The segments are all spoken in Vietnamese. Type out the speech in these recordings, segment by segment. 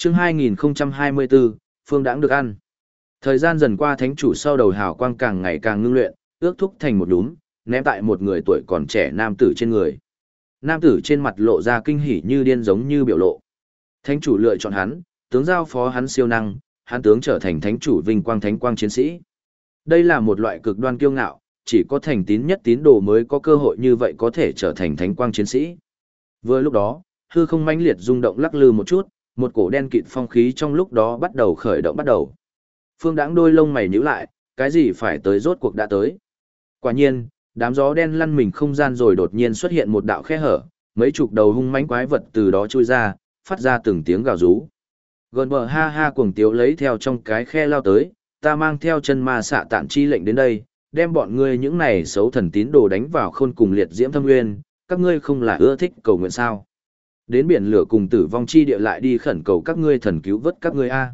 Chương 2024, Phương Đãng được ăn. Thời gian dần qua thánh chủ sau đầu hào quang càng ngày càng ngưng luyện, ước thúc thành một đúm, ném tại một người tuổi còn trẻ nam tử trên người. Nam tử trên mặt lộ ra kinh hỉ như điên giống như biểu lộ. Thánh chủ lựa chọn hắn, tướng giao phó hắn siêu năng, hắn tướng trở thành thánh chủ vinh quang thánh quang chiến sĩ. Đây là một loại cực đoan kiêu ngạo, chỉ có thành tín nhất tín đồ mới có cơ hội như vậy có thể trở thành thánh quang chiến sĩ. Vừa lúc đó, hư không mãnh liệt rung động lắc lư một chút, một cổ đen kịt phong khí trong lúc đó bắt đầu khởi động bắt đầu. Phương Đãng đôi lông mày nhíu lại, cái gì phải tới rốt cuộc đã tới. Quả nhiên, đám gió đen lăn mình không gian rồi đột nhiên xuất hiện một đạo khe hở, mấy chục đầu hung mãnh quái vật từ đó chui ra, phát ra từng tiếng gào rú. Gần bờ ha ha cuồng tiếu lấy theo trong cái khe lao tới, ta mang theo chân ma xạ tạn chi lệnh đến đây, đem bọn ngươi những này xấu thần tín đồ đánh vào khôn cùng liệt diễm thâm nguyên, các ngươi không là ưa thích cầu nguyện sao? Đến biển lửa cùng tử vong chi địa lại đi khẩn cầu các ngươi thần cứu vớt các ngươi a.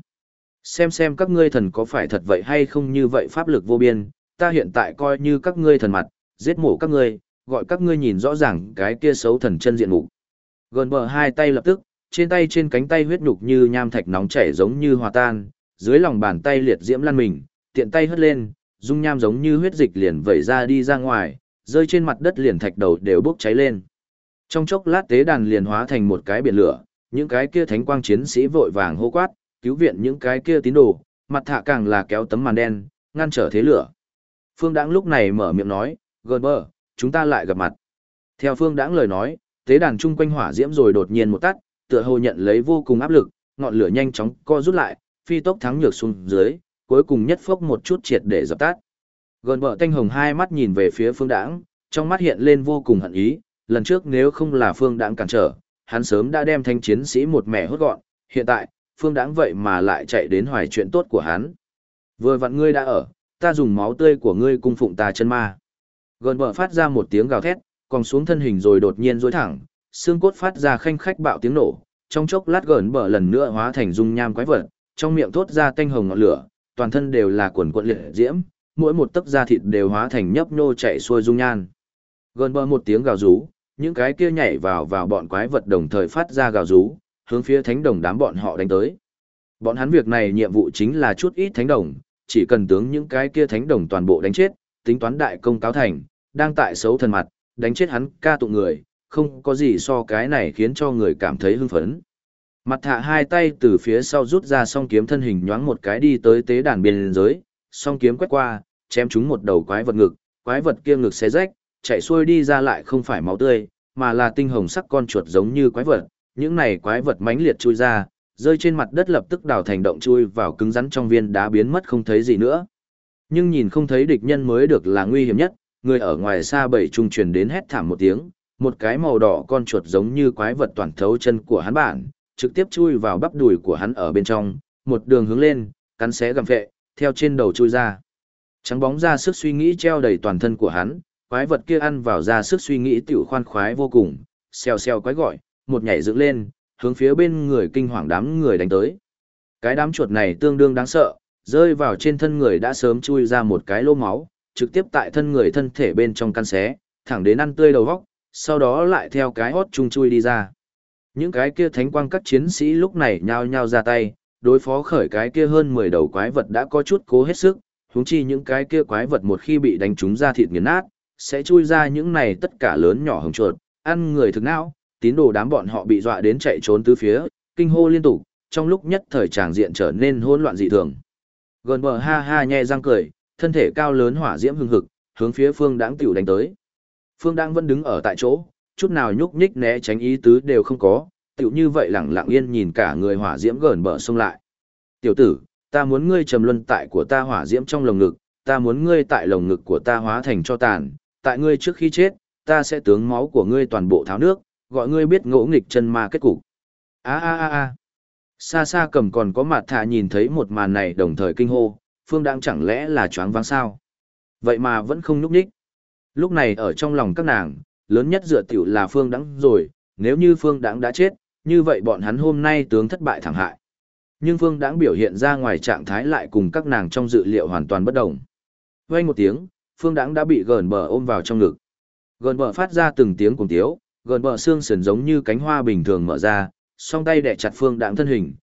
Xem các ngươi thần có phải thật vậy hay không, như vậy pháp lực vô biên, ta hiện tại coi như các ngươi thần mặt, giết mổ các ngươi, gọi các ngươi nhìn rõ ràng cái kia xấu thần chân diện mục. Gần bờ hai tay lập tức, trên tay trên cánh tay huyết nhục như nham thạch nóng chảy giống như hòa tan, dưới lòng bàn tay liệt diễm lăn mình, tiện tay hất lên, dung nham giống như huyết dịch liền vẩy ra đi ra ngoài, rơi trên mặt đất liền thạch đầu đều bốc cháy lên. Trong chốc lát tế đàn liền hóa thành một cái biển lửa, những cái kia thánh quang chiến sĩ vội vàng hô quát, cứu viện những cái kia tín đồ, mặt thạ càng là kéo tấm màn đen, ngăn trở thế lửa. Phương Đãng lúc này mở miệng nói, gần bờ, chúng ta lại gặp mặt. Theo Phương Đãng lời nói, tế đàn chung quanh hỏa diễm rồi đột nhiên một tắt, tựa hồ nhận lấy vô cùng áp lực, ngọn lửa nhanh chóng co rút lại, phi tốc thắng nhược xuống dưới, cuối cùng nhất phốc một chút triệt để dập tắt. Gần bờ tanh hồng hai mắt nhìn về phía Phương Đãng, trong mắt hiện lên vô cùng hận ý, lần trước nếu không là Phương Đãng cản trở, hắn sớm đã đem thanh chiến sĩ một mẻ hốt gọn, hiện tại, Phương Đãng vậy mà lại chạy đến hoài chuyện tốt của hắn. Vừa vặn ngươi đã ở, ta dùng máu tươi của ngươi cung phụng ta chân ma. Gần bờ phát ra một tiếng gào thét, còn xuống thân hình rồi đột nhiên duỗi thẳng, xương cốt phát ra khanh khách bạo tiếng nổ, trong chốc lát gần bờ lần nữa hóa thành dung nham quái vật, trong miệng thốt ra tanh hồng ngọn lửa, toàn thân đều là quần quật liệt diễm, mỗi một tấc da thịt đều hóa thành nhấp nhô chạy xuôi dung nhan. Gần bờ một tiếng gào rú, những cái kia nhảy vào bọn quái vật đồng thời phát ra gào rú, hướng phía thánh đồng đám bọn họ đánh tới. Bọn hắn việc này nhiệm vụ chính là chút ít thánh đồng, chỉ cần tướng những cái kia thánh đồng toàn bộ đánh chết, tính toán đại công cáo thành, đang tại xấu thần mặt, đánh chết hắn ca tụng người, không có gì so cái này khiến cho người cảm thấy hưng phấn. Mặt thạ hai tay từ phía sau rút ra song kiếm, thân hình nhoáng một cái đi tới tế đàn biên giới, song kiếm quét qua, chém trúng một đầu quái vật ngực, quái vật kia ngực xé rách, chạy xuôi đi ra lại không phải máu tươi, mà là tinh hồng sắc con chuột giống như quái vật. Những này quái vật mãnh liệt chui ra, rơi trên mặt đất lập tức đào thành động chui vào cứng rắn trong viên đá biến mất không thấy gì nữa. Nhưng nhìn không thấy địch nhân mới được là nguy hiểm nhất, người ở ngoài xa bầy trung truyền đến hét thảm một tiếng, một cái màu đỏ con chuột giống như quái vật toàn thấu chân của hắn bản, trực tiếp chui vào bắp đùi của hắn ở bên trong, một đường hướng lên, cắn xé gặm phệ, theo trên đầu chui ra. Trắng bóng ra sức suy nghĩ treo đầy toàn thân của hắn, quái vật kia ăn vào ra sức suy nghĩ tiểu khoan khoái vô cùng, xèo xèo quái gọi, một nhảy dựng lên, hướng phía bên người kinh hoàng đám người đánh tới. Cái đám chuột này tương đương đáng sợ, rơi vào trên thân người đã sớm chui ra một cái lỗ máu, trực tiếp tại thân người thân thể bên trong căn xé, thẳng đến ăn tươi đầu vóc, sau đó lại theo cái hót chung chui đi ra. Những cái kia thánh quang các chiến sĩ lúc này nhao nhao ra tay, đối phó khởi cái kia hơn 10 đầu quái vật đã có chút cố hết sức, huống chi những cái kia quái vật một khi bị đánh trúng ra thịt nghiền nát, sẽ chui ra những này tất cả lớn nhỏ hồng chuột, ăn người thực não, tín đồ đám bọn họ bị dọa đến chạy trốn tứ phía, kinh hô liên tục, trong lúc nhất thời tràng diện trở nên hỗn loạn dị thường. Gần bờ ha ha nhe răng cười, thân thể cao lớn hỏa diễm hừng hực, hướng phía Phương Đãng tiểu đánh tới. Phương Đãng vẫn đứng ở tại chỗ, chút nào nhúc nhích né tránh ý tứ đều không có, tiểu như vậy lẳng lặng yên nhìn cả người hỏa diễm gần bờ xông lại. Tiểu tử, ta muốn ngươi trầm luân tại của ta hỏa diễm trong lồng ngực, ta muốn ngươi tại lồng ngực của ta hóa thành cho tàn, tại ngươi trước khi chết, ta sẽ tướng máu của ngươi toàn bộ tháo nước, gọi ngươi biết ngỗ nghịch chân ma kết cục. A a a a. Xa xa cầm còn có mặt thả nhìn thấy một màn này đồng thời kinh hô, Phương Đãng chẳng lẽ là choáng váng sao? Vậy mà vẫn không nhúc nhích. Lúc này ở trong lòng các nàng, lớn nhất dựa tiểu là Phương Đãng rồi, nếu như Phương Đãng đã chết, như vậy bọn hắn hôm nay tướng thất bại thảm hại. Nhưng Phương Đãng biểu hiện ra ngoài trạng thái lại cùng các nàng trong dự liệu hoàn toàn bất đồng. Vang một tiếng, Phương Đãng đã bị gần bờ ôm vào trong ngực. Gần bờ phát ra từng tiếng cùng tiếu, gần bờ xương sườn giống như cánh hoa bình thường mở ra, song tay đè chặt Phương Đãng thân hình,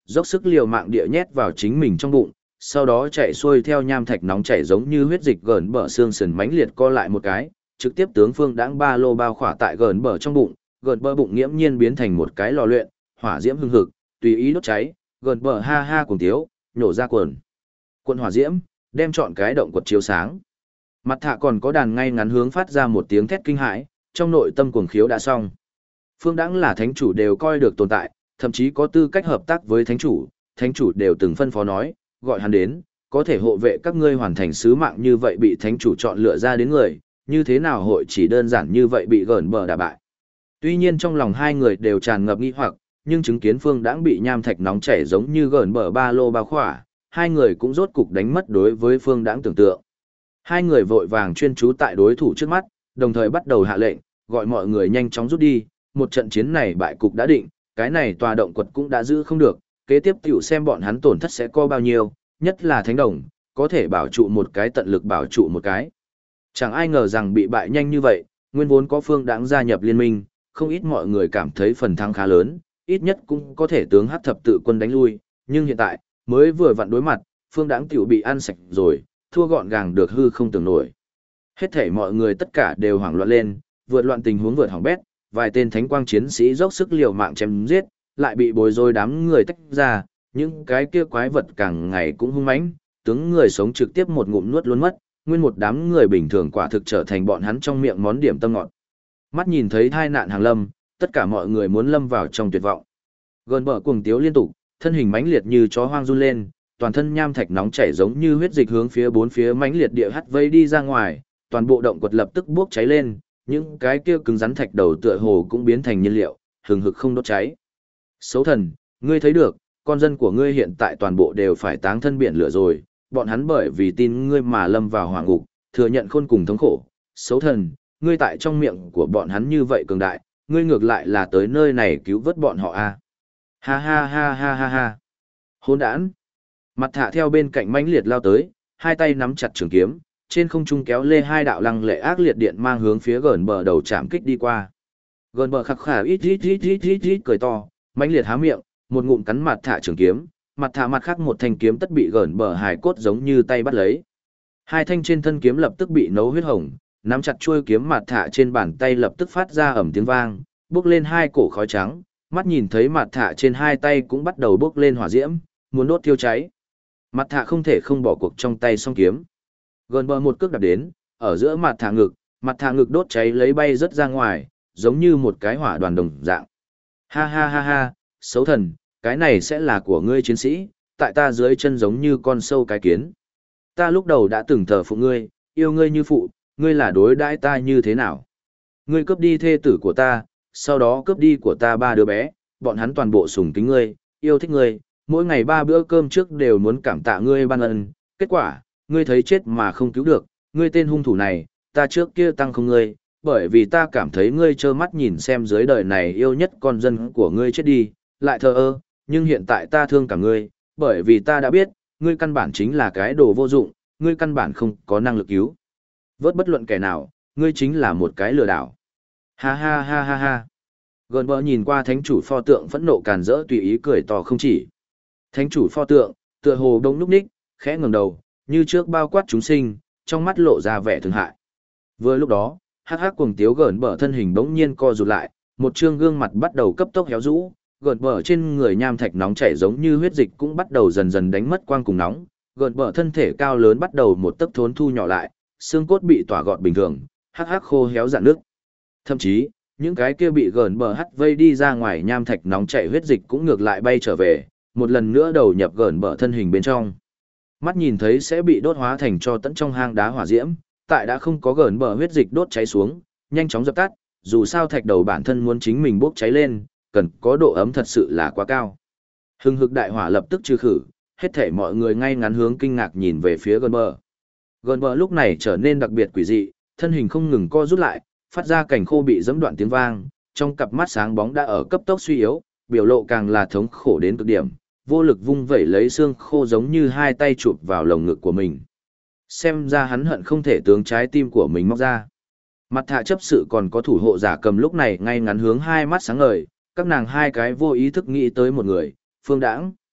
dốc sức liều mạng địa nhét vào chính mình trong bụng, sau đó chạy xuôi theo nham thạch nóng chảy giống như huyết dịch gần bờ xương sườn mãnh liệt co lại một cái, trực tiếp tướng Phương Đãng ba lô bao khỏa tại gần bờ trong bụng, gần bờ bụng nghiễm nhiên biến thành một cái lò luyện, hỏa diễm hừng hực, tùy ý đốt cháy, gần bờ ha ha cuồng tiếu, nhổ ra quần hỏa diễm, đem trọn cái động quật chiếu sáng. Mặt thạ còn có đàn ngay ngắn hướng phát ra một tiếng thét kinh hãi, trong nội tâm cuồng khiếu đã xong. Phương Đãng là thánh chủ đều coi được tồn tại, thậm chí có tư cách hợp tác với thánh chủ đều từng phân phó nói, gọi hắn đến, có thể hộ vệ các ngươi hoàn thành sứ mạng như vậy bị thánh chủ chọn lựa ra đến người, như thế nào hội chỉ đơn giản như vậy bị gởn bờ đả bại. Tuy nhiên trong lòng hai người đều tràn ngập nghi hoặc, nhưng chứng kiến Phương Đãng bị nham thạch nóng chảy giống như gởn bờ ba lô bao khỏa, hai người cũng rốt cục đánh mất đối với Phương Đãng tưởng tượng. Hai người vội vàng chuyên chú tại đối thủ trước mắt, đồng thời bắt đầu hạ lệnh, gọi mọi người nhanh chóng rút đi, một trận chiến này bại cục đã định, cái này tòa động quật cũng đã giữ không được, kế tiếp tiểu xem bọn hắn tổn thất sẽ có bao nhiêu, nhất là thánh đồng, có thể bảo trụ một cái tận lực bảo trụ một cái. Chẳng ai ngờ rằng bị bại nhanh như vậy, nguyên vốn có Phương Đãng gia nhập liên minh, không ít mọi người cảm thấy phần thắng khá lớn, ít nhất cũng có thể tướng Hắc thập tự quân đánh lui, nhưng hiện tại, mới vừa vặn đối mặt, Phương Đãng tiểu bị ăn sạch rồi, thua gọn gàng được hư không tưởng nổi. Hết thảy mọi người tất cả đều hoảng loạn lên, vượt loạn tình huống vượt hỏng bét, vài tên thánh quang chiến sĩ dốc sức liều mạng chém giết, lại bị bối rối đám người tách ra, những cái kia quái vật càng ngày cũng hung mãnh, tướng người sống trực tiếp một ngụm nuốt luôn mất, nguyên một đám người bình thường quả thực trở thành bọn hắn trong miệng món điểm tâm ngọt. Mắt nhìn thấy tai nạn hàng lâm, tất cả mọi người muốn lâm vào trong tuyệt vọng. Gần bờ cuồng tiếu liên tục, thân hình mãnh liệt như chó hoang run lên, toàn thân nham thạch nóng chảy giống như huyết dịch hướng phía bốn phía mãnh liệt địa hắt vây đi ra ngoài, toàn bộ động quật lập tức bốc cháy lên, những cái kia cứng rắn thạch đầu tựa hồ cũng biến thành nhiên liệu, hừng hực không đốt cháy. Xấu thần, ngươi thấy được, con dân của ngươi hiện tại toàn bộ đều phải táng thân biển lửa rồi, bọn hắn bởi vì tin ngươi mà lâm vào hỏa ngục, thừa nhận khôn cùng thống khổ. Xấu thần, ngươi tại trong miệng của bọn hắn như vậy cường đại, ngươi ngược lại là tới nơi này cứu vớt bọn họ à. Ha ha ha ha ha ha. Hỗn đản. Mặt thạ theo bên cạnh mãnh liệt lao tới, hai tay nắm chặt trường kiếm, trên không trung kéo lê hai đạo lăng lệ ác liệt điện mang hướng phía gần bờ đầu chạm kích đi qua. Gần bờ khắc khả ít cười to, mãnh liệt há miệng, một ngụm cắn mặt thạ trường kiếm, mặt thạ mặt khác một thanh kiếm tất bị gần bờ hài cốt giống như tay bắt lấy. Hai thanh trên thân kiếm lập tức bị nấu huyết hồng, nắm chặt chuôi kiếm mặt thạ trên bàn tay lập tức phát ra ầm tiếng vang, bốc lên hai cổ khói trắng, mắt nhìn thấy mặt thạ trên hai tay cũng bắt đầu bốc lên hỏa diễm, muốn đốt thiêu cháy. Mặt thạ không thể không bỏ cuộc trong tay song kiếm. Gần bờ một cước đạp đến, ở giữa mặt thạ ngực đốt cháy lấy bay rất ra ngoài, giống như một cái hỏa đoàn đồng dạng. Ha ha ha ha, xấu thần, cái này sẽ là của ngươi chiến sĩ, tại ta dưới chân giống như con sâu cái kiến. Ta lúc đầu đã từng thờ phụ ngươi, yêu ngươi như phụ, ngươi là đối đãi ta như thế nào? Ngươi cướp đi thê tử của ta, sau đó cướp đi của ta ba đứa bé, bọn hắn toàn bộ sủng kính ngươi, yêu thích ngươi, mỗi ngày ba bữa cơm trước đều muốn cảm tạ ngươi ban ân, kết quả, ngươi thấy chết mà không cứu được, ngươi tên hung thủ này, ta trước kia tăng không ngươi, bởi vì ta cảm thấy ngươi trơ mắt nhìn xem dưới đời này yêu nhất con dân của ngươi chết đi, lại thờ ơ, nhưng hiện tại ta thương cả ngươi, bởi vì ta đã biết, ngươi căn bản chính là cái đồ vô dụng, ngươi căn bản không có năng lực cứu vớt bất luận kẻ nào, ngươi chính là một cái lừa đảo. Ha ha ha ha ha. Gần bờ nhìn qua thánh chủ pho tượng phẫn nộ càn rỡ tùy ý cười to không chỉ. Thánh chủ pho tượng, tựa hồ đông núp ních, khẽ ngẩng đầu, như trước bao quát chúng sinh, trong mắt lộ ra vẻ thương hại. Vừa lúc đó, hắc hắc cuồng tiếu gần bờ thân hình bỗng nhiên co rụt lại, một trương gương mặt bắt đầu cấp tốc héo rũ, gần bờ trên người nham thạch nóng chảy giống như huyết dịch cũng bắt đầu dần dần đánh mất quang cùng nóng, gần bờ thân thể cao lớn bắt đầu một tấc thốn thu nhỏ lại, xương cốt bị tỏa gọt bình thường, hắc hắc khô héo rạn nước. Thậm chí, những cái kia bị gần bờ hắt vây đi ra ngoài nham thạch nóng chảy huyết dịch cũng ngược lại bay trở về, một lần nữa đầu nhập gần bờ thân hình bên trong. Mắt nhìn thấy sẽ bị đốt hóa thành cho tận trong hang đá hỏa diễm, tại đã không có gần bờ huyết dịch đốt cháy xuống, nhanh chóng dập tắt, dù sao thạch đầu bản thân muốn chính mình bốc cháy lên, cần có độ ấm thật sự là quá cao. Hừng hực đại hỏa lập tức trừ khử, hết thảy mọi người ngay ngắn hướng kinh ngạc nhìn về phía gần bờ. Gần bờ lúc này trở nên đặc biệt quỷ dị, thân hình không ngừng co rút lại, phát ra cảnh khô bị giẫm đoạn tiếng vang, trong cặp mắt sáng bóng đã ở cấp tốc suy yếu, biểu lộ càng là thống khổ đến cực điểm, vô lực vung vẩy lấy xương khô giống như hai tay chụp vào lồng ngực của mình. Xem ra hắn hận không thể tướng trái tim của mình móc ra. Mặt thạ chấp sự còn có thủ hộ giả cầm lúc này ngay ngắn hướng hai mắt sáng ngời, các nàng hai cái vô ý thức nghĩ tới một người, Phương Đãng.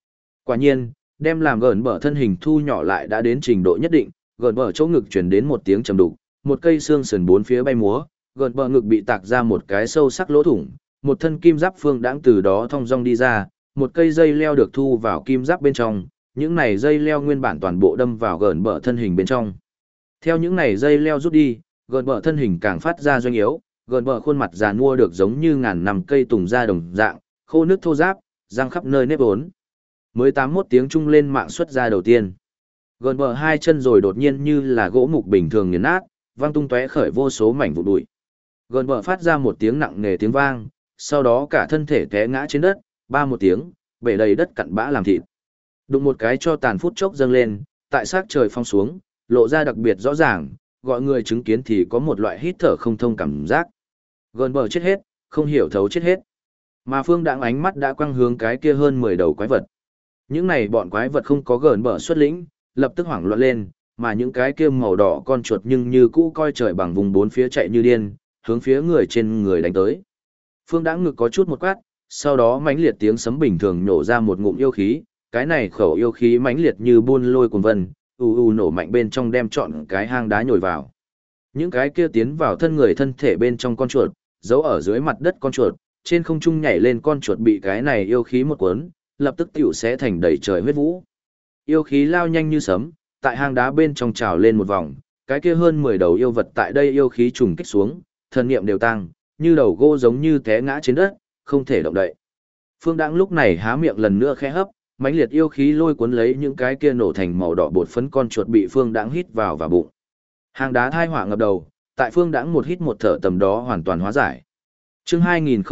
Quả nhiên, đem làm gởn bở thân hình thu nhỏ lại đã đến trình độ nhất định, gởn bở chỗ ngực truyền đến một tiếng trầm đục, một cây xương sườn bốn phía bay múa, gởn bở ngực bị tạc ra một cái sâu sắc lỗ thủng, một thân kim giáp phương đãng từ đó thong dong đi ra, một cây dây leo được thu vào kim giáp bên trong, những này dây leo nguyên bản toàn bộ đâm vào gởn bở thân hình bên trong. Theo những này dây leo rút đi, gởn bở thân hình càng phát ra doanh yếu, gởn bở khuôn mặt già nua được giống như ngàn năm cây tùng da đồng dạng, khô nước thô ráp, răng khắp nơi nếp ốn. Mới 81 tiếng trung lên mạng xuất ra đầu tiên. Gởn bở hai chân rồi đột nhiên như là gỗ mục bình thường nghiền nát, vang tung tóe khởi vô số mảnh vụn bụi. Gởn bở phát ra một tiếng nặng nề tiếng vang, sau đó cả thân thể té ngã trên đất, ba một tiếng, bể đầy đất cặn bã làm thịt. Đụng một cái cho tàn phút chốc dâng lên, tại sắc trời phong xuống, lộ ra đặc biệt rõ ràng, gọi người chứng kiến thì có một loại hít thở không thông cảm giác. Gởn bở chết hết, không hiểu thấu chết hết. Mà Phương Đãng ánh mắt đã quang hướng cái kia hơn 10 đầu quái vật. Những này bọn quái vật không có gởn bở xuất lĩnh, lập tức hoảng loạn lên, mà những cái kia màu đỏ con chuột nhưng như cũ coi trời bằng vùng bốn phía chạy như điên, hướng phía người trên người đánh tới. Phương Đãng ngực có chút một quát, sau đó mãnh liệt tiếng sấm bình thường nổ ra một ngụm yêu khí, cái này khẩu yêu khí mãnh liệt như buôn lôi cuồng vân, nổ mạnh bên trong đem trọn cái hang đá nhồi vào. Những cái kia tiến vào thân người thân thể bên trong con chuột, giấu ở dưới mặt đất con chuột, trên không trung nhảy lên con chuột bị cái này yêu khí một cuốn, lập tức tiểu sẽ thành đầy trời huyết vũ. Yêu khí lao nhanh như sấm, tại hang đá bên trong trào lên một vòng, cái kia hơn 10 đầu yêu vật tại đây yêu khí trùng kích xuống, thần niệm đều tăng, như đầu gỗ giống như té ngã trên đất, không thể động đậy. Phương Đãng lúc này há miệng lần nữa khẽ hấp, mãnh liệt yêu khí lôi cuốn lấy những cái kia nổ thành màu đỏ bột phấn con chuột bị Phương Đãng hít vào bụng. Hang đá thai hỏa ngập đầu, tại Phương Đãng một hít một thở tầm đó hoàn toàn hóa giải. Chương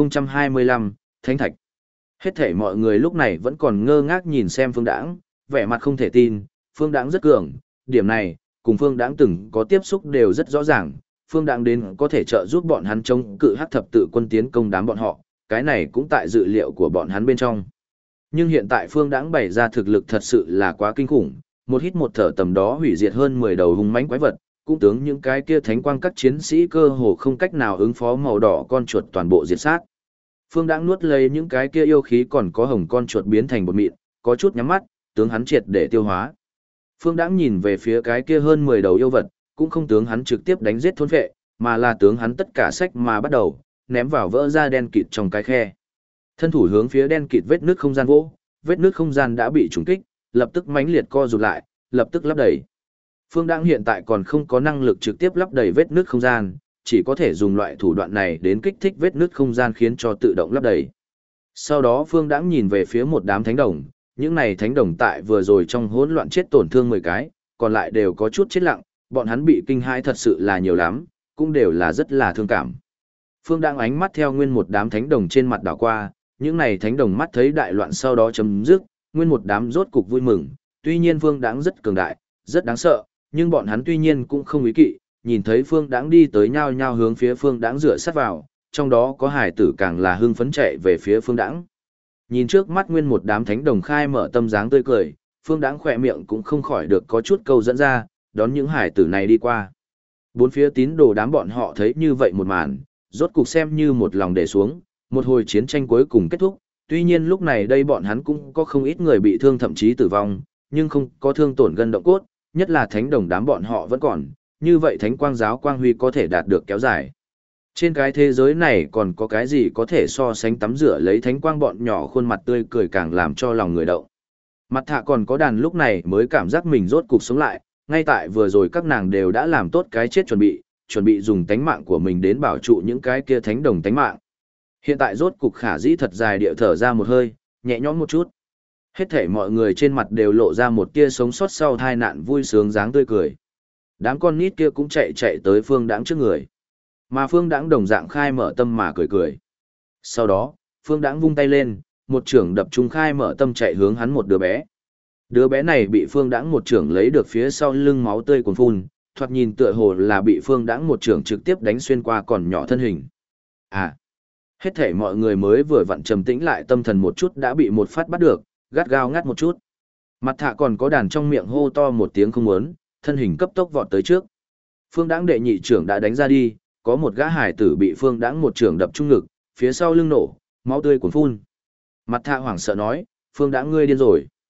2025, Thánh Thạch. Hết thảy mọi người lúc này vẫn còn ngơ ngác nhìn xem Phương Đãng, vẻ mặt không thể tin, Phương Đãng rất cường, điểm này, cùng Phương Đãng từng có tiếp xúc đều rất rõ ràng, Phương Đãng đến có thể trợ giúp bọn hắn chống cự hắc thập tự quân tiến công đám bọn họ, cái này cũng tại dự liệu của bọn hắn bên trong. Nhưng hiện tại Phương Đãng bày ra thực lực thật sự là quá kinh khủng, một hít một thở tầm đó hủy diệt hơn 10 đầu hung mãnh quái vật, cũng tướng những cái kia thánh quang các chiến sĩ cơ hồ không cách nào ứng phó màu đỏ con chuột toàn bộ diệt sát. Phương Đãng nuốt lấy những cái kia yêu khí còn có hồng con chuột biến thành bột mịn, có chút nhắm mắt, tướng hắn triệt để tiêu hóa. Phương Đãng nhìn về phía cái kia hơn 10 đầu yêu vật, cũng không tướng hắn trực tiếp đánh giết thôn phệ, mà là tướng hắn tất cả sách mà bắt đầu, ném vào vỡ ra đen kịt trong cái khe. Thân thủ hướng phía đen kịt vết nước không gian vỗ, vết nước không gian đã bị trùng kích, lập tức mãnh liệt co rụt lại, lập tức lấp đầy. Phương Đãng hiện tại còn không có năng lực trực tiếp lấp đầy vết nước không gian, chỉ có thể dùng loại thủ đoạn này đến kích thích vết nước không gian khiến cho tự động lấp đầy. Sau đó Phương Đãng nhìn về phía một đám thánh đồng, những này thánh đồng tại vừa rồi trong hỗn loạn chết tổn thương 10 cái, còn lại đều có chút chết lặng, bọn hắn bị kinh hãi thật sự là nhiều lắm, cũng đều là rất là thương cảm. Phương Đãng ánh mắt theo nguyên một đám thánh đồng trên mặt đảo qua, những này thánh đồng mắt thấy đại loạn sau đó chấm dứt, nguyên một đám rốt cục vui mừng, tuy nhiên Phương Đãng rất cường đại, rất đáng sợ, nhưng bọn hắn tuy nhiên cũng không ý kỵ, nhìn thấy Phương Đãng đi tới nhao nhao hướng phía Phương Đãng dựa sát vào, trong đó có hải tử càng là hưng phấn chạy về phía Phương Đãng. Nhìn trước mắt nguyên một đám thánh đồng khai mở tâm dáng tươi cười, Phương Đãng khỏe miệng cũng không khỏi được có chút câu dẫn ra, đón những hải tử này đi qua. Bốn phía tín đồ đám bọn họ thấy như vậy một màn, rốt cục xem như một lòng để xuống, một hồi chiến tranh cuối cùng kết thúc, tuy nhiên lúc này đây bọn hắn cũng có không ít người bị thương thậm chí tử vong, nhưng không có thương tổn gân động cốt, nhất là thánh đồng đám bọn họ vẫn còn, như vậy thánh quang giáo quang huy có thể đạt được kéo dài. Trên cái thế giới này còn có cái gì có thể so sánh tắm rửa lấy thánh quang bọn nhỏ khuôn mặt tươi cười càng làm cho lòng người động. Mặt thạ còn có đàn lúc này mới cảm giác mình rốt cục sống lại, ngay tại vừa rồi các nàng đều đã làm tốt cái chết chuẩn bị dùng tánh mạng của mình đến bảo trụ những cái kia thánh đồng tánh mạng. Hiện tại rốt cục Khả Dĩ thật dài địa thở ra một hơi, nhẹ nhõm một chút. Hết thảy mọi người trên mặt đều lộ ra một tia sống sót sau tai nạn vui sướng dáng tươi cười. Đám con nít kia cũng chạy tới Phương Đãng trước người. Mà Phương Đãng đồng dạng khai mở tâm mà cười cười. Sau đó, Phương Đãng vung tay lên, một chưởng đập trung khai mở tâm chạy hướng hắn một đứa bé. Đứa bé này bị Phương Đãng một chưởng lấy được phía sau lưng máu tươi cuồn phun, thoạt nhìn tựa hồ là bị Phương Đãng một chưởng trực tiếp đánh xuyên qua còn nhỏ thân hình. À, hết thảy mọi người mới vừa vặn trầm tĩnh lại tâm thần một chút đã bị một phát bắt được, gắt gao ngắt một chút. Mặt thạ còn có đàn trong miệng hô to một tiếng không muốn, thân hình cấp tốc vọt tới trước. Phương Đãng đệ nhị trưởng đã đánh ra đi, có một gã hải tử bị Phương Đãng một trưởng đập trung ngực, phía sau lưng nổ, máu tươi cuồn phun. Mặt thạ hoảng sợ nói, Phương Đãng ngươi điên rồi.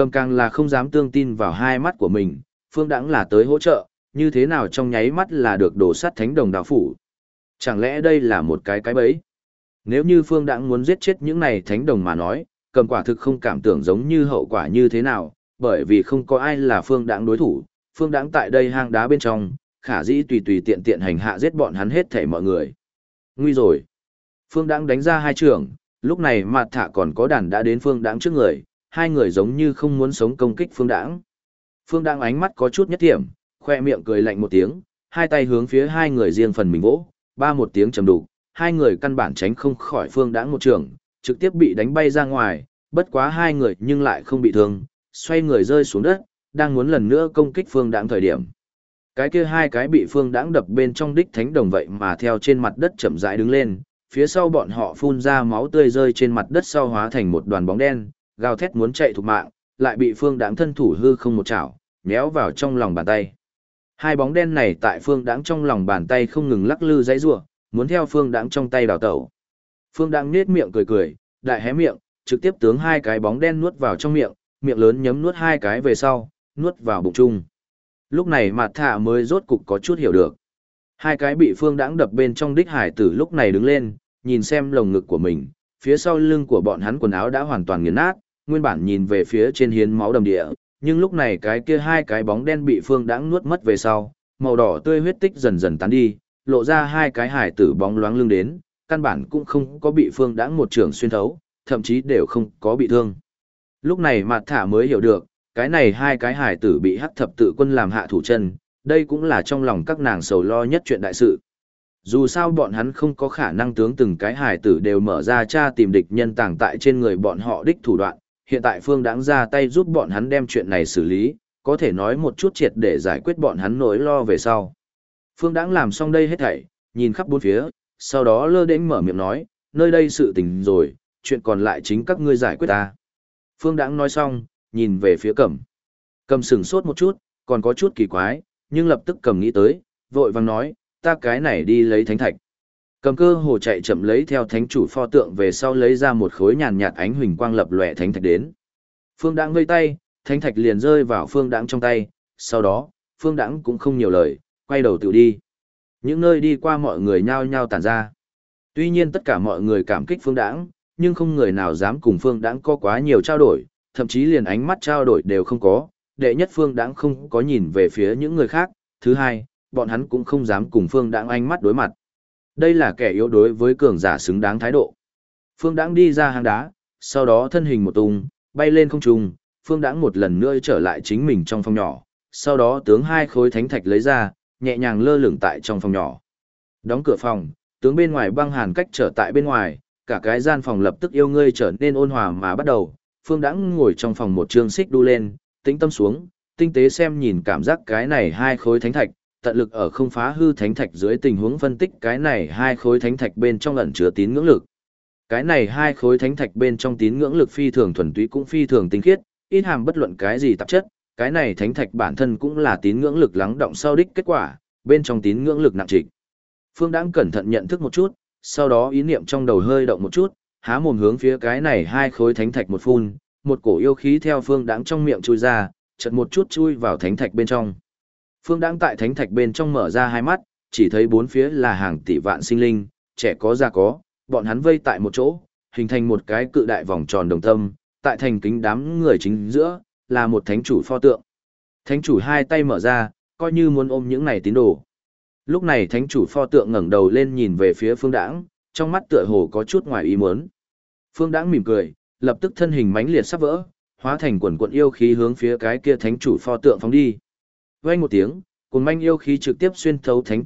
Cầm càng là không dám tương tin vào hai mắt của mình, Phương Đãng là tới hỗ trợ, như thế nào trong nháy mắt là được đổ sát thánh đồng đạo phủ. Chẳng lẽ đây là một cái bẫy? Nếu như Phương Đãng muốn giết chết những này thánh đồng mà nói, cầm quả thực không cảm tưởng giống như hậu quả như thế nào, bởi vì không có ai là Phương Đãng đối thủ. Phương Đãng tại đây hang đá bên trong, khả dĩ tùy tùy tiện tiện hành hạ giết bọn hắn hết thảy mọi người. Nguy rồi. Phương Đãng đánh ra hai trường, lúc này Mạt Thả còn có đàn đã đến Phương Đãng trước người, hai người giống như không muốn sống công kích Phương Đãng. Phương Đãng ánh mắt có chút nhất điểm, khoe miệng cười lạnh một tiếng, hai tay hướng phía hai người riêng phần mình vỗ, ba một tiếng trầm đục, hai người căn bản tránh không khỏi Phương Đãng một trường, trực tiếp bị đánh bay ra ngoài, bất quá hai người nhưng lại không bị thương, xoay người rơi xuống đất, đang muốn lần nữa công kích Phương Đãng thời điểm. Cái kia hai cái bị Phương Đãng đập bên trong đích thánh đồng vậy mà theo trên mặt đất chậm rãi đứng lên, phía sau bọn họ phun ra máu tươi rơi trên mặt đất sau hóa thành một đoàn bóng đen, gào thét muốn chạy thục mạng, lại bị Phương Đãng thân thủ hư không một chảo, nhéo vào trong lòng bàn tay. Hai bóng đen này tại Phương Đãng trong lòng bàn tay không ngừng lắc lư dãy rủa, muốn theo Phương Đãng trong tay đào tẩu. Phương Đãng nhếch miệng cười cười, đại hé miệng, trực tiếp tướng hai cái bóng đen nuốt vào trong miệng, miệng lớn nhấm nuốt hai cái về sau, nuốt vào bụng chung. Lúc này Mạt Thả mới rốt cục có chút hiểu được. Hai cái bị Phương Đãng đập bên trong đích hải tử lúc này đứng lên, nhìn xem lồng ngực của mình, phía sau lưng của bọn hắn quần áo đã hoàn toàn nghiền nát, nguyên bản nhìn về phía trên hiến máu đầm địa, nhưng lúc này cái kia hai cái bóng đen bị Phương Đãng nuốt mất về sau, màu đỏ tươi huyết tích dần dần tán đi, lộ ra hai cái hải tử bóng loáng lưng đến, căn bản cũng không có bị Phương Đãng một trường xuyên thấu, thậm chí đều không có bị thương. Lúc này Mạt Thả mới hiểu được, cái này hai cái hải tử bị Hắc Thập Tự Quân làm hạ thủ chân, đây cũng là trong lòng các nàng sầu lo nhất chuyện đại sự. Dù sao bọn hắn không có khả năng tướng từng cái hải tử đều mở ra tra tìm địch nhân tàng tại trên người bọn họ đích thủ đoạn, hiện tại Phương Đãng ra tay giúp bọn hắn đem chuyện này xử lý, có thể nói một chút triệt để giải quyết bọn hắn nỗi lo về sau. Phương Đãng làm xong đây hết thảy, nhìn khắp bốn phía, sau đó lơ đễnh mở miệng nói, nơi đây sự tình rồi, chuyện còn lại chính các ngươi giải quyết ta. Phương Đãng nói xong, nhìn về phía Cầm. Cầm sửng sốt một chút, còn có chút kỳ quái, nhưng lập tức Cầm nghĩ tới, vội vàng nói, ta cái này đi lấy thánh thạch. Cầm cơ hồ chạy chậm lấy theo thánh chủ pho tượng về sau lấy ra một khối nhàn nhạt ánh huỳnh quang lập lòe thánh thạch đến. Phương Đãng vây tay, thánh thạch liền rơi vào Phương Đãng trong tay, sau đó, Phương Đãng cũng không nhiều lời, quay đầu tự đi. Những nơi đi qua mọi người nhao nhao tản ra. Tuy nhiên tất cả mọi người cảm kích Phương Đãng, nhưng không người nào dám cùng Phương Đãng có quá nhiều trao đổi, thậm chí liền ánh mắt trao đổi đều không có. Đệ nhất, Phương Đãng không có nhìn về phía những người khác, thứ hai, bọn hắn cũng không dám cùng Phương Đãng ánh mắt đối mặt. Đây là kẻ yếu đối với cường giả xứng đáng thái độ. Phương Đãng đi ra hang đá, sau đó thân hình một tung, bay lên không trung, Phương Đãng một lần nữa trở lại chính mình trong phòng nhỏ, sau đó tướng hai khối thánh thạch lấy ra, nhẹ nhàng lơ lửng tại trong phòng nhỏ. Đóng cửa phòng, tướng bên ngoài băng hàn cách trở tại bên ngoài, cả cái gian phòng lập tức yêu ngươi trở nên ôn hòa mà bắt đầu. Phương Đãng ngồi trong phòng một chương xích đu lên, tĩnh tâm xuống, tinh tế xem nhìn cảm giác cái này hai khối thánh thạch, tận lực ở không phá hư thánh thạch dưới tình huống phân tích cái này hai khối thánh thạch bên trong ẩn chứa tín ngưỡng lực. Cái này hai khối thánh thạch bên trong tín ngưỡng lực phi thường thuần túy cũng phi thường tinh khiết, ít hàm bất luận cái gì tạp chất, cái này thánh thạch bản thân cũng là tín ngưỡng lực lắng động sau đích kết quả, bên trong tín ngưỡng lực nặng trịch. Phương Đãng cẩn thận nhận thức một chút, sau đó ý niệm trong đầu hơi động một chút, há mồm hướng phía cái này hai khối thánh thạch một phun, một cổ yêu khí theo Phương Đãng trong miệng chui ra, chợt một chút chui vào thánh thạch bên trong. Phương Đãng tại thánh thạch bên trong mở ra hai mắt, chỉ thấy bốn phía là hàng tỷ vạn sinh linh, trẻ có già có, bọn hắn vây tại một chỗ, hình thành một cái cự đại vòng tròn đồng tâm, tại thành kính đám người chính giữa, là một thánh chủ pho tượng. Thánh chủ hai tay mở ra, coi như muốn ôm những này tín đồ. Lúc này thánh chủ pho tượng ngẩng đầu lên nhìn về phía Phương Đãng, trong mắt tựa hồ có chút ngoài ý muốn. Phương Đãng mỉm cười, lập tức thân hình mãnh liệt sắp vỡ, hóa thành quần quần yêu khí hướng phía cái kia thánh chủ pho tượng phóng đi. Vang một tiếng, cuồng manh yêu khí trực tiếp xuyên thấu thánh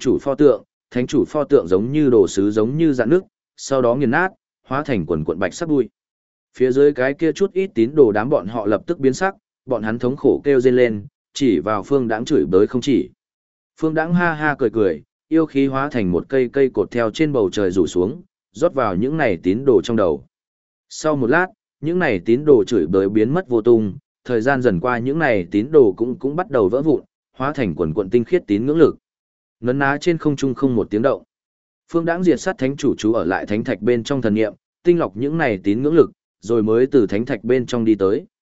chủ pho tượng giống như đồ sứ giống như rạn nước, sau đó nghiền nát, hóa thành quần quần bạch sắc bụi. Phía dưới cái kia chút ít tín đồ đám bọn họ lập tức biến sắc, bọn hắn thống khổ kêu rên lên, chỉ vào Phương Đãng chửi bới không chỉ. Phương Đãng ha ha cười cười, yêu khí hóa thành một cây cây cột theo trên bầu trời rủ xuống, rót vào những này tín đồ trong đầu. Sau một lát, những này tín đồ chửi bới biến mất vô tung, thời gian dần qua những này tín đồ cũng bắt đầu vỡ vụn, hóa thành quần quần tinh khiết tín ngưỡng lực. Ngấn ná trên không trung không một tiếng động. Phương Đãng diệt sát thánh chủ chú ở lại thánh thạch bên trong thần niệm, tinh lọc những này tín ngưỡng lực, rồi mới từ thánh thạch bên trong đi tới.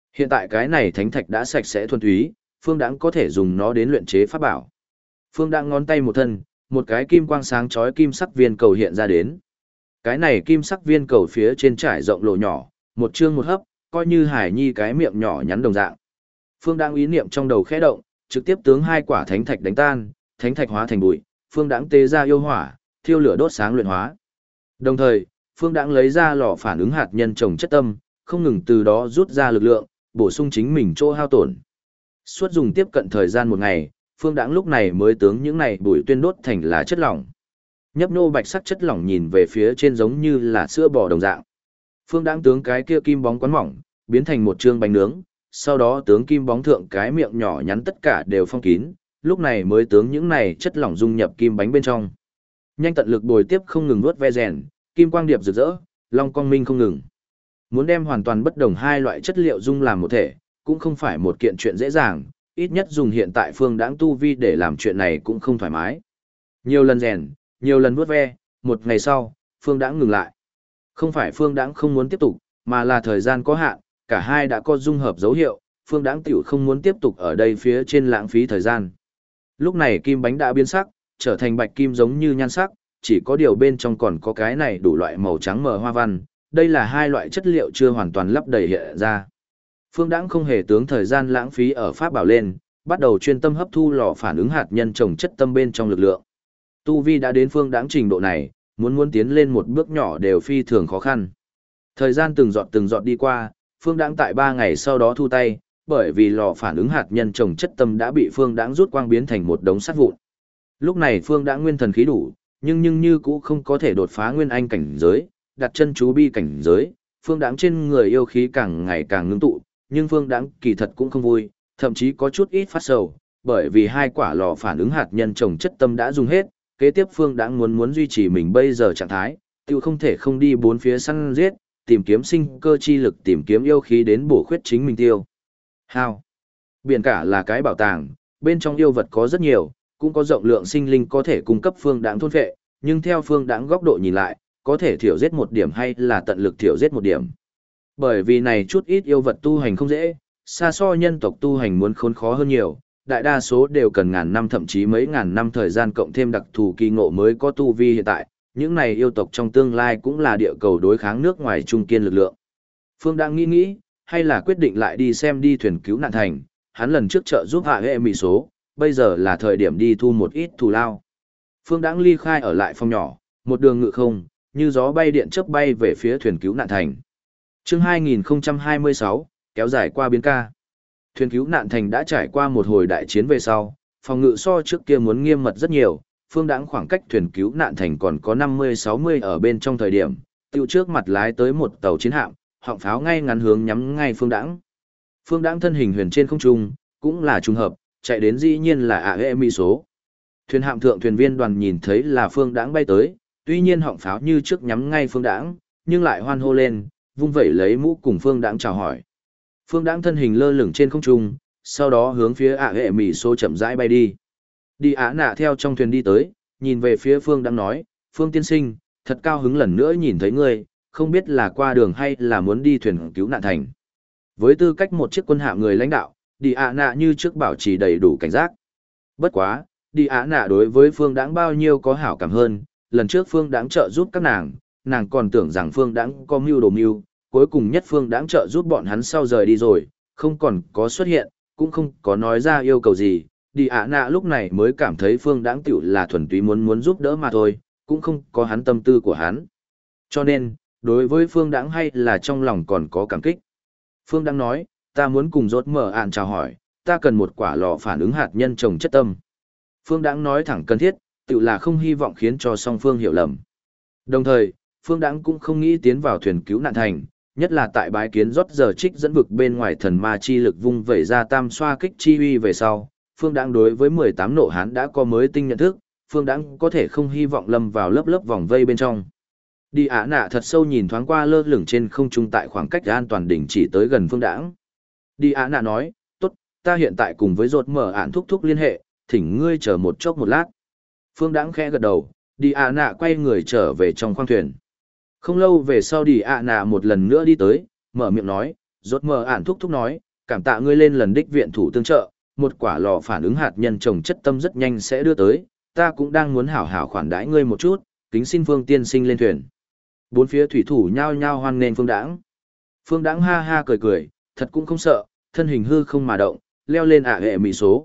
Hiện tại cái này thánh thạch đã sạch sẽ thuần túy, Phương Đãng có thể dùng nó đến luyện chế pháp bảo. Phương Đãng ngón tay một thân, một cái kim quang sáng chói kim sắc viên cầu hiện ra đến. Cái này kim sắc viên cầu phía trên trải rộng lỗ nhỏ, một chương một hấp, coi như hải nhi cái miệng nhỏ nhắn đồng dạng. Phương Đãng ý niệm trong đầu khẽ động, trực tiếp tướng hai quả thánh thạch đánh tan, thánh thạch hóa thành bụi, Phương Đãng tế ra yêu hỏa, thiêu lửa đốt sáng luyện hóa. Đồng thời, Phương Đãng lấy ra lò phản ứng hạt nhân trồng chất tâm, không ngừng từ đó rút ra lực lượng, bổ sung chính mình chỗ hao tổn. Suốt dùng tiếp cận thời gian một ngày, Phương Đãng lúc này mới tướng những này bụi tuyên đốt thành là chất lỏng. Nhấp nhô bạch sắc chất lỏng nhìn về phía trên giống như là sữa bò đồng dạng. Phương Đãng tướng cái kia kim bóng quán mỏng, biến thành một trương bánh nướng, sau đó tướng kim bóng thượng cái miệng nhỏ nhắn tất cả đều phong kín, lúc này mới tướng những này chất lỏng dung nhập kim bánh bên trong. Nhanh tận lực bồi tiếp không ngừng vuốt ve rèn, kim quang điệp rực rỡ, long quang minh không ngừng. Muốn đem hoàn toàn bất đồng hai loại chất liệu dung làm một thể, cũng không phải một kiện chuyện dễ dàng, ít nhất dùng hiện tại Phương Đãng tu vi để làm chuyện này cũng không thoải mái. Nhiều lần rèn, nhiều lần vuốt ve, một ngày sau, Phương Đãng ngừng lại. Không phải Phương Đãng không muốn tiếp tục, mà là thời gian có hạn, cả hai đã có dung hợp dấu hiệu, Phương Đãng tiểu không muốn tiếp tục ở đây phía trên lãng phí thời gian. Lúc này kim bánh đã biến sắc, trở thành bạch kim giống như nhan sắc, chỉ có điều bên trong còn có cái này đủ loại màu trắng mờ hoa văn, đây là hai loại chất liệu chưa hoàn toàn lắp đầy hiện ra. Phương Đãng không hề tướng thời gian lãng phí ở pháp bảo lên, bắt đầu chuyên tâm hấp thu lò phản ứng hạt nhân trồng chất tâm bên trong lực lượng. Tu vi đã đến Phương Đãng trình độ này, muốn tiến lên một bước nhỏ đều phi thường khó khăn. Thời gian từng giọt đi qua, Phương Đãng tại 3 ngày sau đó thu tay, bởi vì lò phản ứng hạt nhân trồng chất tâm đã bị Phương Đãng rút quang biến thành một đống sắt vụn. Lúc này Phương Đãng nguyên thần khí đủ, nhưng như cũ không có thể đột phá nguyên anh cảnh giới, đặt chân chú bi cảnh giới, Phương Đãng trên người yêu khí càng ngày càng ngưng tụ, nhưng Phương Đãng kỳ thật cũng không vui, thậm chí có chút ít phát sầu, bởi vì hai quả lò phản ứng hạt nhân trồng chất tâm đã dùng hết, kế tiếp Phương Đãng muốn duy trì mình bây giờ trạng thái, tiêu không thể không đi bốn phía săn giết, tìm kiếm sinh cơ chi lực, tìm kiếm yêu khí đến bổ khuyết chính mình tiêu. Hao. Biển cả là cái bảo tàng, bên trong yêu vật có rất nhiều, cũng có rộng lượng sinh linh có thể cung cấp Phương Đãng thôn phệ, nhưng theo Phương Đãng góc độ nhìn lại, có thể thiểu giết một điểm hay là tận lực thiểu giết một điểm. Bởi vì này chút ít yêu vật tu hành không dễ, xa so nhân tộc tu hành muốn khốn khó hơn nhiều, đại đa số đều cần ngàn năm thậm chí mấy ngàn năm thời gian cộng thêm đặc thù kỳ ngộ mới có tu vi hiện tại, những này yêu tộc trong tương lai cũng là địa cầu đối kháng nước ngoài trung kiên lực lượng. Phương đang nghĩ, hay là quyết định lại đi xem đi thuyền cứu nạn thành, hắn lần trước trợ giúp hạ hệ mì số, bây giờ là thời điểm đi thu một ít thù lao. Phương Đãng ly khai ở lại phòng nhỏ, một đường ngự không, như gió bay điện chớp bay về phía thuyền cứu nạn thành. Chương 2026, kéo dài qua biến ca. Thuyền cứu nạn thành đã trải qua một hồi đại chiến về sau, phòng ngự so trước kia muốn nghiêm mật rất nhiều, Phương Đãng khoảng cách thuyền cứu nạn thành còn có 50-60 ở bên trong thời điểm, tiêu trước mặt lái tới một tàu chiến hạm, họng pháo ngay ngắn hướng nhắm ngay Phương Đãng. Phương Đãng thân hình huyền trên không trung, cũng là trùng hợp, chạy đến dĩ nhiên là AE Mi số. Thuyền hạm thượng thuyền viên đoàn nhìn thấy là Phương Đãng bay tới, tuy nhiên họng pháo như trước nhắm ngay Phương Đãng, nhưng lại hoan hô lên, vung vẩy lấy mũ cùng Phương Đãng chào hỏi. Phương Đãng thân hình lơ lửng trên không trung, sau đó hướng phía AE Mi số chậm rãi bay đi. Đi Á Nạ theo trong thuyền đi tới, nhìn về phía Phương Đãng nói, Phương tiên sinh, thật cao hứng lần nữa nhìn thấy ngươi, không biết là qua đường hay là muốn đi thuyền cứu nạn thành. Với tư cách một chiếc quân hạm người lãnh đạo, Đi Á Nạ như trước bảo trì đầy đủ cảnh giác. Bất quá, Đi Á Nạ đối với Phương Đãng bao nhiêu có hảo cảm hơn, lần trước Phương Đãng trợ giúp các nàng còn tưởng rằng Phương Đãng có mưu đồ mưu, cuối cùng nhất Phương Đãng trợ giúp bọn hắn sau rời đi rồi, không còn có xuất hiện, cũng không có nói ra yêu cầu gì. Đi Á Nạ lúc này mới cảm thấy Phương Đãng tiểu là thuần túy muốn giúp đỡ mà thôi, cũng không có hắn tâm tư của hắn. Cho nên, đối với Phương Đãng hay là trong lòng còn có cảm kích. Phương Đãng nói, ta muốn cùng rốt mở ạn chào hỏi, ta cần một quả lò phản ứng hạt nhân trồng chất tâm. Phương Đãng nói thẳng cần thiết, tự là không hy vọng khiến cho song phương hiểu lầm. Đồng thời, Phương Đãng cũng không nghĩ tiến vào thuyền cứu nạn thành, nhất là tại bái kiến rót giờ trích dẫn vực bên ngoài thần ma chi lực vung vẩy ra tam xoa kích chi uy về sau. Phương Đãng đối với 18 nộ hán đã có mới tinh nhận thức, Phương Đãng có thể không hy vọng lâm vào lớp vòng vây bên trong. Đi Á Nạ thật sâu nhìn thoáng qua lơ lửng trên không trung tại khoảng cách an toàn đỉnh chỉ tới gần Phương Đãng. Đi Á Nạ nói, tốt, ta hiện tại cùng với rốt mở ạn thúc liên hệ, thỉnh ngươi chờ một chốc một lát. Phương Đãng khẽ gật đầu, Đi Á Nạ quay người trở về trong khoang thuyền. Không lâu về sau Đi Á Nạ một lần nữa đi tới, mở miệng nói, Rốt mờ ản thúc thúc nói, cảm tạ ngươi lên lần đích viện thủ tương trợ, một quả lò phản ứng hạt nhân trồng chất tâm rất nhanh sẽ đưa tới, ta cũng đang muốn hảo hảo khoản đãi ngươi một chút, kính xin Phương tiên sinh lên thuyền. Bốn phía thủy thủ nhao nhao hoan nghênh Phương Đãng. Phương Đãng ha ha cười cười, thật cũng không sợ, thân hình hư không mà động, leo lên hệ mỹ số.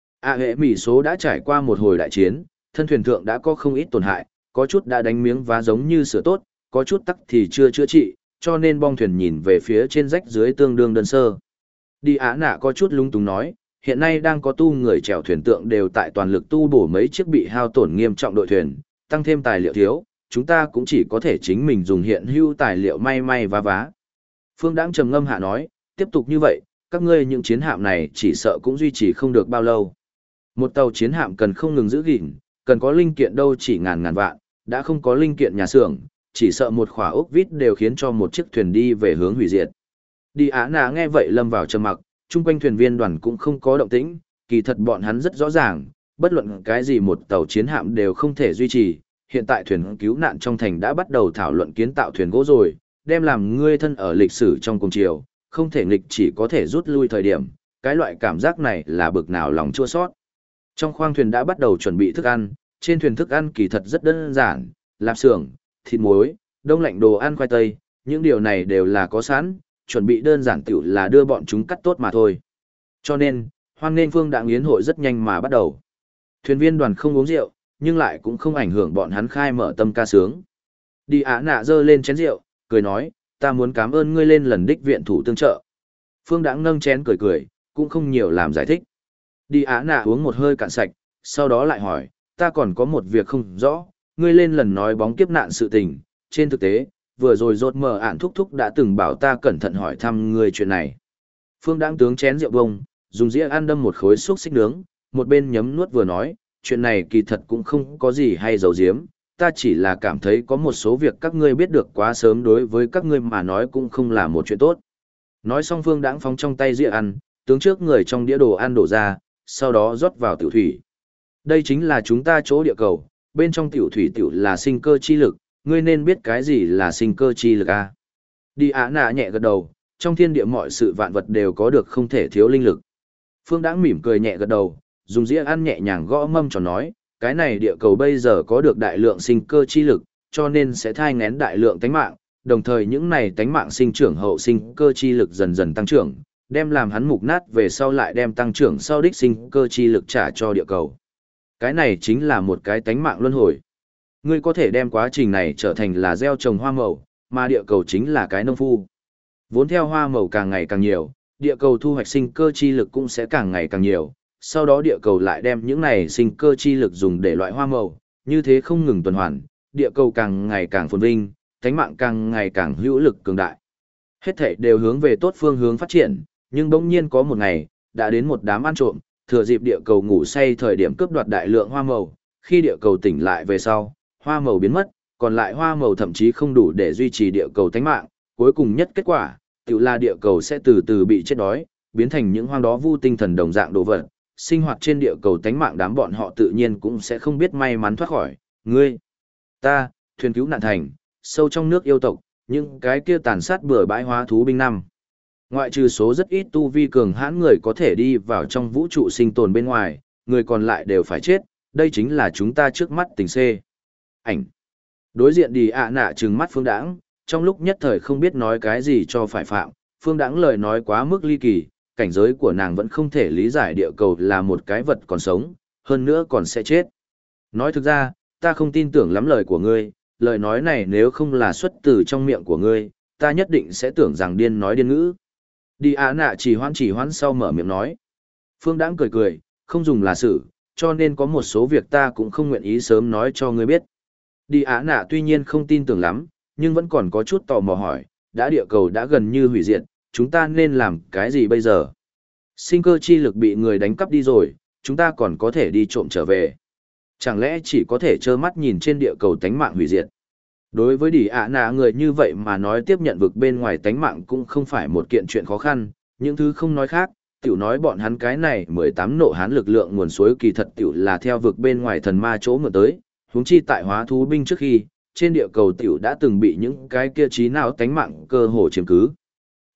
Hệ mỹ số đã trải qua một hồi đại chiến, thân thuyền thượng đã có không ít tổn hại, có chút đã đánh miếng vá giống như sửa tốt, có chút tắc thì chưa chữa trị, cho nên bong thuyền nhìn về phía trên rách dưới tương đương đơn sơ. Đi Á Nạ có chút lung túng nói, hiện nay đang có tu người chèo thuyền tượng đều tại toàn lực tu bổ mấy chiếc bị hao tổn nghiêm trọng đội thuyền, tăng thêm tài liệu thiếu, chúng ta cũng chỉ có thể chính mình dùng hiện hữu tài liệu may may vá vá. Phương Đãng trầm ngâm hạ nói, tiếp tục như vậy, các ngươi những chiến hạm này chỉ sợ cũng duy trì không được bao lâu. Một tàu chiến hạm cần không ngừng giữ gìn, cần có linh kiện đâu chỉ ngàn ngàn vạn, đã không có linh kiện nhà xưởng, chỉ sợ một khỏa ốc vít đều khiến cho một chiếc thuyền đi về hướng hủy diệt. Đi Á Nạ nghe vậy lâm vào trầm mặc, chung quanh thuyền viên đoàn cũng không có động tĩnh, kỳ thật bọn hắn rất rõ ràng, bất luận cái gì một tàu chiến hạm đều không thể duy trì, hiện tại thuyền cứu nạn trong thành đã bắt đầu thảo luận kiến tạo thuyền gỗ rồi, đem làm ngươi thân ở lịch sử trong cùng chiều, không thể nghịch chỉ có thể rút lui thời điểm, cái loại cảm giác này là bực nào lòng chua sót. Trong khoang thuyền đã bắt đầu chuẩn bị thức ăn, trên thuyền thức ăn kỳ thật rất đơn giản, lạp xưởng, thịt muối, đông lạnh đồ ăn khoai tây, những điều này đều là có sẵn, chuẩn bị đơn giản tiểu là đưa bọn chúng cắt tốt mà thôi. Cho nên, hoan nghênh Phương Đãng yến hội rất nhanh mà bắt đầu. Thuyền viên đoàn không uống rượu, nhưng lại cũng không ảnh hưởng bọn hắn khai mở tâm ca sướng. Đi Á Nạ giơ lên chén rượu, cười nói, ta muốn cảm ơn ngươi lên lần đích viện thủ tương trợ. Phương Đãng nâng chén cười cười, cũng không nhiều làm giải thích. Đi Á Nạ uống một hơi cạn sạch, sau đó lại hỏi, ta còn có một việc không rõ, ngươi lên lần nói bóng kiếp nạn sự tình, trên thực tế, vừa rồi rốt mờ ản thúc thúc đã từng bảo ta cẩn thận hỏi thăm ngươi chuyện này. Phương Đãng tướng chén rượu bông, dùng dĩa ăn đâm một khối xúc xích nướng, một bên nhấm nuốt vừa nói, chuyện này kỳ thật cũng không có gì hay giấu giếm, ta chỉ là cảm thấy có một số việc các ngươi biết được quá sớm đối với các ngươi mà nói cũng không là một chuyện tốt. Nói xong Phương Đãng phóng trong tay dĩa ăn, tướng trước người trong đĩa đồ ăn đổ ra, sau đó rót vào tiểu thủy. Đây chính là chúng ta chỗ địa cầu, bên trong tiểu thủy tiểu là sinh cơ chi lực, ngươi nên biết cái gì là sinh cơ chi lực à? Đi Á Nạ nhẹ gật đầu, trong thiên địa mọi sự vạn vật đều có được không thể thiếu linh lực. Phương Đãng mỉm cười nhẹ gật đầu, dùng dĩa ăn nhẹ nhàng gõ mâm tròn nói, cái này địa cầu bây giờ có được đại lượng sinh cơ chi lực, cho nên sẽ thai ngén đại lượng tánh mạng, đồng thời những này tánh mạng sinh trưởng hậu sinh cơ chi lực dần dần tăng trưởng, đem làm hắn mục nát về sau lại đem tăng trưởng sau đích sinh cơ chi lực trả cho địa cầu. Cái này chính là một cái tánh mạng luân hồi. Ngươi có thể đem quá trình này trở thành là gieo trồng hoa màu, mà địa cầu chính là cái nông phu. Vốn theo hoa màu càng ngày càng nhiều, địa cầu thu hoạch sinh cơ chi lực cũng sẽ càng ngày càng nhiều, sau đó địa cầu lại đem những này sinh cơ chi lực dùng để loại hoa màu, như thế không ngừng tuần hoàn, địa cầu càng ngày càng phồn vinh, tánh mạng càng ngày càng hữu lực cường đại. Hết thảy đều hướng về tốt phương hướng phát triển, nhưng bỗng nhiên có một ngày, đã đến một đám ăn trộm, thừa dịp địa cầu ngủ say thời điểm cướp đoạt đại lượng hoa màu, khi địa cầu tỉnh lại về sau, hoa màu biến mất, còn lại hoa màu thậm chí không đủ để duy trì địa cầu tánh mạng, cuối cùng nhất kết quả, tự là địa cầu sẽ từ từ bị chết đói, biến thành những hoang đó vu tinh thần đồng dạng đồ vật, sinh hoạt trên địa cầu tánh mạng đám bọn họ tự nhiên cũng sẽ không biết may mắn thoát khỏi, ngươi, ta, thuyền cứu nạn thành, sâu trong nước yêu tộc, những cái kia tàn sát bừa bãi hóa thú binh năm. Ngoại trừ số rất ít tu vi cường hãn người có thể đi vào trong vũ trụ sinh tồn bên ngoài, người còn lại đều phải chết, đây chính là chúng ta trước mắt tình xê. Ảnh. Đối diện Đi Á Nạ trừng mắt Phương Đãng, trong lúc nhất thời không biết nói cái gì cho phải phạm, Phương Đãng lời nói quá mức ly kỳ, cảnh giới của nàng vẫn không thể lý giải địa cầu là một cái vật còn sống, hơn nữa còn sẽ chết. Nói thực ra, ta không tin tưởng lắm lời của ngươi, lời nói này nếu không là xuất từ trong miệng của ngươi, ta nhất định sẽ tưởng rằng điên nói điên ngữ. Đi Á Nạ chỉ hoãn sau mở miệng nói. Phương Đãng cười cười, không dùng là sự, cho nên có một số việc ta cũng không nguyện ý sớm nói cho ngươi biết. Đi Á Nạ tuy nhiên không tin tưởng lắm, nhưng vẫn còn có chút tò mò hỏi, đã địa cầu đã gần như hủy diệt, chúng ta nên làm cái gì bây giờ? Sinh cơ chi lực bị người đánh cắp đi rồi, chúng ta còn có thể đi trộm trở về. Chẳng lẽ chỉ có thể trơ mắt nhìn trên địa cầu tánh mạng hủy diệt? Đối với Đi Á Nạ người như vậy mà nói tiếp nhận vực bên ngoài tánh mạng cũng không phải một kiện chuyện khó khăn, những thứ không nói khác, tiểu nói bọn hắn cái này 18 nộ hán lực lượng nguồn suối kỳ thật tiểu là theo vực bên ngoài thần ma chỗ mượn tới, huống chi tại hóa thú binh trước khi, trên địa cầu tiểu đã từng bị những cái kia trí não tánh mạng cơ hồ chiếm cứ.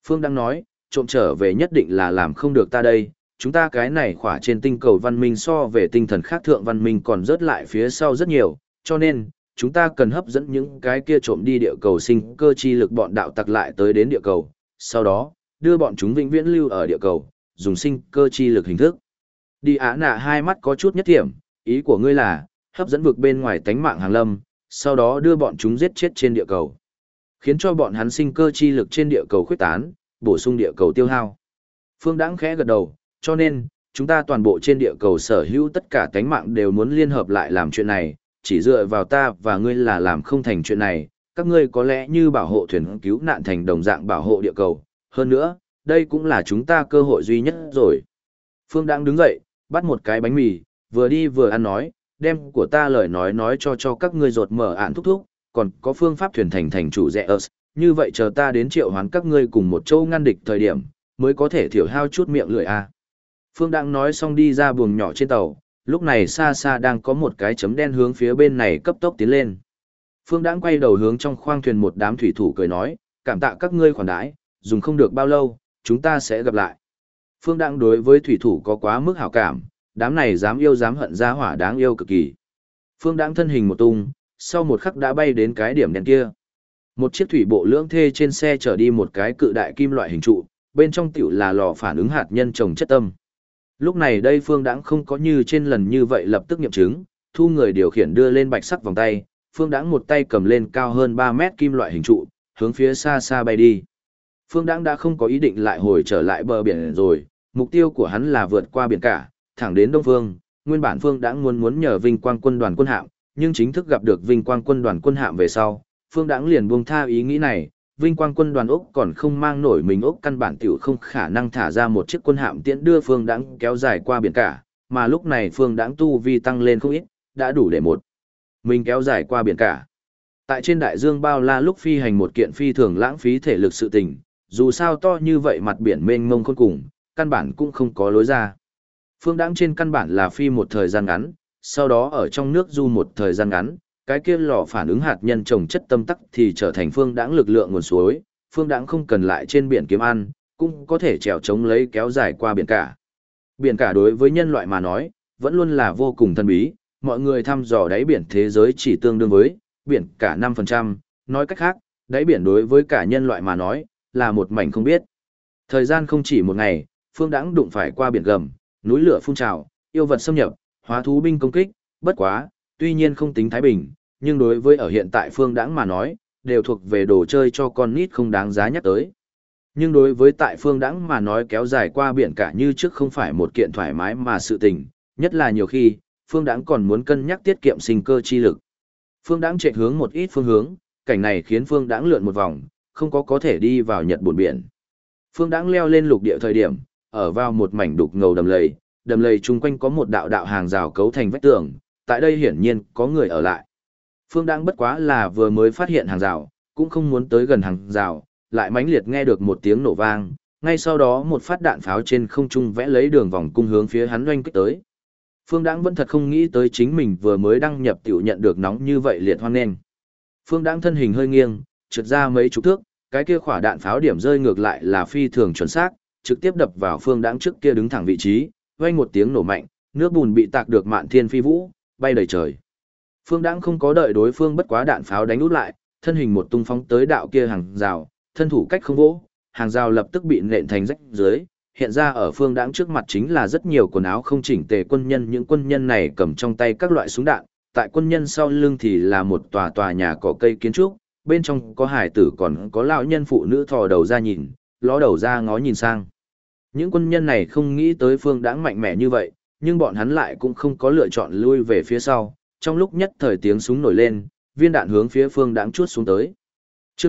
Phương đang nói, trộm trở về nhất định là làm không được ta đây, chúng ta cái này khỏa trên tinh cầu văn minh so về tinh thần khác thượng văn minh còn rớt lại phía sau rất nhiều, cho nên, chúng ta cần hấp dẫn những cái kia trộm đi địa cầu sinh cơ chi lực bọn đạo tặc lại tới đến địa cầu, sau đó, đưa bọn chúng vĩnh viễn lưu ở địa cầu, dùng sinh cơ chi lực hình thức. Đi Á Nạ hai mắt có chút nhất thiểm, ý của ngươi là, hấp dẫn vực bên ngoài tánh mạng hàng lâm, sau đó đưa bọn chúng giết chết trên địa cầu, khiến cho bọn hắn sinh cơ chi lực trên địa cầu khuếch tán, bổ sung địa cầu tiêu hao. Phương Đãng khẽ gật đầu, cho nên, chúng ta toàn bộ trên địa cầu sở hữu tất cả tánh mạng đều muốn liên hợp lại làm chuyện này, chỉ dựa vào ta và ngươi là làm không thành chuyện này, các ngươi có lẽ như bảo hộ thuyền cứu nạn thành đồng dạng bảo hộ địa cầu, hơn nữa, đây cũng là chúng ta cơ hội duy nhất rồi. Phương Đãng đứng dậy, bắt một cái bánh mì, vừa đi vừa ăn nói, đem của ta lời nói cho các ngươi rột mở ạn thúc thúc, còn có phương pháp thuyền thành chủ rẻ ớt, như vậy chờ ta đến triệu hoán các ngươi cùng một châu ngăn địch thời điểm, mới có thể thiểu hao chút miệng lưỡi a. Phương Đãng nói xong đi ra buồng nhỏ trên tàu, lúc này xa xa đang có một cái chấm đen hướng phía bên này cấp tốc tiến lên. Phương Đãng quay đầu hướng trong khoang thuyền một đám thủy thủ cười nói, cảm tạ các ngươi khoản đãi, dùng không được bao lâu, chúng ta sẽ gặp lại. Phương Đãng đối với thủy thủ có quá mức hảo cảm, đám này dám yêu dám hận ra hỏa đáng yêu cực kỳ. Phương Đãng thân hình một tung, sau một khắc đã bay đến cái điểm đen kia. Một chiếc thủy bộ lưỡng thê trên xe chở đi một cái cự đại kim loại hình trụ, bên trong tiểu là lò phản ứng hạt nhân trồng chất tâm. Lúc này đây Phương Đãng không có như trên lần như vậy lập tức nghiệm chứng, thu người điều khiển đưa lên bạch sắc vòng tay, Phương Đãng một tay cầm lên cao hơn 3 mét kim loại hình trụ, hướng phía xa xa bay đi. Phương Đãng đã không có ý định lại hồi trở lại bờ biển rồi, mục tiêu của hắn là vượt qua biển cả, thẳng đến Đông Phương. Nguyên bản Phương Đãng muốn nhờ Vinh Quang quân đoàn quân hạm, nhưng chính thức gặp được Vinh Quang quân đoàn quân hạm về sau, Phương Đãng liền buông tha ý nghĩ này. Vinh Quang quân đoàn Úc còn không mang nổi mình Úc, căn bản tiểu không khả năng thả ra một chiếc quân hạm tiễn đưa Phương Đãng kéo dài qua biển cả, mà lúc này Phương Đãng tu vi tăng lên không ít, đã đủ để một mình kéo dài qua biển cả. Tại trên đại dương bao la lúc phi hành một kiện phi thường lãng phí thể lực sự tình, dù sao to như vậy mặt biển mênh mông khôn cùng, căn bản cũng không có lối ra. Phương Đãng trên căn bản là phi một thời gian ngắn, sau đó ở trong nước du một thời gian ngắn, cái kia lò phản ứng hạt nhân trồng chất tâm tắc thì trở thành Phương Đãng lực lượng nguồn suối, Phương Đãng không cần lại trên biển kiếm ăn, cũng có thể trèo chống lấy kéo dài qua biển cả. Biển cả đối với nhân loại mà nói, vẫn luôn là vô cùng thần bí, mọi người thăm dò đáy biển thế giới chỉ tương đương với biển cả 5%, nói cách khác, đáy biển đối với cả nhân loại mà nói, là một mảnh không biết. Thời gian không chỉ một ngày, Phương Đãng đụng phải qua biển gầm, núi lửa phun trào, yêu vật xâm nhập, hóa thú binh công kích, bất quá, tuy nhiên không tính thái bình, nhưng đối với ở hiện tại Phương Đãng mà nói, đều thuộc về đồ chơi cho con nít không đáng giá nhắc tới. Nhưng đối với tại Phương Đãng mà nói kéo dài qua biển cả như trước không phải một kiện thoải mái mà sự tình, nhất là nhiều khi, Phương Đãng còn muốn cân nhắc tiết kiệm sinh cơ chi lực. Phương Đãng chạy hướng một ít phương hướng, cảnh này khiến Phương Đãng lượn một vòng, không có thể đi vào Nhật buồn biển. Phương Đãng leo lên lục địa thời điểm, ở vào một mảnh đục ngầu đầm lầy chung quanh có một đạo đạo hàng rào cấu thành vách tường, tại đây hiển nhiên có người ở lại. Phương Đãng bất quá là vừa mới phát hiện hàng rào, cũng không muốn tới gần hàng rào, lại mãnh liệt nghe được một tiếng nổ vang, ngay sau đó một phát đạn pháo trên không trung vẽ lấy đường vòng cung hướng phía hắn oanh kích tới. Phương Đãng vẫn thật không nghĩ tới chính mình vừa mới đăng nhập tiểu nhận được nóng như vậy liệt hoan nghênh. Phương Đãng thân hình hơi nghiêng, trượt ra mấy chục thước, cái kia quả đạn pháo điểm rơi ngược lại là phi thường chuẩn xác, trực tiếp đập vào Phương Đãng trước kia đứng thẳng vị trí, vang một tiếng nổ mạnh, nước bùn bị tạc được mạn thiên phi vũ, bay đầy trời. Phương Đãng không có đợi đối phương bất quá đạn pháo đánh út lại, thân hình một tung phóng tới đạo kia hàng rào, thân thủ cách không vỗ, hàng rào lập tức bị nện thành rách dưới. Hiện ra ở Phương Đãng trước mặt chính là rất nhiều quần áo không chỉnh tề quân nhân, những quân nhân này cầm trong tay các loại súng đạn, tại quân nhân sau lưng thì là một tòa nhà cỏ cây kiến trúc, bên trong có hải tử còn có lão nhân phụ nữ thò đầu ra nhìn, ló đầu ra ngó nhìn sang. Những quân nhân này không nghĩ tới Phương Đãng mạnh mẽ như vậy, nhưng bọn hắn lại cũng không có lựa chọn lui về phía sau, trong lúc nhất thời tiếng súng nổi lên, viên đạn hướng phía Phương Đãng chuốt xuống tới. Chương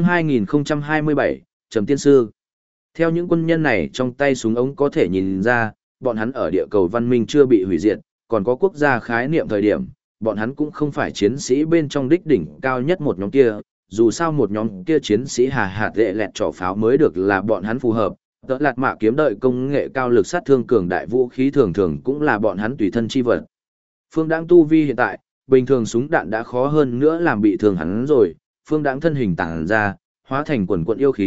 2027, Trầm Tiên Sư. Theo những quân nhân này trong tay súng ống có thể nhìn ra, bọn hắn ở địa cầu văn minh chưa bị hủy diệt, còn có quốc gia khái niệm thời điểm, bọn hắn cũng không phải chiến sĩ bên trong đích đỉnh cao nhất một nhóm kia, dù sao một nhóm kia chiến sĩ hà hạt lệ lẹt trỏ pháo mới được là bọn hắn phù hợp, tớ lạt mạ kiếm đợi công nghệ cao lực sát thương cường đại vũ khí thường thường cũng là bọn hắn tùy thân chi vật. Phương Đãng tu vi hiện tại, bình thường súng đạn đã khó hơn nữa làm bị thương hắn rồi, Phương Đãng thân hình tản ra, hóa thành quần quận yêu khí,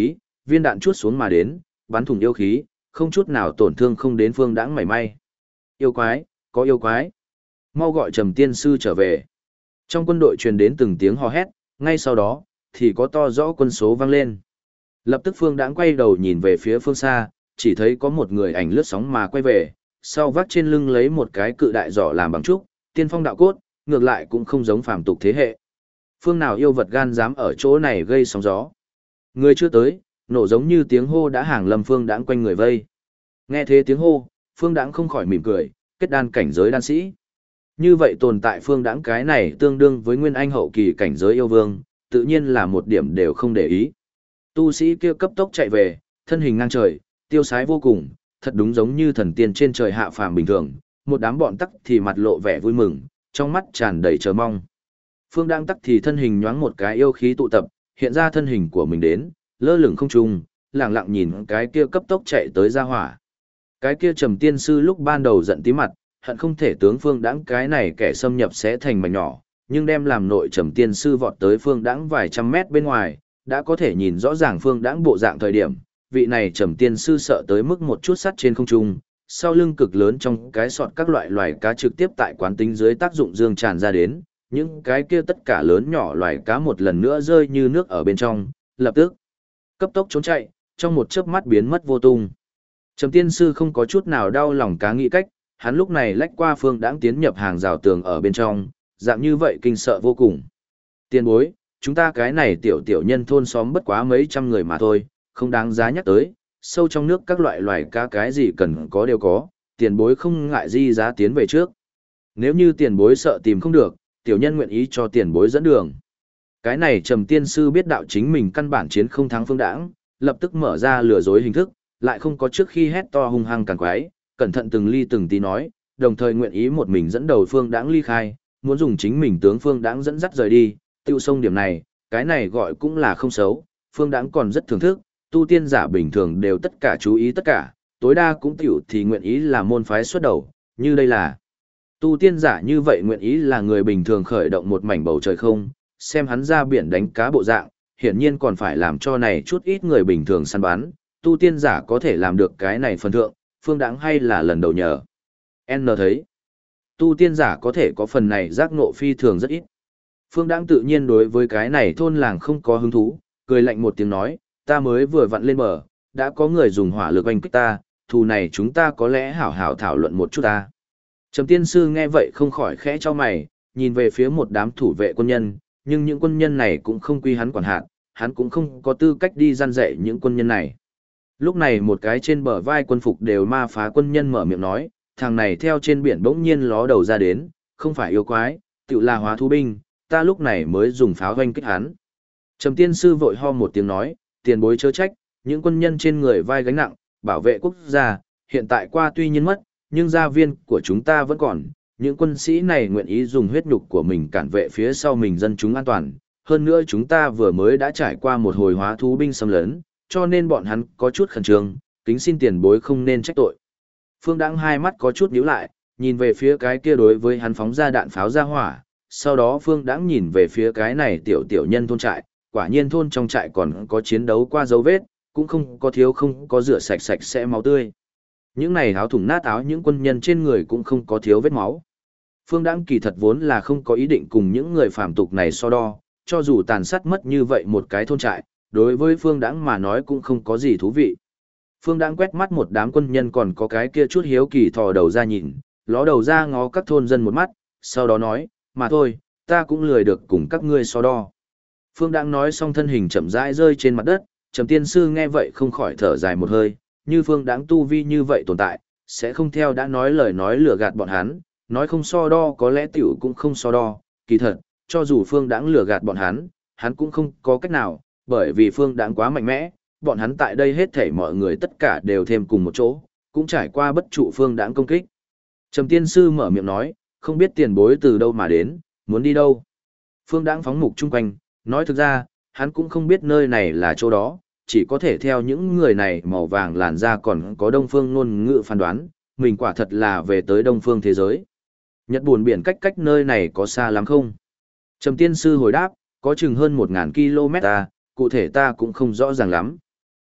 viên đạn chuốt xuống mà đến, bắn thủng yêu khí, không chút nào tổn thương không đến Phương Đãng mảy may. Yêu quái, có yêu quái. Mau gọi Trầm Tiên Sư trở về. Trong quân đội truyền đến từng tiếng hò hét, ngay sau đó, thì có to rõ quân số vang lên. Lập tức Phương Đãng quay đầu nhìn về phía phương xa, chỉ thấy có một người ảnh lướt sóng mà quay về, sau vác trên lưng lấy một cái cự đại giỏ làm bằng trúc, tiên phong đạo cốt, ngược lại cũng không giống phàm tục thế hệ. Phương nào yêu vật gan dám ở chỗ này gây sóng gió. Người chưa tới, nổ giống như tiếng hô đã hàng lâm Phương Đãng quanh người vây. Nghe thế tiếng hô, Phương Đãng không khỏi mỉm cười, kết đan cảnh giới đan sĩ. Như vậy tồn tại Phương Đãng cái này tương đương với nguyên anh hậu kỳ cảnh giới yêu vương, tự nhiên là một điểm đều không để ý. Tu sĩ kia cấp tốc chạy về, thân hình ngang trời, tiêu sái vô cùng, thật đúng giống như thần tiên trên trời hạ phàm bình thường, một đám bọn tắc thì mặt lộ vẻ vui mừng, trong mắt tràn đầy chờ mong. Phương Đãng tắc thì thân hình nhoáng một cái yêu khí tụ tập, hiện ra thân hình của mình đến, lơ lửng không trung, lặng lặng nhìn cái kia cấp tốc chạy tới ra hỏa. Cái kia Trầm Tiên Sư lúc ban đầu giận tí mặt, hận không thể tướng Phương Đãng cái này kẻ xâm nhập sẽ thành mảnh nhỏ, nhưng đem làm nội Trầm Tiên Sư vọt tới Phương Đãng vài trăm mét bên ngoài, đã có thể nhìn rõ ràng Phương Đãng bộ dạng thời điểm, vị này Trầm Tiên Sư sợ tới mức một chút sắt trên không trung, sau lưng cực lớn trong cái sọt các loại loài cá trực tiếp tại quán tính dưới tác dụng dương tràn ra đến, những cái kia tất cả lớn nhỏ loài cá một lần nữa rơi như nước ở bên trong, lập tức cấp tốc trốn chạy, trong một chớp mắt biến mất vô tung. Trầm Tiên Sư không có chút nào đau lòng cá nghĩ cách, hắn lúc này lách qua Phương Đãng tiến nhập hàng rào tường ở bên trong, dạng như vậy kinh sợ vô cùng. Tiền bối, chúng ta cái này tiểu tiểu nhân thôn xóm bất quá mấy trăm người mà thôi, không đáng giá nhắc tới, sâu trong nước các loại loài cá cái gì cần có đều có, tiền bối không ngại di giá tiến về trước. Nếu như tiền bối sợ tìm không được, tiểu nhân nguyện ý cho tiền bối dẫn đường. Cái này Trầm Tiên Sư biết đạo chính mình căn bản chiến không thắng Phương Đãng, lập tức mở ra lừa dối hình thức, lại không có trước khi hét to hung hăng càng quái, cẩn thận từng ly từng tí nói, đồng thời nguyện ý một mình dẫn đầu Phương Đãng ly khai, muốn dùng chính mình tướng Phương Đãng dẫn dắt rời đi, tiêu sông điểm này, cái này gọi cũng là không xấu, Phương Đãng còn rất thưởng thức, tu tiên giả bình thường đều tất cả chú ý tất cả, tối đa cũng tiểu thì nguyện ý là môn phái xuất đầu, như đây là tu tiên giả như vậy nguyện ý là người bình thường khởi động một mảnh bầu trời không, xem hắn ra biển đánh cá bộ dạng, hiển nhiên còn phải làm cho này chút ít người bình thường săn bắn, tu tiên giả có thể làm được cái này phần thượng, Phương Đãng hay là lần đầu nhờ. N thấy, tu tiên giả có thể có phần này giác ngộ phi thường rất ít. Phương Đãng tự nhiên đối với cái này thôn làng không có hứng thú, cười lạnh một tiếng nói, ta mới vừa vặn lên bờ, đã có người dùng hỏa lực oanh kích ta, thù này chúng ta có lẽ hảo hảo thảo luận một chút ta. Trầm Tiên Sư nghe vậy không khỏi khẽ cho mày, nhìn về phía một đám thủ vệ quân nhân, nhưng những quân nhân này cũng không quy hắn quản hạt, hắn cũng không có tư cách đi gian dạy những quân nhân này. Lúc này một cái trên bờ vai quân phục đều ma phá quân nhân mở miệng nói, thằng này theo trên biển bỗng nhiên ló đầu ra đến, không phải yêu quái, tự là hóa thú binh, ta lúc này mới dùng pháo hoanh kích hắn. Trầm Tiên Sư vội ho một tiếng nói, tiền bối chớ trách, những quân nhân trên người vai gánh nặng, bảo vệ quốc gia, hiện tại qua tuy nhiên mất, nhưng gia viên của chúng ta vẫn còn, những quân sĩ này nguyện ý dùng huyết nhục của mình cản vệ phía sau mình dân chúng an toàn, hơn nữa chúng ta vừa mới đã trải qua một hồi hóa thú binh xâm lấn, cho nên bọn hắn có chút khẩn trương, kính xin tiền bối không nên trách tội. Phương Đãng hai mắt có chút nhíu lại, nhìn về phía cái kia đối với hắn phóng ra đạn pháo ra hỏa, sau đó Phương Đãng nhìn về phía cái này tiểu tiểu nhân thôn trại, quả nhiên thôn trong trại còn có chiến đấu qua dấu vết, cũng không có thiếu không có rửa sạch sạch sẽ máu tươi. Những này áo thủng nát áo những quân nhân trên người cũng không có thiếu vết máu. Phương Đãng kỳ thật vốn là không có ý định cùng những người phàm tục này so đo, cho dù tàn sát mất như vậy một cái thôn trại, đối với Phương Đãng mà nói cũng không có gì thú vị. Phương Đãng quét mắt một đám quân nhân còn có cái kia chút hiếu kỳ thò đầu ra nhìn, ló đầu ra ngó các thôn dân một mắt, sau đó nói, mà thôi, ta cũng lười được cùng các ngươi so đo. Phương Đãng nói xong thân hình chậm rãi rơi trên mặt đất, Trầm Tiên Sư nghe vậy không khỏi thở dài một hơi, như Phương Đãng tu vi như vậy tồn tại, sẽ không theo đã nói lời nói lừa gạt bọn hắn, nói không so đo có lẽ tiểu cũng không so đo, kỳ thật, cho dù Phương Đãng lừa gạt bọn hắn cũng không có cách nào, bởi vì Phương Đãng quá mạnh mẽ, bọn hắn tại đây hết thảy mọi người tất cả đều thêm cùng một chỗ, cũng trải qua bất trụ Phương Đãng công kích. Trầm Tiên Sư mở miệng nói, không biết tiền bối từ đâu mà đến, muốn đi đâu. Phương Đãng phóng mục chung quanh, nói thực ra, hắn cũng không biết nơi này là chỗ đó, chỉ có thể theo những người này màu vàng làn da còn có đông phương ngôn ngữ phán đoán, mình quả thật là về tới đông phương thế giới. Nhật buồn biển cách nơi này có xa lắm không? Trầm Tiên Sư hồi đáp, có chừng hơn 1000 km ta, cụ thể ta cũng không rõ ràng lắm.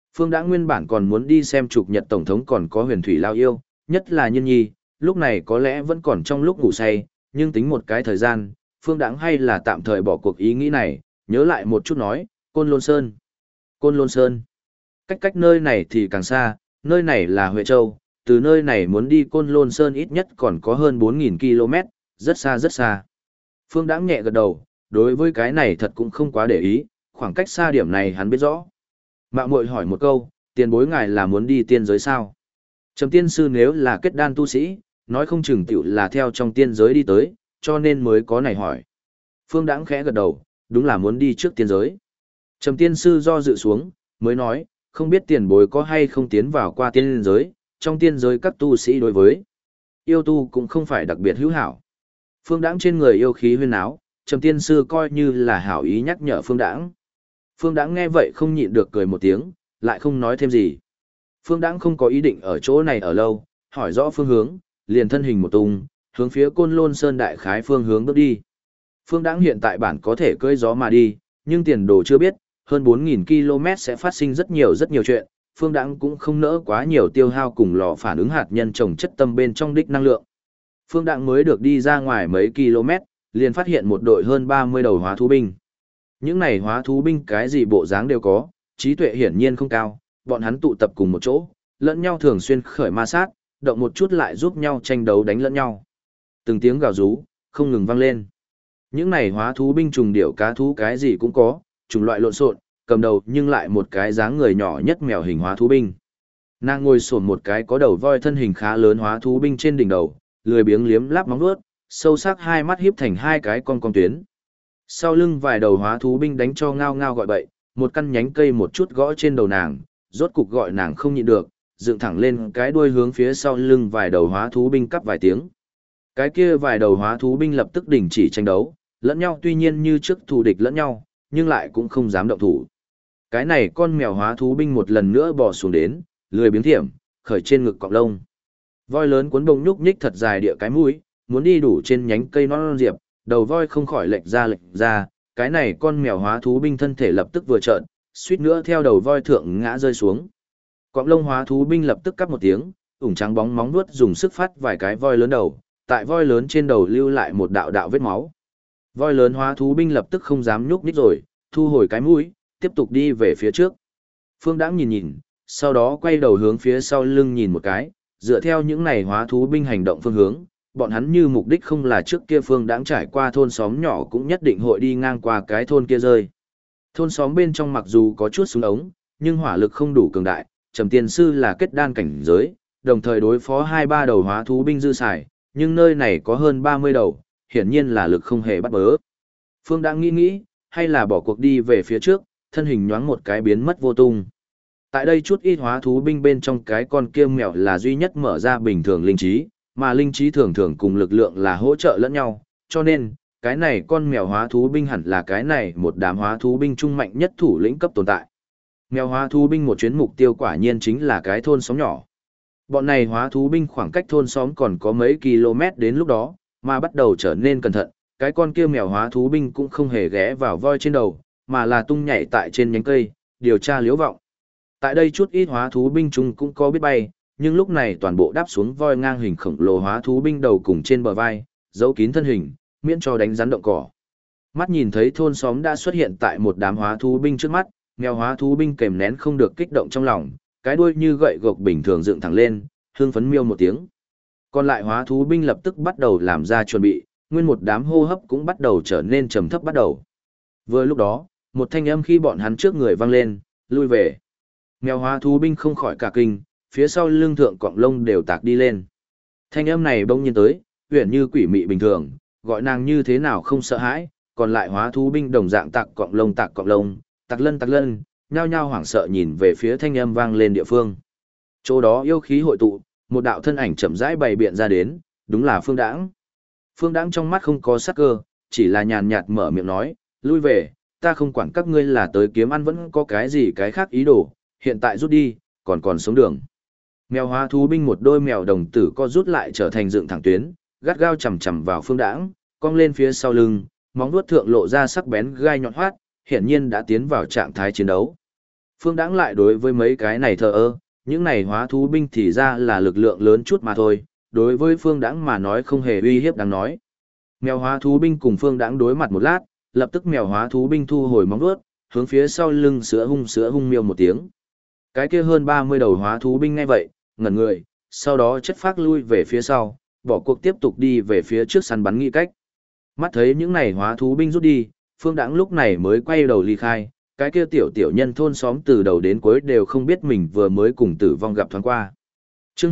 Phương Đãng nguyên bản còn muốn đi xem chụp nhật tổng thống còn có huyền thủy lao yêu, nhất là Nhiên Nhi, lúc này có lẽ vẫn còn trong lúc ngủ say, nhưng tính một cái thời gian, Phương Đãng hay là tạm thời bỏ cuộc ý nghĩ này, nhớ lại một chút nói, Côn Lôn Sơn. Côn Lôn Sơn. Cách nơi này thì càng xa, nơi này là Huệ Châu, từ nơi này muốn đi Côn Lôn Sơn ít nhất còn có hơn 4.000 km, rất xa rất xa. Phương Đãng nhẹ gật đầu, đối với cái này thật cũng không quá để ý, khoảng cách xa điểm này hắn biết rõ. Mạo muội hỏi một câu, tiền bối ngài là muốn đi tiên giới sao? Trầm tiên sư nếu là kết đan tu sĩ, nói không chừng tiểu là theo trong tiên giới đi tới, cho nên mới có này hỏi. Phương Đãng khẽ gật đầu, đúng là muốn đi trước tiên giới. Trầm tiên sư do dự xuống, mới nói, không biết tiền bối có hay không tiến vào qua tiên giới, trong tiên giới các tu sĩ đối với yêu tu cũng không phải đặc biệt hữu hảo. Phương Đãng trên người yêu khí huyên áo, Trầm tiên sư coi như là hảo ý nhắc nhở Phương Đãng. Phương Đãng nghe vậy không nhịn được cười một tiếng, lại không nói thêm gì. Phương Đãng không có ý định ở chỗ này ở lâu, hỏi rõ phương hướng, liền thân hình một tung, hướng phía Côn Lôn Sơn đại khái phương hướng bước đi. Phương Đãng hiện tại bản có thể cưỡi gió mà đi, nhưng tiền đồ chưa biết, hơn 4.000 km sẽ phát sinh rất nhiều chuyện, Phương Đãng cũng không nỡ quá nhiều tiêu hao cùng lò phản ứng hạt nhân trồng chất tâm bên trong đích năng lượng. Phương Đãng mới được đi ra ngoài mấy km, liền phát hiện một đội hơn 30 đầu hóa thú binh. Những này hóa thú binh cái gì bộ dáng đều có, trí tuệ hiển nhiên không cao, bọn hắn tụ tập cùng một chỗ, lẫn nhau thường xuyên khởi ma sát, động một chút lại giúp nhau tranh đấu đánh lẫn nhau. Từng tiếng gào rú, không ngừng vang lên. Những này hóa thú binh trùng điểu cá thú cái gì cũng có, chủng loại lộn xộn, cầm đầu nhưng lại một cái dáng người nhỏ nhất mèo hình hóa thú binh. Nàng ngồi xổm một cái có đầu voi thân hình khá lớn hóa thú binh trên đỉnh đầu, lười biếng liếm láp móng vuốt, sâu sắc hai mắt híp thành hai cái con tuyến. Sau lưng vài đầu hóa thú binh đánh cho ngao ngao gọi bậy, một căn nhánh cây một chút gõ trên đầu nàng, rốt cục gọi nàng không nhịn được, dựng thẳng lên cái đuôi hướng phía sau lưng vài đầu hóa thú binh cắp vài tiếng. Cái kia vài đầu hóa thú binh lập tức đình chỉ tranh đấu, lẫn nhau tuy nhiên như trước thù địch lẫn nhau, nhưng lại cũng không dám động thủ. Cái này con mèo hóa thú binh một lần nữa bò xuống đến, lười biếng thiểm, khởi trên ngực cọng lông. Voi lớn cuốn bông nhúc nhích thật dài địa cái mũi, muốn đi đủ trên nhánh cây non diệp, đầu voi không khỏi lệch ra, cái này con mèo hóa thú binh thân thể lập tức vừa trợn, suýt nữa theo đầu voi thượng ngã rơi xuống. Cọng lông hóa thú binh lập tức cắp một tiếng, ủng trắng bóng móng vuốt dùng sức phát vài cái voi lớn đầu, tại voi lớn trên đầu lưu lại một đạo vết máu. Voi lớn hóa thú binh lập tức không dám nhúc nhích rồi, thu hồi cái mũi, tiếp tục đi về phía trước. Phương Đãng nhìn, sau đó quay đầu hướng phía sau lưng nhìn một cái, dựa theo những này hóa thú binh hành động phương hướng, bọn hắn như mục đích không là trước kia Phương Đãng trải qua thôn xóm nhỏ cũng nhất định hội đi ngang qua cái thôn kia rơi. Thôn xóm bên trong mặc dù có chút súng ống, nhưng hỏa lực không đủ cường đại, Trầm Tiên sư là kết đan cảnh giới, đồng thời đối phó 2-3 đầu hóa thú binh dư xài, nhưng nơi này có hơn 30 đầu, hiển nhiên là lực không hề bắt bớ. Phương Đãng nghĩ, hay là bỏ cuộc đi về phía trước, thân hình nhoáng một cái biến mất vô tung. Tại đây chút ít hóa thú binh bên trong cái con kia mèo là duy nhất mở ra bình thường linh trí, mà linh trí thường thường cùng lực lượng là hỗ trợ lẫn nhau, cho nên, cái này con mèo hóa thú binh hẳn là cái này một đám hóa thú binh trung mạnh nhất thủ lĩnh cấp tồn tại. Mèo hóa thú binh một chuyến mục tiêu quả nhiên chính là cái thôn xóm nhỏ. Bọn này hóa thú binh khoảng cách thôn xóm còn có mấy km đến lúc đó, mà bắt đầu trở nên cẩn thận, cái con kia mèo hóa thú binh cũng không hề ghé vào voi trên đầu, mà là tung nhảy tại trên nhánh cây, điều tra liếu vọng. Tại đây chút ít hóa thú binh chúng cũng có biết bay, nhưng lúc này toàn bộ đáp xuống voi ngang hình khổng lồ hóa thú binh đầu cùng trên bờ vai, giấu kín thân hình, miễn cho đánh rắn động cỏ. Mắt nhìn thấy thôn xóm đã xuất hiện tại một đám hóa thú binh trước mắt, mèo hóa thú binh kèm nén không được kích động trong lòng, cái đuôi như gậy gộc bình thường dựng thẳng lên, hương phấn miêu một tiếng. Còn lại hóa thú binh lập tức bắt đầu làm ra chuẩn bị, nguyên một đám hô hấp cũng bắt đầu trở nên trầm thấp bắt đầu. Vừa lúc đó, một thanh âm khi bọn hắn trước người vang lên, lui về. Mèo hóa thú binh không khỏi cả kinh, phía sau lưng thượng cọng lông đều tạc đi lên. Thanh âm này bỗng nhiên tới, huyền như quỷ mị bình thường, gọi nàng như thế nào không sợ hãi, còn lại hóa thú binh đồng dạng tạc cọng lông, tạc lân, nhao nhao hoảng sợ nhìn về phía thanh âm vang lên địa phương. Chỗ đó yêu khí hội tụ, một đạo thân ảnh chậm rãi bày biện ra đến, đúng là Phương Đãng. Phương Đãng trong mắt không có sắc cơ, chỉ là nhàn nhạt mở miệng nói, lui về, ta không quản các ngươi là tới kiếm ăn vẫn có cái gì cái khác ý đồ, hiện tại rút đi, còn sống đường. Mèo hóa thú binh một đôi mèo đồng tử co rút lại trở thành dựng thẳng tuyến, gắt gao chầm chầm vào Phương Đãng, cong lên phía sau lưng, móng vuốt thượng lộ ra sắc bén gai nhọn hoắt, hiển nhiên đã tiến vào trạng thái chiến đấu. Phương Đãng lại đối với mấy cái này thờ ơ, những này hóa thú binh thì ra là lực lượng lớn chút mà thôi, đối với Phương Đãng mà nói không hề uy hiếp đáng nói. Mèo hóa thú binh cùng Phương Đãng đối mặt một lát, lập tức mèo hóa thú binh thu hồi móng vuốt, hướng phía sau lưng sữa hung miêu một tiếng. Cái kia hơn 30 đầu hóa thú binh ngay vậy, ngẩn người, sau đó chất phác lui về phía sau, bỏ cuộc tiếp tục đi về phía trước săn bắn nghĩ cách. Mắt thấy những này hóa thú binh rút đi, Phương Đãng lúc này mới quay đầu ly khai, cái kia tiểu nhân thôn xóm từ đầu đến cuối đều không biết mình vừa mới cùng tử vong gặp thoáng qua. Chương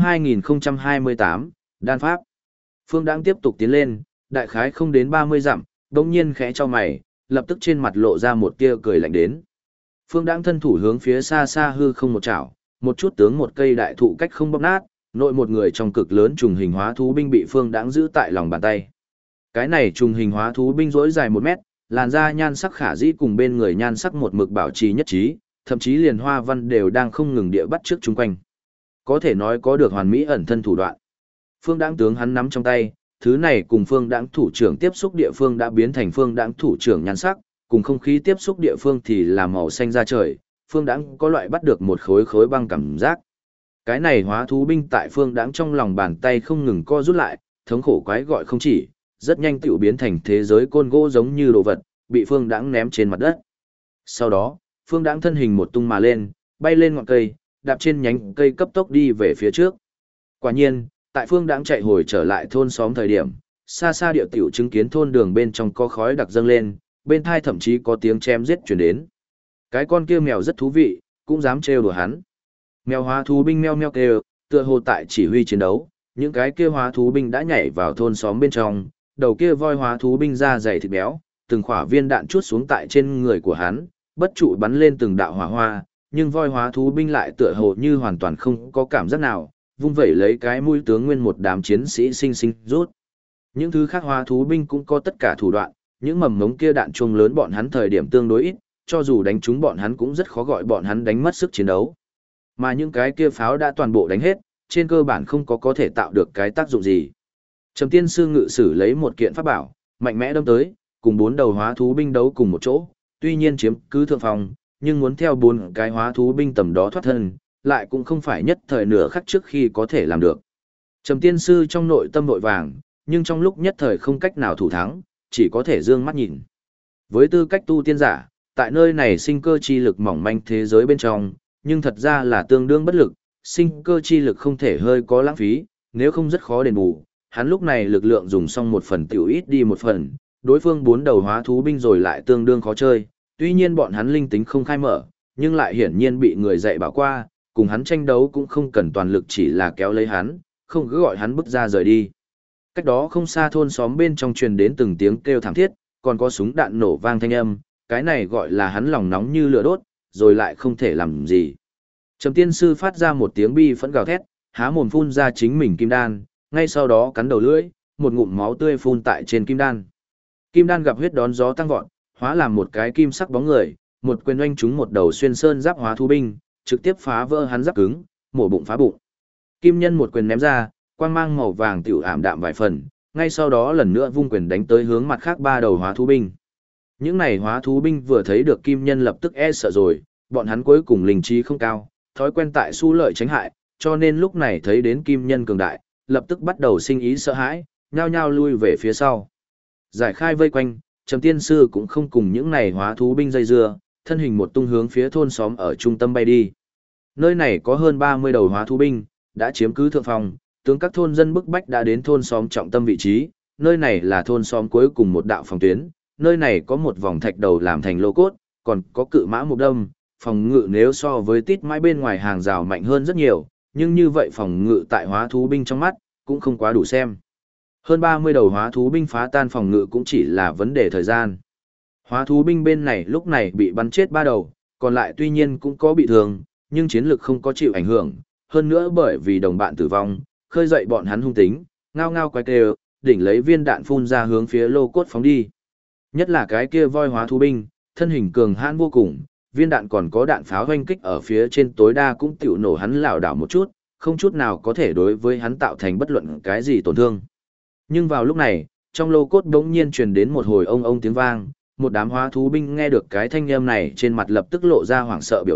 2028, Đan Pháp. Phương Đãng tiếp tục tiến lên, đại khái không đến 30 dặm, đột nhiên khẽ cho mày, lập tức trên mặt lộ ra một tia cười lạnh đến. Phương Đãng thân thủ hướng phía xa xa hư không một chảo, một chút tướng một cây đại thụ cách không bóp nát, nội một người trong cực lớn trùng hình hóa thú binh bị Phương Đãng giữ tại lòng bàn tay. Cái này trùng hình hóa thú binh rỗi dài 1 mét, làn da nhan sắc khả dĩ cùng bên người nhan sắc một mực bảo trì nhất trí, thậm chí liền hoa văn đều đang không ngừng địa bắt trước chung quanh. Có thể nói có được hoàn mỹ ẩn thân thủ đoạn. Phương Đãng tướng hắn nắm trong tay, thứ này cùng Phương Đãng thủ trưởng tiếp xúc địa phương đã biến thành Phương Đãng thủ trưởng nhan sắc, cùng không khí tiếp xúc địa phương thì là màu xanh da trời, Phương Đãng có loại bắt được một khối khối băng cảm giác. Cái này hóa thú binh tại Phương Đãng trong lòng bàn tay không ngừng co rút lại, thống khổ quái gọi không chỉ, rất nhanh tiểu biến thành thế giới côn gỗ giống như đồ vật, bị Phương Đãng ném trên mặt đất. Sau đó, Phương Đãng thân hình một tung mà lên, bay lên ngọn cây, đạp trên nhánh cây cấp tốc đi về phía trước. Quả nhiên, tại Phương Đãng chạy hồi trở lại thôn xóm thời điểm, xa xa địa tiểu chứng kiến thôn đường bên trong có khói đặc dâng lên, bên thai thậm chí có tiếng chém giết truyền đến. Cái con kia mèo rất thú vị, cũng dám trêu đùa hắn. Mèo hóa thú binh meo meo kêu, tựa hồ tại chỉ huy chiến đấu, những cái kia hóa thú binh đã nhảy vào thôn xóm bên trong, đầu kia voi hóa thú binh da dày thịt béo, từng khỏa viên đạn chuốt xuống tại trên người của hắn, bất trụ bắn lên từng đạo hỏa hoa, nhưng voi hóa thú binh lại tựa hồ như hoàn toàn không có cảm giác nào, vung vẩy lấy cái mũi tướng nguyên một đám chiến sĩ sinh sinh rút. Những thứ khác hóa thú binh cũng có tất cả thủ đoạn, những mầm ngống kia đạn chuông lớn bọn hắn thời điểm tương đối ít, cho dù đánh trúng bọn hắn cũng rất khó gọi bọn hắn đánh mất sức chiến đấu. Mà những cái kia pháo đã toàn bộ đánh hết, trên cơ bản không có thể tạo được cái tác dụng gì. Trầm Tiên Sư ngự sử lấy một kiện pháp bảo, mạnh mẽ đâm tới, cùng 4 đầu hóa thú binh đấu cùng một chỗ, tuy nhiên chiếm cứ thượng phòng, nhưng muốn theo 4 cái hóa thú binh tầm đó thoát thân, lại cũng không phải nhất thời nửa khắc trước khi có thể làm được. Trầm Tiên Sư trong nội tâm vội vàng, nhưng trong lúc nhất thời không cách nào thủ thắng, chỉ có thể dương mắt nhìn. Với tư cách tu tiên giả, tại nơi này sinh cơ chi lực mỏng manh thế giới bên trong, nhưng thật ra là tương đương bất lực, sinh cơ chi lực không thể hơi có lãng phí, nếu không rất khó đền bù. Hắn lúc này lực lượng dùng xong một phần tiểu ít đi một phần, đối phương 4 đầu hóa thú binh rồi lại tương đương khó chơi, tuy nhiên bọn hắn linh tính không khai mở, nhưng lại hiển nhiên bị người dạy bảo qua, cùng hắn tranh đấu cũng không cần toàn lực chỉ là kéo lấy hắn, không cứ gọi hắn bước ra rời đi. Cách đó không xa thôn xóm bên trong truyền đến từng tiếng kêu thảm thiết, còn có súng đạn nổ vang thanh âm, cái này gọi là hắn lòng nóng như lửa đốt, rồi lại không thể làm gì. Trầm Tiên Sư phát ra một tiếng bi phẫn gào thét, há mồm phun ra chính mình kim đan, ngay sau đó cắn đầu lưỡi, một ngụm máu tươi phun tại trên kim đan. Kim đan gặp huyết đón gió tăng vọt, hóa làm một cái kim sắc bóng người, một quyền oanh trúng một đầu xuyên sơn giáp hóa thú binh, trực tiếp phá vỡ hắn giáp cứng, mổ bụng phá bụng. Kim nhân một quyền ném ra, quang mang màu vàng tiểu ảm đạm vài phần, ngay sau đó lần nữa vung quyền đánh tới hướng mặt khác 3 đầu hóa thú binh. Những này hóa thú binh vừa thấy được kim nhân lập tức e sợ rồi, bọn hắn cuối cùng linh trí không cao, thói quen tại xu lợi tránh hại, cho nên lúc này thấy đến kim nhân cường đại, lập tức bắt đầu sinh ý sợ hãi, nhao nhao lui về phía sau. Giải khai vây quanh, Trầm Tiên Sư cũng không cùng những này hóa thú binh dây dưa, thân hình một tung hướng phía thôn xóm ở trung tâm bay đi. Nơi này có hơn 30 đầu hóa thú binh, đã chiếm cứ thượng phòng, tướng các thôn dân bức bách đã đến thôn xóm trọng tâm vị trí, nơi này là thôn xóm cuối cùng một đạo phòng tuyến, nơi này có một vòng thạch đầu làm thành lô cốt, còn có cự mã mục đâm, phòng ngự nếu so với tít mãi bên ngoài hàng rào mạnh hơn rất nhiều, nhưng như vậy phòng ngự tại hóa thú binh trong mắt, cũng không quá đủ xem. Hơn 30 đầu hóa thú binh phá tan phòng ngự cũng chỉ là vấn đề thời gian. Hóa thú binh bên này lúc này bị bắn chết 3 đầu, còn lại tuy nhiên cũng có bị thương, nhưng chiến lực không có chịu ảnh hưởng, hơn nữa bởi vì đồng bạn tử vong, khơi dậy bọn hắn hung tính, ngao ngao quái kêu, đỉnh lấy viên đạn phun ra hướng phía lô cốt phóng đi. Nhất là cái kia voi hóa thú binh, thân hình cường hãn vô cùng, viên đạn còn có đạn pháo hoanh kích ở phía trên tối đa cũng tiểu nổ hắn lảo đảo một chút, không chút nào có thể đối với hắn tạo thành bất luận cái gì tổn thương. Nhưng vào lúc này, trong lô cốt đống nhiên truyền đến một hồi ông tiếng vang, một đám hóa thú binh nghe được cái thanh âm này trên mặt lập tức lộ ra hoảng sợ biểu lộ,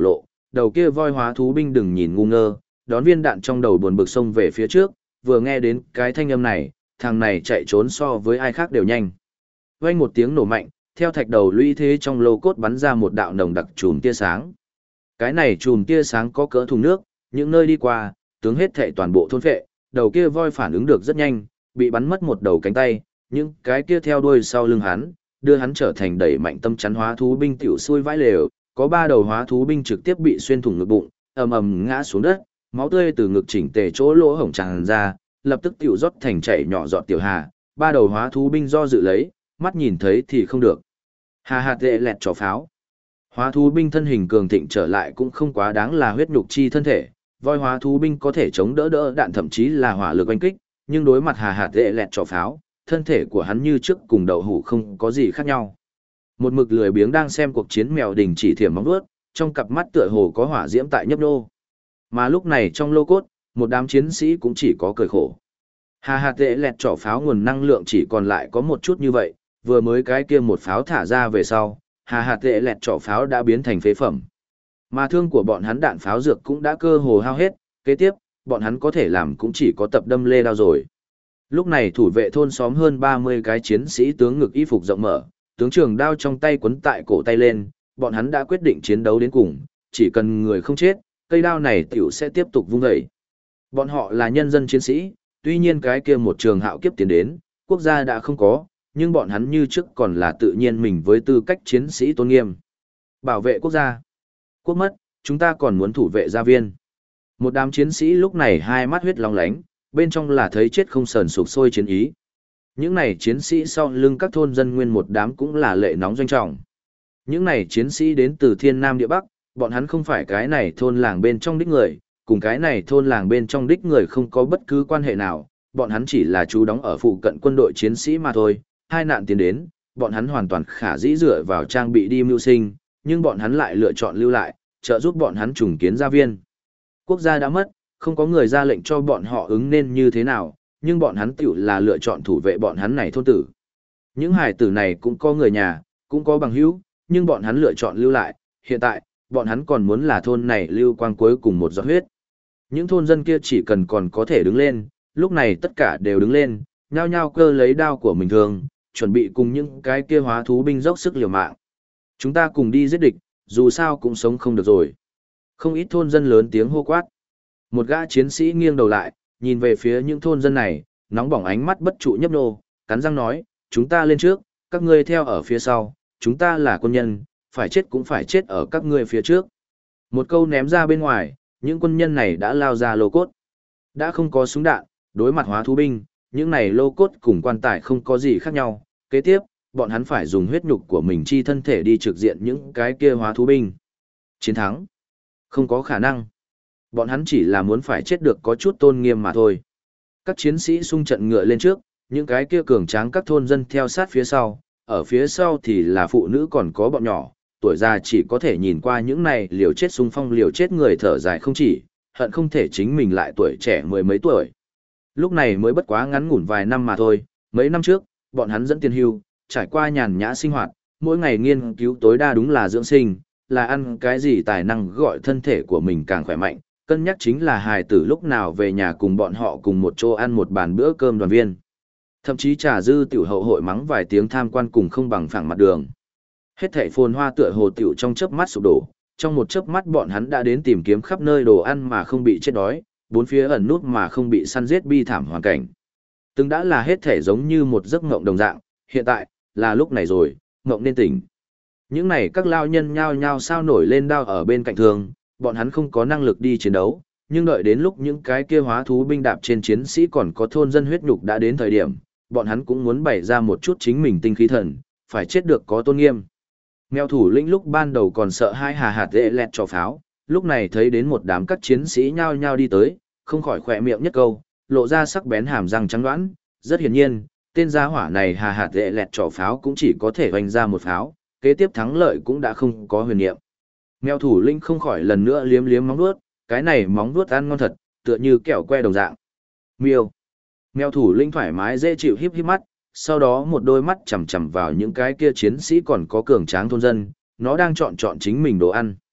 đầu kia voi hóa thú binh đừng nhìn ngu ngơ, đón viên đạn trong đầu buồn bực xông về phía trước, vừa nghe đến cái thanh âm này, thằng này chạy trốn so với ai khác đều nhanh. Vang một tiếng nổ mạnh, theo thạch đầu lũy thế trong lô cốt bắn ra một đạo nồng đặc chùm tia sáng. Cái này chùm tia sáng có cỡ thùng nước, những nơi đi qua, tướng hết thảy toàn bộ thôn phệ, đầu kia voi phản ứng được rất nhanh, bị bắn mất một đầu cánh tay, những cái kia theo đuôi sau lưng hắn, đưa hắn trở thành đẩy mạnh tâm chắn hóa thú binh tiểu xuôi vãi lều, có 3 đầu hóa thú binh trực tiếp bị xuyên thủng ngực bụng, ầm ầm ngã xuống đất, máu tươi từ ngực chỉnh tề chỗ lỗ hổng tràn ra, lập tức tiểu rót thành chảy nhỏ giọt tiểu hà, 3 đầu hóa thú binh do dự lấy, mắt nhìn thấy thì không được. Hà hạt tệ lẹt trò pháo. Hóa thú binh thân hình cường thịnh trở lại cũng không quá đáng là huyết nhục chi thân thể, voi hóa thú binh có thể chống đỡ đạn thậm chí là hỏa lực oanh kích, nhưng đối mặt hà hạt tệ lẹt trò pháo, thân thể của hắn như trước cùng đậu hũ không có gì khác nhau. Một mực lười biếng đang xem cuộc chiến mèo đình chỉ thiểm móng vuốt, trong cặp mắt tựa hồ có hỏa diễm tại nhấp nô. Mà lúc này trong lô cốt, một đám chiến sĩ cũng chỉ có cười khổ. Hà hạt tệ lẹt trỏ pháo nguồn năng lượng chỉ còn lại có một chút như vậy, vừa mới cái kia một pháo thả ra về sau, hà hạt tệ lẹt trỏ pháo đã biến thành phế phẩm. Mà thương của bọn hắn đạn pháo dược cũng đã cơ hồ hao hết, kế tiếp, bọn hắn có thể làm cũng chỉ có tập đâm lê đao rồi. Lúc này thủ vệ thôn xóm hơn 30 cái chiến sĩ tướng ngực y phục rộng mở, tướng trường đao trong tay quấn tại cổ tay lên, bọn hắn đã quyết định chiến đấu đến cùng, chỉ cần người không chết, cây đao này tiểu sẽ tiếp tục vung dậy. Bọn họ là nhân dân chiến sĩ, tuy nhiên cái kia một trường hạo kiếp tiến đến, quốc gia đã không có, nhưng bọn hắn như trước còn là tự nhiên mình với tư cách chiến sĩ tôn nghiêm. Bảo vệ quốc gia. Quốc mất, chúng ta còn muốn thủ vệ gia viên. Một đám chiến sĩ lúc này hai mắt huyết long lánh, bên trong là thấy chết không sờn sục sôi chiến ý. Những này chiến sĩ sau lưng các thôn dân nguyên một đám cũng là lệ nóng doanh trọng. Những này chiến sĩ đến từ thiên nam địa bắc, bọn hắn không phải cái này thôn làng bên trong đích người, cùng cái này thôn làng bên trong đích người không có bất cứ quan hệ nào, bọn hắn chỉ là trú đóng ở phụ cận quân đội chiến sĩ mà thôi. Hai nạn tiến đến, bọn hắn hoàn toàn khả dĩ dựa vào trang bị đi mưu sinh, nhưng bọn hắn lại lựa chọn lưu lại, trợ giúp bọn hắn trùng kiến gia viên. Quốc gia đã mất, không có người ra lệnh cho bọn họ ứng nên như thế nào, nhưng bọn hắn tiểu là lựa chọn thủ vệ bọn hắn này thôn tử. Những hải tử này cũng có người nhà, cũng có bằng hữu, nhưng bọn hắn lựa chọn lưu lại, hiện tại, bọn hắn còn muốn là thôn này lưu quang cuối cùng một giọt huyết. Những thôn dân kia chỉ cần còn có thể đứng lên, lúc này tất cả đều đứng lên, nhao nhao cơ lấy đao của mình thường, chuẩn bị cùng những cái kia hóa thú binh dốc sức liều mạng. Chúng ta cùng đi giết địch, dù sao cũng sống không được rồi. Không ít thôn dân lớn tiếng hô quát. Một gã chiến sĩ nghiêng đầu lại, nhìn về phía những thôn dân này, nóng bỏng ánh mắt bất trụ nhấp nô, cắn răng nói, chúng ta lên trước, các ngươi theo ở phía sau, chúng ta là quân nhân, phải chết cũng phải chết ở các ngươi phía trước. Một câu ném ra bên ngoài, những quân nhân này đã lao ra lô cốt. Đã không có súng đạn, đối mặt hóa thú binh, những này lô cốt cùng quan tài không có gì khác nhau. Kế tiếp, bọn hắn phải dùng huyết nhục của mình chi thân thể đi trực diện những cái kia hóa thú binh. Chiến thắng? Không có khả năng. Bọn hắn chỉ là muốn phải chết được có chút tôn nghiêm mà thôi. Các chiến sĩ xung trận ngựa lên trước, những cái kia cường tráng các thôn dân theo sát phía sau, ở phía sau thì là phụ nữ còn có bọn nhỏ, tuổi già chỉ có thể nhìn qua những này liều chết xung phong liều chết người thở dài không chỉ, hận không thể chính mình lại tuổi trẻ mười mấy tuổi. Lúc này mới bất quá ngắn ngủn vài năm mà thôi, mấy năm trước, bọn hắn dẫn tiền hưu, trải qua nhàn nhã sinh hoạt, mỗi ngày nghiên cứu tối đa đúng là dưỡng sinh, là ăn cái gì tài năng gọi thân thể của mình càng khỏe mạnh, cân nhắc chính là hài tử lúc nào về nhà cùng bọn họ cùng một chỗ ăn một bàn bữa cơm đoàn viên. Thậm chí trà dư tiểu hậu hội mắng vài tiếng tham quan cùng không bằng phẳng mặt đường. Hết thảy phồn hoa tựa hồ tiểu trong chớp mắt sụp đổ, trong một chớp mắt bọn hắn đã đến tìm kiếm khắp nơi đồ ăn mà không bị chết đói, bốn phía ẩn nút mà không bị săn giết bi thảm hoàn cảnh. Từng đã là hết thảy giống như một giấc mộng đồng dạng, hiện tại, là lúc này rồi, mộng nên tỉnh. Những này các lao nhân nhao nhao sao nổi lên đao ở bên cạnh thường, bọn hắn không có năng lực đi chiến đấu, nhưng đợi đến lúc những cái kia hóa thú binh đạp trên chiến sĩ còn có thôn dân huyết nhục đã đến thời điểm, bọn hắn cũng muốn bày ra một chút chính mình tinh khí thần, phải chết được có tôn nghiêm. Mèo thủ lĩnh lúc ban đầu còn sợ hai hà hạt dễ lẹt cho pháo, lúc này thấy đến một đám các chiến sĩ nhao nhao đi tới, không khỏi khỏe miệng nhất câu, lộ ra sắc bén hàm răng trắng đoán, rất hiển nhiên, tên gia hỏa này hà hạt dễ lẹt cho pháo cũng chỉ có thể hoành ra một pháo, kế tiếp thắng lợi cũng đã không có huyền niệm. Mèo thủ lĩnh không khỏi lần nữa liếm liếm móng vuốt, cái này móng vuốt ăn ngon thật, tựa như kẹo que đồng dạng. Miêu. Mèo thủ lĩnh thoải mái dễ chịu híp híp mắt, sau đó một đôi mắt chằm chằm vào những cái kia chiến sĩ còn có cường tráng thôn dân, nó đang chọn chính mình đồ ăn.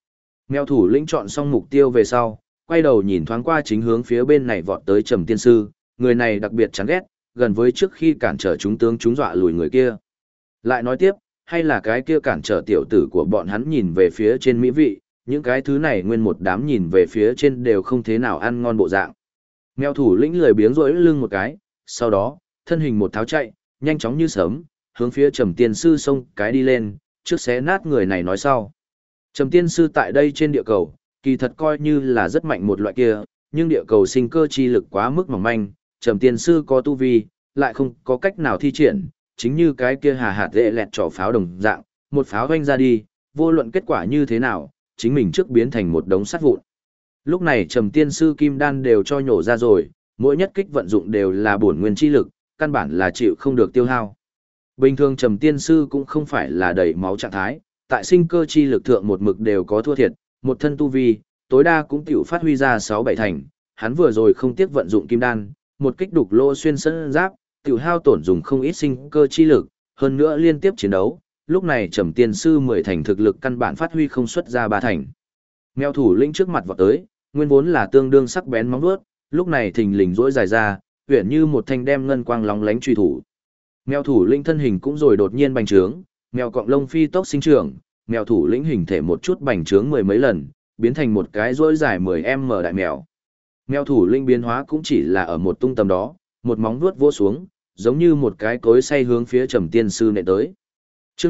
Mèo thủ lĩnh chọn xong mục tiêu về sau, quay đầu nhìn thoáng qua chính hướng phía bên này vọt tới Trầm Tiên Sư, người này đặc biệt chán ghét, gần với trước khi cản trở chúng tướng chúng dọa lùi người kia. Lại nói tiếp, hay là cái kia cản trở tiểu tử của bọn hắn nhìn về phía trên mỹ vị, những cái thứ này nguyên một đám nhìn về phía trên đều không thế nào ăn ngon bộ dạng. Mèo thủ lĩnh lười biếng rỗi lưng một cái, sau đó, thân hình một tháo chạy, nhanh chóng như sớm, hướng phía Trầm Tiên Sư xông cái đi lên, trước xé nát người này nói sau. Trầm Tiên Sư tại đây trên địa cầu, kỳ thật coi như là rất mạnh một loại kia, nhưng địa cầu sinh cơ chi lực quá mức mỏng manh, Trầm Tiên Sư có tu vi, lại không có cách nào thi triển, chính như cái kia hà hạt dễ lẹt trỏ pháo đồng dạng, một pháo vanh ra đi, vô luận kết quả như thế nào, chính mình trước biến thành một đống sắt vụn. Lúc này Trầm Tiên Sư kim đan đều cho nhổ ra rồi, mỗi nhất kích vận dụng đều là bổn nguyên chi lực, căn bản là chịu không được tiêu hao. Bình thường Trầm Tiên Sư cũng không phải là đầy máu trạng thái, tại sinh cơ chi lực thượng một mực đều có thua thiệt, một thân tu vi, tối đa cũng tiểu phát huy ra 6-7 thành, hắn vừa rồi không tiếc vận dụng kim đan, một kích đục lỗ xuyên sân giáp, tiểu hao tổn dùng không ít sinh cơ chi lực, hơn nữa liên tiếp chiến đấu, lúc này Trầm Tiên Sư 10 thành thực lực căn bản phát huy không xuất ra 3 thành. Mèo thủ lĩnh trước mặt vọt tới, nguyên vốn là tương đương sắc bén móng vuốt, lúc này thình lình rỗi dài ra, uyển như một thanh đem ngân quang lóng lánh truy thủ. Mèo thủ lĩnh thân hình cũng rồi đột nhiên bành trướng, mèo cọng lông phi tốc sinh trưởng, mèo thủ lĩnh hình thể một chút bành trướng mười mấy lần, biến thành một cái rỗi dài 10m đại mèo. Mèo thủ lĩnh biến hóa cũng chỉ là ở một tung tầm đó, một móng vuốt vỗ xuống, giống như một cái cối xay hướng phía Trầm Tiên Sư nện tới. Chương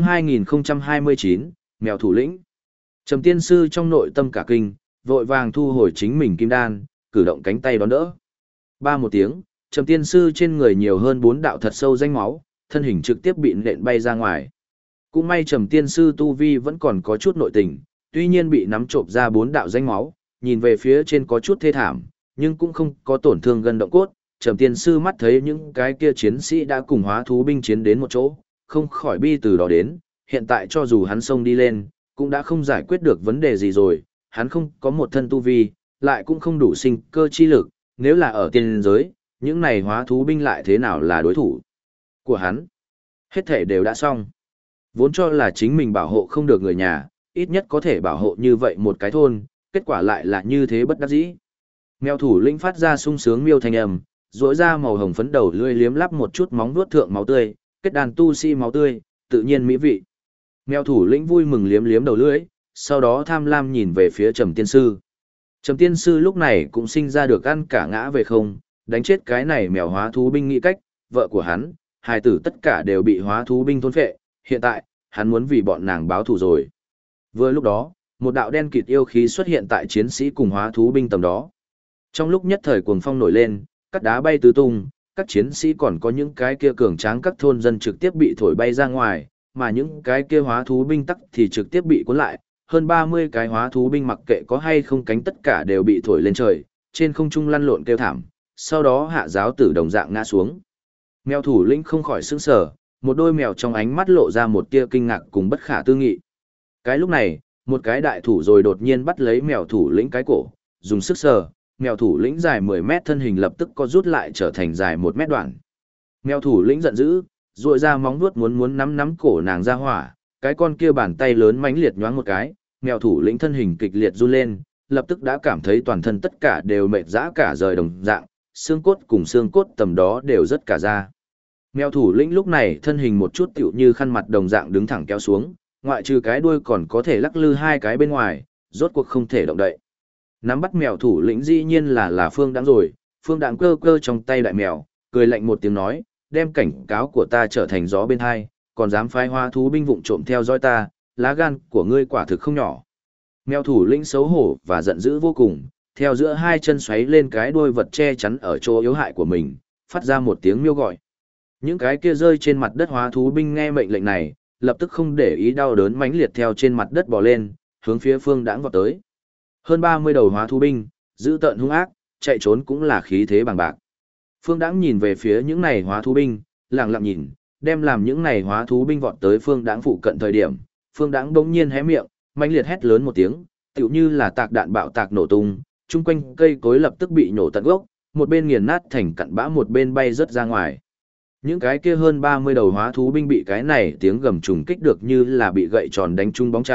2029, mèo thủ lĩnh. Trầm Tiên Sư trong nội tâm cả kinh, vội vàng thu hồi chính mình kim đan, cử động cánh tay đón đỡ. Ba một tiếng, Trầm Tiên Sư trên người nhiều hơn 4 đạo thật sâu danh máu, thân hình trực tiếp bị nện bay ra ngoài. Cũng may Trầm Tiên Sư tu vi vẫn còn có chút nội tình, tuy nhiên bị nắm trộm ra 4 đạo danh máu, nhìn về phía trên có chút thê thảm, nhưng cũng không có tổn thương gân động cốt. Trầm Tiên Sư mắt thấy những cái kia chiến sĩ đã cùng hóa thú binh chiến đến một chỗ, không khỏi bi từ đó đến, hiện tại cho dù hắn xông đi lên, cũng đã không giải quyết được vấn đề gì rồi, hắn không có một thân tu vi, lại cũng không đủ sinh cơ chi lực, nếu là ở tiên giới, những này hóa thú binh lại thế nào là đối thủ của hắn. Hết thể đều đã xong. Vốn cho là chính mình bảo hộ không được người nhà, ít nhất có thể bảo hộ như vậy một cái thôn, kết quả lại là như thế bất đắc dĩ. Mèo thủ lĩnh phát ra sung sướng miêu thanh âm, rỗi ra màu hồng phấn đầu lưỡi liếm lắp một chút móng vuốt thượng máu tươi, kết đàn tu si máu tươi, tự nhiên mỹ vị. Mèo thủ lĩnh vui mừng liếm liếm đầu lưỡi, sau đó tham lam nhìn về phía Trầm Tiên Sư. Trầm Tiên Sư lúc này cũng sinh ra được ăn cả ngã về không, đánh chết cái này mèo hóa thú binh nghĩ cách, vợ của hắn, hài tử tất cả đều bị hóa thú binh thôn phệ, hiện tại, hắn muốn vì bọn nàng báo thù rồi. Vừa lúc đó, một đạo đen kịt yêu khí xuất hiện tại chiến sĩ cùng hóa thú binh tầm đó. Trong lúc nhất thời cuồng phong nổi lên, cát đá bay tứ tung, các chiến sĩ còn có những cái kia cường tráng các thôn dân trực tiếp bị thổi bay ra ngoài, mà những cái kia hóa thú binh tắc thì trực tiếp bị cuốn lại, hơn 30 cái hóa thú binh mặc kệ có hay không cánh tất cả đều bị thổi lên trời, trên không trung lăn lộn kêu thảm, sau đó hạ giáo tử đồng dạng ngã xuống. Mèo thủ lĩnh không khỏi sững sờ, một đôi mèo trong ánh mắt lộ ra một tia kinh ngạc cùng bất khả tư nghị. Cái lúc này, một cái đại thủ rồi đột nhiên bắt lấy mèo thủ lĩnh cái cổ, dùng sức sờ, mèo thủ lĩnh dài 10 mét thân hình lập tức co rút lại trở thành dài 1 mét đoạn. Mèo thủ lĩnh giận dữ, duỗi ra móng vuốt muốn nắm cổ nàng ra hỏa, cái con kia bàn tay lớn mãnh liệt nhoáng một cái, mèo thủ lĩnh thân hình kịch liệt run lên, lập tức đã cảm thấy toàn thân tất cả đều mệt rã cả rời đồng dạng, xương cốt cùng xương cốt tầm đó đều rất cả ra. Mèo thủ lĩnh lúc này thân hình một chút tựu như khăn mặt đồng dạng đứng thẳng kéo xuống, ngoại trừ cái đuôi còn có thể lắc lư hai cái bên ngoài, rốt cuộc không thể động đậy. Nắm bắt mèo thủ lĩnh dĩ nhiên là Phương Đãng rồi, Phương Đãng cơ cơ trong tay đại mèo, cười lạnh một tiếng nói, đem cảnh cáo của ta trở thành gió bên hai, còn dám phái hóa thú binh vụng trộm theo dõi ta, lá gan của ngươi quả thực không nhỏ. Mèo thủ lĩnh xấu hổ và giận dữ vô cùng, theo giữa hai chân xoáy lên cái đuôi vật che chắn ở chỗ yếu hại của mình, phát ra một tiếng miêu gọi. Những cái kia rơi trên mặt đất hóa thú binh nghe mệnh lệnh này, lập tức không để ý đau đớn mãnh liệt theo trên mặt đất bò lên, hướng phía Phương Đãng vọt tới. Hơn 30 đầu hóa thú binh, dữ tợn hung ác, chạy trốn cũng là khí thế bằng bạc. Phương Đãng nhìn về phía những này hóa thú binh, lặng lặng nhìn, đem làm những này hóa thú binh vọt tới Phương Đãng phụ cận thời điểm, Phương Đãng bỗng nhiên hé miệng, mãnh liệt hét lớn một tiếng, tựu như là tạc đạn bạo tạc nổ tung, chung quanh cây cối lập tức bị nổ tận gốc, một bên nghiền nát thành cặn bã một bên bay rớt ra ngoài. Những cái kia hơn 30 đầu hóa thú binh bị cái này tiếng gầm trùng kích được như là bị gậy tròn đánh trúng bóng chảy,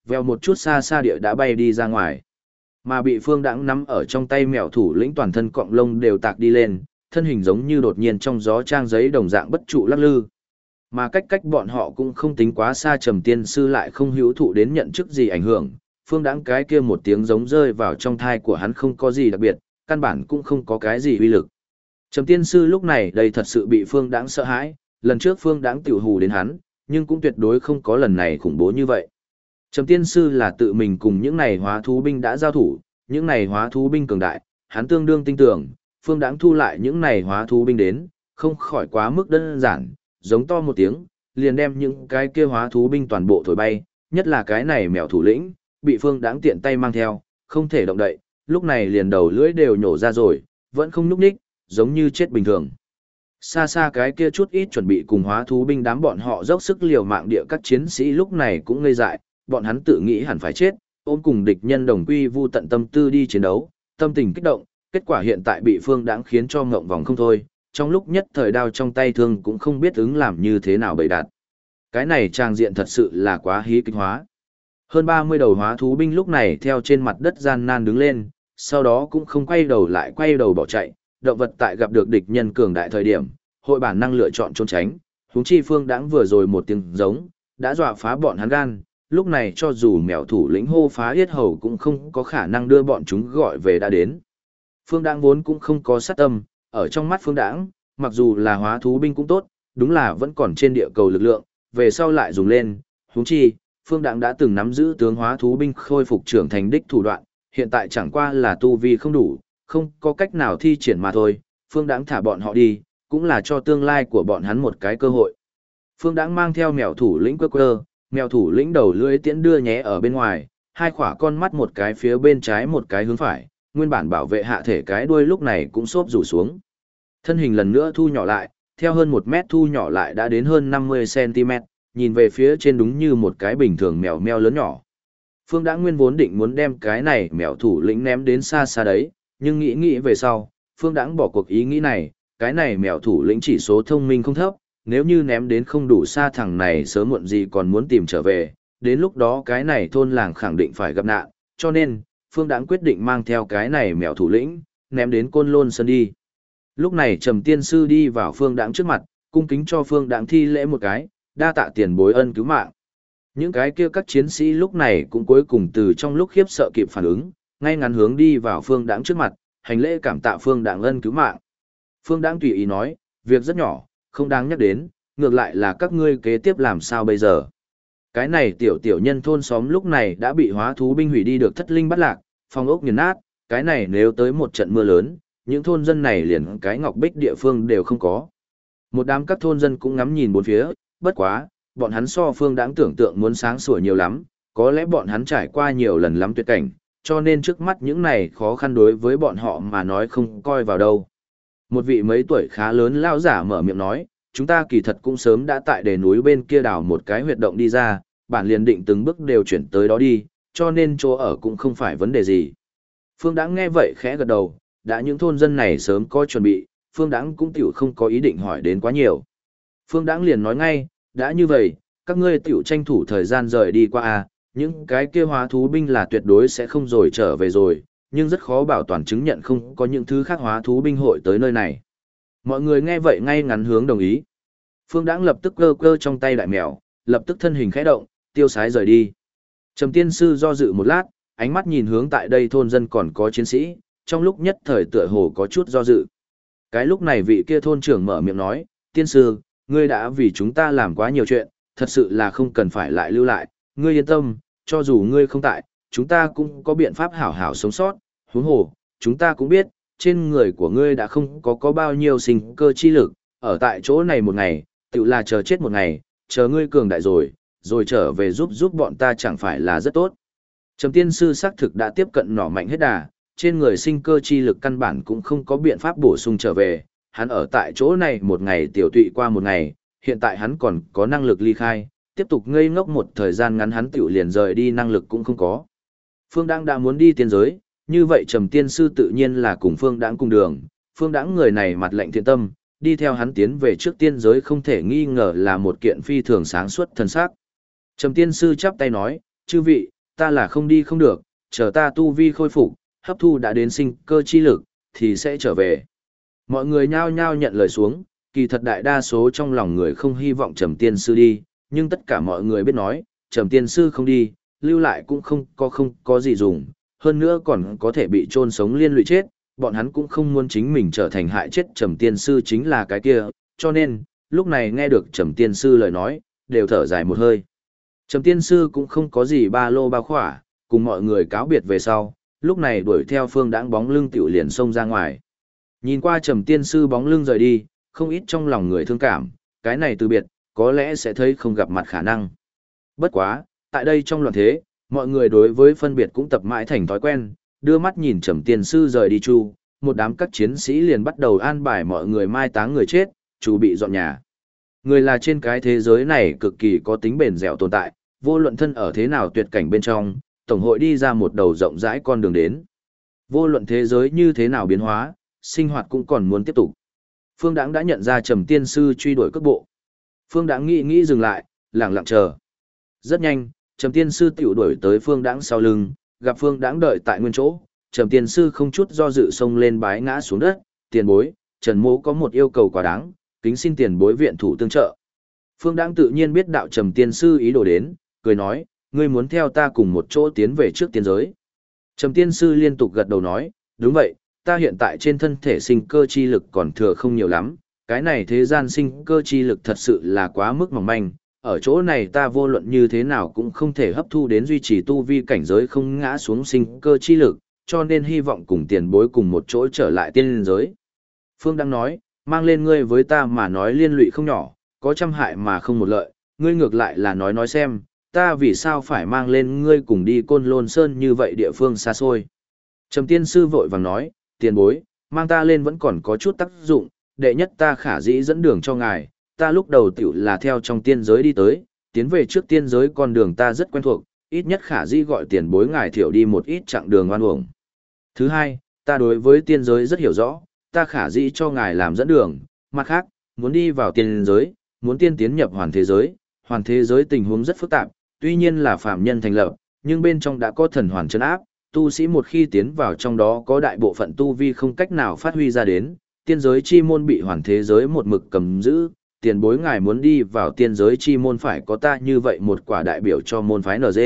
vèo một chút xa xa địa đã bay đi ra ngoài. Mà bị Phương Đãng nắm ở trong tay mèo thủ lĩnh toàn thân cọng lông đều tạc đi lên, thân hình giống như đột nhiên trong gió trang giấy đồng dạng bất trụ lắc lư. Mà cách bọn họ cũng không tính quá xa, Trầm Tiên Sư lại không hữu thụ đến nhận chức gì ảnh hưởng. Phương Đãng cái kia một tiếng giống rơi vào trong thai của hắn không có gì đặc biệt, căn bản cũng không có cái gì uy lực. Trầm Tiên Sư lúc này đây thật sự bị Phương Đãng sợ hãi, lần trước Phương Đãng tiểu hù đến hắn, nhưng cũng tuyệt đối không có lần này khủng bố như vậy. Trầm Tiên Sư là tự mình cùng những này hóa thú binh đã giao thủ, những này hóa thú binh cường đại, hắn tương đương tin tưởng, Phương Đãng thu lại những này hóa thú binh đến, không khỏi quá mức đơn giản, giống to một tiếng, liền đem những cái kia hóa thú binh toàn bộ thổi bay, nhất là cái này mèo thủ lĩnh, bị Phương Đãng tiện tay mang theo, không thể động đậy, lúc này liền đầu lưỡi đều nhổ ra rồi, vẫn không nhúc nhích, giống như chết bình thường. Xa xa cái kia chút ít chuẩn bị cùng hóa thú binh đám bọn họ dốc sức liều mạng địa các chiến sĩ lúc này cũng ngây dại, bọn hắn tự nghĩ hẳn phải chết, ôm cùng địch nhân đồng quy vu tận tâm tư đi chiến đấu, tâm tình kích động, kết quả hiện tại bị Phương Đãng khiến cho ngộng vòng không thôi, trong lúc nhất thời đao trong tay thương cũng không biết ứng làm như thế nào bày đặt. Cái này trang diện thật sự là quá hí kịch hóa. Hơn 30 đầu hóa thú binh lúc này theo trên mặt đất gian nan đứng lên, sau đó cũng không quay đầu lại quay đầu bỏ chạy, động vật tại gặp được địch nhân cường đại thời điểm, hội bản năng lựa chọn trốn tránh, huống chi Phương Đãng vừa rồi một tiếng giống, đã dọa phá bọn hắn gan, lúc này cho dù mèo thủ lĩnh hô phá yết hầu cũng không có khả năng đưa bọn chúng gọi về đã đến. Phương Đãng vốn cũng không có sát tâm, ở trong mắt Phương Đãng, mặc dù là hóa thú binh cũng tốt, đúng là vẫn còn trên địa cầu lực lượng, về sau lại dùng lên, huống chi, Phương Đãng đã từng nắm giữ tướng hóa thú binh khôi phục trưởng thành đích thủ đoạn, hiện tại chẳng qua là tu vi không đủ, không có cách nào thi triển mà thôi, Phương Đãng thả bọn họ đi, cũng là cho tương lai của bọn hắn một cái cơ hội. Phương Đãng mang theo mèo thủ lĩnh quơ, mèo thủ lĩnh đầu lưỡi tiễn đưa nhé ở bên ngoài, hai khỏa con mắt một cái phía bên trái một cái hướng phải, nguyên bản bảo vệ hạ thể cái đuôi lúc này cũng xốp rủ xuống. Thân hình lần nữa thu nhỏ lại, theo hơn 1 mét thu nhỏ lại đã đến hơn 50 cm, nhìn về phía trên đúng như một cái bình thường mèo meo lớn nhỏ. Phương Đãng nguyên vốn định muốn đem cái này mèo thủ lĩnh ném đến xa xa đấy, nhưng nghĩ về sau, Phương Đãng bỏ cuộc ý nghĩ này, cái này mèo thủ lĩnh chỉ số thông minh không thấp, nếu như ném đến không đủ xa thằng này sớm muộn gì còn muốn tìm trở về, đến lúc đó cái này thôn làng khẳng định phải gặp nạn, cho nên, Phương Đãng quyết định mang theo cái này mèo thủ lĩnh, ném đến Côn Lôn Sơn đi. Lúc này Trầm Tiên Sư đi vào Phương Đãng trước mặt, cung kính cho Phương Đãng thi lễ một cái, đa tạ tiền bối ân cứu mạng. Những cái kia các chiến sĩ lúc này cũng cuối cùng từ trong lúc khiếp sợ kịp phản ứng, ngay ngắn hướng đi vào Phương Đãng trước mặt, hành lễ cảm tạ Phương Đãng ân cứu mạng. Phương Đãng tùy ý nói, việc rất nhỏ, không đáng nhắc đến, ngược lại là các ngươi kế tiếp làm sao bây giờ. Cái này tiểu nhân thôn xóm lúc này đã bị hóa thú binh hủy đi được thất linh bắt lạc, phong ốc nghiền nát, cái này nếu tới một trận mưa lớn, những thôn dân này liền cái ngọc bích địa phương đều không có. Một đám các thôn dân cũng ngắm nhìn bốn phía, bất quá, bọn hắn so Phương Đãng tưởng tượng muốn sáng sủa nhiều lắm, có lẽ bọn hắn trải qua nhiều lần lắm tuyệt cảnh, cho nên trước mắt những này khó khăn đối với bọn họ mà nói không coi vào đâu. Một vị mấy tuổi khá lớn lao giả mở miệng nói, chúng ta kỳ thật cũng sớm đã tại đền núi bên kia đào một cái huyệt động đi ra, bản liền định từng bước đều chuyển tới đó đi, cho nên chỗ ở cũng không phải vấn đề gì. Phương Đãng nghe vậy khẽ gật đầu, đã những thôn dân này sớm có chuẩn bị, Phương Đãng cũng tiểu không có ý định hỏi đến quá nhiều. Phương Đãng liền nói ngay, đã như vậy, các ngươi tiểu tranh thủ thời gian rời đi qua a, những cái kia hóa thú binh là tuyệt đối sẽ không rồi trở về rồi, nhưng rất khó bảo toàn chứng nhận không có những thứ khác hóa thú binh hội tới nơi này. Mọi người nghe vậy ngay ngắn hướng đồng ý. Phương Đãng lập tức cơ trong tay đại mèo, lập tức thân hình khẽ động, tiêu sái rời đi. Trầm Tiên Sư do dự một lát, ánh mắt nhìn hướng tại đây thôn dân còn có chiến sĩ, trong lúc nhất thời tựa hồ có chút do dự. Cái lúc này vị kia thôn trưởng mở miệng nói, Tiên Sư, ngươi đã vì chúng ta làm quá nhiều chuyện, thật sự là không cần phải lại lưu lại, ngươi yên tâm, cho dù ngươi không tại, chúng ta cũng có biện pháp hảo hảo sống sót, huống hồ, chúng ta cũng biết, trên người của ngươi đã không có bao nhiêu sinh cơ chi lực, ở tại chỗ này một ngày, tự là chờ chết một ngày, chờ ngươi cường đại rồi trở về giúp bọn ta chẳng phải là rất tốt. Trầm Tiên Sư xác thực đã tiếp cận nỏ mạnh hết đà, trên người sinh cơ chi lực căn bản cũng không có biện pháp bổ sung trở về, hắn ở tại chỗ này một ngày tiểu tụy qua một ngày, hiện tại hắn còn có năng lực ly khai, tiếp tục ngây ngốc một thời gian ngắn hắn tiểu liền rời đi năng lực cũng không có. Phương Đãng đã muốn đi tiên giới, như vậy Trầm Tiên Sư tự nhiên là cùng Phương Đãng cùng đường, Phương Đãng người này mặt lạnh thiện tâm, đi theo hắn tiến về trước tiên giới không thể nghi ngờ là một kiện phi thường sáng suốt thần sắc. Trầm Tiên Sư chắp tay nói, chư vị, ta là không đi không được, chờ ta tu vi khôi phục, hấp thu đã đến sinh cơ chi lực, thì sẽ trở về. Mọi người nhao nhao nhận lời xuống, kỳ thật đại đa số trong lòng người không hy vọng Trầm Tiên Sư đi, nhưng tất cả mọi người biết nói, Trầm Tiên Sư không đi, lưu lại cũng không có gì dùng, hơn nữa còn có thể bị chôn sống liên lụy chết, bọn hắn cũng không muốn chính mình trở thành hại chết Trầm Tiên Sư chính là cái kia, cho nên, lúc này nghe được Trầm Tiên Sư lời nói, đều thở dài một hơi. Trầm Tiên Sư cũng không có gì ba lô bao khỏa, cùng mọi người cáo biệt về sau, lúc này đuổi theo Phương Đãng bóng lưng tiểu liền xông ra ngoài. Nhìn qua Trầm Tiên Sư bóng lưng rời đi, không ít trong lòng người thương cảm, cái này từ biệt, có lẽ sẽ thấy không gặp mặt khả năng. Bất quá, tại đây trong loạn thế, mọi người đối với phân biệt cũng tập mãi thành thói quen, đưa mắt nhìn Trầm Tiên Sư rời đi chu, một đám các chiến sĩ liền bắt đầu an bài mọi người mai táng người chết, chuẩn bị dọn nhà. Người là trên cái thế giới này cực kỳ có tính bền dẻo tồn tại, vô luận thân ở thế nào tuyệt cảnh bên trong, tổng hội đi ra một đầu rộng rãi con đường đến. Vô luận thế giới như thế nào biến hóa, sinh hoạt cũng còn muốn tiếp tục. Phương Đãng đã nhận ra Trầm Tiên Sư truy đuổi cước bộ. Phương Đãng nghĩ dừng lại, lặng lặng chờ. Rất nhanh, Trầm Tiên Sư tiểu đuổi tới Phương Đãng sau lưng, gặp Phương Đãng đợi tại nguyên chỗ, Trầm Tiên Sư không chút do dự xông lên bái ngã xuống đất, tiền bối, Trần Mỗ có một yêu cầu quá đáng, kính xin tiền bối viện thủ tương trợ. Phương Đãng tự nhiên biết đạo Trầm Tiên Sư ý đồ đến, cười nói, ngươi muốn theo ta cùng một chỗ tiến về trước tiên giới. Trầm Tiên Sư liên tục gật đầu nói, đúng vậy, ta hiện tại trên thân thể sinh cơ chi lực còn thừa không nhiều lắm, cái này thế gian sinh cơ chi lực thật sự là quá mức mỏng manh, ở chỗ này ta vô luận như thế nào cũng không thể hấp thu đến duy trì tu vi cảnh giới không ngã xuống sinh cơ chi lực, cho nên hy vọng cùng tiền bối cùng một chỗ trở lại tiên giới. Phương đang nói, mang lên ngươi với ta mà nói liên lụy không nhỏ, có trăm hại mà không một lợi, ngươi ngược lại là nói xem, ta vì sao phải mang lên ngươi cùng đi Côn Lôn Sơn như vậy địa phương xa xôi. Trầm Tiên Sư vội vàng nói, tiền bối, mang ta lên vẫn còn có chút tác dụng, đệ nhất ta khả dĩ dẫn đường cho ngài, ta lúc đầu tiểu là theo trong tiên giới đi tới, tiến về trước tiên giới con đường ta rất quen thuộc, ít nhất khả dĩ gọi tiền bối ngài thiểu đi một ít chặng đường oan uổng. Thứ hai, ta đối với tiên giới rất hiểu rõ, ta khả dĩ cho ngài làm dẫn đường, mặt khác, muốn đi vào tiên giới, muốn tiên tiến nhập hoàn thế giới tình huống rất phức tạp, tuy nhiên là phạm nhân thành lập, nhưng bên trong đã có thần hoàn chân áp, tu sĩ một khi tiến vào trong đó có đại bộ phận tu vi không cách nào phát huy ra đến, tiên giới chi môn bị hoàn thế giới một mực cầm giữ, tiền bối ngài muốn đi vào tiên giới chi môn phải có ta như vậy một quả đại biểu cho môn phái NG.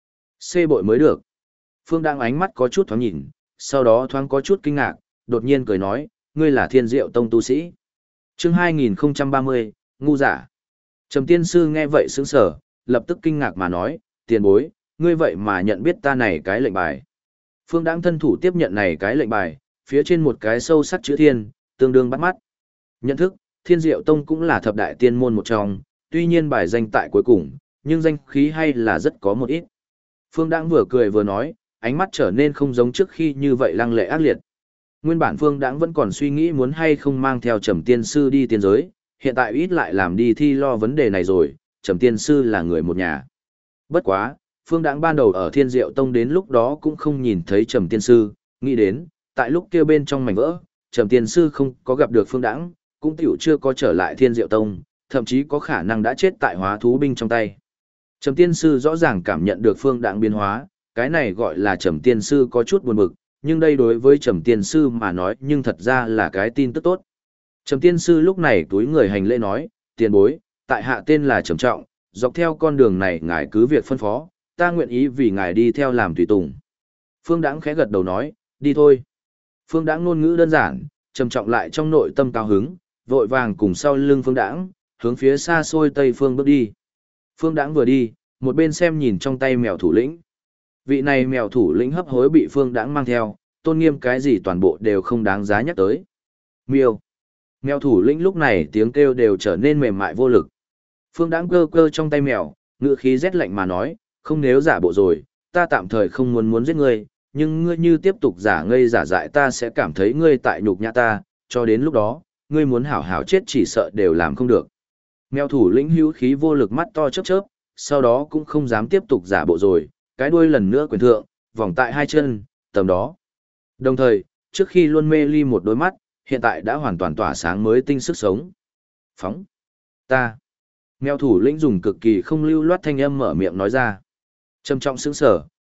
C bội mới được. Phương đang ánh mắt có chút thoáng nhìn, sau đó thoáng có chút kinh ngạc, đột nhiên cười nói, ngươi là Thiên Diệu Tông tu sĩ. Chương 2030, ngu giả. Trầm Tiên Sư nghe vậy sững sờ, lập tức kinh ngạc mà nói, tiền bối, ngươi vậy mà nhận biết ta này cái lệnh bài. Phương Đãng thân thủ tiếp nhận này cái lệnh bài, phía trên một cái sâu sắc chữ thiên, tương đương bắt mắt. Nhận thức, Thiên Diệu Tông cũng là thập đại tiên môn một trong, tuy nhiên bài danh tại cuối cùng, nhưng danh khí hay là rất có một ít. Phương Đãng vừa cười vừa nói, ánh mắt trở nên không giống trước khi như vậy lăng lệ ác liệt. Nguyên bản Phương Đãng vẫn còn suy nghĩ muốn hay không mang theo Trầm Tiên Sư đi tiên giới, hiện tại ít lại làm đi thi lo vấn đề này rồi, Trầm Tiên Sư là người một nhà. Bất quá, Phương Đãng ban đầu ở Thiên Diệu Tông đến lúc đó cũng không nhìn thấy Trầm Tiên Sư, nghĩ đến, tại lúc kia bên trong mảnh vỡ, Trầm Tiên Sư không có gặp được Phương Đãng, cũng tiểu chưa có trở lại Thiên Diệu Tông, thậm chí có khả năng đã chết tại hóa thú binh trong tay. Trầm Tiên Sư rõ ràng cảm nhận được Phương Đãng biến hóa, cái này gọi là Trầm Tiên Sư có chút buồn bực, nhưng đây đối với Trầm Tiên Sư mà nói nhưng thật ra là cái tin tức tốt. Trầm Tiên Sư lúc này túi người hành lễ nói, tiền bối, tại hạ tên là Trầm Trọng, dọc theo con đường này ngài cứ việc phân phó, ta nguyện ý vì ngài đi theo làm tùy tùng. Phương Đãng khẽ gật đầu nói, đi thôi. Phương Đãng ngôn ngữ đơn giản, Trầm Trọng lại trong nội tâm cao hứng, vội vàng cùng sau lưng Phương Đãng, hướng phía xa xôi tây phương bước đi. Phương Đãng vừa đi, một bên xem nhìn trong tay mèo thủ lĩnh. Vị này mèo thủ lĩnh hấp hối bị Phương Đãng mang theo, tôn nghiêm cái gì toàn bộ đều không đáng giá nhắc tới. Miêu. Mèo thủ lĩnh lúc này tiếng kêu đều trở nên mềm mại vô lực. Phương Đãng cơ cơ trong tay mèo, ngựa khí rét lạnh mà nói, không nếu giả bộ rồi, ta tạm thời không muốn giết ngươi, nhưng ngươi như tiếp tục giả ngây giả dại ta sẽ cảm thấy ngươi tại nhục nhã ta, cho đến lúc đó, ngươi muốn hảo hảo chết chỉ sợ đều làm không được. Mèo thủ lĩnh hữu khí vô lực mắt to chớp chớp, sau đó cũng không dám tiếp tục giả bộ rồi, cái đuôi lần nữa quyền thượng, vòng tại hai chân, tầm đó. Đồng thời, trước khi luôn mê ly một đôi mắt, hiện tại đã hoàn toàn tỏa sáng mới tinh sức sống. Phóng. Ta. Mèo thủ lĩnh dùng cực kỳ không lưu loát thanh âm mở miệng nói ra. Trầm Trọng sững sờ,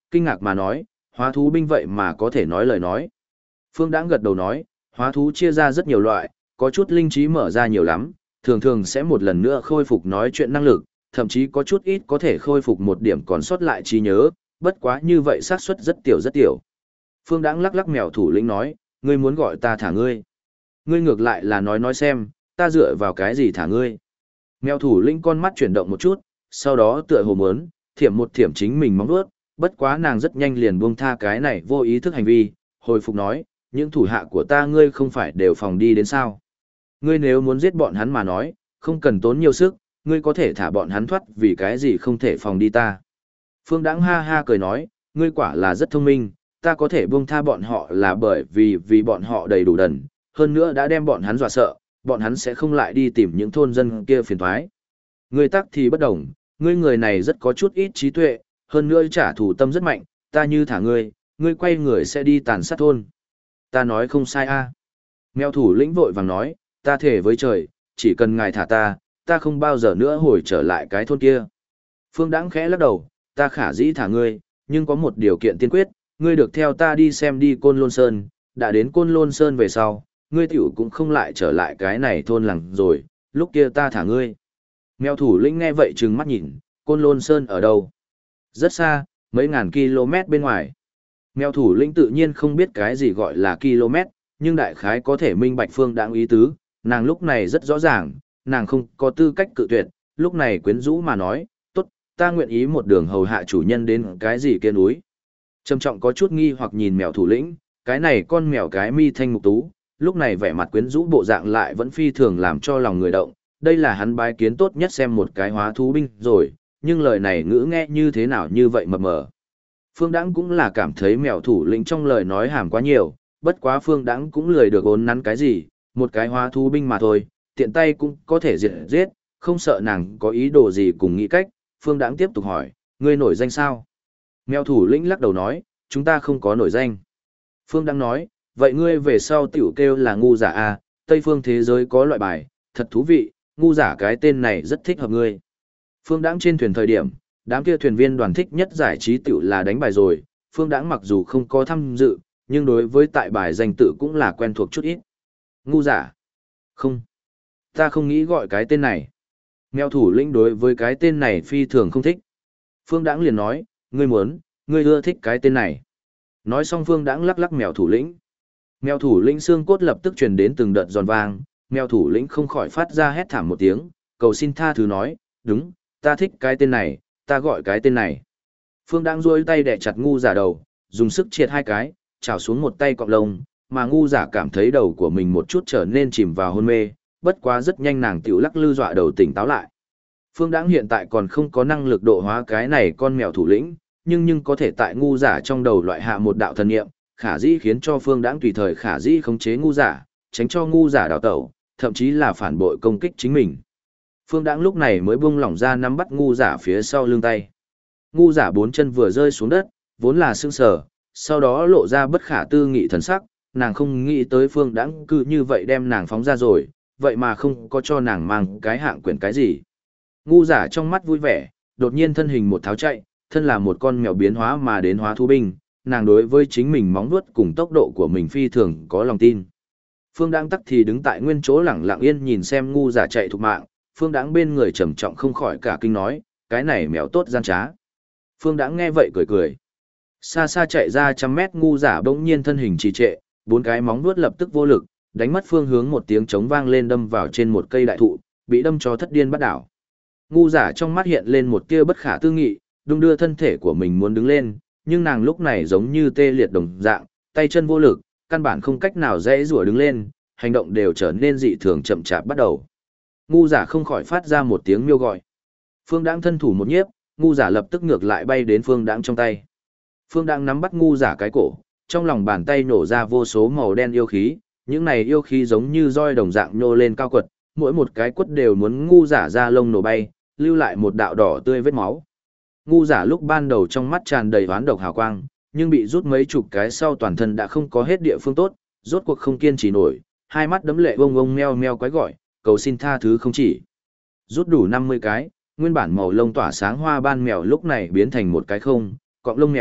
kinh ngạc mà nói, hóa thú binh vậy mà có thể nói lời nói. Phương Đãng gật đầu nói, hóa thú chia ra rất nhiều loại, có chút linh trí mở ra nhiều lắm, thường thường sẽ một lần nữa khôi phục nói chuyện năng lực, thậm chí có chút ít có thể khôi phục một điểm còn sót lại trí nhớ, bất quá như vậy xác suất rất tiểu rất tiểu. Phương Đãng lắc lắc mèo thủ lĩnh nói, ngươi muốn gọi ta thả ngươi. Ngươi ngược lại là nói xem, ta dựa vào cái gì thả ngươi. Mèo thủ lĩnh con mắt chuyển động một chút, sau đó tựa hồ muốn, thiểm một thiểm chính mình móng vuốt, bất quá nàng rất nhanh liền buông tha cái này vô ý thức hành vi, hồi phục nói, những thủ hạ của ta ngươi không phải đều phòng đi đến sao. Ngươi nếu muốn giết bọn hắn mà nói, không cần tốn nhiều sức, ngươi có thể thả bọn hắn thoát vì cái gì không thể phòng đi ta. Phương Đãng ha ha cười nói, ngươi quả là rất thông minh, ta có thể buông tha bọn họ là bởi vì bọn họ đầy đủ đần, hơn nữa đã đem bọn hắn dọa sợ, bọn hắn sẽ không lại đi tìm những thôn dân kia phiền toái. Ngươi tắc thì bất đồng, ngươi người này rất có chút ít trí tuệ, hơn nữa trả thù tâm rất mạnh, ta như thả ngươi, ngươi quay người sẽ đi tàn sát thôn. Ta nói không sai a. Mèo thủ lĩnh vội vàng nói, ta thề với trời, chỉ cần ngài thả ta không bao giờ nữa hồi trở lại cái thôn kia. Phương Đãng khẽ lắc đầu, ta khả dĩ thả ngươi, nhưng có một điều kiện tiên quyết, ngươi được theo ta đi xem đi Côn Lôn Sơn, đã đến Côn Lôn Sơn về sau, ngươi tiểu cũng không lại trở lại cái này thôn làng rồi, lúc kia ta thả ngươi. Mèo thủ lĩnh nghe vậy trừng mắt nhìn, Côn Lôn Sơn ở đâu? Rất xa, mấy ngàn km bên ngoài. Mèo thủ lĩnh tự nhiên không biết cái gì gọi là km, nhưng đại khái có thể minh bạch Phương Đãng ý tứ, nàng lúc này rất rõ ràng, nàng không có tư cách cự tuyệt, lúc này quyến rũ mà nói, tốt, ta nguyện ý một đường hầu hạ chủ nhân đến cái gì kia núi. Trầm trọng có chút nghi hoặc nhìn mèo thủ lĩnh, cái này con mèo cái mi thanh mục tú, lúc này vẻ mặt quyến rũ bộ dạng lại vẫn phi thường làm cho lòng người động, đây là hắn bái kiến tốt nhất xem một cái hóa thú binh rồi, nhưng lời này ngữ nghe như thế nào như vậy mập mờ. Phương Đãng cũng là cảm thấy mèo thủ lĩnh trong lời nói hàm quá nhiều, bất quá Phương Đãng cũng lười được ốn nắn cái gì, một cái hóa thú binh mà thôi, tiện tay cũng có thể giết, không sợ nàng có ý đồ gì cùng nghĩ cách. Phương Đãng tiếp tục hỏi, ngươi nổi danh sao? Mèo thủ lĩnh lắc đầu nói, chúng ta không có nổi danh. Phương Đãng nói, vậy ngươi về sau tiểu kêu là ngu giả à, Tây phương thế giới có loại bài, thật thú vị, ngu giả cái tên này rất thích hợp ngươi. Phương Đãng trên thuyền thời điểm, đám kia thuyền viên đoàn thích nhất giải trí tiểu là đánh bài rồi, Phương Đãng mặc dù không có tham dự, nhưng đối với tại bài danh tự cũng là quen thuộc chút ít. Ngu giả? Không. Ta không nghĩ gọi cái tên này. Mèo thủ lĩnh đối với cái tên này phi thường không thích. Phương Đãng liền nói, ngươi ưa thích cái tên này. Nói xong Phương Đãng lắc lắc mèo thủ lĩnh. Mèo thủ lĩnh xương cốt lập tức truyền đến từng đợt giòn vang, mèo thủ lĩnh không khỏi phát ra hét thảm một tiếng, cầu xin tha thứ nói, đúng, ta thích cái tên này, ta gọi cái tên này. Phương Đãng duỗi tay đè chặt ngu giả đầu, dùng sức triệt hai cái, chảo xuống một tay cọng lông, mà ngu giả cảm thấy đầu của mình một chút trở nên chìm vào hôn mê, bất quá rất nhanh nàng tiểu lắc lư dọa đầu tỉnh táo lại. Phương Đãng hiện tại còn không có năng lực độ hóa cái này con mèo thủ lĩnh, nhưng có thể tại ngu giả trong đầu loại hạ một đạo thần niệm, khả dĩ khiến cho Phương Đãng tùy thời khả dĩ khống chế ngu giả, tránh cho ngu giả đào tẩu, thậm chí là phản bội công kích chính mình. Phương Đãng lúc này mới buông lỏng ra nắm bắt ngu giả phía sau lưng tay. Ngu giả bốn chân vừa rơi xuống đất, vốn là sững sờ, sau đó lộ ra bất khả tư nghị thần sắc, nàng không nghĩ tới Phương Đãng cứ như vậy đem nàng phóng ra rồi, vậy mà không có cho nàng mang cái hạng quyển cái gì. Ngu giả trong mắt vui vẻ, đột nhiên thân hình một tháo chạy, thân là một con mèo biến hóa mà đến hóa thú binh, nàng đối với chính mình móng vuốt cùng tốc độ của mình phi thường có lòng tin. Phương Đãng tắc thì đứng tại nguyên chỗ lẳng lặng yên nhìn xem ngu giả chạy thục mạng, Phương Đãng bên người trầm trọng không khỏi cả kinh nói, cái này mèo tốt gian trá. Phương Đãng nghe vậy cười cười. Xa xa chạy ra trăm mét ngu giả bỗng nhiên thân hình trì trệ, bốn cái móng vuốt lập tức vô lực, đánh mất phương hướng một tiếng trống vang lên đâm vào trên một cây đại thụ, bị đâm cho thất điên bắt đảo. Ngu giả trong mắt hiện lên một tia bất khả tư nghị, đung đưa thân thể của mình muốn đứng lên, nhưng nàng lúc này giống như tê liệt đồng dạng, tay chân vô lực, căn bản không cách nào dễ rủa đứng lên, hành động đều trở nên dị thường chậm chạp bắt đầu. Ngu giả không khỏi phát ra một tiếng miêu gọi. Phương Đãng thân thủ một nhiếp, ngu giả lập tức ngược lại bay đến Phương Đãng trong tay. Phương Đãng nắm bắt ngu giả cái cổ, trong lòng bàn tay nổ ra vô số màu đen yêu khí, những này yêu khí giống như roi đồng dạng nhô lên cao quật, mỗi một cái quất đều muốn ngu giả ra lông nổ bay, lưu lại một đạo đỏ tươi vết máu. Ngu giả lúc ban đầu trong mắt tràn đầy oán độc hào quang, nhưng bị rút mấy chục cái sau toàn thân đã không có hết địa phương tốt, rốt cuộc không kiên trì nổi, hai mắt đấm lệ bông bông meo meo quái gọi, cầu xin tha thứ không chỉ. Rút đủ 50 cái, nguyên bản màu lông tỏa sáng hoa ban mèo lúc này biến thành một cái không, cọng lông mèo,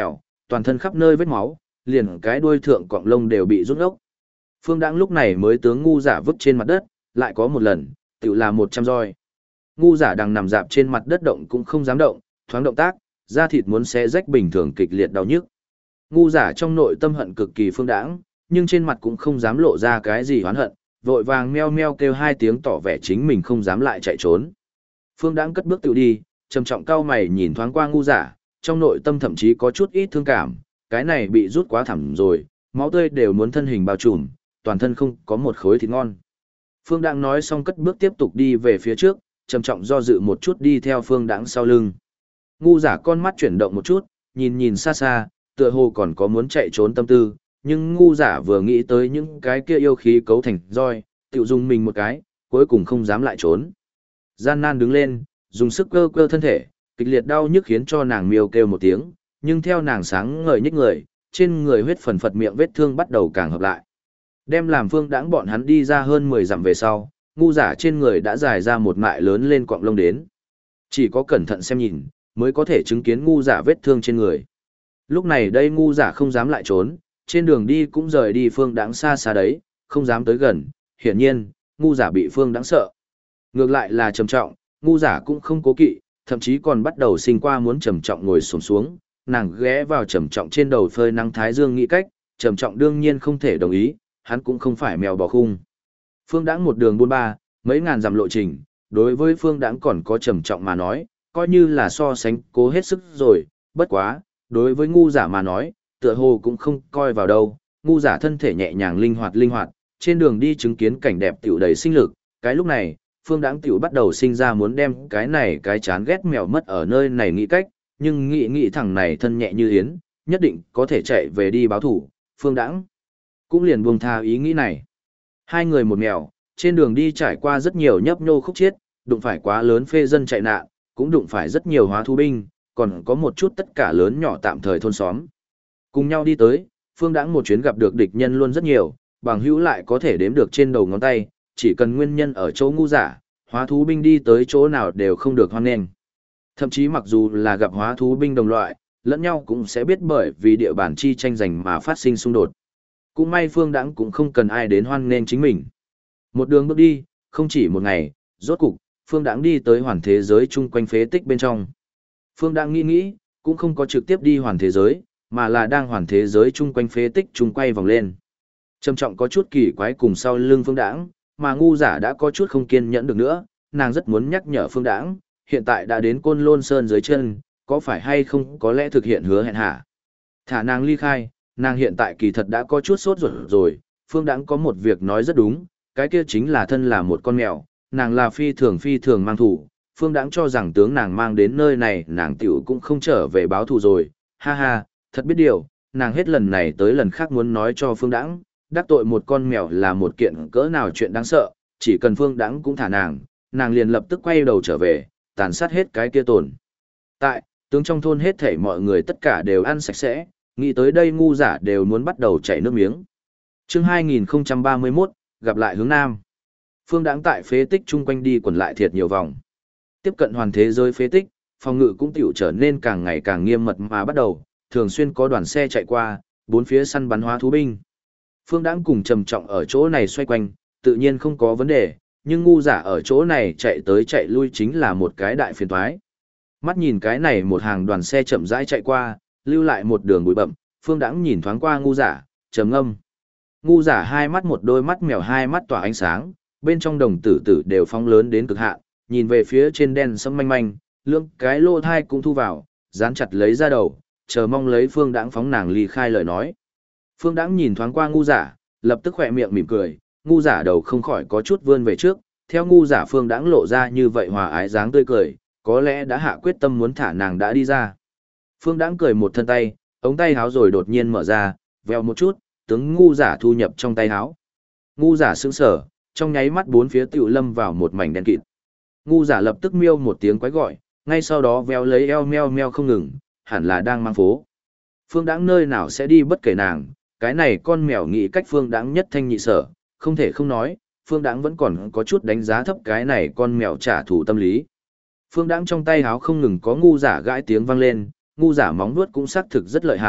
toàn thân khắp nơi vết máu, liền cái đuôi thượng cọng lông đều bị rút ốc. Phương Đãng lúc này mới tướng ngu giả vứt trên mặt đất, lại có một lần, tự là 100 roi. Ngu giả đang nằm dạp trên mặt đất động cũng không dám động, thoáng động tác, da thịt muốn xé rách bình thường kịch liệt đau nhức. Ngu giả trong nội tâm hận cực kỳ Phương Đãng, nhưng trên mặt cũng không dám lộ ra cái gì oán hận, vội vàng meo meo kêu 2 tiếng tỏ vẻ chính mình không dám lại chạy trốn. Phương Đãng cất bước tự đi, trầm trọng cau mày nhìn thoáng qua ngu giả, trong nội tâm thậm chí có chút ít thương cảm, cái này bị rút quá thẳm rồi, máu tươi đều muốn thân hình bao trùm, toàn thân không có một khối thịt ngon. Phương Đãng nói xong cất bước tiếp tục đi về phía trước, trầm trọng do dự một chút đi theo Phương Đãng sau lưng. Ngu giả con mắt chuyển động một chút, nhìn nhìn xa xa, tựa hồ còn có muốn chạy trốn tâm tư, nhưng ngu giả vừa nghĩ tới những cái kia yêu khí cấu thành roi, tự dùng mình một cái, cuối cùng không dám lại trốn. Gian nan đứng lên, dùng sức cơ cơ thân thể, kịch liệt đau nhức khiến cho nàng miêu kêu một tiếng, nhưng theo nàng sáng ngời nhích người, trên người huyết phần phật miệng vết thương bắt đầu càng hợp lại. Đem làm Phương Đãng bọn hắn đi ra hơn 10 dặm về sau, ngu giả trên người đã dài ra một mại lớn lên quọng lông đến. Chỉ có cẩn thận xem nhìn, mới có thể chứng kiến ngu giả vết thương trên người. Lúc này đây ngu giả không dám lại trốn, trên đường đi cũng rời đi Phương Đãng xa xa đấy, không dám tới gần, hiển nhiên, ngu giả bị Phương Đãng sợ. Ngược lại là trầm trọng, ngu giả cũng không cố kỵ, thậm chí còn bắt đầu sinh qua muốn trầm trọng ngồi xổm xuống, nàng ghé vào trầm trọng trên đầu phơi nắng thái dương nghĩ cách, trầm trọng đương nhiên không thể đồng ý, hắn cũng không phải mèo bò khung. Phương Đãng một đường buôn ba, mấy ngàn dặm lộ trình, đối với Phương Đãng còn có trầm trọng mà nói, coi như là so sánh cố hết sức rồi, bất quá, đối với ngu giả mà nói, tựa hồ cũng không coi vào đâu, ngu giả thân thể nhẹ nhàng linh hoạt, trên đường đi chứng kiến cảnh đẹp tiểu đầy sinh lực, cái lúc này, Phương Đãng tiểu bắt đầu sinh ra muốn đem cái này cái chán ghét mèo mất ở nơi này nghĩ cách, nhưng nghĩ thằng này thân nhẹ như yến, nhất định có thể chạy về đi báo thủ, Phương Đãng cũng liền buông tha ý nghĩ này. Hai người một mèo, trên đường đi trải qua rất nhiều nhấp nhô khúc chiết, đụng phải quá lớn phê dân chạy nạn, cũng đụng phải rất nhiều hóa thú binh, còn có một chút tất cả lớn nhỏ tạm thời thôn xóm. Cùng nhau đi tới, Phương Đãng một chuyến gặp được địch nhân luôn rất nhiều, bằng hữu lại có thể đếm được trên đầu ngón tay, chỉ cần nguyên nhân ở chỗ ngu giả, hóa thú binh đi tới chỗ nào đều không được hoan nghênh. Thậm chí mặc dù là gặp hóa thú binh đồng loại, lẫn nhau cũng sẽ biết bởi vì địa bàn chi tranh giành mà phát sinh xung đột. Cũng may Phương Đãng cũng không cần ai đến hoan nghênh chính mình. Một đường bước đi, không chỉ một ngày, rốt cục, Phương Đãng đi tới hoàn thế giới chung quanh phế tích bên trong. Phương Đãng nghĩ, cũng không có trực tiếp đi hoàn thế giới, mà là đang hoàn thế giới chung quanh phế tích chung quay vòng lên. Trầm trọng có chút kỳ quái cùng sau lưng Phương Đãng, mà ngu giả đã có chút không kiên nhẫn được nữa, nàng rất muốn nhắc nhở Phương Đãng, hiện tại đã đến Côn Lôn Sơn dưới chân, có phải hay không có lẽ thực hiện hứa hẹn hả? Thả nàng ly khai, nàng hiện tại kỳ thật đã có chút sốt ruột rồi, Phương Đãng có một việc nói rất đúng, cái kia chính là thân là một con mèo, nàng là phi thường mang thủ, Phương Đãng cho rằng tướng nàng mang đến nơi này nàng tiểu cũng không trở về báo thù rồi, ha ha, thật biết điều, nàng hết lần này tới lần khác muốn nói cho Phương Đãng, đắc tội một con mèo là một kiện cỡ nào chuyện đáng sợ, chỉ cần Phương Đãng cũng thả nàng liền lập tức quay đầu trở về, tàn sát hết cái kia tồn. Tại, tướng trong thôn hết thảy mọi người tất cả đều ăn sạch sẽ, nghĩ tới đây ngu giả đều muốn bắt đầu chảy nước miếng. Chương 2031, gặp lại hướng Nam. Phương Đãng tại phế tích chung quanh đi quẩn lại thiệt nhiều vòng. Tiếp cận hoàn thế giới phế tích, phòng ngự cũng tiểu trở nên càng ngày càng nghiêm mật mà bắt đầu, thường xuyên có đoàn xe chạy qua, bốn phía săn bắn hóa thú binh. Phương Đãng cùng trầm trọng ở chỗ này xoay quanh, tự nhiên không có vấn đề, nhưng ngu giả ở chỗ này chạy tới chạy lui chính là một cái đại phiền toái. Mắt nhìn cái này một hàng đoàn xe chậm rãi chạy qua, lưu lại một đường bụi bậm, Phương Đãng nhìn thoáng qua ngu giả, trầm ngâm. Ngu giả hai mắt một đôi mắt mèo hai mắt tỏa ánh sáng, bên trong đồng tử tử đều phóng lớn đến cực hạn, nhìn về phía trên đen sẫm manh manh, lưỡng cái lô thai cũng thu vào, dán chặt lấy ra đầu, chờ mong lấy Phương Đãng phóng nàng ly khai lời nói. Phương Đãng nhìn thoáng qua ngu giả, lập tức khỏe miệng mỉm cười, ngu giả đầu không khỏi có chút vươn về trước, theo ngu giả Phương Đãng lộ ra như vậy hòa ái dáng tươi cười, có lẽ đã hạ quyết tâm muốn thả nàng đã đi ra. Phương Đãng cười một thân tay, ống tay háo rồi đột nhiên mở ra, vèo một chút, tướng ngu giả thu nhập trong tay háo. Ngu giả sững sờ, trong nháy mắt bốn phía tiểu lâm vào một mảnh đen kịt. Ngu giả lập tức miêu một tiếng quái gọi, ngay sau đó véo lấy eo meo meo không ngừng, hẳn là đang mang phố. Phương Đãng nơi nào sẽ đi bất kể nàng, cái này con mèo nghĩ cách Phương Đãng nhất thanh nhị sở, không thể không nói, Phương Đãng vẫn còn có chút đánh giá thấp cái này con mèo trả thù tâm lý. Phương Đãng trong tay háo không ngừng có ngu giả gãi tiếng vang lên, ngu giả móng vuốt cũng xác thực rất lợi hại,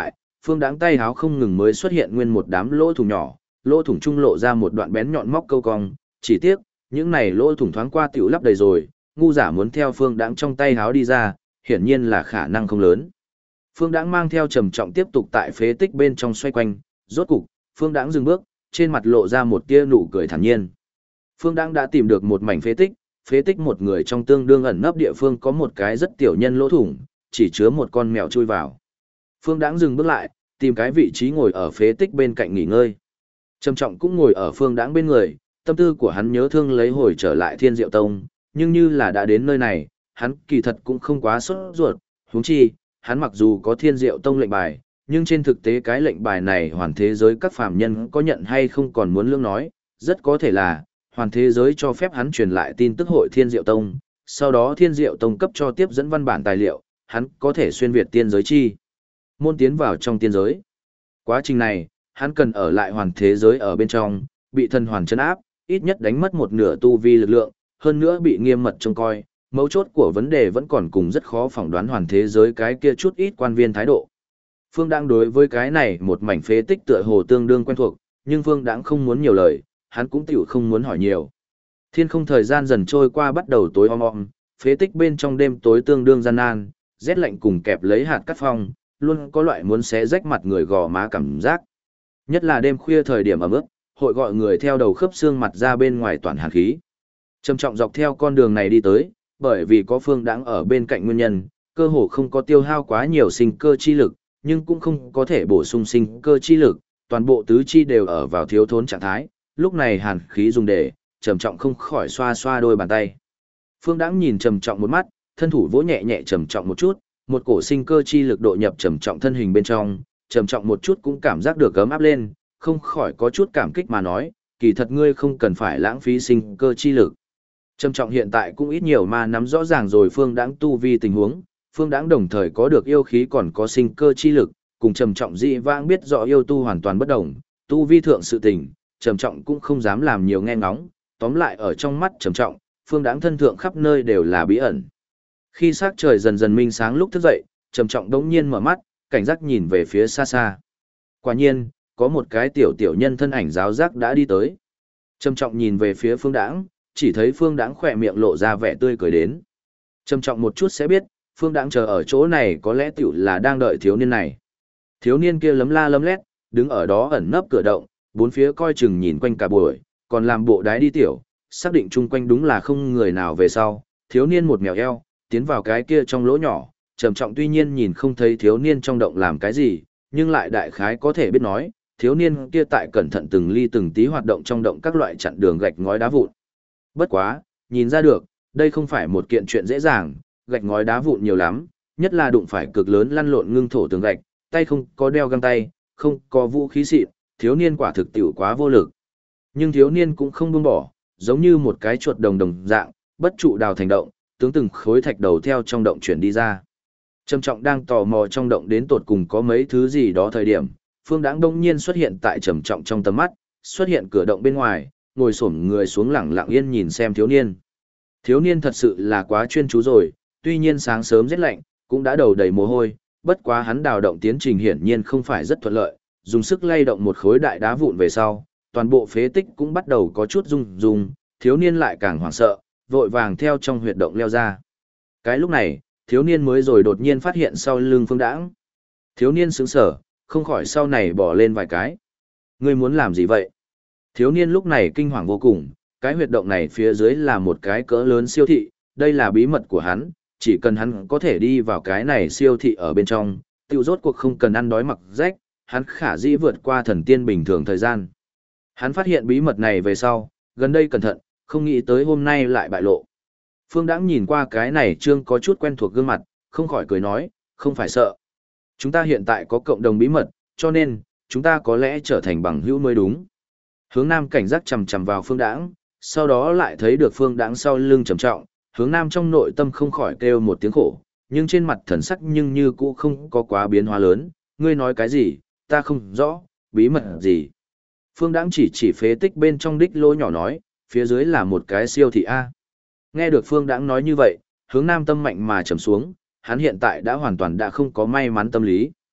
Phương Đãng tay háo không ngừng mới xuất hiện nguyên một đám lỗ thủng nhỏ, lỗ thủng trung lộ ra một đoạn bén nhọn móc câu cong, chỉ tiếc, những này lỗ thủng thoáng qua tiểu lắp đầy rồi, ngu giả muốn theo Phương Đãng trong tay háo đi ra, hiển nhiên là khả năng không lớn. Phương Đãng mang theo trầm trọng tiếp tục tại phế tích bên trong xoay quanh, rốt cục, Phương Đãng dừng bước, trên mặt lộ ra một tia nụ cười thản nhiên. Phương Đãng đã tìm được một mảnh phế tích một người trong tương đương ẩn nấp địa phương có một cái rất tiểu nhân lỗ thủng, chỉ chứa một con mèo chui vào. Phương Đãng dừng bước lại, tìm cái vị trí ngồi ở phế tích bên cạnh nghỉ ngơi. Trầm Trọng cũng ngồi ở Phương Đãng bên người, tâm tư của hắn nhớ thương lấy hồi trở lại Thiên Diệu Tông, nhưng như là đã đến nơi này, hắn kỳ thật cũng không quá sốt ruột, huống chi, hắn mặc dù có Thiên Diệu Tông lệnh bài, nhưng trên thực tế cái lệnh bài này hoàn thế giới các phàm nhân có nhận hay không còn muốn lương nói, rất có thể là hoàn thế giới cho phép hắn truyền lại tin tức hội Thiên Diệu Tông, sau đó Thiên Diệu Tông cấp cho tiếp dẫn văn bản tài liệu, hắn có thể xuyên việt tiên giới chi môn tiến vào trong tiên giới. Quá trình này, hắn cần ở lại hoàn thế giới ở bên trong, bị thần hoàn trấn áp, ít nhất đánh mất một nửa tu vi lực lượng, hơn nữa bị nghiêm mật trông coi, mấu chốt của vấn đề vẫn còn cùng rất khó phỏng đoán hoàn thế giới cái kia chút ít quan viên thái độ. Phương Đãng đối với cái này một mảnh phế tích tựa hồ tương đương quen thuộc, nhưng Phương Đãng không muốn nhiều lời, hắn cũng tiểu không muốn hỏi nhiều. Thiên không thời gian dần trôi qua bắt đầu tối om, phế tích bên trong đêm tối tương đương gian nan, rét lạnh cùng kẹp lấy hạt cát phong, luôn có loại muốn xé rách mặt người gò má cảm giác. Nhất là đêm khuya thời điểm ẩm ướt, hội gọi người theo đầu khớp xương mặt ra bên ngoài toàn hàn khí. Trầm Trọng dọc theo con đường này đi tới, bởi vì có Phương Đãng ở bên cạnh nguyên nhân, cơ hồ không có tiêu hao quá nhiều sinh cơ chi lực, nhưng cũng không có thể bổ sung sinh cơ chi lực, toàn bộ tứ chi đều ở vào thiếu thốn trạng thái, lúc này hàn khí dùng để, Trầm Trọng không khỏi xoa xoa đôi bàn tay. Phương Đãng nhìn Trầm Trọng một mắt, thân thủ vỗ nhẹ nhẹ Trầm Trọng một chút, một cổ sinh cơ chi lực độ nhập Trầm Trọng thân hình bên trong, Trầm Trọng một chút cũng cảm giác được ấm áp lên, không khỏi có chút cảm kích mà nói, kỳ thật ngươi không cần phải lãng phí sinh cơ chi lực. Trầm Trọng hiện tại cũng ít nhiều mà nắm rõ ràng rồi Phương Đãng tu vi tình huống, Phương Đãng đồng thời có được yêu khí còn có sinh cơ chi lực, cùng Trầm Trọng dị vãng biết rõ yêu tu hoàn toàn bất đồng, tu vi thượng sự tình, Trầm Trọng cũng không dám làm nhiều nghe ngóng, tóm lại ở trong mắt Trầm Trọng, Phương Đãng thân thượng khắp nơi đều là bí ẩn. Khi sắc trời dần dần minh sáng lúc thức dậy, Trầm Trọng đống nhiên mở mắt, cảnh giác nhìn về phía xa xa. Quả nhiên, có một cái tiểu nhân thân ảnh giáo giác đã đi tới. Trầm Trọng nhìn về phía Phương Đãng, chỉ thấy Phương Đãng khỏe miệng lộ ra vẻ tươi cười đến. Trầm Trọng một chút sẽ biết, Phương Đãng chờ ở chỗ này có lẽ tiểu là đang đợi thiếu niên này. Thiếu niên kia lấm la lấm lét, đứng ở đó ẩn nấp cửa động, bốn phía coi chừng nhìn quanh cả buổi, còn làm bộ đái đi tiểu, xác định chung quanh đúng là không người nào về sau. Thiếu niên một mèo eo, tiến vào cái kia trong lỗ nhỏ, Trầm Trọng tuy nhiên nhìn không thấy thiếu niên trong động làm cái gì, nhưng lại đại khái có thể biết nói, thiếu niên kia tại cẩn thận từng ly từng tí hoạt động trong động các loại chặn đường gạch ngói đá vụn. Bất quá, nhìn ra được, đây không phải một kiện chuyện dễ dàng, gạch ngói đá vụn nhiều lắm, nhất là đụng phải cực lớn lăn lộn ngưng thổ tường gạch, tay không có đeo găng tay, không có vũ khí xịn, thiếu niên quả thực tiểu quá vô lực. Nhưng thiếu niên cũng không buông bỏ, giống như một cái chuột đồng dạng, bất trụ đào thành động, tướng từng khối thạch đầu theo trong động chuyển đi ra. Trầm Trọng đang tò mò trong động đến tột cùng có mấy thứ gì đó thời điểm, Phương Đãng đông nhiên xuất hiện tại Trầm Trọng trong tầm mắt, xuất hiện cửa động bên ngoài, ngồi xổm người xuống lẳng lặng yên nhìn xem thiếu niên. Thiếu niên thật sự là quá chuyên chú rồi, tuy nhiên sáng sớm rét lạnh, cũng đã đầu đầy mồ hôi, bất quá hắn đào động tiến trình hiển nhiên không phải rất thuận lợi, dùng sức lay động một khối đại đá vụn về sau, toàn bộ phế tích cũng bắt đầu có chút rung rung, thiếu niên lại càng hoảng sợ, vội vàng theo trong huyệt động leo ra. Cái lúc này, thiếu niên mới rồi đột nhiên phát hiện sau lưng Phương Đãng. Thiếu niên sững sờ, không khỏi sau này bỏ lên vài cái. Ngươi muốn làm gì vậy? Thiếu niên lúc này kinh hoàng vô cùng, cái huyệt động này phía dưới là một cái cỡ lớn siêu thị, đây là bí mật của hắn, chỉ cần hắn có thể đi vào cái này siêu thị ở bên trong, tiêu rốt cuộc không cần ăn đói mặc rách, hắn khả dĩ vượt qua thần tiên bình thường thời gian. Hắn phát hiện bí mật này về sau, gần đây cẩn thận, không nghĩ tới hôm nay lại bại lộ. Phương Đãng nhìn qua cái này trương có chút quen thuộc gương mặt, không khỏi cười nói, không phải sợ. Chúng ta hiện tại có cộng đồng bí mật, cho nên, chúng ta có lẽ trở thành bằng hữu mới đúng. Hướng Nam cảnh giác chằm chằm vào Phương Đãng, sau đó lại thấy được Phương Đãng sau lưng Trầm Trọng, Hướng Nam trong nội tâm không khỏi kêu một tiếng khổ, nhưng trên mặt thần sắc nhưng như cũ không có quá biến hóa lớn, ngươi nói cái gì, ta không rõ, bí mật gì. Phương Đãng chỉ phế tích bên trong đích lỗ nhỏ nói, phía dưới là một cái siêu thị A. Nghe được Phương Đãng nói như vậy, Hướng Nam tâm mạnh mà trầm xuống, hắn hiện tại đã hoàn toàn đã không có may mắn tâm lý.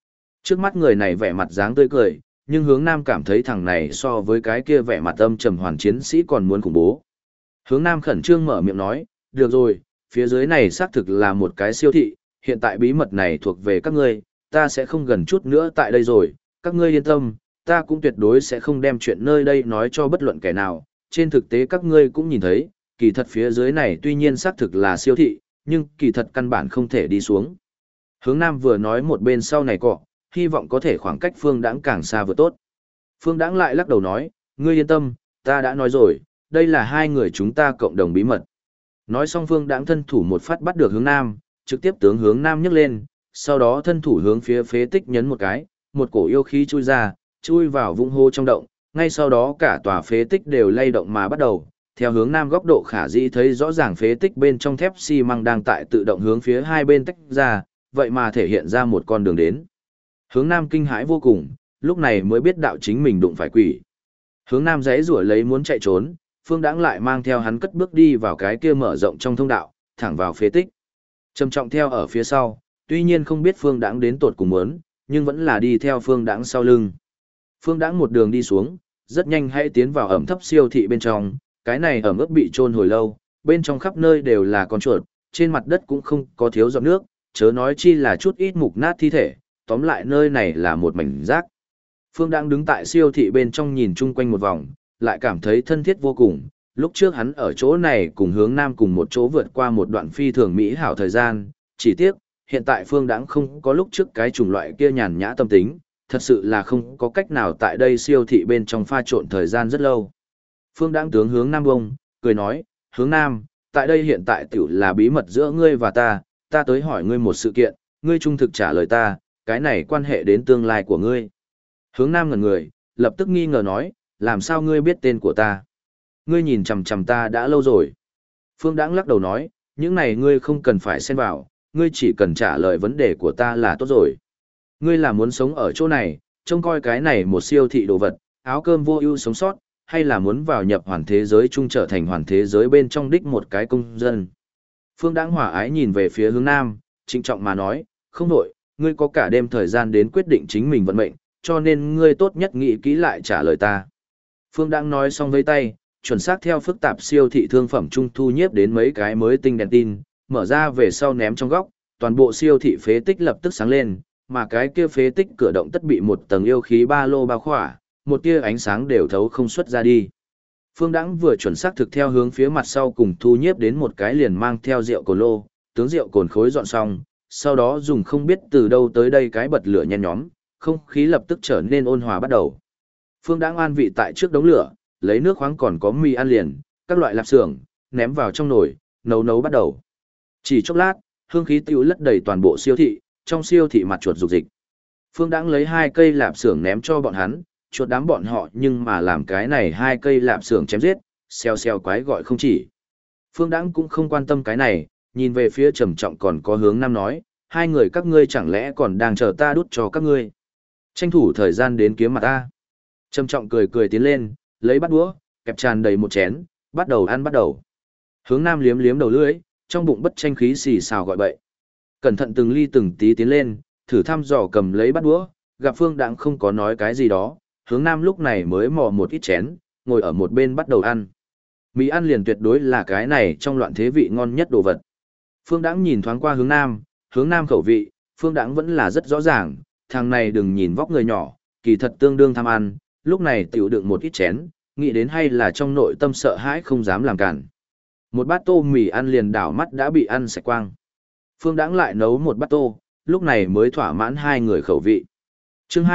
Trước mắt người này vẻ mặt dáng tươi cười, nhưng Hướng Nam cảm thấy thằng này so với cái kia vẻ mặt âm trầm hoàn chiến sĩ còn muốn khủng bố. Hướng Nam khẩn trương mở miệng nói, được rồi, phía dưới này xác thực là một cái siêu thị, hiện tại bí mật này thuộc về các ngươi, ta sẽ không gần chút nữa tại đây rồi, các ngươi yên tâm, ta cũng tuyệt đối sẽ không đem chuyện nơi đây nói cho bất luận kẻ nào, trên thực tế các ngươi cũng nhìn thấy, kỳ thật phía dưới này tuy nhiên xác thực là siêu thị, nhưng kỳ thật căn bản không thể đi xuống. Hướng Nam vừa nói một bên sau này cọ, hy vọng có thể khoảng cách Phương Đãng càng xa vừa tốt. Phương Đãng lại lắc đầu nói, ngươi yên tâm, ta đã nói rồi, đây là hai người chúng ta cộng đồng bí mật. Nói xong Phương Đãng thân thủ một phát bắt được Hướng Nam, trực tiếp tướng Hướng Nam nhấc lên, sau đó thân thủ hướng phía phế tích nhấn một cái, một cổ yêu khí chui ra, chui vào vũng hô trong động, ngay sau đó cả tòa phế tích đều lay động mà bắt đầu. Theo Hướng Nam góc độ khả dĩ thấy rõ ràng phế tích bên trong thép xi măng đang tại tự động hướng phía hai bên tách ra, vậy mà thể hiện ra một con đường đến. Hướng Nam kinh hãi vô cùng, lúc này mới biết đạo chính mình đụng phải quỷ. Hướng Nam giãy giụa lấy muốn chạy trốn, Phương Đãng lại mang theo hắn cất bước đi vào cái kia mở rộng trong thông đạo, thẳng vào phế tích. Trầm Trọng theo ở phía sau, tuy nhiên không biết Phương Đãng đến tột cùng muốn, nhưng vẫn là đi theo Phương Đãng sau lưng. Phương Đãng một đường đi xuống, rất nhanh hãy tiến vào ẩm thấp siêu thị bên trong, cái này ẩm ướt bị chôn hồi lâu, bên trong khắp nơi đều là con chuột, trên mặt đất cũng không có thiếu giọt nước, chớ nói chi là chút ít mục nát thi thể, tóm lại nơi này là một mảnh rác. Phương đang đứng tại siêu thị bên trong nhìn chung quanh một vòng, lại cảm thấy thân thiết vô cùng, lúc trước hắn ở chỗ này cùng Hướng Nam cùng một chỗ vượt qua một đoạn phi thường mỹ hảo thời gian, chỉ tiếc, hiện tại Phương Đãng không có lúc trước cái chủng loại kia nhàn nhã tâm tính, thật sự là không có cách nào tại đây siêu thị bên trong pha trộn thời gian rất lâu. Phương Đãng tướng Hướng Nam bông, cười nói, Hướng Nam, tại đây hiện tại tiểu là bí mật giữa ngươi và ta tới hỏi ngươi một sự kiện, ngươi trung thực trả lời ta, cái này quan hệ đến tương lai của ngươi. Hướng Nam ngẩn người, lập tức nghi ngờ nói, làm sao ngươi biết tên của ta? Ngươi nhìn chằm chằm ta đã lâu rồi. Phương Đãng lắc đầu nói, những này ngươi không cần phải xen vào, ngươi chỉ cần trả lời vấn đề của ta là tốt rồi. Ngươi là muốn sống ở chỗ này, trông coi cái này một siêu thị đồ vật, áo cơm vô ưu sống sót, hay là muốn vào nhập hoàn thế giới chung trở thành hoàn thế giới bên trong đích một cái công dân. Phương Đãng hòa ái nhìn về phía Hướng Nam, trịnh trọng mà nói, không đổi, ngươi có cả đêm thời gian đến quyết định chính mình vận mệnh, cho nên ngươi tốt nhất nghĩ kỹ lại trả lời ta. Phương Đãng nói xong với tay, chuẩn xác theo phức tạp siêu thị thương phẩm trung thu nhiếp đến mấy cái mới tinh đèn tin, mở ra về sau ném trong góc, toàn bộ siêu thị phế tích lập tức sáng lên, mà cái kia phế tích cửa động tất bị một tầng yêu khí ba lô bao khỏa, một tia ánh sáng đều thấu không xuất ra đi. Phương Đãng vừa chuẩn xác thực theo hướng phía mặt sau cùng thu nhiếp đến một cái liền mang theo rượu cồn lô, tướng rượu cồn khối dọn xong, sau đó dùng không biết từ đâu tới đây cái bật lửa nhen nhóm, không khí lập tức trở nên ôn hòa bắt đầu. Phương Đãng an vị tại trước đống lửa, lấy nước khoáng còn có mì ăn liền, các loại lạp xưởng, ném vào trong nồi, nấu bắt đầu. Chỉ chốc lát, hương khí tiêu lất đầy toàn bộ siêu thị, trong siêu thị mặt chuột rục dịch. Phương Đãng lấy 2 cây lạp xưởng ném cho bọn hắn, chuột đám bọn họ nhưng mà làm cái này 2 cây lạp xưởng chém giết, xèo xèo quái gọi không chỉ. Phương Đãng cũng không quan tâm cái này, nhìn về phía Trầm Trọng còn có Hướng Nam nói, hai người các ngươi chẳng lẽ còn đang chờ ta đút cho các ngươi. Tranh thủ thời gian đến kiếm mặt ta. Trầm Trọng cười cười tiến lên, lấy bát đũa, kẹp tràn đầy một chén, bắt đầu ăn bắt đầu. Hướng Nam liếm liếm đầu lưỡi, trong bụng bất tranh khí xì xào gọi bậy. Cẩn thận từng ly từng tí tiến lên, thử thăm dò cầm lấy bát đũa, gặp Phương Đãng không có nói cái gì đó, Hướng Nam lúc này mới mò một ít chén, ngồi ở một bên bắt đầu ăn. Mì ăn liền tuyệt đối là cái này trong loạn thế vị ngon nhất đồ vật. Phương Đãng nhìn thoáng qua Hướng Nam khẩu vị, Phương Đãng vẫn là rất rõ ràng, thằng này đừng nhìn vóc người nhỏ, kỳ thật tương đương tham ăn, lúc này tiểu đựng một ít chén, nghĩ đến hay là trong nội tâm sợ hãi không dám làm cản. Một bát tô mì ăn liền đảo mắt đã bị ăn sạch quang. Phương Đãng lại nấu một bát tô, lúc này mới thỏa mãn hai người khẩu vị. Chương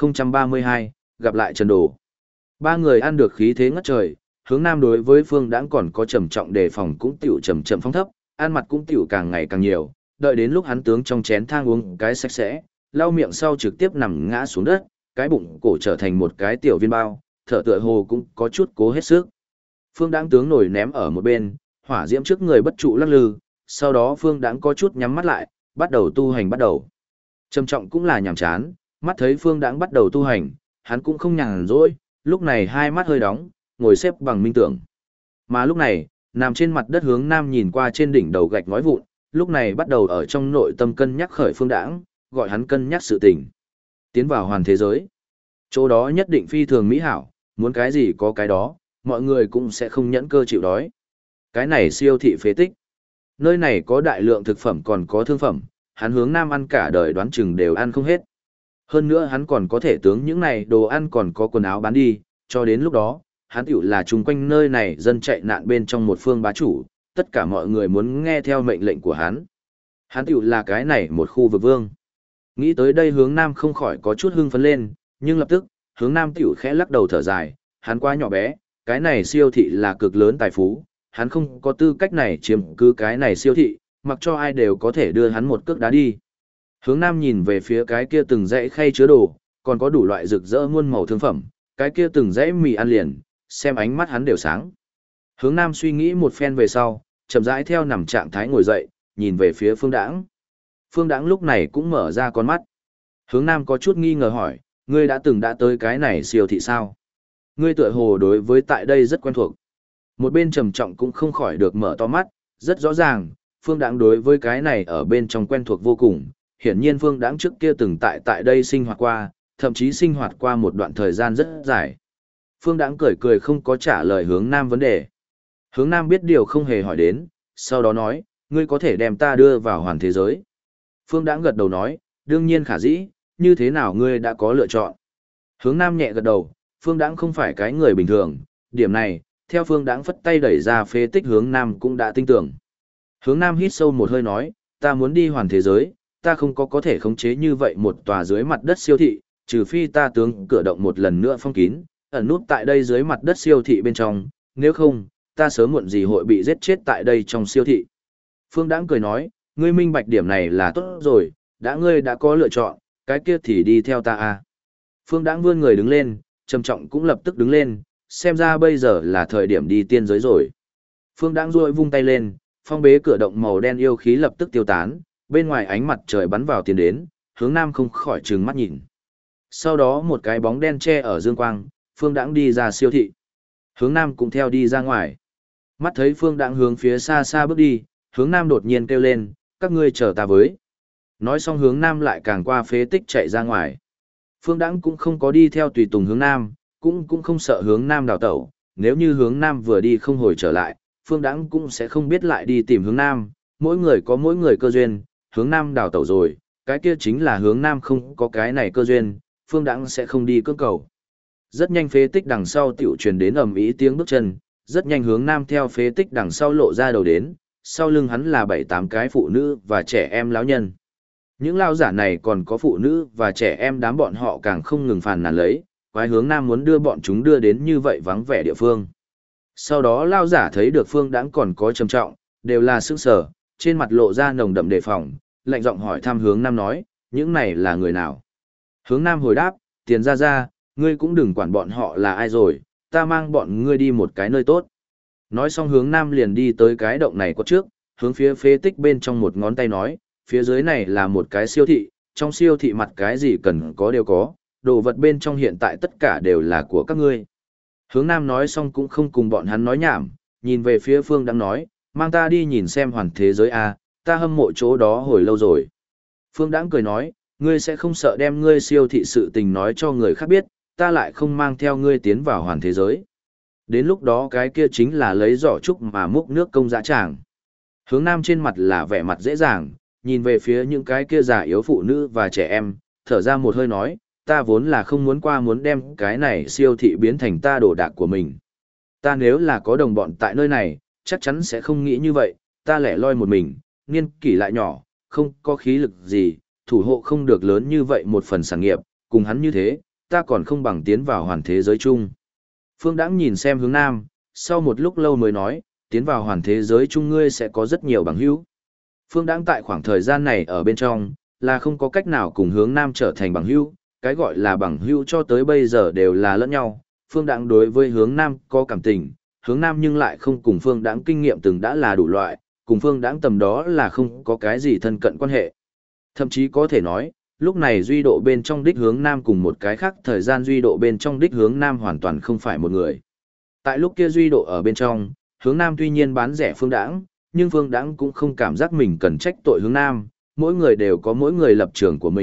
2032, gặp lại Trần Đồ. Ba người ăn được khí thế ngất trời, Hướng Nam đối với Phương Đãng còn có trầm trọng đề phòng cũng tiểu chậm chậm phóng thấp, ăn mặt cũng tiểu càng ngày càng nhiều, đợi đến lúc hắn tướng trong chén thang uống cái sạch sẽ, lau miệng sau trực tiếp nằm ngã xuống đất, cái bụng cổ trở thành một cái tiểu viên bao, thở tựa hồ cũng có chút cố hết sức. Phương Đãng tướng nổi ném ở một bên, hỏa diễm trước người bất trụ lắc lư, sau đó Phương Đãng có chút nhắm mắt lại, bắt đầu tu hành bắt đầu. Trầm Trọng cũng là nhàm chán, mắt thấy Phương Đãng bắt đầu tu hành, hắn cũng không nhàn rỗi, lúc này hai mắt hơi đóng, ngồi xếp bằng minh tưởng. Mà lúc này, nằm trên mặt đất Hướng Nam nhìn qua trên đỉnh đầu gạch ngói vụn, lúc này bắt đầu ở trong nội tâm cân nhắc khởi Phương Đãng, gọi hắn cân nhắc sự tình. Tiến vào hoàn thế giới. Chỗ đó nhất định phi thường mỹ hảo, muốn cái gì có cái đó, mọi người cũng sẽ không nhẫn cơ chịu đói. Cái này siêu thị phế tích. Nơi này có đại lượng thực phẩm còn có thương phẩm, hắn hướng nam ăn cả đời đoán chừng đều ăn không hết. Hơn nữa hắn còn có thể tướng những này đồ ăn còn có quần áo bán đi, cho đến lúc đó, hắn tiểu là chung quanh nơi này dân chạy nạn bên trong một phương bá chủ, tất cả mọi người muốn nghe theo mệnh lệnh của hắn. Hắn tiểu là cái này một khu vực vương. Nghĩ tới đây hướng nam không khỏi có chút hưng phấn lên, nhưng lập tức, hướng nam tiểu khẽ lắc đầu thở dài, hắn quá nhỏ bé, cái này siêu thị là cực lớn tài phú, hắn không có tư cách này chiếm cứ cái này siêu thị, mặc cho ai đều có thể đưa hắn một cước đá đi. Hướng nam nhìn về phía cái kia từng dãy khay chứa đồ, còn có đủ loại rực rỡ muôn màu thương phẩm, cái kia từng dãy mì ăn liền, xem ánh mắt hắn đều sáng. Hướng nam suy nghĩ một phen về sau, chậm rãi theo nằm trạng thái ngồi dậy, nhìn về phía Phương Đãng. Phương Đãng lúc này cũng mở ra con mắt. Hướng nam có chút nghi ngờ hỏi, ngươi đã từng đã tới cái này siêu thị sao? Ngươi tựa hồ đối với tại đây rất quen thuộc. Một bên trầm trọng cũng không khỏi được mở to mắt, rất rõ ràng, Phương Đãng đối với cái này ở bên trong quen thuộc vô cùng. Hiển nhiên Phương Đãng trước kia từng tại đây sinh hoạt qua, thậm chí sinh hoạt qua một đoạn thời gian rất dài. Phương Đãng cười cười không có trả lời hướng nam vấn đề. Hướng nam biết điều không hề hỏi đến, sau đó nói, ngươi có thể đem ta đưa vào hoàn thế giới. Phương Đãng gật đầu nói, đương nhiên khả dĩ, như thế nào ngươi đã có lựa chọn. Hướng nam nhẹ gật đầu, Phương Đãng không phải cái người bình thường, điểm này, theo Phương Đãng phất tay đẩy ra phế tích hướng nam cũng đã tin tưởng. Hướng nam hít sâu một hơi nói, ta muốn đi hoàn thế giới, ta không có thể khống chế như vậy một tòa dưới mặt đất siêu thị, trừ phi ta tướng cửa động một lần nữa phong kín, ẩn nút tại đây dưới mặt đất siêu thị bên trong, nếu không, ta sớm muộn gì hội bị giết chết tại đây trong siêu thị. Phương Đãng cười nói, ngươi minh bạch điểm này là tốt rồi, ngươi đã có lựa chọn, cái kia thì đi theo ta a. Phương Đãng vươn người đứng lên, trầm trọng cũng lập tức đứng lên, xem ra bây giờ là thời điểm đi tiên giới rồi. Phương Đãng duỗi vung tay lên, phong bế cửa động màu đen yêu khí lập tức tiêu tán, bên ngoài ánh mặt trời bắn vào tiến đến, hướng nam không khỏi trừng mắt nhìn. Sau đó một cái bóng đen che ở dương quang, Phương Đãng đi ra siêu thị. Hướng nam cũng theo đi ra ngoài. Mắt thấy Phương Đãng hướng phía xa xa bước đi, hướng nam đột nhiên kêu lên, các ngươi chờ ta với. Nói xong hướng nam lại càng qua phế tích chạy ra ngoài. Phương Đãng cũng không có đi theo tùy tùng hướng nam, cũng không sợ hướng nam đào tẩu, nếu như hướng nam vừa đi không hồi trở lại, Phương Đãng cũng sẽ không biết lại đi tìm hướng nam, mỗi người có mỗi người cơ duyên, hướng nam đào tẩu rồi, cái kia chính là hướng nam không có cái này cơ duyên, Phương Đãng sẽ không đi cưỡng cầu. Rất nhanh phế tích đằng sau tiểu truyền đến ầm ĩ tiếng bước chân, rất nhanh hướng nam theo phế tích đằng sau lộ ra đầu đến, sau lưng hắn là 7-8 cái phụ nữ và trẻ em lão nhân. Những lao giả này còn có phụ nữ và trẻ em đám bọn họ càng không ngừng phàn nàn lấy, quái hướng nam muốn đưa bọn chúng đưa đến như vậy vắng vẻ địa phương. Sau đó lao giả thấy được Phương Đãng còn có trầm trọng, đều là sững sờ, trên mặt lộ ra nồng đậm đề phòng, lạnh giọng hỏi thăm hướng nam nói, những này là người nào? Hướng nam hồi đáp, tiền ra, ngươi cũng đừng quản bọn họ là ai rồi, ta mang bọn ngươi đi một cái nơi tốt. Nói xong hướng nam liền đi tới cái động này có trước, hướng phía phế tích bên trong một ngón tay nói, phía dưới này là một cái siêu thị, trong siêu thị mặt cái gì cần có đều có, đồ vật bên trong hiện tại tất cả đều là của các ngươi. Hướng nam nói xong cũng không cùng bọn hắn nói nhảm, nhìn về phía Phương Đãng nói, mang ta đi nhìn xem hoàn thế giới a, ta hâm mộ chỗ đó hồi lâu rồi. Phương Đãng cười nói, ngươi sẽ không sợ đem ngươi siêu thị sự tình nói cho người khác biết, ta lại không mang theo ngươi tiến vào hoàn thế giới. Đến lúc đó cái kia chính là lấy giỏ trúc mà múc nước công dã tràng. Hướng nam trên mặt là vẻ mặt dễ dàng, nhìn về phía những cái kia già yếu phụ nữ và trẻ em, thở ra một hơi nói, ta vốn là không muốn đem cái này siêu thị biến thành ta đồ đạc của mình. Ta nếu là có đồng bọn tại nơi này, chắc chắn sẽ không nghĩ như vậy, ta lẻ loi một mình, niên kỷ lại nhỏ, không có khí lực gì, thủ hộ không được lớn như vậy một phần sản nghiệp, cùng hắn như thế, ta còn không bằng tiến vào hoàn thế giới chung. Phương Đãng nhìn xem hướng nam, sau một lúc lâu mới nói, tiến vào hoàn thế giới chung ngươi sẽ có rất nhiều bằng hữu. Phương Đãng tại khoảng thời gian này ở bên trong, là không có cách nào cùng hướng nam trở thành bằng hữu, cái gọi là bằng hữu cho tới bây giờ đều là lẫn nhau. Phương Đãng đối với hướng nam có cảm tình, hướng nam nhưng lại không cùng Phương Đãng kinh nghiệm từng đã là đủ loại, cùng Phương Đãng tầm đó là không có cái gì thân cận quan hệ. Thậm chí có thể nói, lúc này duy độ bên trong đích hướng nam cùng một cái khác thời gian duy độ bên trong đích hướng nam hoàn toàn không phải một người. Tại lúc kia duy độ ở bên trong, hướng nam tuy nhiên bán rẻ Phương Đãng, nhưng Phương Đãng cũng không cảm giác mình cần trách tội hướng nam, mỗi người đều có mỗi người lập trường của mình,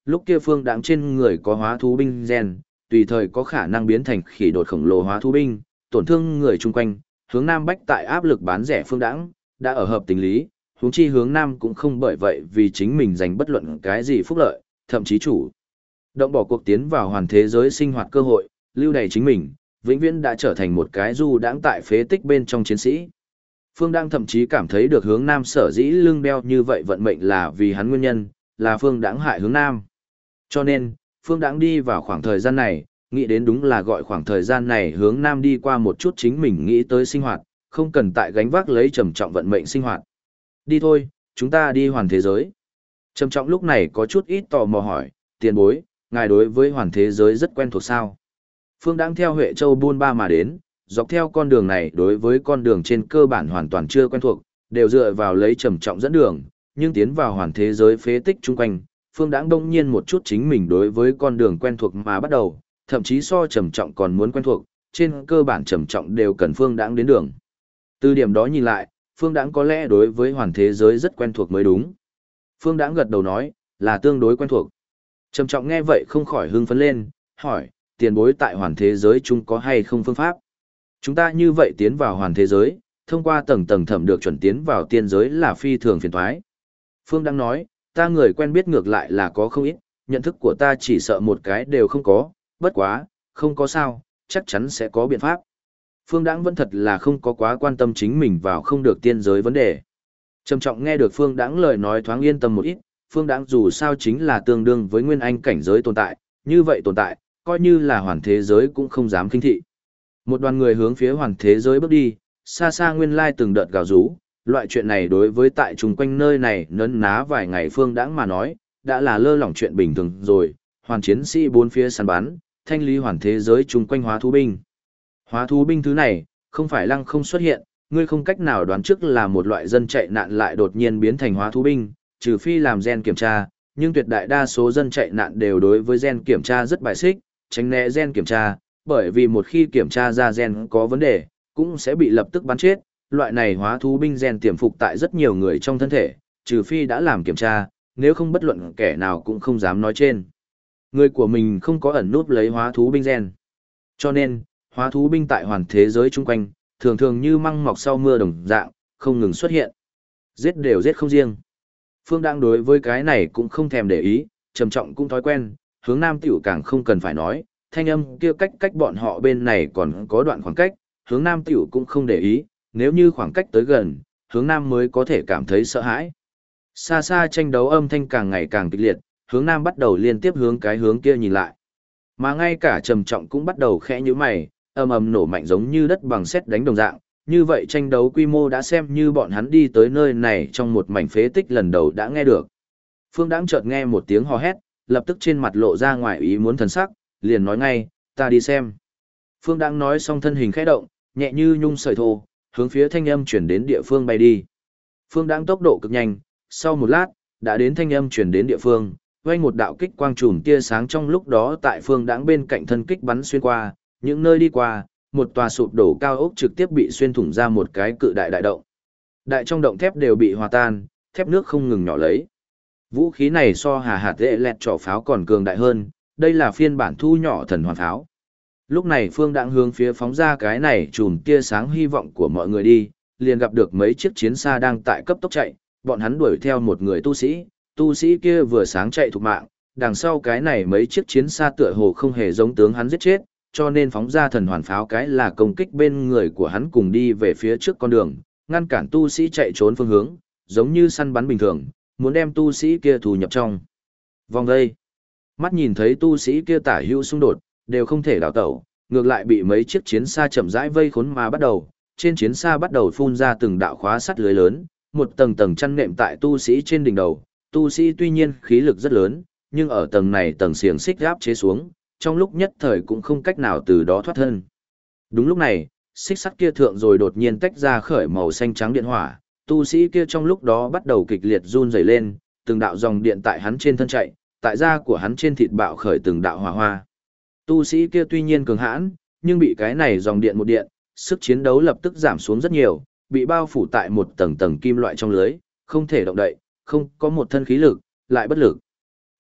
lúc kia Phương Đãng trên người có hóa thú binh gen, tùy thời có khả năng biến thành khỉ đột khổng lồ hóa thú binh, tổn thương người chung quanh, hướng Nam bách tại áp lực bán rẻ Phương Đãng, đã ở hợp tình lý, huống chi hướng Nam cũng không bởi vậy vì chính mình giành bất luận cái gì phúc lợi, thậm chí chủ động bỏ cuộc tiến vào hoàn thế giới sinh hoạt cơ hội, lưu đày chính mình, vĩnh viễn đã trở thành một cái du đãng tại phế tích bên trong chiến sĩ. Phương Đãng thậm chí cảm thấy được hướng Nam sở dĩ lưng đeo như vậy vận mệnh là vì hắn nguyên nhân, là Phương Đãng hại hướng Nam. Cho nên, Phương Đãng đi vào khoảng thời gian này, nghĩ đến đúng là gọi khoảng thời gian này hướng Nam đi qua một chút chính mình nghĩ tới sinh hoạt, không cần tại gánh vác lấy trầm trọng vận mệnh sinh hoạt. Đi thôi, chúng ta đi hoàn thế giới. Trầm trọng lúc này có chút ít tò mò hỏi, tiền bối, ngài đối với hoàn thế giới rất quen thuộc sao? Phương Đãng theo Huệ Châu buôn ba mà đến, dọc theo con đường này đối với con đường trên cơ bản hoàn toàn chưa quen thuộc, đều dựa vào lấy trầm trọng dẫn đường, nhưng tiến vào hoàn thế giới phế tích chung quanh, Phương Đãng đông nhiên một chút chính mình đối với con đường quen thuộc mà bắt đầu, thậm chí so trầm trọng còn muốn quen thuộc, trên cơ bản trầm trọng đều cần Phương Đãng đến đường. Từ điểm đó nhìn lại, Phương Đãng có lẽ đối với hoàn thế giới rất quen thuộc mới đúng. Phương Đãng gật đầu nói, là tương đối quen thuộc. Trầm trọng nghe vậy không khỏi hưng phấn lên, hỏi, tiền bối tại hoàn thế giới chung có hay không phương pháp? Chúng ta như vậy tiến vào hoàn thế giới, thông qua tầng tầng thẩm được chuẩn tiến vào tiên giới là phi thường phiền toái. Phương Đãng nói, ta người quen biết ngược lại là có không ít, nhận thức của ta chỉ sợ một cái đều không có, bất quá, không có sao, chắc chắn sẽ có biện pháp. Phương Đãng vẫn thật là không có quá quan tâm chính mình vào không được tiên giới vấn đề. Trầm trọng nghe được Phương Đãng lời nói thoáng yên tâm một ít, Phương Đãng dù sao chính là tương đương với nguyên anh cảnh giới tồn tại, như vậy tồn tại, coi như là hoàn thế giới cũng không dám khinh thị. Một đoàn người hướng phía hoàn thế giới bước đi, xa xa nguyên lai từng đợt gào rú, loại chuyện này đối với tại chung quanh nơi này nấn ná vài ngày Phương Đãng mà nói, đã là lơ lỏng chuyện bình thường rồi, hoàn chiến sĩ bốn phía săn bắn, thanh lý hoàn thế giới chung quanh hóa thú binh. Hóa thú binh thứ này, không phải lăng không xuất hiện, ngươi không cách nào đoán trước là một loại dân chạy nạn lại đột nhiên biến thành hóa thú binh, trừ phi làm gen kiểm tra, nhưng tuyệt đại đa số dân chạy nạn đều đối với gen kiểm tra rất bài xích, tránh né gen kiểm tra, bởi vì một khi kiểm tra ra gen có vấn đề, cũng sẽ bị lập tức bắn chết. Loại này hóa thú binh gen tiềm phục tại rất nhiều người trong thân thể, trừ phi đã làm kiểm tra, nếu không bất luận kẻ nào cũng không dám nói trên. Người của mình không có ẩn núp lấy hóa thú binh gen. Cho nên, hóa thú binh tại hoàn thế giới chung quanh, thường thường như măng mọc sau mưa đồng dạng, không ngừng xuất hiện. Giết đều giết không riêng. Phương Đãng đối với cái này cũng không thèm để ý, trầm trọng cũng thói quen, hướng Nam tiểu càng không cần phải nói, thanh âm kia cách bọn họ bên này còn có đoạn khoảng cách, hướng Nam tiểu cũng không để ý, nếu như khoảng cách tới gần, hướng Nam mới có thể cảm thấy sợ hãi. Xa xa tranh đấu âm thanh càng ngày càng kịch liệt, hướng Nam bắt đầu liên tiếp hướng cái hướng kia nhìn lại. Mà ngay cả trầm trọng cũng bắt đầu khẽ nhíu mày, ầm ầm nổ mạnh giống như đất bằng sét đánh đồng dạng, như vậy tranh đấu quy mô đã xem như bọn hắn đi tới nơi này trong một mảnh phế tích lần đầu đã nghe được. Phương Đãng chợt nghe một tiếng hò hét, lập tức trên mặt lộ ra ngoài ý muốn thần sắc, liền nói ngay, ta đi xem. Phương Đãng nói xong thân hình khẽ động, nhẹ như nhung sợi thô, hướng phía thanh âm chuyển đến địa phương bay đi. Phương Đãng tốc độ cực nhanh, sau một lát, đã đến thanh âm chuyển đến địa phương, vang một đạo kích quang trùm tia sáng trong lúc đó tại Phương Đãng bên cạnh thân kích bắn xuyên qua, những nơi đi qua, một tòa sụp đổ cao ốc trực tiếp bị xuyên thủng ra một cái cự đại đại động. Đại trong động thép đều bị hòa tan, thép nước không ngừng nhỏ lấy. Vũ khí này so hà hạt dễ lẹt trỏ pháo còn cường đại hơn, đây là phiên bản thu nhỏ thần hoàn pháo. Lúc này Phương Đãng hướng phía phóng ra cái này chùm tia sáng hy vọng của mọi người đi, liền gặp được mấy chiếc chiến xa đang tại cấp tốc chạy, bọn hắn đuổi theo một người tu sĩ kia vừa sáng chạy thục mạng, đằng sau cái này mấy chiếc chiến xa tựa hồ không hề giống tướng hắn giết chết, cho nên phóng ra thần hoàn pháo cái là công kích bên người của hắn cùng đi về phía trước con đường, ngăn cản tu sĩ chạy trốn phương hướng, giống như săn bắn bình thường, muốn đem tu sĩ kia thu nhập trong vòng đây. Mắt nhìn thấy tu sĩ kia tả hữu xung đột, đều không thể đào tẩu, ngược lại bị mấy chiếc chiến xa chậm rãi vây khốn mà bắt đầu, trên chiến xa bắt đầu phun ra từng đạo khóa sắt lưới lớn, một tầng tầng chăn nệm tại tu sĩ trên đỉnh đầu, tu sĩ tuy nhiên khí lực rất lớn, nhưng ở tầng này tầng xiềng xích áp chế xuống, trong lúc nhất thời cũng không cách nào từ đó thoát thân. Đúng lúc này, xích sắt kia thượng rồi đột nhiên tách ra khởi màu xanh trắng điện hỏa, tu sĩ kia trong lúc đó bắt đầu kịch liệt run rẩy lên, từng đạo dòng điện tại hắn trên thân chạy, tại da của hắn trên thịt bạo khởi từng đạo hỏa hoa. Tu sĩ kia tuy nhiên cường hãn, nhưng bị cái này dòng điện một điện, sức chiến đấu lập tức giảm xuống rất nhiều, bị bao phủ tại một tầng tầng kim loại trong lưới, không thể động đậy, không có một thân khí lực, lại bất lực.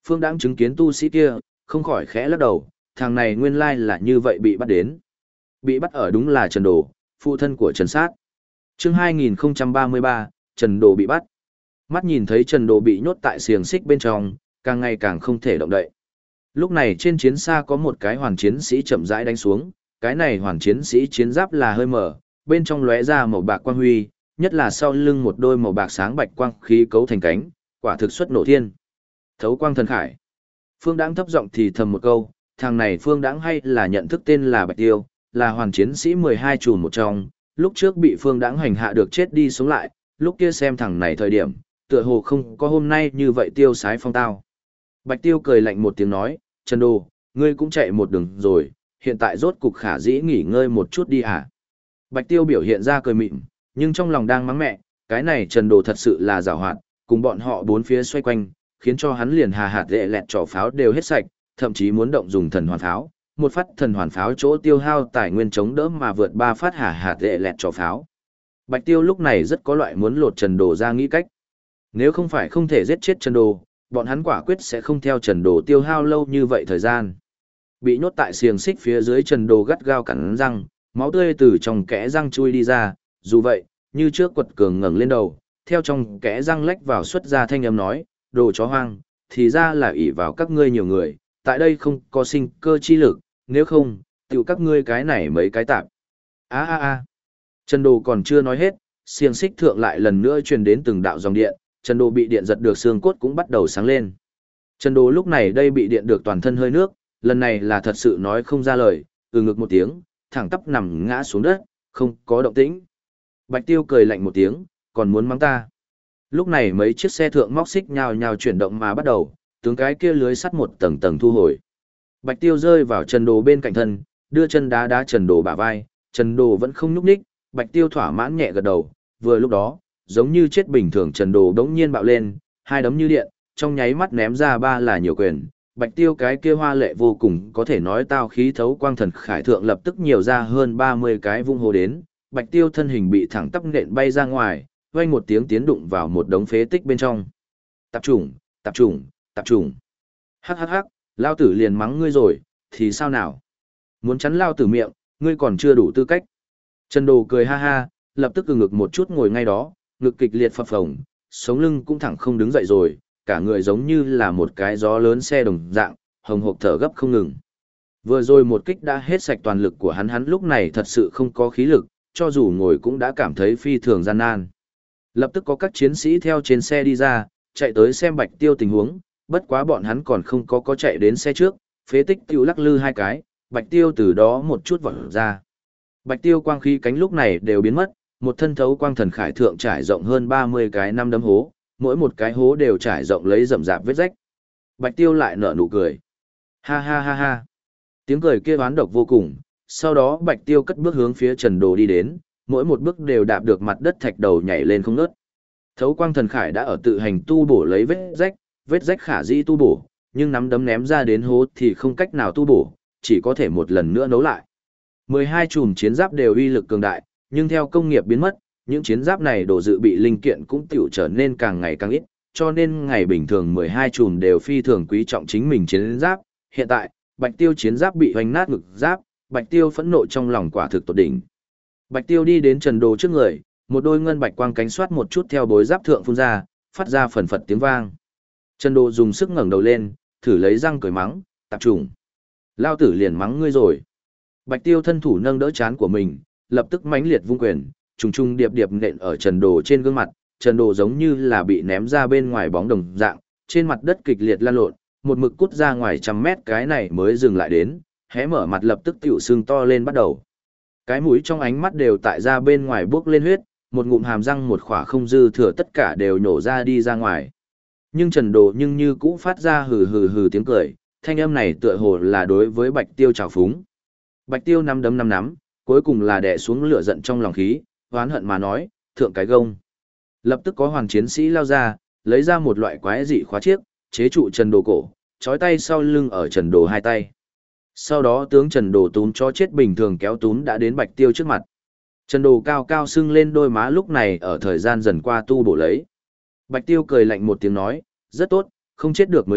Phương Đãng chứng kiến tu sĩ kia, không khỏi khẽ lắc đầu, thằng này nguyên lai là như vậy bị bắt đến. Bị bắt ở đúng là Trần Đồ, phụ thân của Trần Sát. Chương 2033, Trần Đồ bị bắt. Mắt nhìn thấy Trần Đồ bị nhốt tại xiềng xích bên trong, càng ngày càng không thể động đậy. Lúc này trên chiến xa có một cái hoàn chiến sĩ chậm rãi đánh xuống, cái này hoàn chiến sĩ chiến giáp là hơi mở, bên trong lóe ra màu bạc quang huy, nhất là sau lưng một đôi màu bạc sáng bạch quang khí cấu thành cánh, quả thực xuất nổ thiên. Thấu quang thần khải. Phương Đãng thấp giọng thì thầm một câu, thằng này Phương Đãng hay là nhận thức tên là Bạch Tiêu, là hoàn chiến sĩ 12 chùm một trong, lúc trước bị Phương Đãng hành hạ được chết đi sống lại, lúc kia xem thằng này thời điểm, tựa hồ không có hôm nay như vậy tiêu sái phong tao. Bạch Tiêu cười lạnh một tiếng nói, Trần Đồ, ngươi cũng chạy một đường rồi, hiện tại rốt cục khả dĩ nghỉ ngơi một chút đi hả? Bạch Tiêu biểu hiện ra cười mịn, nhưng trong lòng đang mắng mẹ, cái này Trần Đồ thật sự là giàu hoạt, cùng bọn họ bốn phía xoay quanh, khiến cho hắn liền hà hạt lẹ lẹt trò pháo đều hết sạch, thậm chí muốn động dùng thần hoàn pháo, một phát thần hoàn pháo chỗ tiêu hao tài nguyên chống đỡ mà vượt 3 phát hà hạt lẹ lẹt trò pháo. Bạch Tiêu lúc này rất có loại muốn lột Trần Đồ ra nghĩ cách. Nếu không phải không thể giết chết Trần Đồ, bọn hắn quả quyết sẽ không theo Trần Đồ tiêu hao lâu như vậy thời gian. Bị nhốt tại xiềng xích phía dưới Trần Đồ gắt gao cắn răng, máu tươi từ trong kẽ răng chui đi ra, dù vậy, như trước quật cường ngẩng lên đầu, theo trong kẽ răng lách vào xuất ra thanh âm nói, đồ chó hoang, thì ra là ỷ vào các ngươi nhiều người, tại đây không có sinh cơ chi lực, nếu không, tiểu các ngươi cái này mấy cái tạp. Trần Đồ còn chưa nói hết, xiềng xích thượng lại lần nữa truyền đến từng đạo dòng điện, Trần Đồ bị điện giật được xương cốt cũng bắt đầu sáng lên. Trần Đồ lúc này đây bị điện được toàn thân hơi nước, lần này là thật sự nói không ra lời, ngực một tiếng, thẳng tắp nằm ngã xuống đất, không có động tĩnh. Bạch Tiêu cười lạnh một tiếng, còn muốn mắng ta. Lúc này mấy chiếc xe thượng móc xích nhào nhào chuyển động mà bắt đầu, tướng cái kia lưới sắt một tầng tầng thu hồi. Bạch Tiêu rơi vào Trần Đồ bên cạnh thân, đưa chân đá đá Trần Đồ bả vai, Trần Đồ vẫn không nhúc nhích, Bạch Tiêu thỏa mãn nhẹ gật đầu, vừa lúc đó, giống như chết bình thường Trần Đồ đống nhiên bạo lên, hai đấm như điện, trong nháy mắt ném ra ba là nhiều quyền. Bạch Tiêu cái kia hoa lệ vô cùng có thể nói tao khí thấu quang thần khải thượng lập tức nhiều ra hơn 30 cái vung hồ đến, Bạch Tiêu thân hình bị thẳng tắp nện bay ra ngoài, vang một tiếng tiến đụng vào một đống phế tích bên trong. Tạp chủng, tạp chủng, tạp chủng. Hắc hắc hắc, lao tử liền mắng ngươi rồi, thì sao nào? Muốn chắn lao tử miệng, ngươi còn chưa đủ tư cách. Trần Đồ cười ha ha, lập tức ngực một chút ngồi ngay đó, ngực kịch liệt phập phồng, sống lưng cũng thẳng không đứng dậy rồi, cả người giống như là một cái gió lớn xe đồng dạng, hồng hộc thở gấp không ngừng. Vừa rồi một kích đã hết sạch toàn lực của hắn lúc này thật sự không có khí lực, cho dù ngồi cũng đã cảm thấy phi thường gian nan. Lập tức có các chiến sĩ theo trên xe đi ra, chạy tới xem Bạch Tiêu tình huống, bất quá bọn hắn còn không có chạy đến xe trước, phế tích tiêu lắc lư hai cái, Bạch Tiêu từ đó một chút vọt ra. Bạch Tiêu quang khí cánh lúc này đều biến mất, một thân thấu quang thần khải thượng trải rộng hơn 30 cái năm đấm hố, mỗi một cái hố đều trải rộng lấy rậm rạp vết rách. Bạch Tiêu lại nở nụ cười. Ha ha ha ha. Tiếng cười kia oán độc vô cùng, sau đó Bạch Tiêu cất bước hướng phía Trần Đồ đi đến, mỗi một bước đều đạp được mặt đất thạch đầu nhảy lên không ngớt. Thấu quang thần khải đã ở tự hành tu bổ lấy vết rách khả dĩ tu bổ, nhưng nắm đấm ném ra đến hố thì không cách nào tu bổ, chỉ có thể một lần nữa nấu lại. 12 chùm chiến giáp đều uy lực cường đại, nhưng theo công nghiệp biến mất, những chiến giáp này đồ dự bị linh kiện cũng tiểu trở nên càng ngày càng ít, cho nên ngày bình thường 12 chùm đều phi thường quý trọng chính mình chiến giáp. Hiện tại, Bạch Tiêu chiến giáp bị hoành nát ngực giáp, Bạch Tiêu phẫn nộ trong lòng quả thực tột đỉnh. Bạch Tiêu đi đến Trần Đồ trước người, một đôi ngân bạch quang cánh xoát một chút theo bối giáp thượng phun ra, phát ra phần phật tiếng vang. Trần Đồ dùng sức ngẩng đầu lên, thử lấy răng cười mắng, tạp trùng. Lao tử liền mắng ngươi rồi. Bạch Tiêu thân thủ nâng đỡ chán của mình, lập tức mãnh liệt vung quyền, trùng trùng điệp điệp nện ở Trần Đồ trên gương mặt, Trần Đồ giống như là bị ném ra bên ngoài bóng đồng dạng, trên mặt đất kịch liệt lăn lộn, một mực cút ra ngoài trăm mét cái này mới dừng lại đến, hé mở mặt lập tức tiểu sưng to lên bắt đầu. Cái mũi trong ánh mắt đều tại ra bên ngoài bước lên huyết, một ngụm hàm răng một khỏa không dư thừa tất cả đều nhổ ra đi ra ngoài. Nhưng Trần Đồ nhưng như cũ phát ra hừ hừ hừ tiếng cười, thanh âm này tựa hồ là đối với Bạch Tiêu trào phúng. Bạch Tiêu nắm đấm nắm, cuối cùng là đè xuống lửa giận trong lòng khí, oán hận mà nói, thượng cái gông. Lập tức có hoàng chiến sĩ lao ra, lấy ra một loại quái dị khóa chiếc, chế trụ Trần Đồ cổ, trói tay sau lưng ở Trần Đồ hai tay. Sau đó tướng Trần Đồ túm cho chết bình thường kéo túm đã đến Bạch Tiêu trước mặt. Trần Đồ cao cao sưng lên đôi má lúc này ở thời gian dần qua tu bổ lấy. Bạch Tiêu cười lạnh một tiếng nói, rất tốt, không chết được mới tốt,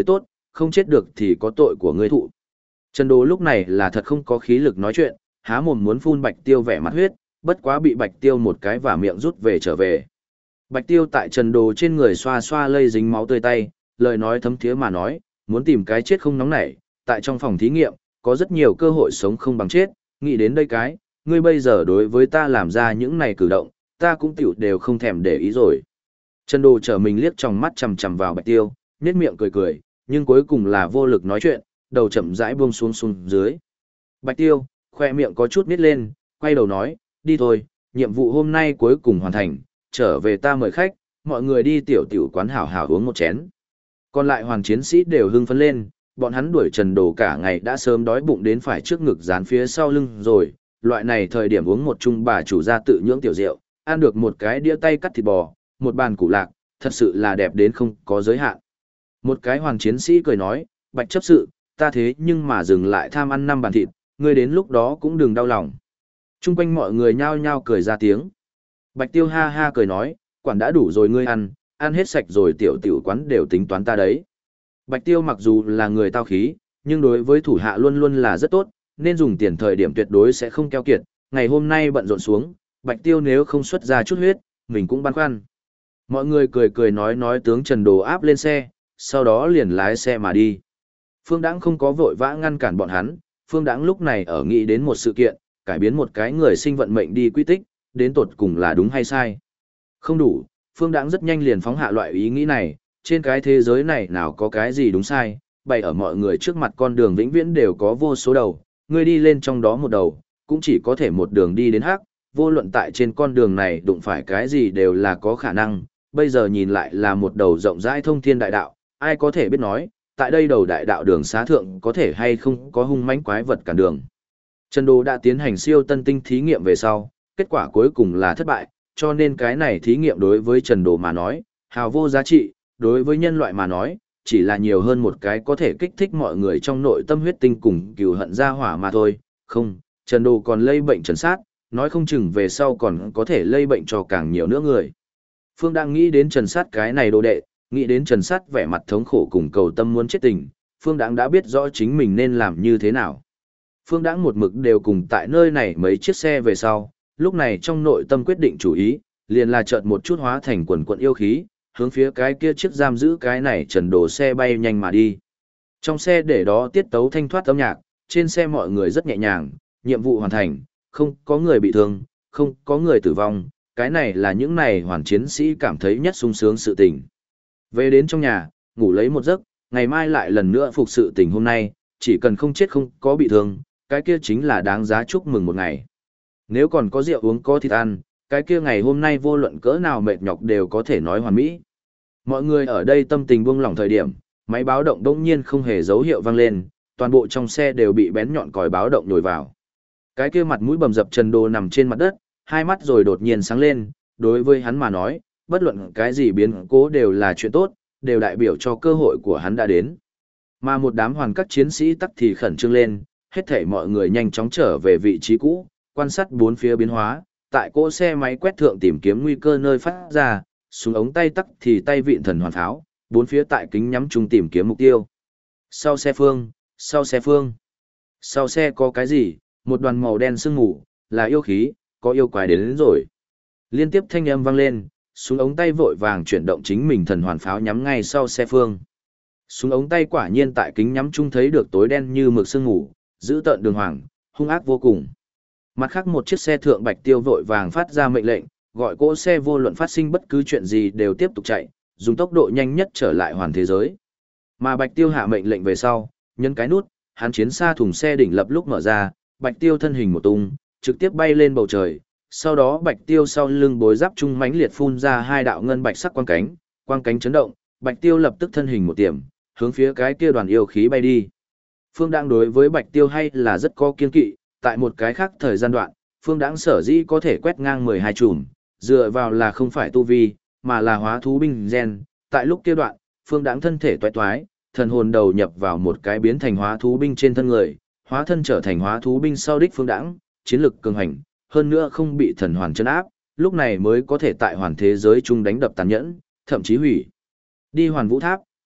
không chết được thì có tội của ngươi thụ. Trần Đồ lúc này là thật không có khí lực nói chuyện, há mồm muốn phun Bạch Tiêu vẻ mặt huyết, bất quá bị Bạch Tiêu một cái và miệng rút về trở về. Bạch Tiêu tại Trần Đồ trên người xoa xoa lây dính máu tươi tay, lời nói thấm thiế mà nói, muốn tìm cái chết không nóng nảy, tại trong phòng thí nghiệm, có rất nhiều cơ hội sống không bằng chết, nghĩ đến đây cái, ngươi bây giờ đối với ta làm ra những này cử động, ta cũng tiểu đều không thèm để ý rồi. Trần Đồ trở mình liếc trong mắt chằm chằm vào Bạch Tiêu, nhếch miệng cười cười, nhưng cuối cùng là vô lực nói chuyện, đầu chậm rãi buông xuống xuống dưới. Bạch Tiêu, khoe miệng có chút nít lên, quay đầu nói, đi thôi, nhiệm vụ hôm nay cuối cùng hoàn thành, trở về ta mời khách, mọi người đi tiểu tiểu quán hảo hảo uống một chén. Còn lại hoàng chiến sĩ đều hưng phấn lên, bọn hắn đuổi Trần Đồ cả ngày đã sớm đói bụng đến phải trước ngực dán phía sau lưng rồi, loại này thời điểm uống một chung bà chủ gia tự nhưỡng tiểu rượu, ăn được một cái đĩa tay cắt thịt bò, một bàn củ lạc, thật sự là đẹp đến không có giới hạn. Một cái hoàng chiến sĩ cười nói, Bạch chấp sự, ta thế nhưng mà dừng lại tham ăn 5 bàn thịt, ngươi đến lúc đó cũng đừng đau lòng. Trung quanh mọi người nhao nhao cười ra tiếng. Bạch Tiêu ha ha cười nói, quản đã đủ rồi ngươi ăn hết sạch rồi tiểu tiểu quán đều tính toán ta đấy. Bạch Tiêu mặc dù là người tao khí, nhưng đối với thủ hạ luôn luôn là rất tốt, nên dùng tiền thời điểm tuyệt đối sẽ không keo kiệt. Ngày hôm nay bận rộn xuống, Bạch Tiêu nếu không xuất ra chút huyết, mình cũng băn khoăn. Mọi người cười cười nói tướng Trần Đồ áp lên xe, sau đó liền lái xe mà đi. Phương Đãng không có vội vã ngăn cản bọn hắn, Phương Đãng lúc này ở nghĩ đến một sự kiện, cải biến một cái người sinh vận mệnh đi quy tích, đến tột cùng là đúng hay sai. Không đủ, Phương Đãng rất nhanh liền phóng hạ loại ý nghĩ này, trên cái thế giới này nào có cái gì đúng sai, bày ở mọi người trước mặt con đường vĩnh viễn đều có vô số đầu, người đi lên trong đó một đầu, cũng chỉ có thể một đường đi đến hắc, vô luận tại trên con đường này đụng phải cái gì đều là có khả năng, bây giờ nhìn lại là một đầu rộng rãi thông thiên đại đạo, ai có thể biết nói, tại đây đầu đại đạo đường xá thượng có thể hay không có hung mãnh quái vật cản đường. Trần Đồ đã tiến hành siêu tân tinh thí nghiệm về sau, kết quả cuối cùng là thất bại, cho nên cái này thí nghiệm đối với Trần Đồ mà nói, hào vô giá trị, đối với nhân loại mà nói, chỉ là nhiều hơn một cái có thể kích thích mọi người trong nội tâm huyết tinh cùng cừu hận ra hỏa mà thôi. Không, Trần Đồ còn lây bệnh trần sát, nói không chừng về sau còn có thể lây bệnh cho càng nhiều nữa người. Phương đang nghĩ đến trần sát cái này đồ đệ, nghĩ đến trần sát vẻ mặt thống khổ cùng cầu tâm muốn chết tình, Phương Đãng đã biết rõ chính mình nên làm như thế nào. Phương Đãng một mực đều cùng tại nơi này mấy chiếc xe về sau, lúc này trong nội tâm quyết định chủ ý, liền là chợt một chút hóa thành quần quận yêu khí, hướng phía cái kia chiếc giam giữ cái này Trần Đồ xe bay nhanh mà đi. Trong xe để đó tiết tấu thanh thoát âm nhạc, trên xe mọi người rất nhẹ nhàng, nhiệm vụ hoàn thành, không có người bị thương, không có người tử vong, cái này là những này hoàn chiến sĩ cảm thấy nhất sung sướng sự tình. Về đến trong nhà, ngủ lấy một giấc, ngày mai lại lần nữa phục sự tình hôm nay, chỉ cần không chết không có bị thương, cái kia chính là đáng giá chúc mừng một ngày. Nếu còn có rượu uống có thịt ăn, cái kia ngày hôm nay vô luận cỡ nào mệt nhọc đều có thể nói hoàn mỹ. Mọi người ở đây tâm tình buông lỏng thời điểm, máy báo động đột nhiên không hề dấu hiệu vang lên, toàn bộ trong xe đều bị bén nhọn còi báo động nhồi vào. Cái kia mặt mũi bầm dập Trần Đồ nằm trên mặt đất, hai mắt rồi đột nhiên sáng lên, đối với hắn mà nói, bất luận cái gì biến cố đều là chuyện tốt, đều đại biểu cho cơ hội của hắn đã đến. Mà một đám hoàn các chiến sĩ tắc thì khẩn trương lên, hết thảy mọi người nhanh chóng trở về vị trí cũ, quan sát bốn phía biến hóa, tại cỗ xe máy quét thượng tìm kiếm nguy cơ nơi phát ra, súng ống tay tắc thì tay vịn thần hoàn pháo, bốn phía tại kính nhắm chung tìm kiếm mục tiêu. Sau xe phương, sau xe phương. Sau xe có cái gì? Một đoàn màu đen sương mù, là yêu khí, có yêu quái đến rồi. Liên tiếp thanh âm vang lên, súng ống tay vội vàng chuyển động chính mình thần hoàn pháo nhắm ngay sau xe phương. Súng ống tay quả nhiên tại kính nhắm chung thấy được tối đen như mực sương mù, dữ tợn đường hoàng, hung ác vô cùng. Mặt khác một chiếc xe thượng Bạch Tiêu vội vàng phát ra mệnh lệnh, gọi cỗ xe vô luận phát sinh bất cứ chuyện gì đều tiếp tục chạy, dùng tốc độ nhanh nhất trở lại hoàn thế giới. Mà Bạch Tiêu hạ mệnh lệnh về sau, nhấn cái nút, hắn chiến xa thùng xe đỉnh lập lúc mở ra, Bạch Tiêu thân hình một tung, trực tiếp bay lên bầu trời. Sau đó Bạch Tiêu sau lưng bối giáp trung mãnh liệt phun ra hai đạo ngân bạch sắc quang cánh chấn động, Bạch Tiêu lập tức thân hình một tiệm, hướng phía cái kia đoàn yêu khí bay đi. Phương Đãng đối với Bạch Tiêu hay là rất có kiên kỵ, tại một cái khác thời gian đoạn, Phương Đãng sở dĩ có thể quét ngang 12 chùm, dựa vào là không phải tu vi, mà là hóa thú binh gen. Tại lúc kia đoạn, Phương Đãng thân thể toái toái, thần hồn đầu nhập vào một cái biến thành hóa thú binh trên thân người, hóa thân trở thành hóa thú binh sau đích Phương Đãng, chiến lực cường hành, hơn nữa không bị thần hoàn chân áp, lúc này mới có thể tại hoàn thế giới chung đánh đập tàn nhẫn, thậm chí hủy đi hoàn vũ tháp,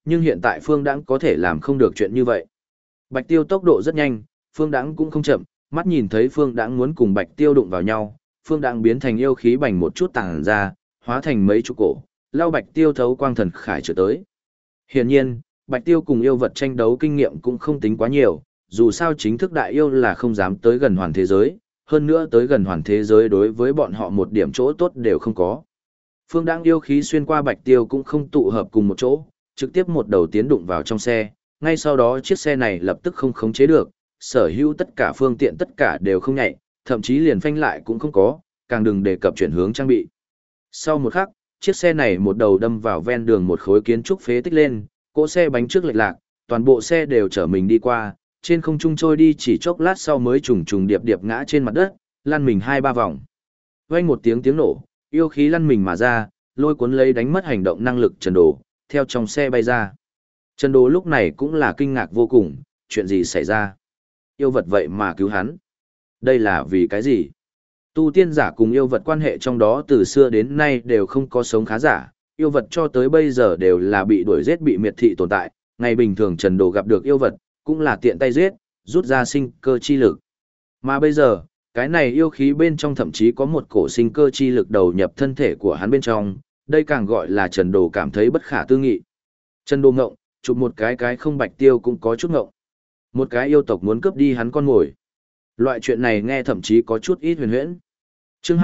nhưng hiện tại Phương Đãng có thể làm không được chuyện như vậy. Bạch Tiêu tốc độ rất nhanh, Phương Đãng cũng không chậm, mắt nhìn thấy Phương Đãng muốn cùng Bạch Tiêu đụng vào nhau, Phương Đãng biến thành yêu khí bành một chút tàng ra, hóa thành mấy chục cổ, lao Bạch Tiêu thấu quang thần khải trở tới. Hiển nhiên, Bạch Tiêu cùng yêu vật tranh đấu kinh nghiệm cũng không tính quá nhiều, dù sao chính thức đại yêu là không dám tới gần hoàn thế giới, hơn nữa tới gần hoàn thế giới đối với bọn họ một điểm chỗ tốt đều không có. Phương Đãng yêu khí xuyên qua Bạch Tiêu cũng không tụ hợp cùng một chỗ, trực tiếp một đầu tiến đụng vào trong xe, ngay sau đó chiếc xe này lập tức không khống chế được, sở hữu tất cả phương tiện tất cả đều không nhạy, thậm chí liền phanh lại cũng không có, càng đừng đề cập chuyển hướng trang bị. Sau một khắc, chiếc xe này một đầu đâm vào ven đường một khối kiến trúc phế tích lên, cỗ xe bánh trước lệch lạc, toàn bộ xe đều chở mình đi qua, trên không trung trôi đi chỉ chốc lát sau mới trùng trùng điệp điệp ngã trên mặt đất, lăn mình 2-3 vòng. Vang một tiếng nổ, yêu khí lăn mình mà ra, lôi cuốn lấy đánh mất hành động năng lực Trần Đồ, theo trong xe bay ra. Trần Đồ lúc này cũng là kinh ngạc vô cùng, chuyện gì xảy ra? Yêu vật vậy mà cứu hắn. Đây là vì cái gì? Tu tiên giả cùng yêu vật quan hệ trong đó từ xưa đến nay đều không có sống khá giả, yêu vật cho tới bây giờ đều là bị đuổi giết bị miệt thị tồn tại, ngày bình thường Trần Đồ gặp được yêu vật, cũng là tiện tay giết, rút ra sinh cơ chi lực. Mà bây giờ, cái này yêu khí bên trong thậm chí có một cổ sinh cơ chi lực đầu nhập thân thể của hắn bên trong, đây càng gọi là Trần Đồ cảm thấy bất khả tư nghị. Trần Đồ ngộng, chụp một cái không Bạch Tiêu cũng có chút ngộng. Một cái yêu tộc muốn cướp đi hắn con mồi. Loại chuyện này nghe thậm chí có chút ít huyền huyễn. Chương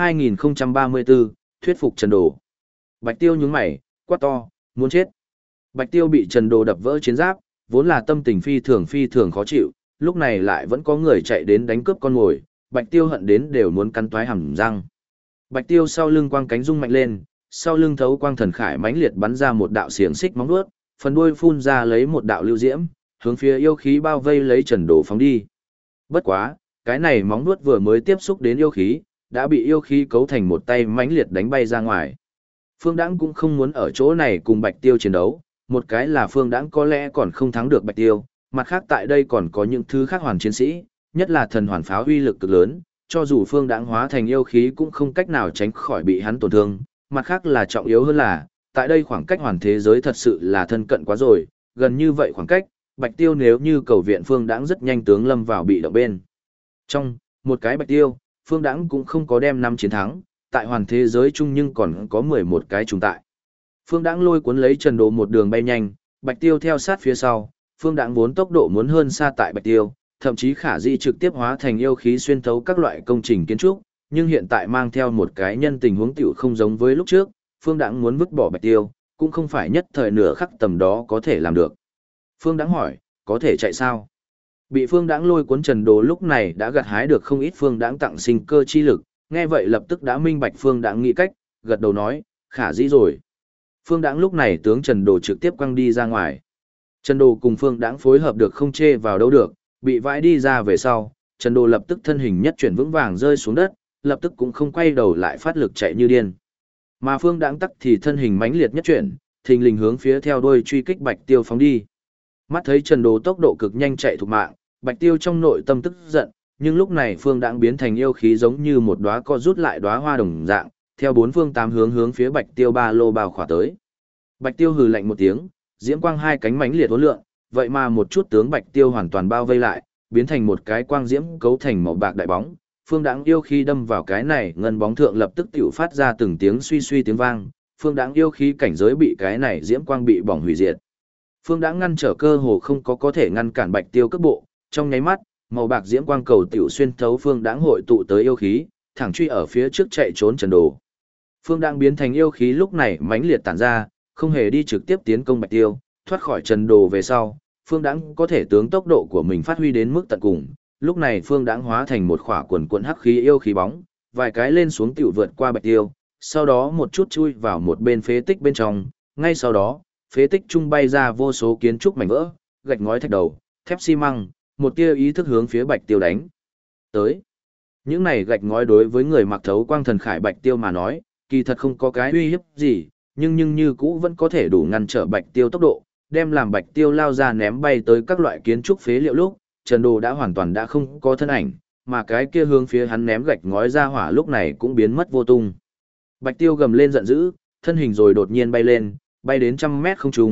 2034, thuyết phục Trần Đồ. Bạch Tiêu nhướng mày, quát to, muốn chết. Bạch Tiêu bị Trần Đồ đập vỡ chiến giáp, vốn là tâm tình phi thường khó chịu, lúc này lại vẫn có người chạy đến đánh cướp con mồi, Bạch Tiêu hận đến đều muốn cắn toái hàm răng. Bạch Tiêu sau lưng quang cánh rung mạnh lên, sau lưng thấu quang thần khải mãnh liệt bắn ra một đạo xiềng xích móng vuốt, phần đuôi phun ra lấy một đạo lưu diễm, hướng phía yêu khí bao vây lấy Trần Đồ phóng đi. Bất quá, cái này móng vuốt vừa mới tiếp xúc đến yêu khí, đã bị yêu khí cấu thành một tay mãnh liệt đánh bay ra ngoài. Phương Đãng cũng không muốn ở chỗ này cùng Bạch Tiêu chiến đấu, một cái là Phương Đãng có lẽ còn không thắng được Bạch Tiêu, mặt khác tại đây còn có những thứ khác hoàn chiến sĩ, nhất là thần hoàn pháo uy lực cực lớn, cho dù Phương Đãng hóa thành yêu khí cũng không cách nào tránh khỏi bị hắn tổn thương, mặt khác là trọng yếu hơn là, tại đây khoảng cách hoàn thế giới thật sự là thân cận quá rồi, gần như vậy khoảng cách, Bạch Tiêu nếu như cầu viện Phương Đãng rất nhanh tướng lâm vào bị động bên. Trong một cái Bạch Tiêu, Phương Đãng cũng không có đem 5 chiến thắng, tại hoàn thế giới chung nhưng còn có 11 cái trùng tại. Phương Đãng lôi cuốn lấy Trần Đồ một đường bay nhanh, Bạch Tiêu theo sát phía sau, Phương Đãng vốn tốc độ muốn hơn xa tại Bạch Tiêu, thậm chí khả dĩ trực tiếp hóa thành yêu khí xuyên thấu các loại công trình kiến trúc, nhưng hiện tại mang theo một cái nhân tình huống tiểu không giống với lúc trước, Phương Đãng muốn vứt bỏ Bạch Tiêu, cũng không phải nhất thời nửa khắc tầm đó có thể làm được. Phương Đãng hỏi, có thể chạy sao? Bị Phương Đãng lôi cuốn Trần Đồ lúc này đã gặt hái được không ít Phương Đãng tặng sinh cơ chi lực, nghe vậy lập tức đã minh bạch Phương Đãng nghĩ cách, gật đầu nói, khả dĩ rồi. Phương Đãng lúc này tướng Trần Đồ trực tiếp quăng đi ra ngoài. Trần Đồ cùng Phương Đãng phối hợp được không chê vào đâu được, bị vãi đi ra về sau, Trần Đồ lập tức thân hình nhất chuyển vững vàng rơi xuống đất, lập tức cũng không quay đầu lại phát lực chạy như điên. Mà Phương Đãng tắc thì thân hình mãnh liệt nhất chuyển, thình lình hướng phía theo đuôi truy kích Bạch Tiêu phóng đi. Mắt thấy Trần Đồ tốc độ cực nhanh chạy thục mạng, Bạch Tiêu trong nội tâm tức giận, nhưng lúc này Phương Đãng biến thành yêu khí giống như một đóa co rút lại đóa hoa đồng dạng, theo bốn phương tám hướng hướng phía Bạch Tiêu ba lô bao khỏa tới. Bạch Tiêu hừ lạnh một tiếng, diễm quang hai cánh mãnh liệt uốn lượn, vậy mà một chút tướng Bạch Tiêu hoàn toàn bao vây lại, biến thành một cái quang diễm cấu thành màu bạc đại bóng. Phương Đãng yêu khí đâm vào cái này, ngân bóng thượng lập tức tiểu phát ra từng tiếng suy suy tiếng vang, Phương Đãng yêu khí cảnh giới bị cái này diễm quang bị bỏng hủy diệt. Phương Đãng ngăn trở cơ hồ không có thể ngăn cản Bạch Tiêu cước bộ, trong nháy mắt, màu bạc diễm quang cầu tiểu xuyên thấu Phương Đãng hội tụ tới yêu khí, thẳng truy ở phía trước chạy trốn Trần Đồ. Phương Đãng biến thành yêu khí lúc này mãnh liệt tản ra, không hề đi trực tiếp tiến công Bạch Tiêu, thoát khỏi Trần Đồ về sau, Phương Đãng có thể tướng tốc độ của mình phát huy đến mức tận cùng. Lúc này Phương Đãng hóa thành một khỏa quần quần hắc khí yêu khí bóng, vài cái lên xuống tiểu vượt qua Bạch Tiêu, sau đó một chút chui vào một bên phế tích bên trong, ngay sau đó, phế tích trung bay ra vô số kiến trúc mảnh vỡ, gạch ngói thạch đầu, thép xi măng, một tia ý thức hướng phía Bạch Tiêu đánh tới. Những này gạch ngói đối với người mặc thấu quang thần khải Bạch Tiêu mà nói, kỳ thật không có cái uy hiếp gì, nhưng như cũ vẫn có thể đủ ngăn trở Bạch Tiêu tốc độ, đem làm Bạch Tiêu lao ra ném bay tới các loại kiến trúc phế liệu lúc, Trần Đồ đã hoàn toàn đã không có thân ảnh, mà cái kia hướng phía hắn ném gạch ngói ra hỏa lúc này cũng biến mất vô tung. Bạch Tiêu gầm lên giận dữ, thân hình rồi đột nhiên bay lên, bay đến 100 mét không trung,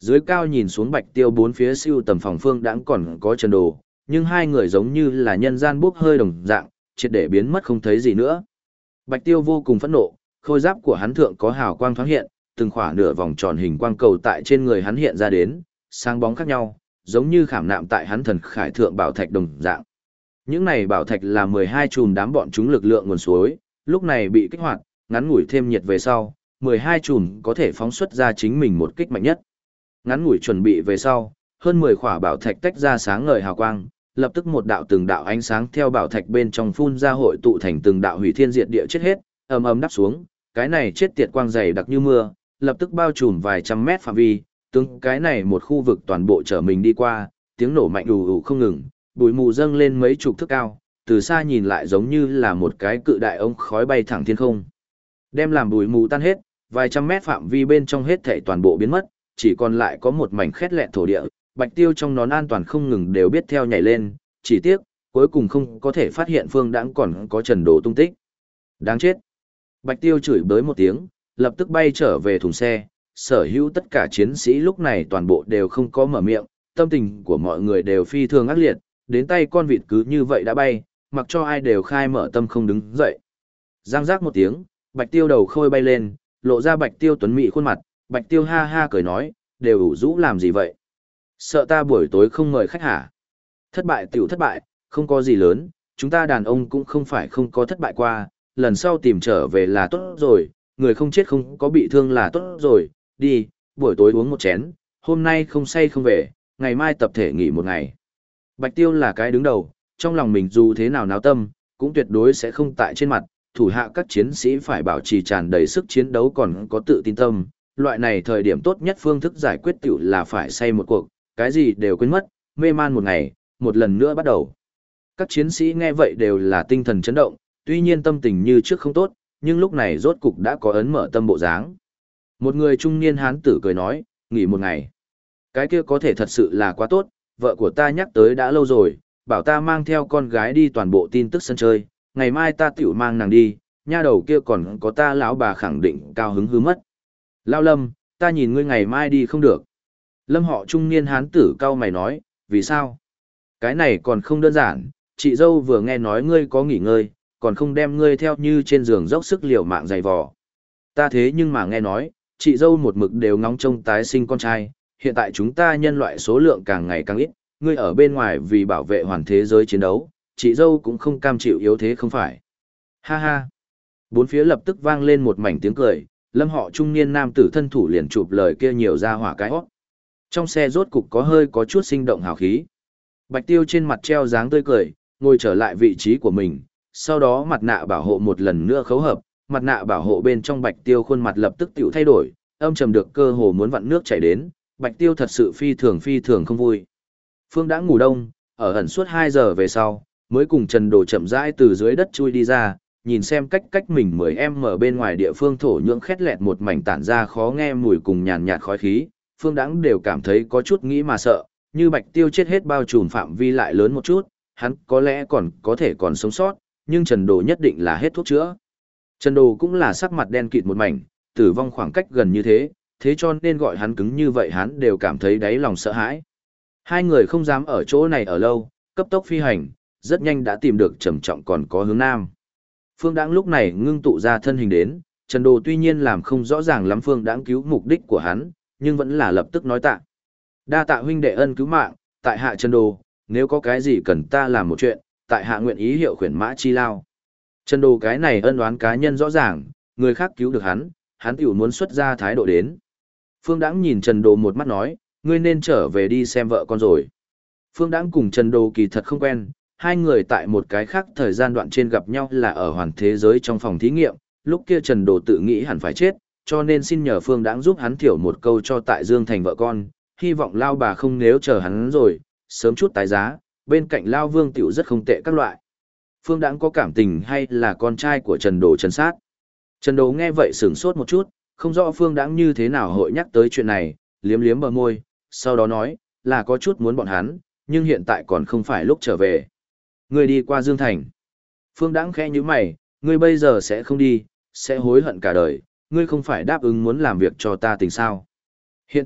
Dưới cao nhìn xuống Bạch Tiêu bốn phía siêu tầm phòng Phương Đãng còn có Trần Đồ, nhưng hai người giống như là nhân gian bốc hơi đồng dạng, triệt để biến mất không thấy gì nữa. Bạch Tiêu vô cùng phẫn nộ, khôi giáp của hắn thượng có hào quang thoáng hiện, từng khỏa nửa vòng tròn hình quang cầu tại trên người hắn hiện ra đến, sáng bóng khác nhau, giống như khảm nạm tại hắn thần khải thượng bảo thạch đồng dạng. Những này bảo thạch là 12 chùm đám bọn chúng lực lượng nguồn suối, lúc này bị kích hoạt, ngắn ngủi thêm nhiệt về sau, 12 chùm có thể phóng xuất ra chính mình một kích mạnh nhất. Ngắn ngủi chuẩn bị về sau, hơn 10 khỏa bảo thạch tách ra sáng ngời hào quang, lập tức một đạo từng đạo ánh sáng theo bảo thạch bên trong phun ra hội tụ thành từng đạo hủy thiên diệt địa chết hết, ầm ầm đắp xuống, cái này chết tiệt quang dày đặc như mưa, lập tức bao trùm vài trăm mét phạm vi, tương cái này một khu vực toàn bộ trở mình đi qua, tiếng nổ mạnh ù ù không ngừng, bụi mù dâng lên mấy chục thước cao, từ xa nhìn lại giống như là một cái cự đại ống khói bay thẳng thiên không. Đem làm bụi mù tan hết, vài trăm mét phạm vi bên trong hết thảy toàn bộ biến mất, chỉ còn lại có một mảnh khét lẹt thổ địa, Bạch Tiêu trong nón an toàn không ngừng đều biết theo nhảy lên, chỉ tiếc, cuối cùng không có thể phát hiện Phương Đãng còn có Trần Đồ tung tích. Đáng chết. Bạch Tiêu chửi bới một tiếng, lập tức bay trở về thùng xe, sở hữu tất cả chiến sĩ lúc này toàn bộ đều không có mở miệng, tâm tình của mọi người đều phi thường ác liệt, đến tay con vịt cứ như vậy đã bay, mặc cho ai đều khai mở tâm không đứng dậy. Giang giác một tiếng, Bạch Tiêu đầu khôi bay lên, lộ ra Bạch Tiêu tuấn mỹ khuôn mặt, Bạch Tiêu ha ha cười nói, đều ủ rũ làm gì vậy? Sợ ta buổi tối không mời khách hả? Thất bại tiểu thất bại, không có gì lớn, chúng ta đàn ông cũng không phải không có thất bại qua, lần sau tìm trở về là tốt rồi, người không chết không có bị thương là tốt rồi, đi, buổi tối uống một chén, hôm nay không say không về, ngày mai tập thể nghỉ một ngày. Bạch Tiêu là cái đứng đầu, trong lòng mình dù thế nào náo tâm, cũng tuyệt đối sẽ không tại trên mặt, thủ hạ các chiến sĩ phải bảo trì tràn đầy sức chiến đấu còn có tự tin tâm, loại này thời điểm tốt nhất phương thức giải quyết tiểu là phải say một cuộc, cái gì đều quên mất, mê man một ngày, một lần nữa bắt đầu. Các chiến sĩ nghe vậy đều là tinh thần chấn động, tuy nhiên tâm tình như trước không tốt, nhưng lúc này rốt cục đã có ấn mở tâm bộ dáng. Một người trung niên hán tử cười nói, nghỉ một ngày. Cái kia có thể thật sự là quá tốt, vợ của ta nhắc tới đã lâu rồi, bảo ta mang theo con gái đi toàn bộ tin tức sân chơi, ngày mai ta tiểu mang nàng đi, nha đầu kia còn có ta lão bà khẳng định cao hứng hư mất. Lao Lâm, ta nhìn ngươi ngày mai đi không được. Lâm họ trung niên hán tử cao mày nói, vì sao? Cái này còn không đơn giản, chị dâu vừa nghe nói ngươi có nghỉ ngơi, còn không đem ngươi theo như trên giường dốc sức liều mạng dày vò. Ta thế nhưng mà nghe nói, chị dâu một mực đều ngóng trông tái sinh con trai, hiện tại chúng ta nhân loại số lượng càng ngày càng ít, ngươi ở bên ngoài vì bảo vệ hoàn thế giới chiến đấu, chị dâu cũng không cam chịu yếu thế không phải. Ha ha. Bốn phía lập tức vang lên một mảnh tiếng cười, Lâm họ trung niên nam tử thân thủ liền chụp lời kia nhiều ra hỏa cái hót. Trong xe rốt cục có chút sinh động hào khí. Bạch Tiêu trên mặt treo dáng tươi cười, ngồi trở lại vị trí của mình, sau đó mặt nạ bảo hộ một lần nữa khấu hợp, mặt nạ bảo hộ bên trong Bạch Tiêu khuôn mặt lập tức tiểu thay đổi, âm trầm được cơ hồ muốn vặn nước chảy đến, Bạch Tiêu thật sự phi thường không vui. Phương đã ngủ đông, ở ẩn suốt 2 giờ về sau, mới cùng Trần Đồ chậm rãi từ dưới đất chui đi ra, nhìn xem cách mình 10m ở bên ngoài địa phương thổ nhưỡng khét lẹt một mảnh tản ra khó nghe mùi cùng nhàn nhạt khói khí, Phương Đãng đều cảm thấy có chút nghĩ mà sợ, như Bạch Tiêu chết hết bao trùm phạm vi lại lớn một chút, hắn có lẽ còn có thể còn sống sót, nhưng Trần Đồ nhất định là hết thuốc chữa. Trần Đồ cũng là sắc mặt đen kịt một mảnh, tử vong khoảng cách gần như thế, thế cho nên gọi hắn cứng như vậy hắn đều cảm thấy đáy lòng sợ hãi. Hai người không dám ở chỗ này ở lâu, cấp tốc phi hành, rất nhanh đã tìm được trầm trọng còn có hướng nam. Phương Đãng lúc này ngưng tụ ra thân hình đến, Trần Đồ tuy nhiên làm không rõ ràng lắm Phương Đãng cứu mục đích của hắn, nhưng vẫn là lập tức nói tạ. Đa tạ huynh đệ ân cứu mạng, tại hạ Trần Đồ, nếu có cái gì cần ta làm một chuyện, tại hạ nguyện ý hiệu khuyển mã chi lao. Trần Đồ cái này ân oán cá nhân rõ ràng, người khác cứu được hắn tiểu muốn xuất ra thái độ đến. Phương Đãng nhìn Trần Đồ một mắt nói, ngươi nên trở về đi xem vợ con rồi. Phương Đãng cùng Trần Đồ kỳ thật không quen, hai người tại một cái khác thời gian đoạn trên gặp nhau là ở hoàn thế giới trong phòng thí nghiệm, lúc kia Trần Đồ tự nghĩ hẳn phải chết, cho nên xin nhờ Phương Đãng giúp hắn thiểu một câu cho tại Dương Thành vợ con, hy vọng Lao bà không nếu chờ hắn rồi, sớm chút tái giá, bên cạnh Lao Vương tiểu rất không tệ các loại. Phương Đãng có cảm tình hay là con trai của Trần Đồ Trần Sát? Trần Đồ nghe vậy sửng sốt một chút, không rõ Phương Đãng như thế nào hội nhắc tới chuyện này, liếm liếm bờ môi, sau đó nói, là có chút muốn bọn hắn, nhưng hiện tại còn không phải lúc trở về. Ngươi đi qua Dương Thành. Phương Đãng khẽ như mày, ngươi bây giờ sẽ không đi, sẽ hối hận cả đời, ngươi không phải đáp ứng muốn làm việc cho ta tình sao. Hiện tại,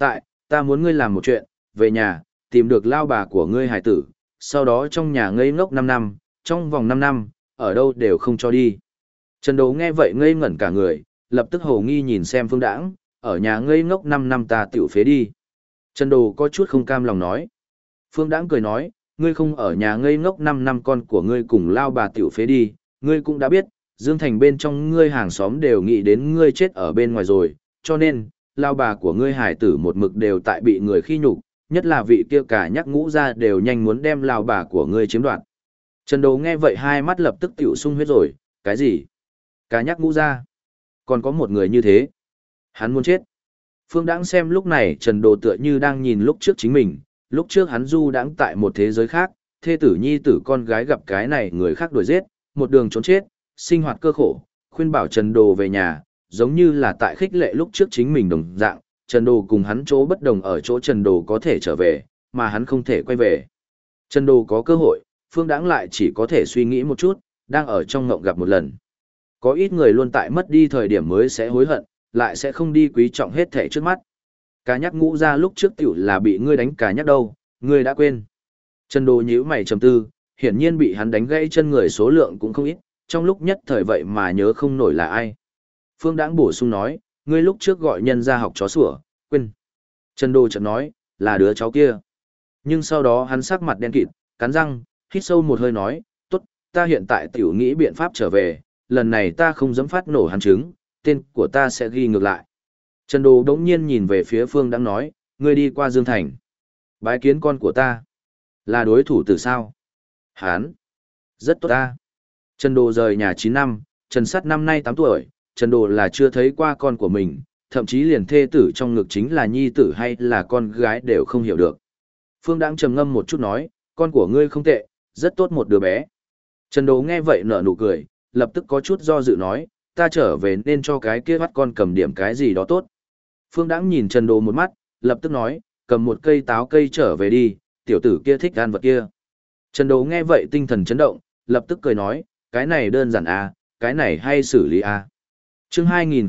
ta muốn ngươi làm một chuyện, về nhà, tìm được lao bà của ngươi hải tử, sau đó trong nhà ngây ngốc 5 năm, trong vòng 5 năm, ở đâu đều không cho đi. Trần Đồ nghe vậy ngây ngẩn cả người, lập tức hồ nghi nhìn xem Phương Đãng, ở nhà ngây ngốc 5 năm ta tiểu phế đi. Trần Đồ có chút không cam lòng nói. Phương Đãng cười nói, ngươi không ở nhà ngây ngốc 5 năm con của ngươi cùng lao bà tiểu phế đi, ngươi cũng đã biết, Dương Thành bên trong ngươi hàng xóm đều nghĩ đến ngươi chết ở bên ngoài rồi, cho nên, lao bà của ngươi hải tử một mực đều tại bị người khi nhục, nhất là vị kia cả nhắc ngũ ra đều nhanh muốn đem lao bà của ngươi chiếm đoạt. Trần Đồ nghe vậy hai mắt lập tức tiểu sung huyết rồi, cái gì? Cả nhắc ngũ ra? Còn có một người như thế? Hắn muốn chết. Phương Đãng xem lúc này Trần Đồ tựa như đang nhìn lúc trước chính mình, lúc trước hắn du đãng tại một thế giới khác, thê tử nhi tử con gái gặp cái này người khác đuổi giết, một đường trốn chết, sinh hoạt cơ khổ, khuyên bảo Trần Đồ về nhà, giống như là tại khích lệ lúc trước chính mình đồng dạng, Trần Đồ cùng hắn chỗ bất đồng ở chỗ Trần Đồ có thể trở về, mà hắn không thể quay về. Trần Đồ có cơ hội, Phương Đãng lại chỉ có thể suy nghĩ một chút, đang ở trong ngộng gặp một lần. Có ít người luôn tại mất đi thời điểm mới sẽ hối hận, lại sẽ không đi quý trọng hết thảy trước mắt. Cá nhắc ngũ ra lúc trước tiểu là bị ngươi đánh cá nhắc đâu, ngươi đã quên. Trần Đồ nhíu mày trầm tư, hiển nhiên bị hắn đánh gãy chân người số lượng cũng không ít, trong lúc nhất thời vậy mà nhớ không nổi là ai. Phương Đãng bổ sung nói, ngươi lúc trước gọi nhân ra học chó sủa, quên. Trần Đồ chợt nói, là đứa cháu kia. Nhưng sau đó hắn sắc mặt đen kịt, cắn răng, hít sâu một hơi nói, tốt, ta hiện tại tiểu nghĩ biện pháp trở về, lần này ta không dám phát nổ hắn trứng, tên của ta sẽ ghi ngược lại. Trần Đồ đống nhiên nhìn về phía Phương Đãng nói, ngươi đi qua Dương Thành. Bái kiến con của ta. Là đối thủ từ sao? Hán. Rất tốt ta. Trần Đồ rời nhà 9 năm, Trần Sắt năm nay 8 tuổi, Trần Đồ là chưa thấy qua con của mình, thậm chí liền thê tử trong ngực chính là nhi tử hay là con gái đều không hiểu được. Phương Đãng trầm ngâm một chút nói, con của ngươi không tệ, rất tốt một đứa bé. Trần Đồ nghe vậy nở nụ cười, lập tức có chút do dự nói, ta trở về nên cho cái kia bắt con cầm điểm cái gì đó tốt. Phương Đãng nhìn Trần Đồ một mắt, lập tức nói, cầm một cây táo cây trở về đi, tiểu tử kia thích ăn vật kia. Trần Đồ nghe vậy tinh thần chấn động, lập tức cười nói, cái này đơn giản à, cái này hay xử lý à. Chương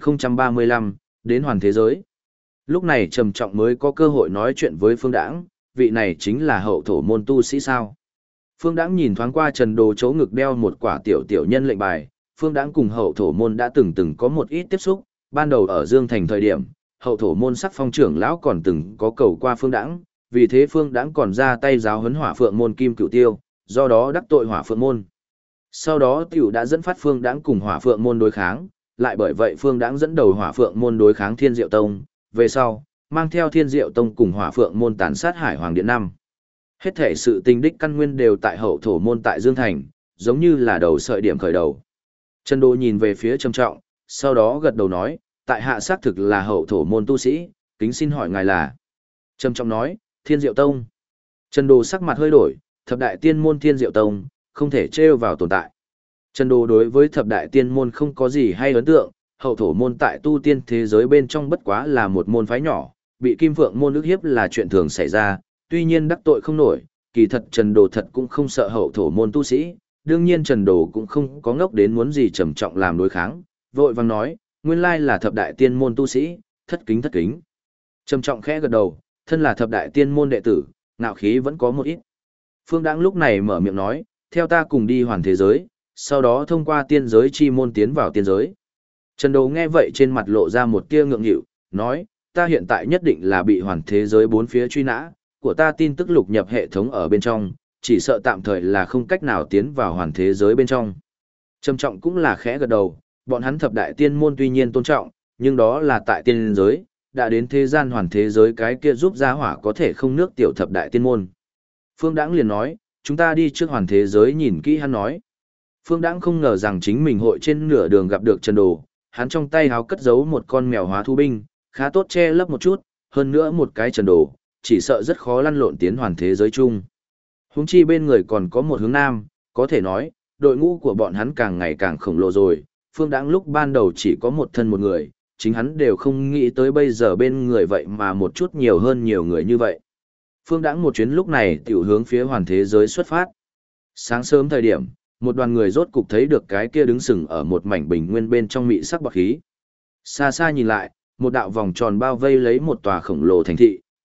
2035, đến hoàn thế giới. Lúc này Trầm Trọng mới có cơ hội nói chuyện với Phương Đãng, vị này chính là hậu thổ môn tu sĩ sao. Phương Đãng nhìn thoáng qua Trần Đồ chỗ ngực đeo một quả tiểu tiểu nhân lệnh bài, Phương Đãng cùng hậu thổ môn đã từng có một ít tiếp xúc, ban đầu ở Dương Thành thời điểm, hậu thổ môn Sắc Phong trưởng lão còn từng có cầu qua Phương Đãng, vì thế Phương Đãng còn ra tay giáo huấn Hỏa Phượng môn Kim Cửu Tiêu, do đó đắc tội Hỏa Phượng môn. Sau đó tiểu đã dẫn phát Phương Đãng cùng Hỏa Phượng môn đối kháng, lại bởi vậy Phương Đãng dẫn đầu Hỏa Phượng môn đối kháng Thiên Diệu Tông, về sau, mang theo Thiên Diệu Tông cùng Hỏa Phượng môn tàn sát Hải Hoàng Điện năm. Hết thể sự tình đích căn nguyên đều tại hậu thổ môn tại Dương Thành, giống như là đầu sợi điểm khởi đầu. Trần Đồ nhìn về phía Trầm Trọng, sau đó gật đầu nói, tại hạ xác thực là hậu thổ môn tu sĩ, kính xin hỏi ngài là. Trầm Trọng nói, Thiên Diệu Tông. Trần Đồ sắc mặt hơi đổi, thập đại tiên môn Thiên Diệu Tông, không thể trêu vào tồn tại. Trần Đồ đối với thập đại tiên môn không có gì hay ấn tượng, hậu thổ môn tại tu tiên thế giới bên trong bất quá là một môn phái nhỏ, bị Kim Phượng môn ức hiếp là chuyện thường xảy ra, tuy nhiên đắc tội không nổi, kỳ thật Trần Đồ thật cũng không sợ hậu thổ môn tu sĩ, đương nhiên Trần Đồ cũng không có ngốc đến muốn gì Trầm Trọng làm đối kháng, vội vàng nói, nguyên lai là thập đại tiên môn tu sĩ, thất kính thất kính. Trầm Trọng khẽ gật đầu, thân là thập đại tiên môn đệ tử, ngạo khí vẫn có một ít. Phương Đãng lúc này mở miệng nói, theo ta cùng đi hoàn thế giới, sau đó thông qua tiên giới chi môn tiến vào tiên giới. Trần Đồ nghe vậy trên mặt lộ ra một tia ngượng nghịu, nói, ta hiện tại nhất định là bị hoàn thế giới bốn phía truy nã, của ta tin tức lục nhập hệ thống ở bên trong, chỉ sợ tạm thời là không cách nào tiến vào hoàn thế giới bên trong. Trầm Trọng cũng là khẽ gật đầu, bọn hắn thập đại tiên môn tuy nhiên tôn trọng, nhưng đó là tại tiên giới, đã đến thế gian hoàn thế giới cái kia giúp gia hỏa có thể không nước tiểu thập đại tiên môn. Phương Đãng liền nói, chúng ta đi trước hoàn thế giới nhìn kỹ hắn nói. Phương Đãng không ngờ rằng chính mình hội trên nửa đường gặp được Trần Đồ, hắn trong tay háo cất giấu một con mèo hóa thú binh, khá tốt che lấp một chút, hơn nữa một cái Trần Đồ, chỉ sợ rất khó lăn lộn tiến hoàn thế giới chung. Huống chi bên người còn có một hướng nam, có thể nói, đội ngũ của bọn hắn càng ngày càng khổng lồ rồi, Phương Đãng lúc ban đầu chỉ có một thân một người, chính hắn đều không nghĩ tới bây giờ bên người vậy mà một chút nhiều hơn nhiều người như vậy. Phương Đãng một chuyến lúc này tiểu hướng phía hoàn thế giới xuất phát. Sáng sớm thời điểm, một đoàn người rốt cục thấy được cái kia đứng sừng ở một mảnh bình nguyên bên trong mị sắc bọt khí. Xa xa nhìn lại, một đạo vòng tròn bao vây lấy một tòa khổng lồ thành thị,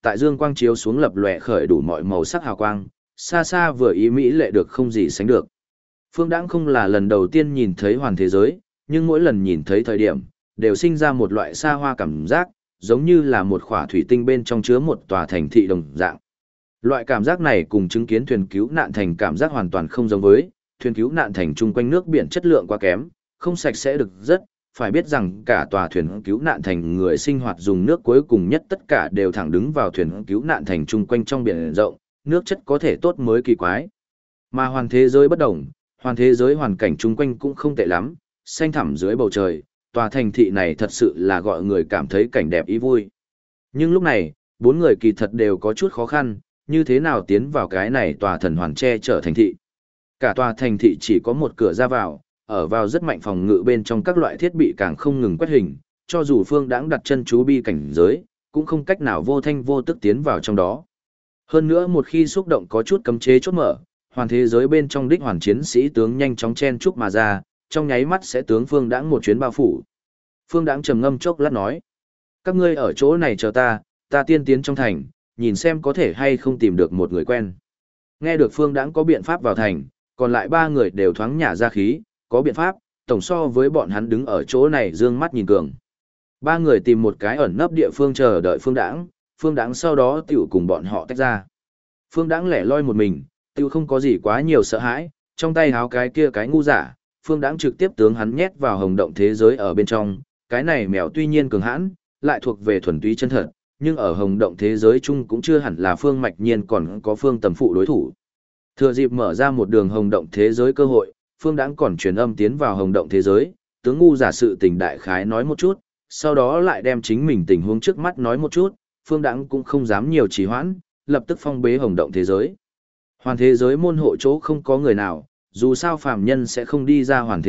tại dương quang chiếu xuống lập lòe khởi đủ mọi màu sắc hào quang, xa xa vừa ý mỹ lệ được không gì sánh được. Phương Đãng không là lần đầu tiên nhìn thấy hoàn thế giới, nhưng mỗi lần nhìn thấy thời điểm, đều sinh ra một loại xa hoa cảm giác, giống như là một khỏa thủy tinh bên trong chứa một tòa thành thị đồng dạng. Loại cảm giác này cùng chứng kiến thuyền cứu nạn thành cảm giác hoàn toàn không giống với, thuyền cứu nạn thành chung quanh nước biển chất lượng quá kém, không sạch sẽ được rất, phải biết rằng cả tòa thuyền cứu nạn thành người sinh hoạt dùng nước cuối cùng nhất tất cả đều thẳng đứng vào thuyền cứu nạn thành chung quanh trong biển rộng, nước chất có thể tốt mới kỳ quái. Mà hoàn thế giới bất đồng, hoàn thế giới hoàn cảnh chung quanh cũng không tệ lắm, xanh thẳm dưới bầu trời, tòa thành thị này thật sự là gọi người cảm thấy cảnh đẹp ý vui. Nhưng lúc này, bốn người kỳ thật đều có chút khó khăn, như thế nào tiến vào cái này tòa thần hoàn che chở thành thị. Cả tòa thành thị chỉ có một cửa ra vào, ở vào rất mạnh phòng ngự bên trong các loại thiết bị càng không ngừng quét hình, cho dù Phương Đãng đặt chân chú bi cảnh giới, cũng không cách nào vô thanh vô tức tiến vào trong đó. Hơn nữa một khi xúc động có chút cấm chế chốt mở, hoàn thế giới bên trong đích hoàn chiến sĩ tướng nhanh chóng chen chúc mà ra, trong nháy mắt sẽ tướng Phương Đãng một chuyến bao phủ. Phương Đãng trầm ngâm chốc lát nói: "Các ngươi ở chỗ này chờ ta tiên tiến trong thành, nhìn xem có thể hay không tìm được một người quen." Nghe được Phương Đãng có biện pháp vào thành, còn lại ba người đều thoáng nhả ra khí, có biện pháp, tổng so với bọn hắn đứng ở chỗ này dương mắt nhìn cường. Ba người tìm một cái ẩn nấp địa phương chờ đợi Phương Đãng sau đó tiểu cùng bọn họ tách ra. Phương Đãng lẻ loi một mình, tiêu không có gì quá nhiều sợ hãi, trong tay háo cái kia cái ngu giả, Phương Đãng trực tiếp tướng hắn nhét vào hồng động thế giới ở bên trong, cái này mèo tuy nhiên cường hãn, lại thuộc về thuần túy chân thật, nhưng ở hồng động thế giới chung cũng chưa hẳn là Phương Mạch Nhiên còn có Phương Tầm Phụ đối thủ. Thừa dịp mở ra một đường hồng động thế giới cơ hội, Phương Đãng còn truyền âm tiến vào hồng động thế giới, tướng ngu giả sự tình đại khái nói một chút, sau đó lại đem chính mình tình huống trước mắt nói một chút, Phương Đãng cũng không dám nhiều trì hoãn, lập tức phong bế hồng động thế giới. Hoàn thế giới môn hộ chỗ không có người nào, dù sao phàm nhân sẽ không đi ra hoàn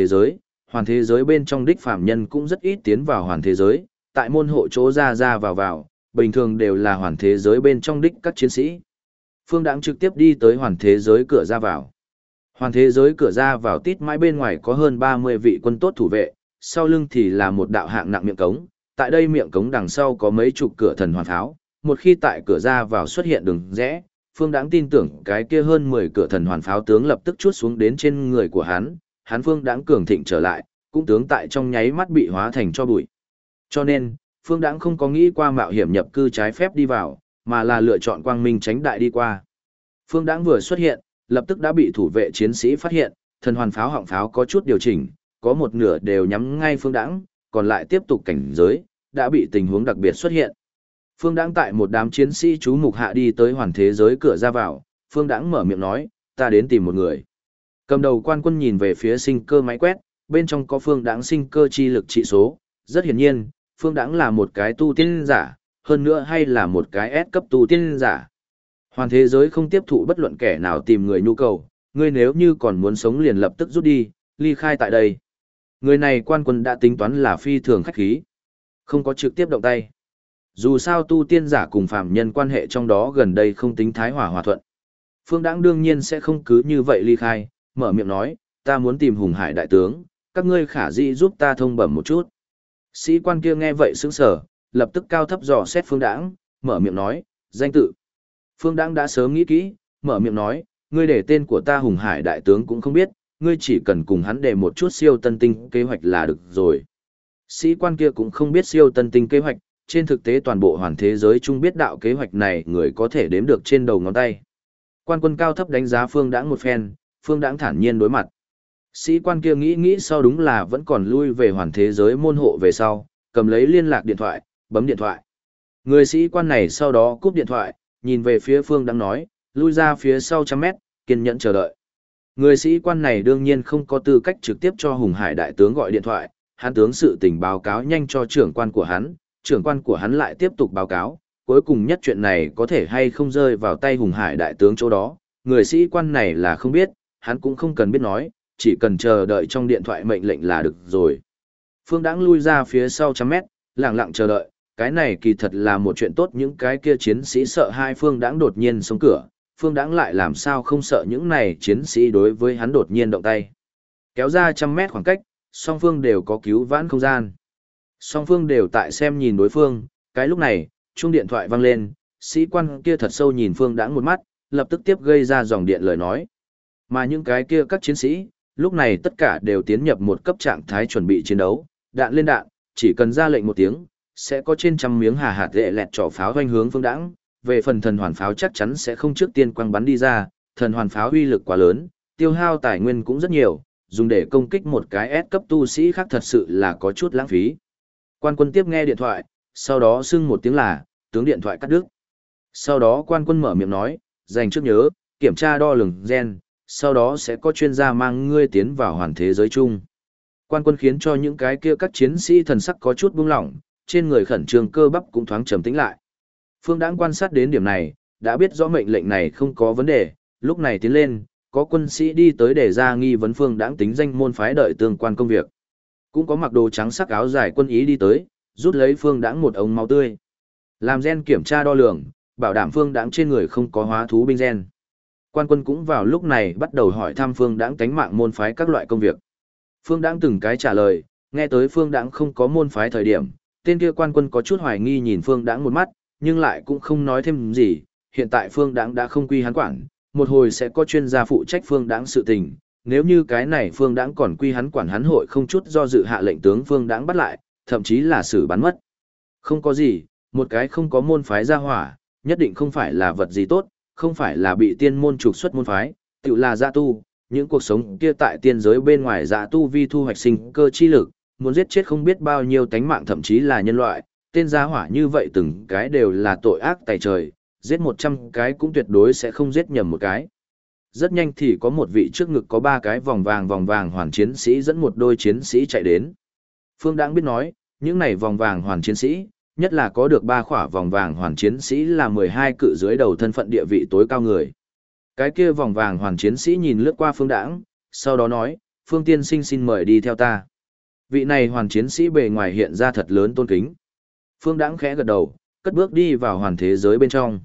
thế giới bên trong đích phàm nhân cũng rất ít tiến vào hoàn thế giới, tại môn hộ chỗ ra vào, bình thường đều là hoàn thế giới bên trong đích các chiến sĩ. Phương Đãng trực tiếp đi tới hoàn thế giới cửa ra vào. Hoàn thế giới cửa ra vào tít mãi bên ngoài có hơn 30 vị quân tốt thủ vệ, sau lưng thì là một đạo hạng nặng miệng cống, tại đây miệng cống đằng sau có mấy chục cửa thần hoàn pháo, một khi tại cửa ra vào xuất hiện đường rẽ, Phương Đãng tin tưởng cái kia hơn 10 cửa thần hoàn pháo tướng lập tức chuốt xuống đến trên người của hắn Phương Đãng cường thịnh trở lại, cũng tướng tại trong nháy mắt bị hóa thành cho bụi. Cho nên, Phương Đãng không có nghĩ qua mạo hiểm nhập cư trái phép đi vào, mà là lựa chọn quang minh tránh đại đi qua. Phương Đãng vừa xuất hiện, lập tức đã bị thủ vệ chiến sĩ phát hiện, thần hoàn pháo họng pháo có chút điều chỉnh, có một nửa đều nhắm ngay Phương Đãng, còn lại tiếp tục cảnh giới, đã bị tình huống đặc biệt xuất hiện. Phương Đãng tại một đám chiến sĩ chú mục hạ đi tới hoàn thế giới cửa ra vào, Phương Đãng mở miệng nói, ta đến tìm một người. Cầm đầu quan quân nhìn về phía sinh cơ máy quét, bên trong có Phương Đãng sinh cơ chi lực trị số, rất hiển nhiên, Phương Đãng là một cái tu tiên giả, hơn nữa hay là một cái S cấp tu tiên giả. Hoàn thế giới không tiếp thụ bất luận kẻ nào tìm người nhu cầu, ngươi nếu như còn muốn sống liền lập tức rút đi, ly khai tại đây. Người này quan quân đã tính toán là phi thường khách khí, không có trực tiếp động tay. Dù sao tu tiên giả cùng phàm nhân quan hệ trong đó gần đây không tính thái hòa hòa thuận. Phương Đãng đương nhiên sẽ không cứ như vậy ly khai, mở miệng nói, ta muốn tìm Hùng Hải đại tướng, các ngươi khả dĩ giúp ta thông bẩm một chút. Sĩ quan kia nghe vậy sững sờ, lập tức cao thấp dò xét Phương Đãng, mở miệng nói, danh tự. Phương Đãng đã sớm nghĩ kỹ, mở miệng nói, ngươi để tên của ta Hùng Hải đại tướng cũng không biết, ngươi chỉ cần cùng hắn để một chút siêu tân tinh kế hoạch là được rồi. Sĩ quan kia cũng không biết siêu tân tinh kế hoạch, trên thực tế toàn bộ hoàn thế giới chung biết đạo kế hoạch này người có thể đếm được trên đầu ngón tay. Quan quân cao thấp đánh giá Phương Đãng một phen, Phương Đãng thản nhiên đối mặt. Sĩ quan kia nghĩ sau đúng là vẫn còn lui về hoàn thế giới môn hộ về sau, cầm lấy liên lạc điện thoại, bấm điện thoại. Người sĩ quan này sau đó cúp điện thoại, nhìn về phía Phương Đãng nói, lui ra phía sau trăm mét, kiên nhẫn chờ đợi. Người sĩ quan này đương nhiên không có tư cách trực tiếp cho Hùng Hải đại tướng gọi điện thoại, hắn tướng sự tình báo cáo nhanh cho trưởng quan của hắn lại tiếp tục báo cáo, cuối cùng nhất chuyện này có thể hay không rơi vào tay Hùng Hải đại tướng chỗ đó, người sĩ quan này là không biết, hắn cũng không cần biết nói, chỉ cần chờ đợi trong điện thoại mệnh lệnh là được rồi. Phương Đãng lui ra phía sau trăm mét, lặng lặng chờ đợi, cái này kỳ thật là một chuyện tốt, những cái kia chiến sĩ sợ hai Phương Đãng đột nhiên xông cửa, Phương Đãng lại làm sao không sợ những này chiến sĩ đối với hắn đột nhiên động tay. Kéo ra trăm mét khoảng cách, song phương đều có cứu vãn không gian. Song phương đều tại xem nhìn đối phương, cái lúc này, chuông điện thoại vang lên, sĩ quan kia thật sâu nhìn Phương Đãng một mắt, lập tức tiếp gây ra dòng điện lời nói. Mà những cái kia các chiến sĩ, lúc này tất cả đều tiến nhập một cấp trạng thái chuẩn bị chiến đấu, đạn lên đạn, chỉ cần ra lệnh một tiếng, sẽ có trên trăm miếng hà hạt lệ lẹt trỏ pháo hoành hướng Phương Đãng. Về phần thần hoàn pháo chắc chắn sẽ không trước tiên quăng bắn đi ra, thần hoàn pháo uy lực quá lớn, tiêu hao tài nguyên cũng rất nhiều, dùng để công kích một cái S cấp tu sĩ khác thật sự là có chút lãng phí. Quan quân tiếp nghe điện thoại, sau đó xưng một tiếng là, tướng điện thoại cắt đứt. Sau đó quan quân mở miệng nói, dành trước nhớ, kiểm tra đo lường gen, sau đó sẽ có chuyên gia mang ngươi tiến vào hoàn thế giới chung. Quan quân khiến cho những cái kia các chiến sĩ thần sắc có chút buông lỏng, trên người khẩn trương cơ bắp cũng thoáng trầm tĩnh lại. Phương Đãng quan sát đến điểm này, đã biết rõ mệnh lệnh này không có vấn đề, lúc này tiến lên, có quân sĩ đi tới để ra nghi vấn Phương Đãng tính danh môn phái đợi tương quan công việc. Cũng có mặc đồ trắng sắc áo dài quân ý đi tới, rút lấy Phương Đãng một ống máu tươi. Làm gen kiểm tra đo lường, bảo đảm Phương Đãng trên người không có hóa thú binh gen. Quan quân cũng vào lúc này bắt đầu hỏi thăm Phương Đãng tánh mạng môn phái các loại công việc. Phương Đãng từng cái trả lời, nghe tới Phương Đãng không có môn phái thời điểm, tên kia quan quân có chút hoài nghi nhìn Phương Đãng một mắt, nhưng lại cũng không nói thêm gì, hiện tại Phương Đãng đã không quy hắn quản, một hồi sẽ có chuyên gia phụ trách Phương Đãng sự tình, nếu như cái này Phương Đãng còn quy hắn quản hắn hội không chút do dự hạ lệnh tướng Phương Đãng bắt lại, thậm chí là xử bắn mất. Không có gì, một cái không có môn phái ra hỏa, nhất định không phải là vật gì tốt, không phải là bị tiên môn trục xuất môn phái, tự là dạ tu, những cuộc sống kia tại tiên giới bên ngoài dạ tu vi thu hoạch sinh cơ chi lực, muốn giết chết không biết bao nhiêu tánh mạng thậm chí là nhân loại, tên gia hỏa như vậy từng cái đều là tội ác tày trời, giết 100 cái cũng tuyệt đối sẽ không giết nhầm một cái. Rất nhanh thì có một vị trước ngực có 3 cái vòng vàng hoàn chiến sĩ dẫn một đôi chiến sĩ chạy đến. Phương Đãng biết nói, những này vòng vàng hoàn chiến sĩ, nhất là có được 3 khỏa vòng vàng hoàn chiến sĩ là 12 cự dưới đầu thân phận địa vị tối cao người. Cái kia vòng vàng hoàn chiến sĩ nhìn lướt qua Phương Đãng, sau đó nói, Phương tiên sinh xin mời đi theo ta. Vị này hoàn chiến sĩ bề ngoài hiện ra thật lớn tôn kính. Phương Đãng khẽ gật đầu, cất bước đi vào hoàn thế giới bên trong.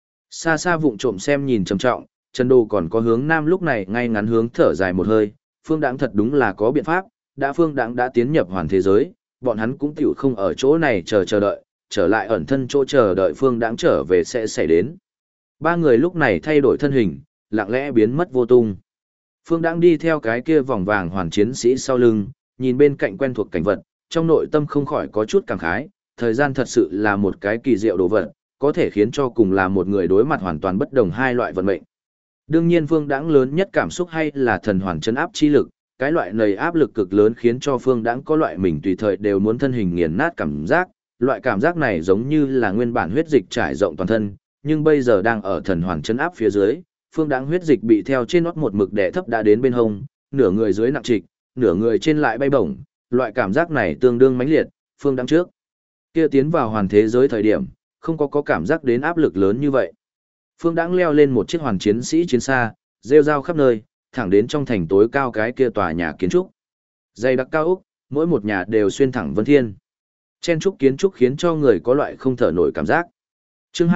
Xa xa vụng trộm xem nhìn trầm trọng, Trần Đồ còn có hướng nam lúc này ngay ngắn hướng thở dài một hơi, Phương Đãng thật đúng là có biện pháp, đã Phương Đãng đã tiến nhập hoàn thế giới, bọn hắn cũng tiểu không ở chỗ này chờ đợi, trở lại ẩn thân chỗ chờ đợi Phương Đãng trở về sẽ xảy đến. 3 người lúc này thay đổi thân hình, lặng lẽ biến mất vô tung. Phương Đãng đi theo cái kia vòng vàng hoàn chiến sĩ sau lưng, nhìn bên cạnh quen thuộc cảnh vật, trong nội tâm không khỏi có chút cảm khái, thời gian thật sự là một cái kỳ diệu đồ vật, có thể khiến cho cùng là một người đối mặt hoàn toàn bất đồng hai loại vận mệnh. Đương nhiên Phương Đãng lớn nhất cảm xúc hay là thần hoàn chân áp chi lực, cái loại này áp lực cực lớn khiến cho Phương Đãng có loại mình tùy thời đều muốn thân hình nghiền nát cảm giác, loại cảm giác này giống như là nguyên bản huyết dịch trải rộng toàn thân, nhưng bây giờ đang ở thần hoàn chân áp phía dưới, Phương Đãng huyết dịch bị theo trên nót một mực đè thấp đã đến bên hông, nửa người dưới nặng trịch, nửa người trên lại bay bổng, loại cảm giác này tương đương mãnh liệt, Phương Đãng trước kia tiến vào hoàn thế giới thời điểm, không có cảm giác đến áp lực lớn như vậy. Phương Đãng leo lên một chiếc hoàn chiến sĩ chiến xa, rêu rao khắp nơi, thẳng đến trong thành tối cao cái kia tòa nhà kiến trúc. Dày đặc cao ốc, mỗi một nhà đều xuyên thẳng vân thiên. Chen trúc kiến trúc khiến cho người có loại không thở nổi cảm giác. Chương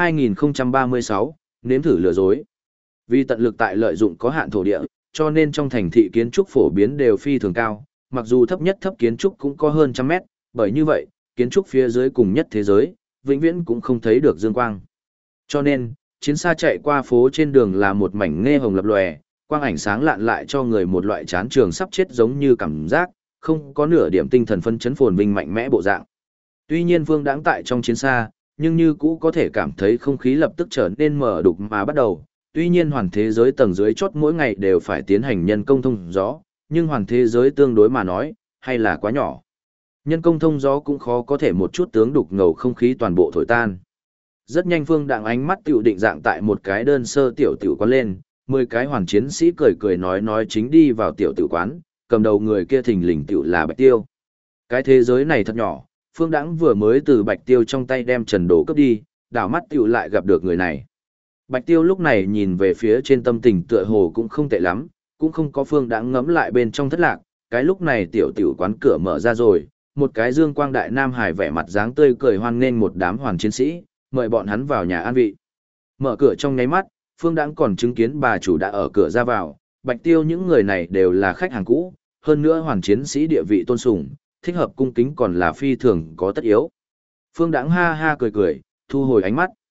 2036, nếm thử lừa dối. Vì tận lực tại lợi dụng có hạn thổ địa, cho nên trong thành thị kiến trúc phổ biến đều phi thường cao, mặc dù thấp nhất thấp kiến trúc cũng có hơn trăm mét, bởi như vậy, kiến trúc phía dưới cùng nhất thế giới, vĩnh viễn cũng không thấy được dương quang. Cho nên, chiến xa chạy qua phố trên đường là một mảnh nghe hồng lập lòe, quang ảnh sáng lạn lại cho người một loại chán trường sắp chết giống như cảm giác, không có nửa điểm tinh thần phân chấn phồn vinh mạnh mẽ bộ dạng. Tuy nhiên Phương Đãng tại trong chiến xa, nhưng như cũ có thể cảm thấy không khí lập tức trở nên mở đục mà bắt đầu. Tuy nhiên hoàn thế giới tầng dưới chót mỗi ngày đều phải tiến hành nhân công thông gió, nhưng hoàn thế giới tương đối mà nói, hay là quá nhỏ. Nhân công thông gió cũng khó có thể một chút tướng đục ngầu không khí toàn bộ thổi tan. Rất nhanh Phương Đãng ánh mắt tiểu định dạng tại một cái đơn sơ tiểu quán lên, 10 cái hoàn chiến sĩ cười cười nói chính đi vào tiểu quán, cầm đầu người kia thình lình tiểu là Bạch Tiêu. Cái thế giới này thật nhỏ, Phương Đãng vừa mới từ Bạch Tiêu trong tay đem Trần Đồ cướp đi, đảo mắt tiểu lại gặp được người này. Bạch Tiêu lúc này nhìn về phía trên tâm tình tựa hồ cũng không tệ lắm, cũng không có Phương Đãng ngẫm lại bên trong thất lạc, cái lúc này tiểu quán cửa mở ra rồi, một cái dương quang đại nam hải vẻ mặt dáng tươi cười hoan nghênh một đám hoàn chiến sĩ, mời bọn hắn vào nhà an vị. Mở cửa trong nháy mắt, Phương Đãng còn chứng kiến bà chủ đã ở cửa ra vào, Bạch Tiêu những người này đều là khách hàng cũ, hơn nữa hoàn chiến sĩ địa vị tôn sùng, thích hợp cung kính còn là phi thường có tất yếu. Phương Đãng ha ha cười cười, thu hồi ánh mắt.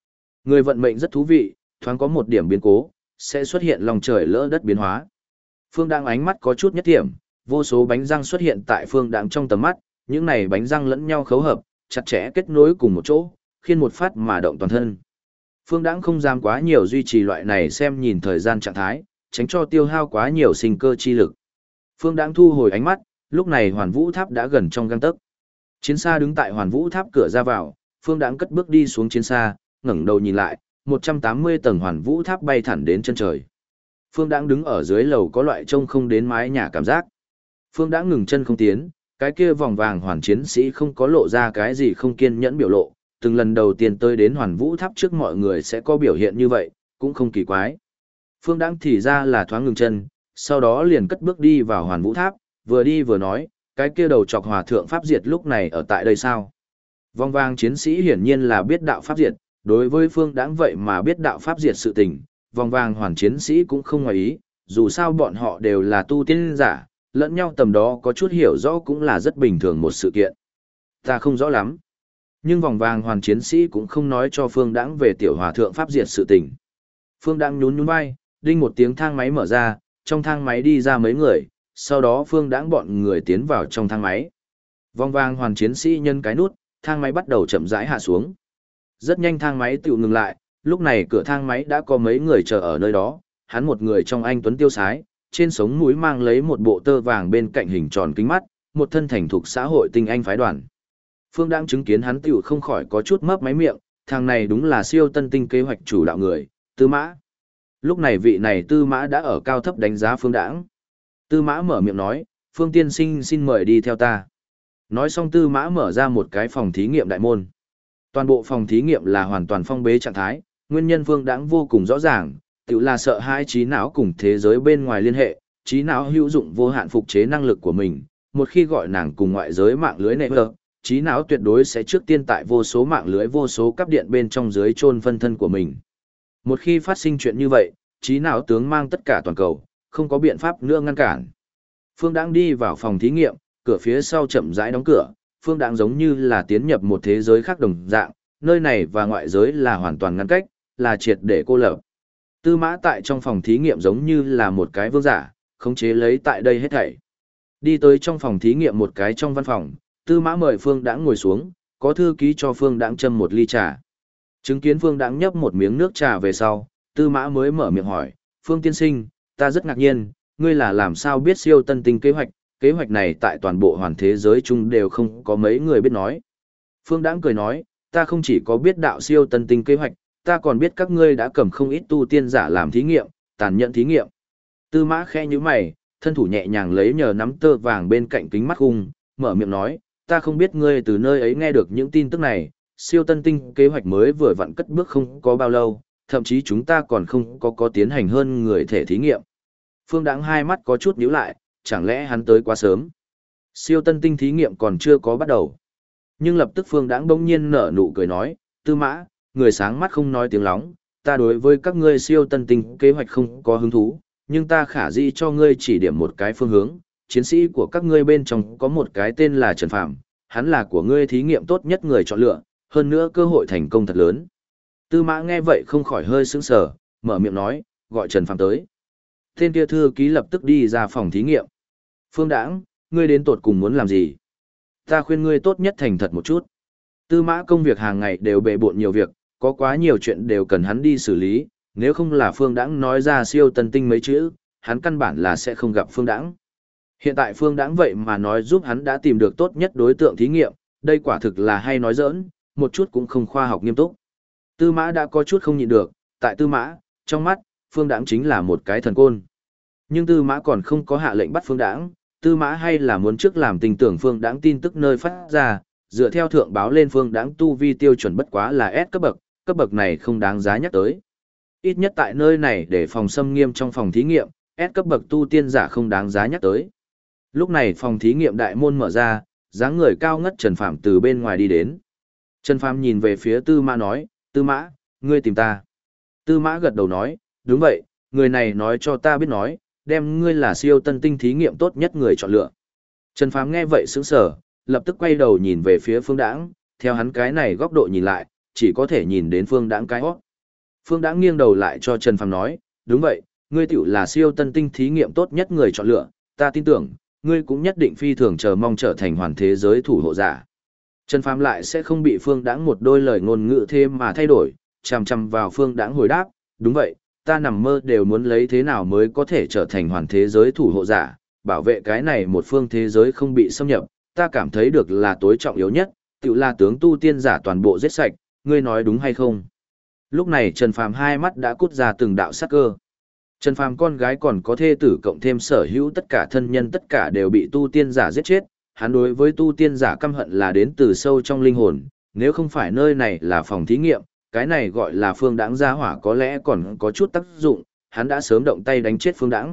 Người vận mệnh rất thú vị, thoáng có một điểm biến cố, sẽ xuất hiện lòng trời lỡ đất biến hóa. Phương Đãng ánh mắt có chút nhất điểm, vô số bánh răng xuất hiện tại Phương Đãng trong tầm mắt, những này bánh răng lẫn nhau khấu hợp, chặt chẽ kết nối cùng một chỗ, khiến một phát mà động toàn thân. Phương Đãng không dám quá nhiều duy trì loại này xem nhìn thời gian trạng thái, tránh cho tiêu hao quá nhiều sinh cơ chi lực. Phương Đãng thu hồi ánh mắt, lúc này Hoàn Vũ Tháp đã gần trong gang tấc. Chiến xa đứng tại Hoàn Vũ Tháp cửa ra vào, Phương Đãng cất bước đi xuống chiến xa, ngẩng đầu nhìn lại, 180 tầng Hoàn Vũ Tháp bay thẳng đến chân trời. Phương Đãng đứng ở dưới lầu có loại trông không đến mái nhà cảm giác. Phương Đãng ngừng chân không tiến, cái kia vòng vàng hoàn chiến sĩ không có lộ ra cái gì không kiên nhẫn biểu lộ, từng lần đầu tiên tới đến Hoàn Vũ Tháp trước mọi người sẽ có biểu hiện như vậy, cũng không kỳ quái. Phương Đãng thì ra là thoáng ngừng chân, sau đó liền cất bước đi vào Hoàn Vũ Tháp, vừa đi vừa nói, cái kia đầu chọc hòa thượng pháp diệt lúc này ở tại đây sao? Vòng vàng chiến sĩ hiển nhiên là biết đạo pháp diệt, đối với Phương Đãng vậy mà biết đạo pháp diệt sự tình, vòng vàng hoàn chiến sĩ cũng không ngoài ý, dù sao bọn họ đều là tu tiên giả, lẫn nhau tầm đó có chút hiểu rõ cũng là rất bình thường một sự kiện. Ta không rõ lắm. Nhưng vòng vàng hoàn chiến sĩ cũng không nói cho Phương Đãng về tiểu hòa thượng pháp diệt sự tình. Phương Đãng nhún nhún vai, đinh một tiếng thang máy mở ra, trong thang máy đi ra mấy người, sau đó Phương Đãng bọn người tiến vào trong thang máy. Vòng vàng hoàn chiến sĩ nhân cái nút, thang máy bắt đầu chậm rãi hạ xuống. Rất nhanh thang máy tự ngừng lại, lúc này cửa thang máy đã có mấy người chờ ở nơi đó, hắn một người trong anh tuấn tiêu sái, trên sống mũi mang lấy một bộ tơ vàng bên cạnh hình tròn kính mắt, một thân thành thục xã hội tinh anh phái đoàn. Phương Đãng chứng kiến hắn tiểu không khỏi có chút mấp máy miệng, thằng này đúng là siêu tân tinh kế hoạch chủ đạo người, Tư Mã. Lúc này vị này Tư Mã đã ở cao thấp đánh giá Phương Đãng. Tư Mã mở miệng nói, Phương tiên sinh xin mời đi theo ta. Nói xong Tư Mã mở ra một cái phòng thí nghiệm đại môn. Toàn bộ phòng thí nghiệm là hoàn toàn phong bế trạng thái, nguyên nhân Phương Đãng vô cùng rõ ràng, tự là sợ hai trí não cùng thế giới bên ngoài liên hệ, trí não hữu dụng vô hạn phục chế năng lực của mình, một khi gọi nàng cùng ngoại giới mạng lưới này vợ, trí não tuyệt đối sẽ trước tiên tại vô số mạng lưới vô số cắp điện bên trong dưới chôn phân thân của mình. Một khi phát sinh chuyện như vậy, trí não tướng mang tất cả toàn cầu, không có biện pháp nữa ngăn cản. Phương Đãng đi vào phòng thí nghiệm, cửa phía sau chậm rãi đóng cửa, Phương Đãng giống như là tiến nhập một thế giới khác đồng dạng, nơi này và ngoại giới là hoàn toàn ngăn cách, là triệt để cô lập. Tư Mã tại trong phòng thí nghiệm giống như là một cái vương giả, khống chế lấy tại đây hết thảy. Đi tới trong phòng thí nghiệm một cái trong văn phòng, Tư Mã mời Phương Đãng ngồi xuống, có thư ký cho Phương Đãng châm một ly trà. Chứng kiến Phương Đãng nhấp một miếng nước trà về sau, Tư Mã mới mở miệng hỏi, Phương tiên sinh, ta rất ngạc nhiên, ngươi là làm sao biết siêu tân tinh kế hoạch này tại toàn bộ hoàn thế giới chung đều không có mấy người biết nói. Phương Đãng cười nói, ta không chỉ có biết đạo siêu tân tinh kế hoạch, ta còn biết các ngươi đã cầm không ít tu tiên giả làm thí nghiệm, tàn nhẫn thí nghiệm. Tư Mã khẽ nhíu mày, thân thủ nhẹ nhàng lấy nhờ nắm tơ vàng bên cạnh kính mắt khung, mở miệng nói, ta không biết ngươi từ nơi ấy nghe được những tin tức này, siêu tân tinh kế hoạch mới vừa vặn cất bước không có bao lâu, thậm chí chúng ta còn không có tiến hành hơn người thể thí nghiệm. Phương Đãng hai mắt có chút nhíu lại, chẳng lẽ hắn tới quá sớm? Siêu tân tinh thí nghiệm còn chưa có bắt đầu. Nhưng lập tức Phương Đãng bỗng nhiên nở nụ cười nói, Tư Mã, người sáng mắt không nói tiếng lóng, ta đối với các ngươi siêu tân tinh kế hoạch không có hứng thú, nhưng ta khả dĩ cho ngươi chỉ điểm một cái phương hướng, chiến sĩ của các ngươi bên trong có một cái tên là Trần Phạm, hắn là của ngươi thí nghiệm tốt nhất người chọn lựa, hơn nữa cơ hội thành công thật lớn. Tư Mã nghe vậy không khỏi hơi sững sờ, mở miệng nói, gọi Trần Phạm tới. Tên kia thư ký lập tức đi ra phòng thí nghiệm. Phương Đãng, ngươi đến tột cùng muốn làm gì? Ta khuyên ngươi tốt nhất thành thật một chút. Tư Mã công việc hàng ngày đều bề bộn nhiều việc, có quá nhiều chuyện đều cần hắn đi xử lý, nếu không là Phương Đãng nói ra siêu tân tinh mấy chữ, hắn căn bản là sẽ không gặp Phương Đãng. Hiện tại Phương Đãng vậy mà nói giúp hắn đã tìm được tốt nhất đối tượng thí nghiệm, đây quả thực là hay nói giỡn, một chút cũng không khoa học nghiêm túc. Tư Mã đã có chút không nhịn được, tại Tư Mã, trong mắt, Phương Đãng chính là một cái thần côn. Nhưng Tư Mã còn không có hạ lệnh bắt Phương Đãng, Tư Mã hay là muốn trước làm tình tưởng Phương Đãng tin tức nơi phát ra, dựa theo thượng báo lên Phương Đãng tu vi tiêu chuẩn bất quá là S cấp bậc này không đáng giá nhắc tới. Ít nhất tại nơi này để phòng xâm nghiêm trong phòng thí nghiệm, S cấp bậc tu tiên giả không đáng giá nhắc tới. Lúc này phòng thí nghiệm đại môn mở ra, dáng người cao ngất Trần Phạm từ bên ngoài đi đến. Trần Phạm nhìn về phía Tư Mã nói, Tư Mã, ngươi tìm ta. Tư Mã gật đầu nói, đúng vậy, người này nói cho ta biết nói, đem ngươi là siêu tân tinh thí nghiệm tốt nhất người chọn lựa. Trần Phạm nghe vậy sững sờ, lập tức quay đầu nhìn về phía Phương Đãng, theo hắn cái này góc độ nhìn lại, chỉ có thể nhìn đến Phương Đãng cái hót. Phương đã nghiêng đầu lại cho Trần Phàm nói, đúng vậy, ngươi tiểu là siêu tân tinh thí nghiệm tốt nhất người chọn lựa, ta tin tưởng, ngươi cũng nhất định phi thường chờ mong trở thành hoàn thế giới thủ hộ giả. Trần Phàm lại sẽ không bị Phương Đãng một đôi lời ngôn ngữ thêm mà thay đổi, chằm chằm vào Phương Đãng hồi đáp, đúng vậy, ta nằm mơ đều muốn lấy thế nào mới có thể trở thành hoàn thế giới thủ hộ giả, bảo vệ cái này một phương thế giới không bị xâm nhập, ta cảm thấy được là tối trọng yếu nhất, tự là tướng tu tiên giả toàn bộ giết sạch, ngươi nói đúng hay không? Lúc này Trần Phàm hai mắt đã cút ra từng đạo sắc cơ. Trần Phàm con gái còn có thê tử cộng thêm sở hữu tất cả thân nhân tất cả đều bị tu tiên giả giết chết, hắn đối với tu tiên giả căm hận là đến từ sâu trong linh hồn, nếu không phải nơi này là phòng thí nghiệm, cái này gọi là Phương Đãng gia hỏa có lẽ còn có chút tác dụng, hắn đã sớm động tay đánh chết Phương Đãng.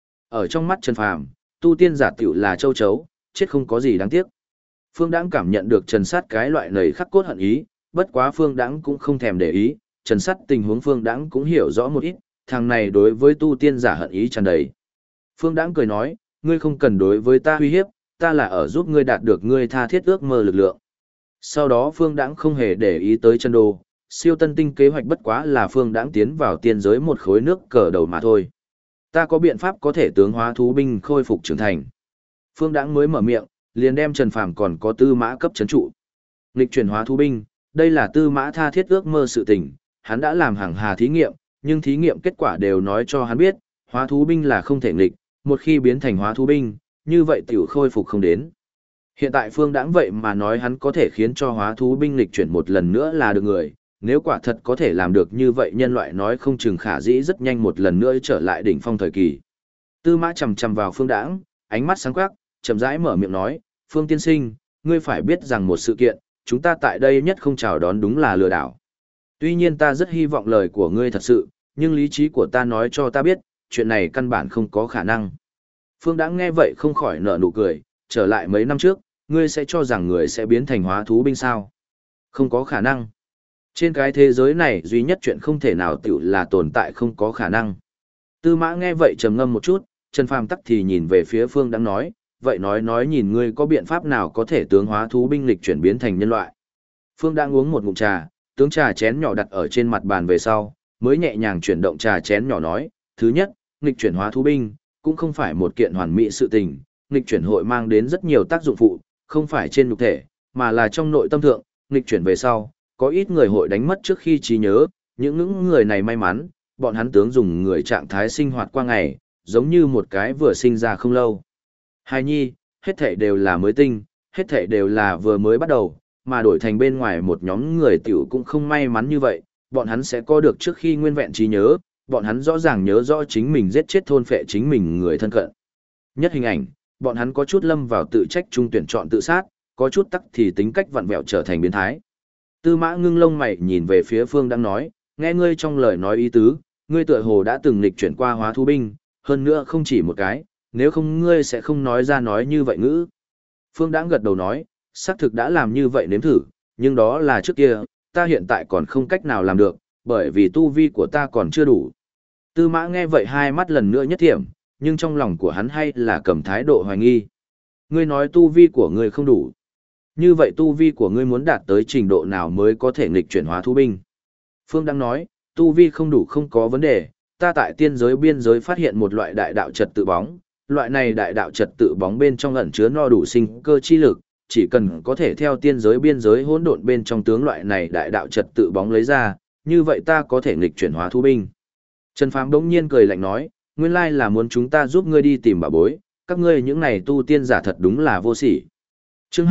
Ở trong mắt Trần Phàm, tu tiên giả tiểu là châu chấu, chết không có gì đáng tiếc. Phương Đãng cảm nhận được Trần Sát cái loại nầy khắc cốt hận ý, bất quá Phương Đãng cũng không thèm để ý, Trần Sát tình huống Phương Đãng cũng hiểu rõ một ít, thằng này đối với tu tiên giả hận ý tràn đầy. Phương Đãng cười nói, ngươi không cần đối với ta uy hiếp, ta là ở giúp ngươi đạt được ngươi tha thiết ước mơ lực lượng. Sau đó Phương Đãng không hề để ý tới Trần Đồ, siêu tân tinh kế hoạch bất quá là Phương Đãng tiến vào tiên giới một khối nước cờ đầu mà thôi. Ta có biện pháp có thể tướng hóa thú binh khôi phục trưởng thành. Phương Đãng mới mở miệng, liền đem Trần Phàm còn có Tư Mã cấp trấn trụ. Nghịch chuyển hóa thú binh, đây là Tư Mã tha thiết ước mơ sự tình, hắn đã làm hàng hà thí nghiệm, nhưng thí nghiệm kết quả đều nói cho hắn biết, hóa thú binh là không thể nghịch, một khi biến thành hóa thú binh, như vậy tiểu khôi phục không đến. Hiện tại Phương Đãng vậy mà nói hắn có thể khiến cho hóa thú binh nghịch chuyển một lần nữa là được người, nếu quả thật có thể làm được như vậy nhân loại nói không chừng khả dĩ rất nhanh một lần nữa trở lại đỉnh phong thời kỳ. Tư Mã chầm chầm vào Phương Đãng, ánh mắt sáng quắc, chậm rãi mở miệng nói, Phương tiên sinh, ngươi phải biết rằng một sự kiện, chúng ta tại đây nhất không chào đón đúng là lừa đảo. Tuy nhiên ta rất hy vọng lời của ngươi thật sự, nhưng lý trí của ta nói cho ta biết, chuyện này căn bản không có khả năng. Phương Đãng nghe vậy không khỏi nở nụ cười, trở lại mấy năm trước, ngươi sẽ cho rằng người sẽ biến thành hóa thú binh sao? Không có khả năng. Trên cái thế giới này duy nhất chuyện không thể nào tiểu là tồn tại không có khả năng. Tư Mã nghe vậy trầm ngâm một chút, Trần Phàm tắc thì nhìn về phía Phương Đãng nói, vậy nói nhìn ngươi có biện pháp nào có thể tướng hóa thú binh lịch chuyển biến thành nhân loại. Phương Đãng uống một ngụm trà, tướng trà chén nhỏ đặt ở trên mặt bàn về sau, mới nhẹ nhàng chuyển động trà chén nhỏ nói, thứ nhất, nghịch chuyển hóa thú binh, cũng không phải một kiện hoàn mỹ sự tình, nghịch chuyển hội mang đến rất nhiều tác dụng phụ, không phải trên nhục thể, mà là trong nội tâm thượng, nghịch chuyển về sau, có ít người hội đánh mất trước khi trí nhớ, những người này may mắn, bọn hắn tướng dùng người trạng thái sinh hoạt qua ngày, giống như một cái vừa sinh ra không lâu. Hài nhi, hết thảy đều là mới tinh, hết thảy đều là vừa mới bắt đầu, mà đổi thành bên ngoài một nhóm người tiểu cũng không may mắn như vậy, bọn hắn sẽ có được trước khi nguyên vẹn trí nhớ, bọn hắn rõ ràng nhớ rõ chính mình giết chết thôn phệ chính mình người thân cận. Nhất hình ảnh, bọn hắn có chút lâm vào tự trách trung tuyển chọn tự sát, có chút tắc thì tính cách vặn vẹo trở thành biến thái. Tư Mã ngưng lông mày nhìn về phía Phương đang nói, nghe ngươi trong lời nói ý tứ, ngươi tựa hồ đã từng lịch chuyển qua hóa thú binh, hơn nữa không chỉ một cái, nếu không ngươi sẽ không nói ra nói như vậy ngữ. Phương đã gật đầu nói, xác thực đã làm như vậy nếm thử, nhưng đó là trước kia, ta hiện tại còn không cách nào làm được, bởi vì tu vi của ta còn chưa đủ. Tư Mã nghe vậy hai mắt lần nữa nhất thiểm, nhưng trong lòng của hắn hay là cầm thái độ hoài nghi. Ngươi nói tu vi của ngươi không đủ. Như vậy tu vi của ngươi muốn đạt tới trình độ nào mới có thể nghịch chuyển hóa thú binh? Phương đang nói, tu vi không đủ không có vấn đề, ta tại tiên giới biên giới phát hiện một loại đại đạo trật tự bóng, loại này đại đạo trật tự bóng bên trong ẩn chứa no đủ sinh cơ chi lực, chỉ cần có thể theo tiên giới biên giới hỗn độn bên trong tướng loại này đại đạo trật tự bóng lấy ra, như vậy ta có thể nghịch chuyển hóa thú binh. Trần Phàm đống nhiên cười lạnh nói, nguyên lai là muốn chúng ta giúp ngươi đi tìm bảo bối, các ngươi những này tu tiên giả thật đúng là vô sỉ. Chương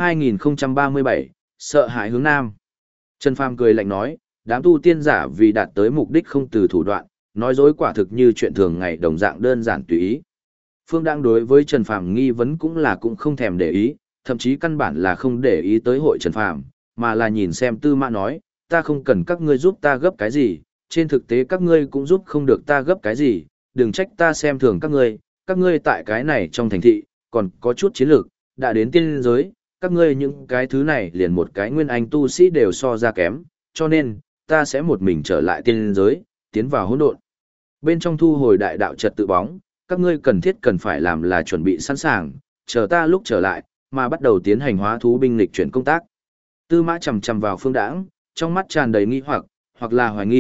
2037, sợ hãi hướng nam. Trần Phàm cười lạnh nói, đám tu tiên giả vì đạt tới mục đích không từ thủ đoạn, nói dối quả thực như chuyện thường ngày đồng dạng đơn giản tùy ý. Phương đang đối với Trần Phàm nghi vấn cũng không thèm để ý, thậm chí căn bản là không để ý tới hội Trần Phàm, mà là nhìn xem Tư Mã nói, ta không cần các ngươi giúp ta gấp cái gì, trên thực tế các ngươi cũng giúp không được ta gấp cái gì, đừng trách ta xem thường các ngươi tại cái này trong thành thị, còn có chút chiến lược, đã đến tiên giới, các ngươi những cái thứ này liền một cái nguyên anh tu sĩ đều so ra kém, cho nên, ta sẽ một mình trở lại tiên giới, tiến vào hỗn độn. Bên trong thu hồi đại đạo trật tự bóng, các ngươi cần phải làm là chuẩn bị sẵn sàng, chờ ta lúc trở lại, mà bắt đầu tiến hành hóa thú binh lịch chuyển công tác. Tư Mã chầm chầm vào Phương Đãng, trong mắt tràn đầy nghi hoặc là hoài nghi,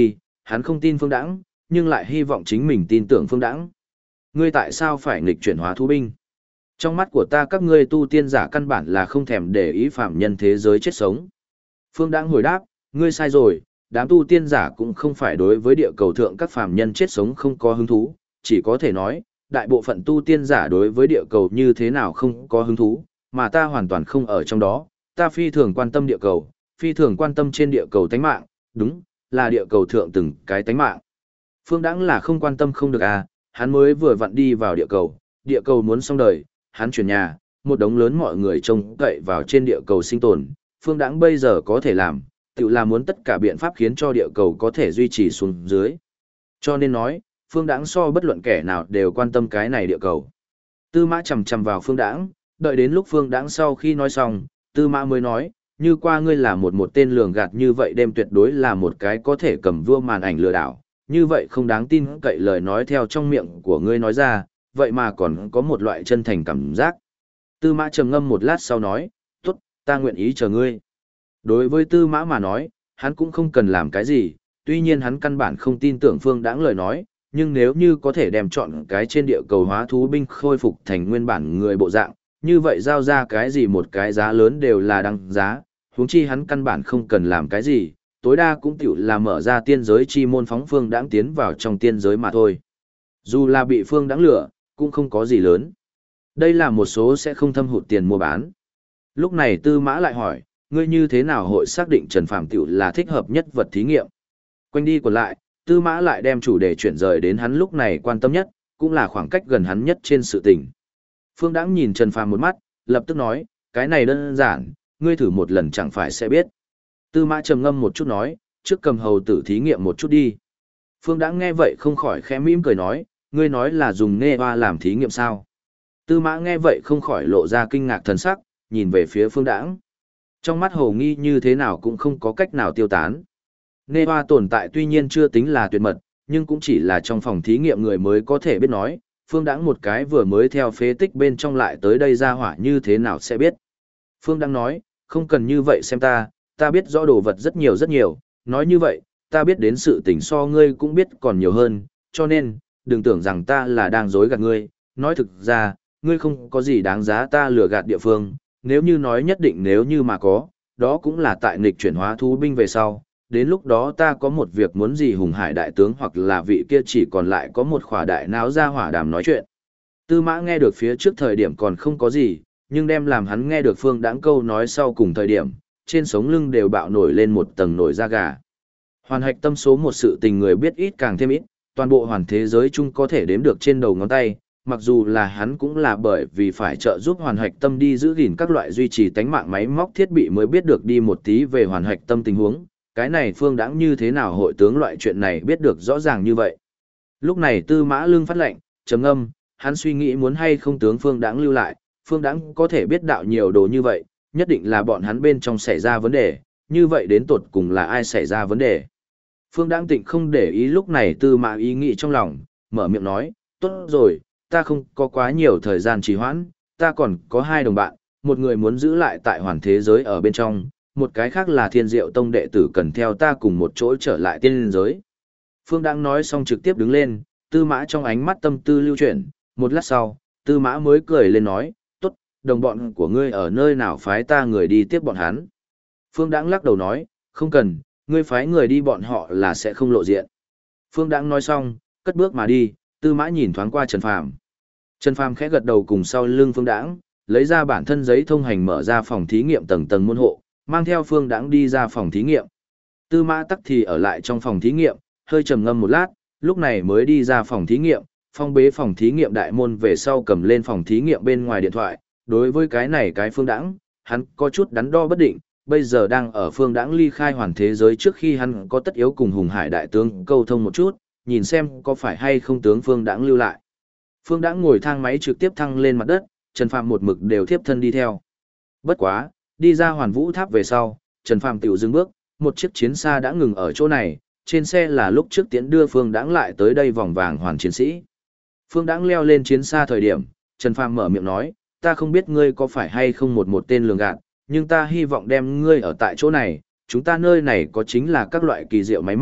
hắn không tin Phương Đãng, nhưng lại hy vọng chính mình tin tưởng Phương Đãng. Ngươi tại sao phải nghịch chuyển hóa thú binh? Trong mắt của ta các ngươi tu tiên giả căn bản là không thèm để ý phạm nhân thế giới chết sống. Phương Đãng hồi đáp, ngươi sai rồi, đám tu tiên giả cũng không phải đối với địa cầu thượng các phạm nhân chết sống không có hứng thú, chỉ có thể nói, đại bộ phận tu tiên giả đối với địa cầu như thế nào không có hứng thú, mà ta hoàn toàn không ở trong đó, ta phi thường quan tâm địa cầu, phi thường quan tâm trên địa cầu tánh mạng, đúng, là địa cầu thượng từng cái tánh mạng. Phương Đãng là không quan tâm không được à, hắn mới vừa vặn đi vào địa cầu muốn xong đời, hắn chuyển nhà, một đống lớn mọi người trông cậy vào trên địa cầu sinh tồn, Phương Đãng bây giờ có thể làm, tự là muốn tất cả biện pháp khiến cho địa cầu có thể duy trì xuống dưới. Cho nên nói, Phương Đãng so bất luận kẻ nào đều quan tâm cái này địa cầu. Tư Mã chầm chầm vào Phương Đãng, đợi đến lúc Phương Đãng sau khi nói xong, Tư Mã mới nói, như qua ngươi là một tên lường gạt như vậy đêm tuyệt đối là một cái có thể cầm vua màn ảnh lừa đảo, như vậy không đáng tin cậy lời nói theo trong miệng của ngươi nói ra, vậy mà còn có một loại chân thành cảm giác. Tư Mã trầm ngâm một lát sau nói, tốt, ta nguyện ý chờ ngươi. Đối với Tư Mã mà nói, hắn cũng không cần làm cái gì, tuy nhiên hắn căn bản không tin tưởng Phương Đãng lời nói, nhưng nếu như có thể đem chọn cái trên địa cầu hóa thú binh khôi phục thành nguyên bản người bộ dạng, như vậy giao ra cái gì một cái giá lớn đều là đăng giá, huống chi hắn căn bản không cần làm cái gì, tối đa cũng tiểu là mở ra tiên giới chi môn phóng Phương Đãng tiến vào trong tiên giới mà thôi. Dù là bị Phương Đãng lừa, cũng không có gì lớn. Đây là một số sẽ không thâm hụt tiền mua bán. Lúc này Tư Mã lại hỏi, ngươi như thế nào hội xác định Trần Phàm tiểu là thích hợp nhất vật thí nghiệm? Quanh đi còn lại, Tư Mã lại đem chủ đề chuyển rời đến hắn lúc này quan tâm nhất, cũng là khoảng cách gần hắn nhất trên sự tình. Phương Đãng nhìn Trần Phàm một mắt, lập tức nói, cái này đơn giản, ngươi thử một lần chẳng phải sẽ biết. Tư Mã trầm ngâm một chút nói, trước cầm hầu tử thí nghiệm một chút đi. Phương Đãng nghe vậy không khỏi khẽ mỉm cười nói, ngươi nói là dùng nghe hoa làm thí nghiệm sao? Tư Mã nghe vậy không khỏi lộ ra kinh ngạc thần sắc, nhìn về phía Phương Đãng. Trong mắt hồ nghi như thế nào cũng không có cách nào tiêu tán. Nghe hoa tồn tại tuy nhiên chưa tính là tuyệt mật, nhưng cũng chỉ là trong phòng thí nghiệm người mới có thể biết nói, Phương Đãng một cái vừa mới theo phế tích bên trong lại tới đây ra hỏa như thế nào sẽ biết. Phương Đãng nói, không cần như vậy xem ta biết rõ đồ vật rất nhiều, nói như vậy, ta biết đến sự tình so ngươi cũng biết còn nhiều hơn, cho nên, đừng tưởng rằng ta là đang dối gạt ngươi, nói thực ra, ngươi không có gì đáng giá ta lừa gạt địa phương, nếu như nói nhất định nếu như mà có, đó cũng là tại nghịch chuyển hóa thú binh về sau, đến lúc đó ta có một việc muốn gì hùng hải đại tướng hoặc là vị kia chỉ còn lại có một khỏa đại náo ra hỏa đàm nói chuyện. Tư Mã nghe được phía trước thời điểm còn không có gì, nhưng đem làm hắn nghe được Phương Đãng câu nói sau cùng thời điểm, trên sống lưng đều bạo nổi lên một tầng nổi da gà. Hoàn hạch tâm số một sự tình người biết ít càng thêm ít, toàn bộ hoàn thế giới chung có thể đếm được trên đầu ngón tay, mặc dù là hắn cũng là bởi vì phải trợ giúp hoàn hạch tâm đi giữ gìn các loại duy trì tánh mạng máy móc thiết bị mới biết được đi một tí về hoàn hạch tâm tình huống, cái này Phương Đãng như thế nào hội tướng loại chuyện này biết được rõ ràng như vậy. Lúc này Tư Mã lưng phát lệnh, trầm ngâm, hắn suy nghĩ muốn hay không tướng Phương Đãng lưu lại, Phương Đãng có thể biết đạo nhiều đồ như vậy, nhất định là bọn hắn bên trong xảy ra vấn đề, như vậy đến tột cùng là ai xảy ra vấn đề. Phương Đãng Tịnh không để ý lúc này Tư Mã ý nghĩ trong lòng, mở miệng nói, tốt rồi, ta không có quá nhiều thời gian trì hoãn, ta còn có hai đồng bạn, một người muốn giữ lại tại hoàn thế giới ở bên trong, một cái khác là Thiên Diệu Tông đệ tử cần theo ta cùng một chỗ trở lại tiên giới. Phương Đãng nói xong trực tiếp đứng lên, Tư Mã trong ánh mắt tâm tư lưu chuyển, một lát sau, Tư Mã mới cười lên nói, tốt, đồng bọn của ngươi ở nơi nào phái ta người đi tiếp bọn hắn. Phương Đãng lắc đầu nói, không cần, ngươi phái người đi bọn họ là sẽ không lộ diện. Phương Đãng nói xong, cất bước mà đi, Tư Mã nhìn thoáng qua Trần Phàm. Trần Phàm khẽ gật đầu cùng sau lưng Phương Đãng, lấy ra bản thân giấy thông hành mở ra phòng thí nghiệm tầng tầng môn hộ, mang theo Phương Đãng đi ra phòng thí nghiệm. Tư Mã Tắc thì ở lại trong phòng thí nghiệm, hơi trầm ngâm một lát, lúc này mới đi ra phòng thí nghiệm, phong bế phòng thí nghiệm đại môn về sau cầm lên phòng thí nghiệm bên ngoài điện thoại. Đối với cái này cái Phương Đãng, hắn có chút đắn đo bất định, bây giờ đang ở Phương Đãng ly khai hoàn thế giới trước khi hắn có tất yếu cùng Hùng Hải đại tướng câu thông một chút, nhìn xem có phải hay không tướng Phương Đãng lưu lại. Phương Đãng ngồi thang máy trực tiếp thăng lên mặt đất, Trần Phàm một mực đều tiếp thân đi theo. Bất quá, đi ra Hoàn Vũ Tháp về sau, Trần Phàm tiểu dừng bước, một chiếc chiến xa đã ngừng ở chỗ này, trên xe là lúc trước tiễn đưa Phương Đãng lại tới đây vòng vàng hoàn chiến sĩ. Phương Đãng leo lên chiến xa thời điểm, Trần Phàm mở miệng nói, ta không biết ngươi có phải hay không một tên lường gạt, nhưng ta hy vọng đem ngươi ở tại chỗ này, chúng ta nơi này có chính là các loại kỳ diệu máy móc,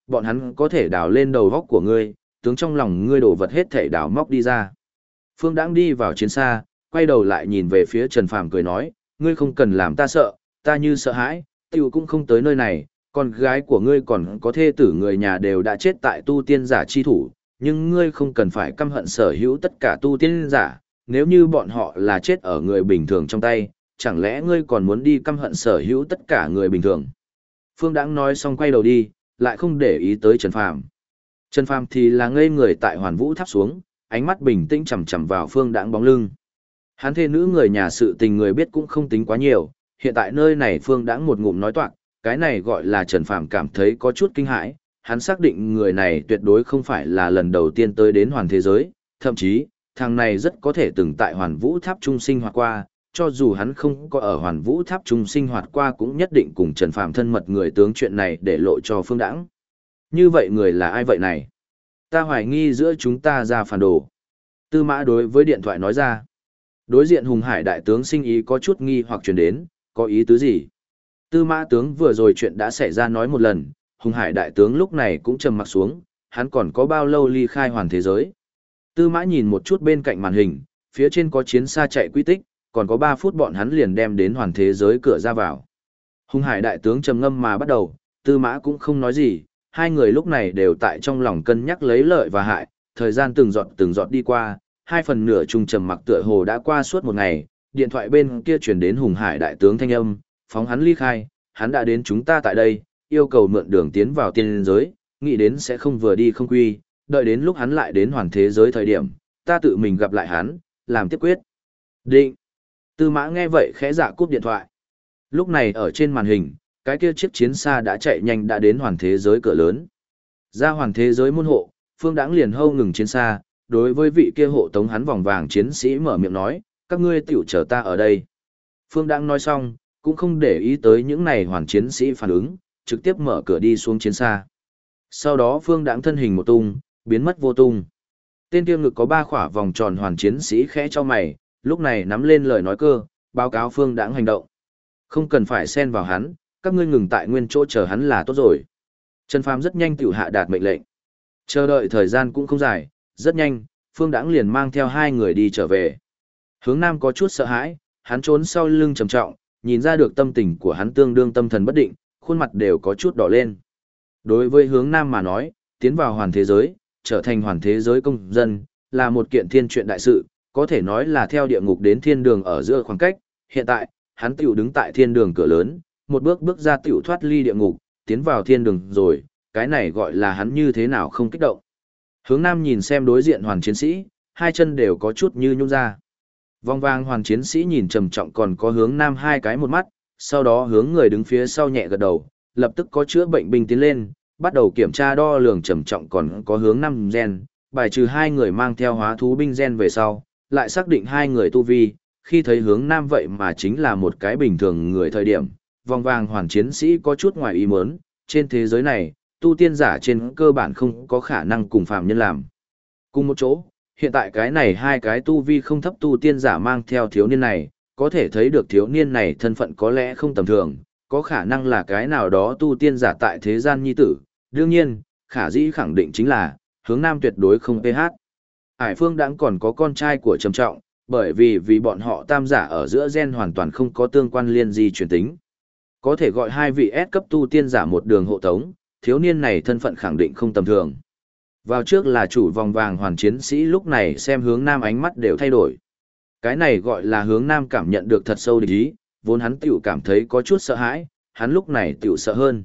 bọn hắn có thể đào lên đầu góc của ngươi, tướng trong lòng ngươi đổ vật hết thể đào móc đi ra. Phương Đãng đi vào chiến xa, quay đầu lại nhìn về phía Trần Phàm cười nói, ngươi không cần làm ta sợ, ta như sợ hãi, tiểu cũng không tới nơi này, con gái của ngươi còn có thê tử người nhà đều đã chết tại tu tiên giả chi thủ, nhưng ngươi không cần phải căm hận sở hữu tất cả tu tiên giả, nếu như bọn họ là chết ở người bình thường trong tay, chẳng lẽ ngươi còn muốn đi căm hận sở hữu tất cả người bình thường. Phương Đãng nói xong quay đầu đi, lại không để ý tới Trần Phàm. Trần Phàm thì là ngây người tại Hoàn Vũ Tháp xuống, ánh mắt bình tĩnh chằm chằm vào Phương Đãng bóng lưng. Hắn thê nữ người nhà sự tình người biết cũng không tính quá nhiều, hiện tại nơi này Phương Đãng một ngụm nói toạc, cái này gọi là Trần Phàm cảm thấy có chút kinh hãi, hắn xác định người này tuyệt đối không phải là lần đầu tiên tới đến hoàn thế giới, thậm chí, thằng này rất có thể từng tại Hoàn Vũ Tháp trung sinh hoạt qua, cho dù hắn không có ở Hoàn Vũ Tháp trung sinh hoạt qua cũng nhất định cùng Trần Phàm thân mật người tướng chuyện này để lộ cho Phương Đãng. Như vậy người là ai vậy này? Ta hoài nghi giữa chúng ta ra phản đồ. Tư Mã đối với điện thoại nói ra. Đối diện Hùng Hải đại tướng sinh ý có chút nghi hoặc truyền đến, có ý tứ gì? Tư Mã tướng vừa rồi chuyện đã xảy ra nói một lần, Hùng Hải đại tướng lúc này cũng trầm mặc xuống, hắn còn có bao lâu ly khai hoàn thế giới? Tư Mã nhìn một chút bên cạnh màn hình, phía trên có chiến xa chạy quy tích, còn có 3 phút bọn hắn liền đem đến hoàn thế giới cửa ra vào. Hùng Hải đại tướng trầm ngâm mà bắt đầu, Tư Mã cũng không nói gì, hai người lúc này đều tại trong lòng cân nhắc lấy lợi và hại, thời gian từng giọt đi qua, 2/2 chung trầm mặc tựa hồ đã qua suốt một ngày, điện thoại bên kia truyền đến Hùng Hải đại tướng thanh âm, phóng hắn ly khai, hắn đã đến chúng ta tại đây, yêu cầu mượn đường tiến vào tiên giới, nghĩ đến sẽ không vừa đi không quy, đợi đến lúc hắn lại đến hoàn thế giới thời điểm, ta tự mình gặp lại hắn, làm tiếp quyết. Định. Tư Mã nghe vậy khẽ dạ cúp điện thoại. Lúc này ở trên màn hình, cái kia chiếc chiến xa đã chạy nhanh đã đến hoàn thế giới cửa lớn. Ra hoàn thế giới môn hộ, Phương Đãng liền hâu ngừng chiến xa, đối với vị kia hộ tống hắn vòng vàng chiến sĩ mở miệng nói, các ngươi tiểu chờ ta ở đây. Phương Đãng nói xong, cũng không để ý tới những này hoàn chiến sĩ phản ứng, trực tiếp mở cửa đi xuống chiến xa. Sau đó Phương Đãng thân hình một tung, biến mất vô tung. Tên kia ngực có 3 khỏa vòng tròn hoàn chiến sĩ khẽ cho mày, lúc này nắm lên lời nói cơ, báo cáo Phương Đãng hành động. Không cần phải xen vào hắn, các ngươi ngừng tại nguyên chỗ chờ hắn là tốt rồi. Trần Phàm rất nhanh tiểu hạ đạt mệnh lệnh. Chờ đợi thời gian cũng không dài, rất nhanh, Phương Đãng liền mang theo 2 người đi trở về. Hướng Nam có chút sợ hãi, hắn trốn sau lưng trầm trọng, nhìn ra được tâm tình của hắn tương đương tâm thần bất định, khuôn mặt đều có chút đỏ lên. Đối với Hướng Nam mà nói, tiến vào hoàn thế giới, trở thành hoàn thế giới công dân, là một kiện thiên chuyện đại sự, có thể nói là theo địa ngục đến thiên đường ở giữa khoảng cách. Hiện tại, hắn tiểu đứng tại thiên đường cửa lớn, một bước bước ra tiểu thoát ly địa ngục, tiến vào thiên đường rồi, cái này gọi là hắn như thế nào không kích động. Hướng Nam nhìn xem đối diện hoàn chiến sĩ, hai chân đều có chút như nhung ra. Vòng vàng hoàn chiến sĩ nhìn trầm trọng còn có Hướng Nam 2 cái một mắt, sau đó hướng người đứng phía sau nhẹ gật đầu, lập tức có chữa bệnh binh tiến lên, bắt đầu kiểm tra đo lường trầm trọng còn có Hướng Nam gen, bài trừ 2 người mang theo hóa thú binh gen về sau, lại xác định 2 người tu vi, khi thấy Hướng Nam vậy mà chính là một cái bình thường người thời điểm, vòng vàng hoàn chiến sĩ có chút ngoài ý muốn, trên thế giới này, tu tiên giả trên cơ bản không có khả năng cùng phàm nhân làm cùng một chỗ. Hiện tại cái này 2 cái tu vi không thấp tu tiên giả mang theo thiếu niên này, có thể thấy được thiếu niên này thân phận có lẽ không tầm thường, có khả năng là cái nào đó tu tiên giả tại thế gian nhi tử. Đương nhiên, khả dĩ khẳng định chính là, Hướng Nam tuyệt đối không PH. Hải Phương Đãng còn có con trai của Trầm Trọng, bởi vì bọn họ tam giả ở giữa gen hoàn toàn không có tương quan liên di truyền tính. Có thể gọi 2 vị S cấp tu tiên giả một đường hộ tống, thiếu niên này thân phận khẳng định không tầm thường. Vào trước là chủ vòng vàng hoàn chiến sĩ lúc này xem Hướng Nam ánh mắt đều thay đổi. Cái này gọi là Hướng Nam cảm nhận được thật sâu địch ý, vốn hắn tiểu cảm thấy có chút sợ hãi, hắn lúc này tiểu sợ hơn.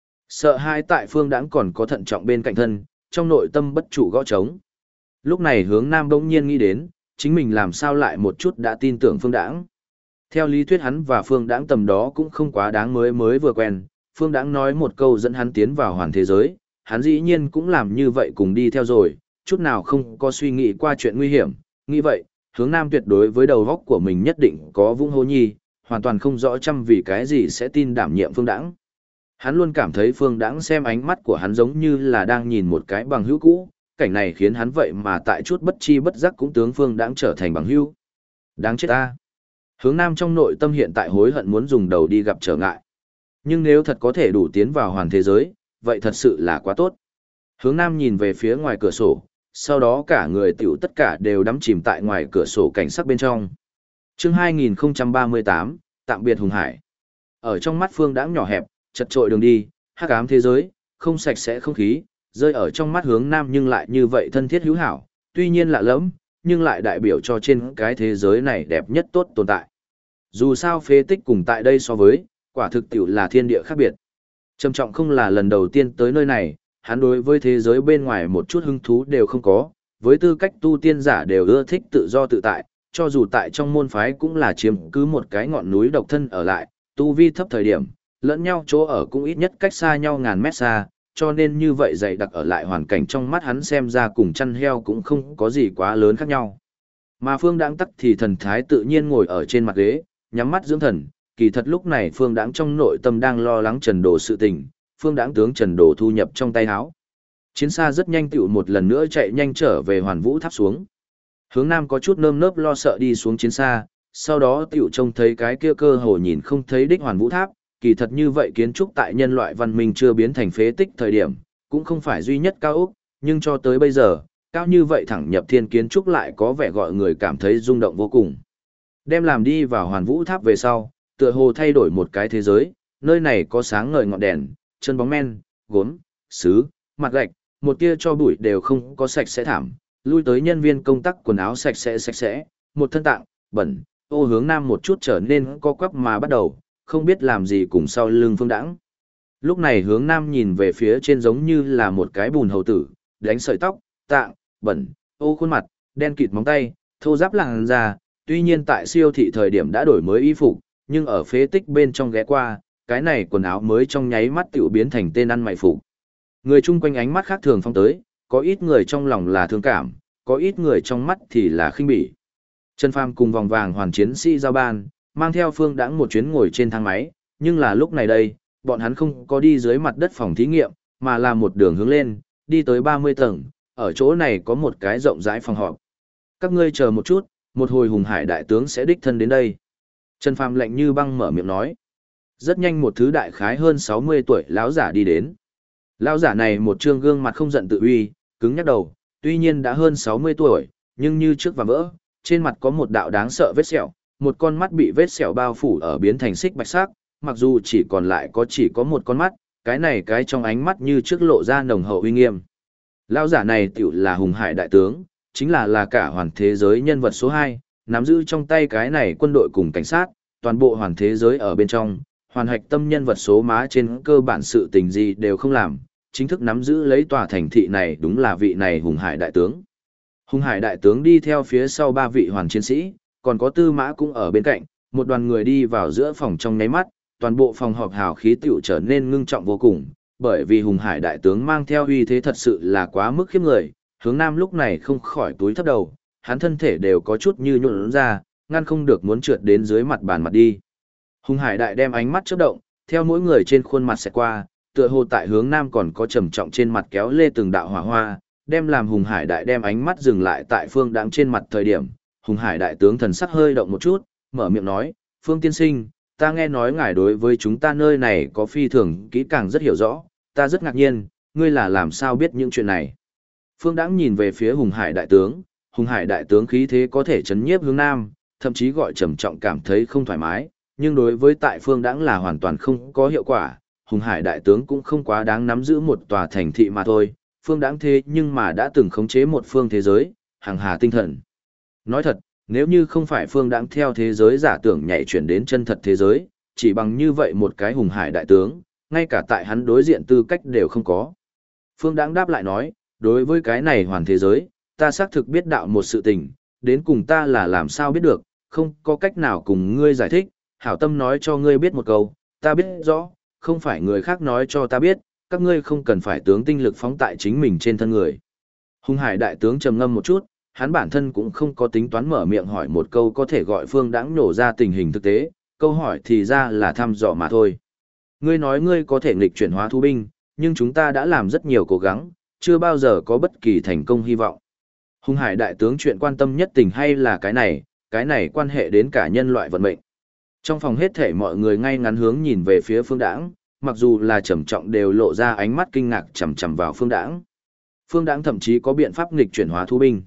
Sợ hãi tại Phương Đãng còn có thận trọng bên cạnh thân, trong nội tâm bất trụ gõ trống. Lúc này Hướng Nam bỗng nhiên nghĩ đến, chính mình làm sao lại một chút đã tin tưởng Phương Đãng. Theo lý thuyết hắn và Phương Đãng tầm đó cũng không quá đáng mới vừa quen, Phương Đãng nói một câu dẫn hắn tiến vào hoàn thế giới, hắn dĩ nhiên cũng làm như vậy cùng đi theo rồi, chút nào không có suy nghĩ qua chuyện nguy hiểm, nghĩ vậy, Hướng Nam tuyệt đối với đầu óc của mình nhất định có vũng hố nhi, hoàn toàn không rõ chăm vì cái gì sẽ tin đảm nhiệm Phương Đãng. Hắn luôn cảm thấy Phương Đãng xem ánh mắt của hắn giống như là đang nhìn một cái bằng hữu cũ, cảnh này khiến hắn vậy mà tại chút bất chi bất giác cũng tướng Phương Đãng trở thành bằng hữu. Đáng chết ta. Hướng Nam trong nội tâm hiện tại hối hận muốn dùng đầu đi gặp trở ngại. Nhưng nếu thật có thể đủ tiến vào hoàn thế giới, vậy thật sự là quá tốt. Hướng Nam nhìn về phía ngoài cửa sổ, sau đó cả người tiểu tất cả đều đắm chìm tại ngoài cửa sổ cảnh sắc bên trong. Chương 2038, tạm biệt Hùng Hải. Ở trong mắt Phương Đãng nhỏ hẹp, chật trội đường đi, hắc ám thế giới, không sạch sẽ không khí, rơi ở trong mắt Hướng Nam nhưng lại như vậy thân thiết hữu hảo, tuy nhiên lạ lẫm, nhưng lại đại biểu cho trên cái thế giới này đẹp nhất tốt tồn tại. Dù sao phế tích cùng tại đây so với, quả thực tiểu là thiên địa khác biệt. Trầm Trọng không là lần đầu tiên tới nơi này, hắn đối với thế giới bên ngoài một chút hứng thú đều không có, với tư cách tu tiên giả đều ưa thích tự do tự tại, cho dù tại trong môn phái cũng là chiếm cứ một cái ngọn núi độc thân ở lại, tu vi thấp thời điểm, lẫn nhau chỗ ở cũng ít nhất cách xa nhau ngàn mét xa, cho nên như vậy dày đặc ở lại hoàn cảnh trong mắt hắn xem ra cùng chăn heo cũng không có gì quá lớn khác nhau. Mà Phương Đãng tắc thì thần thái tự nhiên ngồi ở trên mặt ghế, nhắm mắt dưỡng thần, kỳ thật lúc này Phương Đãng trong nội tâm đang lo lắng Trần Đồ sự tình, Phương Đãng tướng Trần Đồ thu nhập trong tay áo. Chiến xa rất nhanh tựu một lần nữa chạy nhanh trở về Hoàn Vũ Tháp xuống. Hướng Nam có chút nơm nớp lo sợ đi xuống chiến xa, sau đó tựu trông thấy cái kia cơ hồ nhìn không thấy đích Hoàn Vũ Tháp, kỳ thật như vậy kiến trúc tại nhân loại văn minh chưa biến thành phế tích thời điểm, cũng không phải duy nhất cao ốc, nhưng cho tới bây giờ, cao như vậy thẳng nhập thiên kiến trúc lại có vẻ gọi người cảm thấy rung động vô cùng. Đem làm đi vào Hoàn Vũ Tháp về sau, tựa hồ thay đổi một cái thế giới, nơi này có sáng ngời ngọn đèn, chân bóng men, gốm, sứ, mặt gạch, một tia cho bụi đều không có sạch sẽ thảm, lui tới nhân viên công tác quần áo sạch sẽ, một thân tạng, bẩn, ô Hướng Nam một chút trở nên co quắp mà bắt đầu, không biết làm gì cùng sau lưng Phương Đãng. Lúc này Hướng Nam nhìn về phía trên giống như là một cái bùn hầu tử, đánh sợi tóc, tạng, bẩn, ô khuôn mặt, đen kịt móng tay, thô ráp làn da, tuy nhiên tại siêu thị thời điểm đã đổi mới y phục, nhưng ở phế tích bên trong ghé qua, cái này quần áo mới trong nháy mắt tiểu biến thành tên ăn mày phục. Người chung quanh ánh mắt khác thường phong tới, có ít người trong lòng là thương cảm, có ít người trong mắt thì là khinh bỉ. Trần Phàm cùng vòng vàng hoàn chiến sĩ giao ban, mang theo Phương Đãng một chuyến ngồi trên thang máy, nhưng là lúc này đây, bọn hắn không có đi dưới mặt đất phòng thí nghiệm, mà là một đường hướng lên, đi tới 30 tầng, ở chỗ này có một cái rộng rãi phòng họp. Các ngươi chờ một chút, một hồi Hùng Hải đại tướng sẽ đích thân đến đây. Trần Phàm lạnh như băng mở miệng nói. Rất nhanh một thứ đại khái hơn 60 tuổi lão giả đi đến. Lão giả này một trương gương mặt không giận tự uy, cứng nhắc đầu, tuy nhiên đã hơn 60 tuổi, nhưng như trước và vỡ, trên mặt có một đạo đáng sợ vết sẹo, một con mắt bị vết sẹo bao phủ ở biến thành xích bạch sắc, mặc dù chỉ có một con mắt, cái này cái trong ánh mắt như trước lộ ra nồng hậu uy nghiêm. Lão giả này tiểu là Hùng Hải đại tướng, chính là cả hoàn thế giới nhân vật số 2, nắm giữ trong tay cái này quân đội cùng cảnh sát, toàn bộ hoàn thế giới ở bên trong, hoàn hạch tâm nhân vật số má trên cơ bản sự tình gì đều không làm, chính thức nắm giữ lấy tòa thành thị này đúng là vị này Hùng Hải đại tướng. Hùng Hải đại tướng đi theo phía sau 3 vị hoàn chiến sĩ, còn có Tư Mã cũng ở bên cạnh, một đoàn người đi vào giữa phòng trong nháy mắt, toàn bộ phòng họp hào khí tiểu trở nên ngưng trọng vô cùng, bởi vì Hùng Hải đại tướng mang theo uy thế thật sự là quá mức khiếp người, Hướng Nam lúc này không khỏi túi thấp đầu, hắn thân thể đều có chút như nhũn ra, ngăn không được muốn trượt đến dưới mặt bàn mặt đi. Hùng Hải đại đem ánh mắt chớp động, theo mỗi người trên khuôn mặt sẽ qua, tựa hồ tại Hướng Nam còn có trầm trọng trên mặt kéo lê từng đạo hỏa hoa, đem làm Hùng Hải đại đem ánh mắt dừng lại tại Phương Đãng trên mặt thời điểm, Hùng Hải đại tướng thần sắc hơi động một chút, mở miệng nói, Phương tiên sinh, ta nghe nói ngài đối với chúng ta nơi này có phi thường kỹ càng rất hiểu rõ, ta rất ngạc nhiên, ngươi là làm sao biết những chuyện này. Phương Đãng nhìn về phía Hùng Hải đại tướng khí thế có thể chấn nhiếp Hướng Nam, thậm chí gọi trầm trọng cảm thấy không thoải mái, nhưng đối với tại Phương Đãng là hoàn toàn không có hiệu quả, Hùng Hải đại tướng cũng không quá đáng nắm giữ một tòa thành thị mà thôi, Phương Đãng thế nhưng mà đã từng khống chế một phương thế giới, hàng hà tinh thần. Nói thật, nếu như không phải Phương Đãng theo thế giới giả tưởng nhảy chuyển đến chân thật thế giới, chỉ bằng như vậy một cái Hùng Hải đại tướng, ngay cả tại hắn đối diện tư cách đều không có. Phương Đãng đáp lại nói, đối với cái này hoàn thế giới, ta xác thực biết đạo một sự tình, đến cùng ta là làm sao biết được, không có cách nào cùng ngươi giải thích, hảo tâm nói cho ngươi biết một câu, ta biết rõ, không phải người khác nói cho ta biết, các ngươi không cần phải tướng tinh lực phóng tại chính mình trên thân người. Hùng Hải đại tướng trầm ngâm một chút, hắn bản thân cũng không có tính toán mở miệng hỏi một câu có thể gọi Phương Đãng nổ ra tình hình thực tế, câu hỏi thì ra là thăm dò mà thôi. Ngươi nói ngươi có thể nghịch chuyển hóa thú binh, nhưng chúng ta đã làm rất nhiều cố gắng, chưa bao giờ có bất kỳ thành công hy vọng. Hùng Hải đại tướng chuyện quan tâm nhất tình hay là cái này quan hệ đến cả nhân loại vận mệnh. Trong phòng hết thể mọi người ngay ngắn hướng nhìn về phía Phương Đãng, mặc dù là trầm trọng đều lộ ra ánh mắt kinh ngạc chằm chằm vào Phương Đãng. Phương Đãng thậm chí có biện pháp nghịch chuyển hóa thú binh.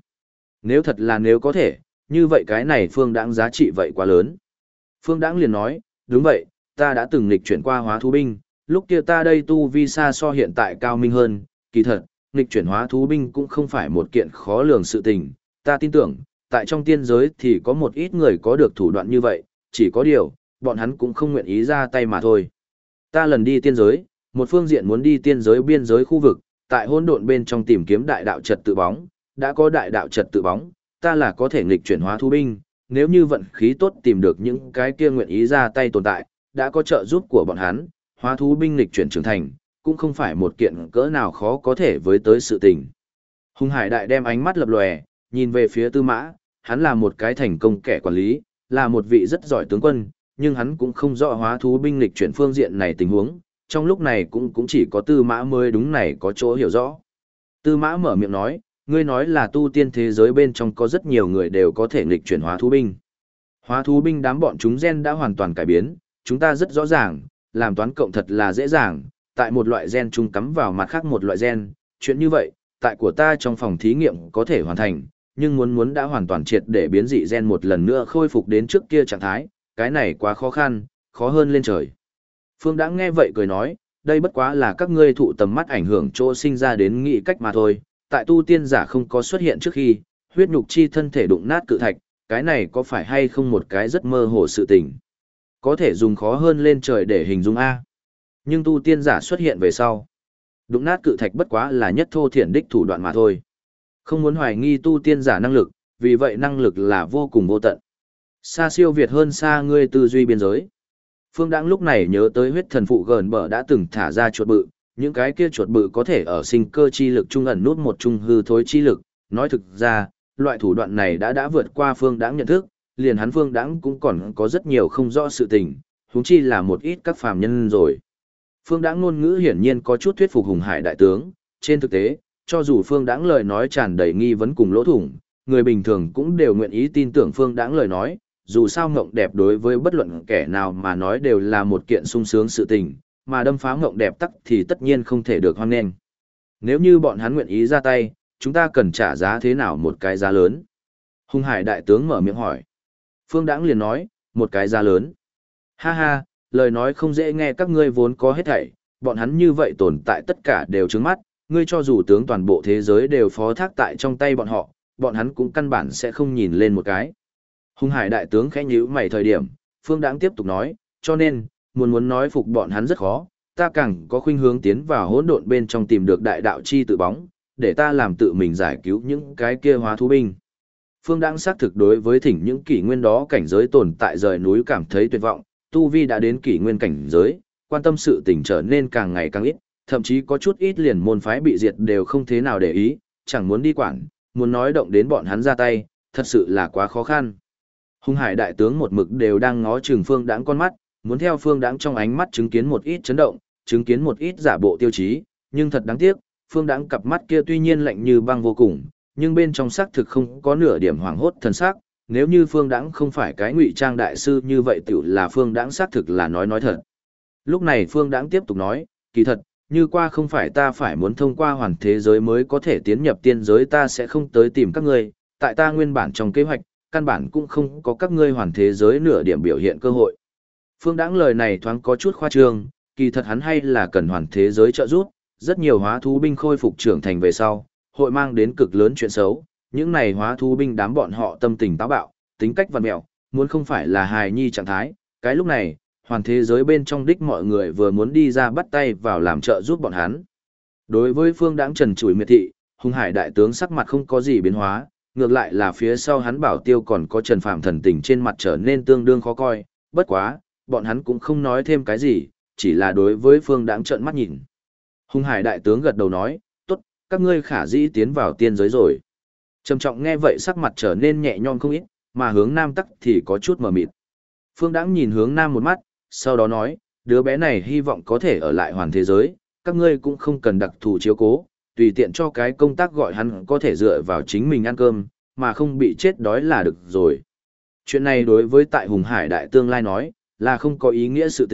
Nếu có thể, như vậy cái này Phương Đãng giá trị vậy quá lớn. Phương Đãng liền nói, đúng vậy, ta đã từng nghịch chuyển qua hóa thú binh, lúc kia ta đây tu vi xa so hiện tại cao minh hơn, kỳ thật, nghịch chuyển hóa thú binh cũng không phải một kiện khó lường sự tình, ta tin tưởng, tại trong tiên giới thì có một ít người có được thủ đoạn như vậy, chỉ có điều, bọn hắn cũng không nguyện ý ra tay mà thôi. Ta lần đi tiên giới, một phương diện muốn đi tiên giới biên giới khu vực, tại hỗn độn bên trong tìm kiếm đại đạo trật tự bóng, đã có đại đạo trật tự bóng, ta là có thể nghịch chuyển hóa thú binh, nếu như vận khí tốt tìm được những cái kia nguyện ý ra tay tồn tại, đã có trợ giúp của bọn hắn, hóa thú binh nghịch chuyển trưởng thành, cũng không phải một kiện cỡ nào khó có thể với tới sự tình. Hùng Hải Đại đem ánh mắt lập lòe, nhìn về phía Tư Mã, hắn là một cái thành công kẻ quản lý, là một vị rất giỏi tướng quân, nhưng hắn cũng không rõ hóa thú binh lịch chuyển phương diện này tình huống, trong lúc này cũng chỉ có Tư Mã mới đúng này có chỗ hiểu rõ. Tư Mã mở miệng nói, ngươi nói là tu tiên thế giới bên trong có rất nhiều người đều có thể nghịch chuyển hóa thú binh. Hóa thú binh đám bọn chúng gen đã hoàn toàn cải biến, chúng ta rất rõ ràng, làm toán cộng thật là dễ dàng, tại một loại gen chung cắm vào mặt khác một loại gen, chuyện như vậy, tại của ta trong phòng thí nghiệm có thể hoàn thành, nhưng muốn đã hoàn toàn triệt để biến dị gen một lần nữa khôi phục đến trước kia trạng thái, cái này quá khó khăn, khó hơn lên trời. Phương Đãng nghe vậy cười nói, đây bất quá là các ngươi thụ tầm mắt ảnh hưởng chỗ sinh ra đến nghị cách mà thôi, tại tu tiên giả không có xuất hiện trước khi, huyết nhục chi thân thể đụng nát cự thạch, cái này có phải hay không một cái rất mơ hồ sự tình. Có thể dùng khó hơn lên trời để hình dung A. Nhưng tu tiên giả xuất hiện về sau. Đụng nát cự thạch bất quá là nhất thô thiển đích thủ đoạn mà thôi. Không muốn hoài nghi tu tiên giả năng lực, vì vậy năng lực là vô cùng vô tận. Xa siêu việt hơn xa ngươi tư duy biên giới. Phương Đãng lúc này nhớ tới huyết thần phụ gần bờ đã từng thả ra chuột bự, những cái kia chuột bự có thể ở sinh cơ chi lực trung ẩn nút một trung hư thối chi lực, nói thực ra, loại thủ đoạn này đã vượt qua Phương Đãng nhận thức, liền hắn Phương Đãng cũng còn có rất nhiều không rõ sự tình, huống chi là một ít các phàm nhân rồi. Phương Đãng ngôn ngữ hiển nhiên có chút thuyết phục Hùng Hải đại tướng, trên thực tế, cho dù Phương Đãng lời nói tràn đầy nghi vấn cùng lỗ thủng, người bình thường cũng đều nguyện ý tin tưởng Phương Đãng lời nói, dù sao ngộng đẹp đối với bất luận kẻ nào mà nói đều là một kiện sung sướng sự tình, mà đâm phá ngộng đẹp tắc thì tất nhiên không thể được hoan nghênh. Nếu như bọn hắn nguyện ý ra tay, chúng ta cần trả giá thế nào một cái giá lớn? Hùng Hải đại tướng mở miệng hỏi. Phương Đãng liền nói, một cái giá lớn. Ha ha, lời nói không dễ nghe, các ngươi vốn có hết thảy, bọn hắn như vậy tồn tại tất cả đều trướng mắt, ngươi cho dù tướng toàn bộ thế giới đều phó thác tại trong tay bọn họ, bọn hắn cũng căn bản sẽ không nhìn lên một cái. Hùng Hải đại tướng khẽ nhíu mày thời điểm, Phương Đãng tiếp tục nói, cho nên, muốn nói phục bọn hắn rất khó, ta càng có khuynh hướng tiến vào hỗn độn bên trong tìm được đại đạo chi tự bóng, để ta làm tự mình giải cứu những cái kia hóa thú binh. Phương Đãng xác thực đối với thỉnh những kỷ nguyên đó cảnh giới tồn tại rời núi cảm thấy tuyệt vọng, tu vi đã đến kỷ nguyên cảnh giới, quan tâm sự tình trở nên càng ngày càng ít, thậm chí có chút ít liền môn phái bị diệt đều không thế nào để ý, chẳng muốn đi quản, muốn nói động đến bọn hắn ra tay, thật sự là quá khó khăn. Hùng Hải đại tướng một mực đều đang ngó chừng Phương Đãng con mắt, muốn theo Phương Đãng trong ánh mắt chứng kiến một ít chấn động, chứng kiến một ít giả bộ tiêu chí, nhưng thật đáng tiếc, Phương Đãng cặp mắt kia tuy nhiên lạnh như băng vô cùng, nhưng bên trong xác thực không có nửa điểm hoảng hốt thần sắc, nếu như Phương Đãng không phải cái ngụy trang đại sư như vậy tiểu là Phương Đãng xác thực là nói thật. Lúc này Phương Đãng tiếp tục nói, kỳ thật, như qua không phải ta phải muốn thông qua hoàn thế giới mới có thể tiến nhập tiên giới, ta sẽ không tới tìm các ngươi, tại ta nguyên bản trong kế hoạch, căn bản cũng không có các ngươi hoàn thế giới nửa điểm biểu hiện cơ hội. Phương Đãng lời này thoáng có chút khoa trương, kỳ thật hắn hay là cần hoàn thế giới trợ giúp, rất nhiều hóa thú binh khôi phục trưởng thành về sau, hội mang đến cực lớn chuyện xấu, những này hóa thú binh đám bọn họ tâm tình táo bạo, tính cách vặn mẹo, muốn không phải là hài nhi trạng thái, cái lúc này, hoàn thế giới bên trong đích mọi người vừa muốn đi ra bắt tay vào làm trợ giúp bọn hắn. Đối với Phương Đãng trần trụi miệt thị, Hùng Hải đại tướng sắc mặt không có gì biến hóa, ngược lại là phía sau hắn Bảo Tiêu còn có Trần Phạm thần tình trên mặt trở nên tương đương khó coi, bất quá, bọn hắn cũng không nói thêm cái gì, chỉ là đối với Phương Đãng trợn mắt nhìn. Hùng Hải đại tướng gật đầu nói, tốt, các ngươi khả dĩ tiến vào tiên giới rồi. Trầm Trọng nghe vậy sắc mặt trở nên nhẹ nhõm không ít, mà hướng Nam tắc thì có chút mờ mịt. Phương Đãng nhìn hướng Nam một mắt, sau đó nói, đứa bé này hy vọng có thể ở lại hoàn thế giới, các ngươi cũng không cần đặc thù chiếu cố, tùy tiện cho cái công tác gọi hắn có thể dựa vào chính mình ăn cơm, mà không bị chết đói là được rồi. Chuyện này đối với tại Hùng Hải đại tương lai nói, là không có ý nghĩa sự tình,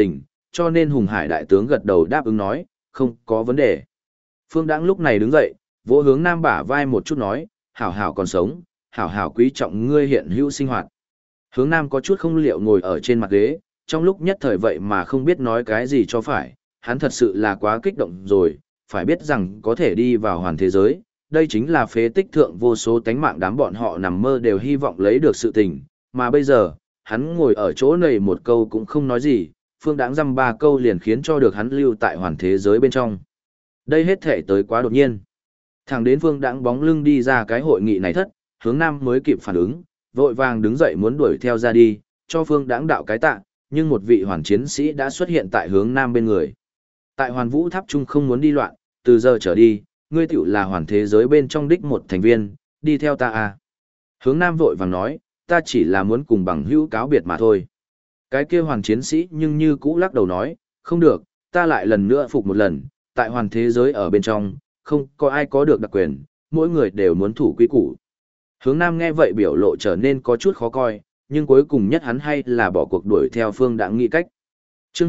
cho nên Hùng Hải đại tướng gật đầu đáp ứng nói, không có vấn đề. Phương Đãng lúc này đứng dậy, vỗ hướng Nam bả vai một chút nói, hảo hảo còn sống, hảo hảo quý trọng ngươi hiện hữu sinh hoạt. Hướng Nam có chút không liệu ngồi ở trên mặt ghế, trong lúc nhất thời vậy mà không biết nói cái gì cho phải, hắn thật sự là quá kích động rồi, phải biết rằng có thể đi vào hoàn thế giới, đây chính là phế tích thượng vô số tánh mạng đám bọn họ nằm mơ đều hy vọng lấy được sự tình, mà bây giờ, hắn ngồi ở chỗ này một câu cũng không nói gì, Phương Đãng dăm ba câu liền khiến cho được hắn lưu tại hoàn thế giới bên trong. Đây hết thể tới quá đột nhiên. Thẳng đến Phương Đãng bóng lưng đi ra cái hội nghị này thất, Hướng Nam mới kịp phản ứng, vội vàng đứng dậy muốn đuổi theo ra đi, cho Phương Đãng đạo cái tạ, nhưng một vị hoàn chiến sĩ đã xuất hiện tại Hướng Nam bên người. Tại Hoàn Vũ Tháp Trung không muốn đi loạn, từ giờ trở đi, ngươi tiểu là hoàn thế giới bên trong đích một thành viên, đi theo ta à. Hướng Nam vội vàng nói, ta chỉ là muốn cùng bằng hữu cáo biệt mà thôi. Cái kia hoàn chiến sĩ nhưng như cũ lắc đầu nói, không được, ta lại lần nữa phục một lần, tại hoàn thế giới ở bên trong, không có ai có được đặc quyền, mỗi người đều muốn thủ quy củ. Hướng Nam nghe vậy biểu lộ trở nên có chút khó coi, nhưng cuối cùng nhất hắn hay là bỏ cuộc đuổi theo Phương Đãng nghĩ cách. Chương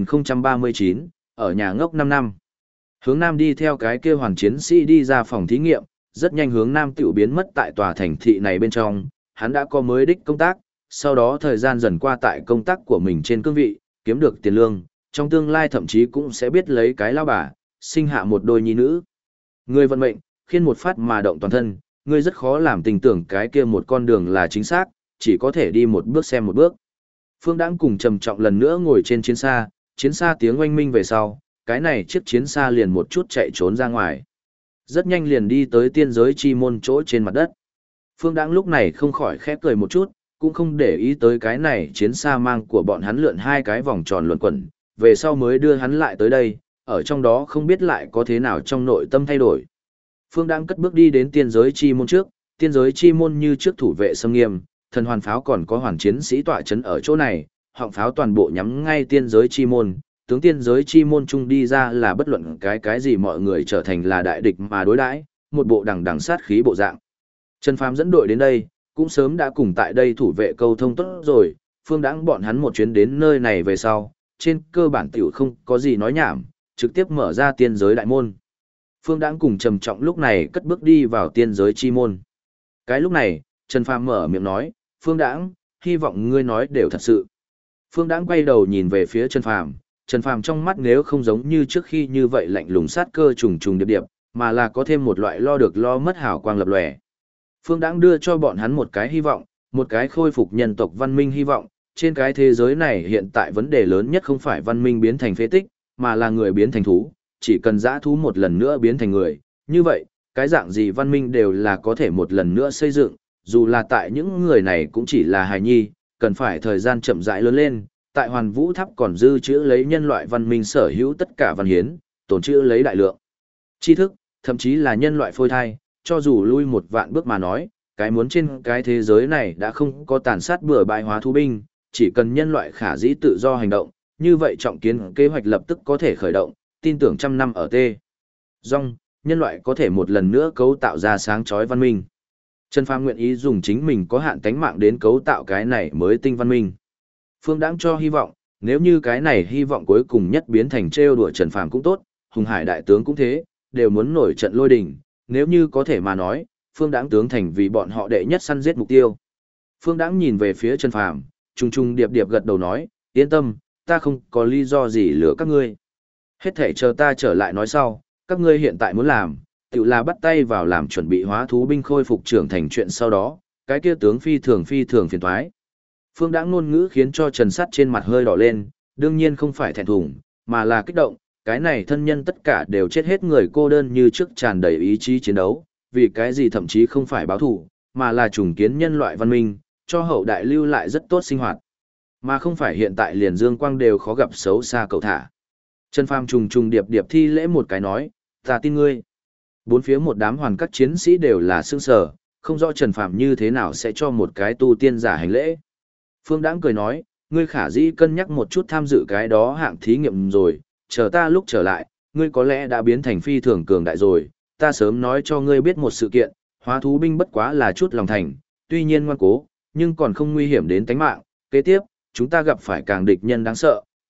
2039, ở nhà ngốc 5 năm. Hướng Nam đi theo cái kia hoàn chiến sĩ đi ra phòng thí nghiệm, rất nhanh Hướng Nam tiểu biến mất tại tòa thành thị này bên trong, hắn đã có mới đích công tác, sau đó thời gian dần qua tại công tác của mình trên cương vị, kiếm được tiền lương, trong tương lai thậm chí cũng sẽ biết lấy cái lao bà, sinh hạ một đôi nhi nữ. Người vận mệnh, khiên một phát mà động toàn thân, ngươi rất khó làm tình tưởng cái kia một con đường là chính xác, chỉ có thể đi một bước xem một bước. Phương Đãng cùng trầm trọng lần nữa ngồi trên chiến xa tiếng oanh minh về sau, cái này chiếc chiến xa liền một chút chạy trốn ra ngoài. Rất nhanh liền đi tới tiên giới chi môn chỗ trên mặt đất. Phương Đãng lúc này không khỏi khẽ cười một chút, cũng không để ý tới cái này chiến xa mang của bọn hắn lượn hai cái vòng tròn luẩn quẩn, về sau mới đưa hắn lại tới đây, ở trong đó không biết lại có thế nào trong nội tâm thay đổi. Phương Đãng cất bước đi đến tiên giới chi môn trước, tiên giới chi môn như trước thủ vệ xâm nghiêm, thần hoàn pháo còn có hoàn chiến sĩ tọa chấn ở chỗ này, họng pháo toàn bộ nhắm ngay tiên giới chi môn, tướng tiên giới chi môn chung đi ra là bất luận cái gì mọi người trở thành là đại địch mà đối đãi, một bộ đằng đằng sát khí bộ dạng. Trần Phàm dẫn đội đến đây, cũng sớm đã cùng tại đây thủ vệ câu thông tốt rồi, Phương Đãng bọn hắn một chuyến đến nơi này về sau, trên cơ bản tiểu không có gì nói nhảm, trực tiếp mở ra tiên giới đại môn. Phương Đãng cùng trầm trọng lúc này cất bước đi vào tiên giới chi môn. Cái lúc này, Trần Phàm mở miệng nói, Phương Đãng, hy vọng ngươi nói đều thật sự. Phương Đãng quay đầu nhìn về phía Trần Phàm trong mắt nếu không giống như trước khi như vậy lạnh lùng sát cơ trùng trùng điệp điệp, mà là có thêm một loại lo được lo mất hào quang lập lòe. Phương Đãng đưa cho bọn hắn một cái hy vọng, một cái khôi phục nhân tộc văn minh hy vọng, trên cái thế giới này hiện tại vấn đề lớn nhất không phải văn minh biến thành phế tích, mà là người biến thành thú, chỉ cần dã thú một lần nữa biến thành người, như vậy, cái dạng gì văn minh đều là có thể một lần nữa xây dựng, dù là tại những người này cũng chỉ là hài nhi, cần phải thời gian chậm rãi lớn lên, tại Hoàn Vũ Tháp còn dư chữ lấy nhân loại văn minh sở hữu tất cả văn hiến, tồn chữ lấy đại lượng tri thức, thậm chí là nhân loại phôi thai, cho dù lui một vạn bước mà nói, cái muốn trên cái thế giới này đã không có tàn sát bừa bãi hóa thú binh, chỉ cần nhân loại khả dĩ tự do hành động, như vậy trọng kiến kế hoạch lập tức có thể khởi động, tin tưởng trăm năm ở tê. Dòng, nhân loại có thể một lần nữa cấu tạo ra sáng chói văn minh. Trần Phàm nguyện ý dùng chính mình có hạn tánh mạng đến cấu tạo cái này mới tinh văn minh. Phương Đãng cho hy vọng, nếu như cái này hy vọng cuối cùng nhất biến thành trêu đùa Trần Phàm cũng tốt, Hùng Hải đại tướng cũng thế, đều muốn nổi trận lôi đình, nếu như có thể mà nói, Phương Đãng tướng thành vì bọn họ đệ nhất săn giết mục tiêu. Phương Đãng nhìn về phía Trần Phàm, trùng trùng điệp điệp gật đầu nói, yên tâm, ta không có lý do gì lừa các ngươi. Hết thể chờ ta trở lại nói sau, các ngươi hiện tại muốn làm, tự là bắt tay vào làm chuẩn bị hóa thú binh khôi phục trưởng thành chuyện sau đó, cái kia tướng phi thường phiền toái. Phương Đãng ngôn ngữ khiến cho Trần Sắt trên mặt hơi đỏ lên, đương nhiên không phải thẹn thùng, mà là kích động, cái này thân nhân tất cả đều chết hết người cô đơn như trước tràn đầy ý chí chiến đấu, vì cái gì thậm chí không phải báo thù, mà là trùng kiến nhân loại văn minh, cho hậu đại lưu lại rất tốt sinh hoạt. Mà không phải hiện tại liền dương quang đều khó gặp xấu xa cậu thả. Trần Phàm trùng trùng điệp điệp thi lễ một cái nói, ta tin ngươi. Bốn phía một đám hoàn các chiến sĩ đều là sương sở, không rõ Trần Phàm như thế nào sẽ cho một cái tu tiên giả hành lễ. Phương Đãng cười nói, ngươi khả dĩ cân nhắc một chút tham dự cái đó hạng thí nghiệm rồi, chờ ta lúc trở lại, ngươi có lẽ đã biến thành phi thường cường đại rồi, ta sớm nói cho ngươi biết một sự kiện, hóa thú binh bất quá là chút lòng thành, tuy nhiên ngoan cố, nhưng còn không nguy hiểm đến tính mạng, kế tiếp, chúng ta gặp phải càng địch nhân đáng sợ,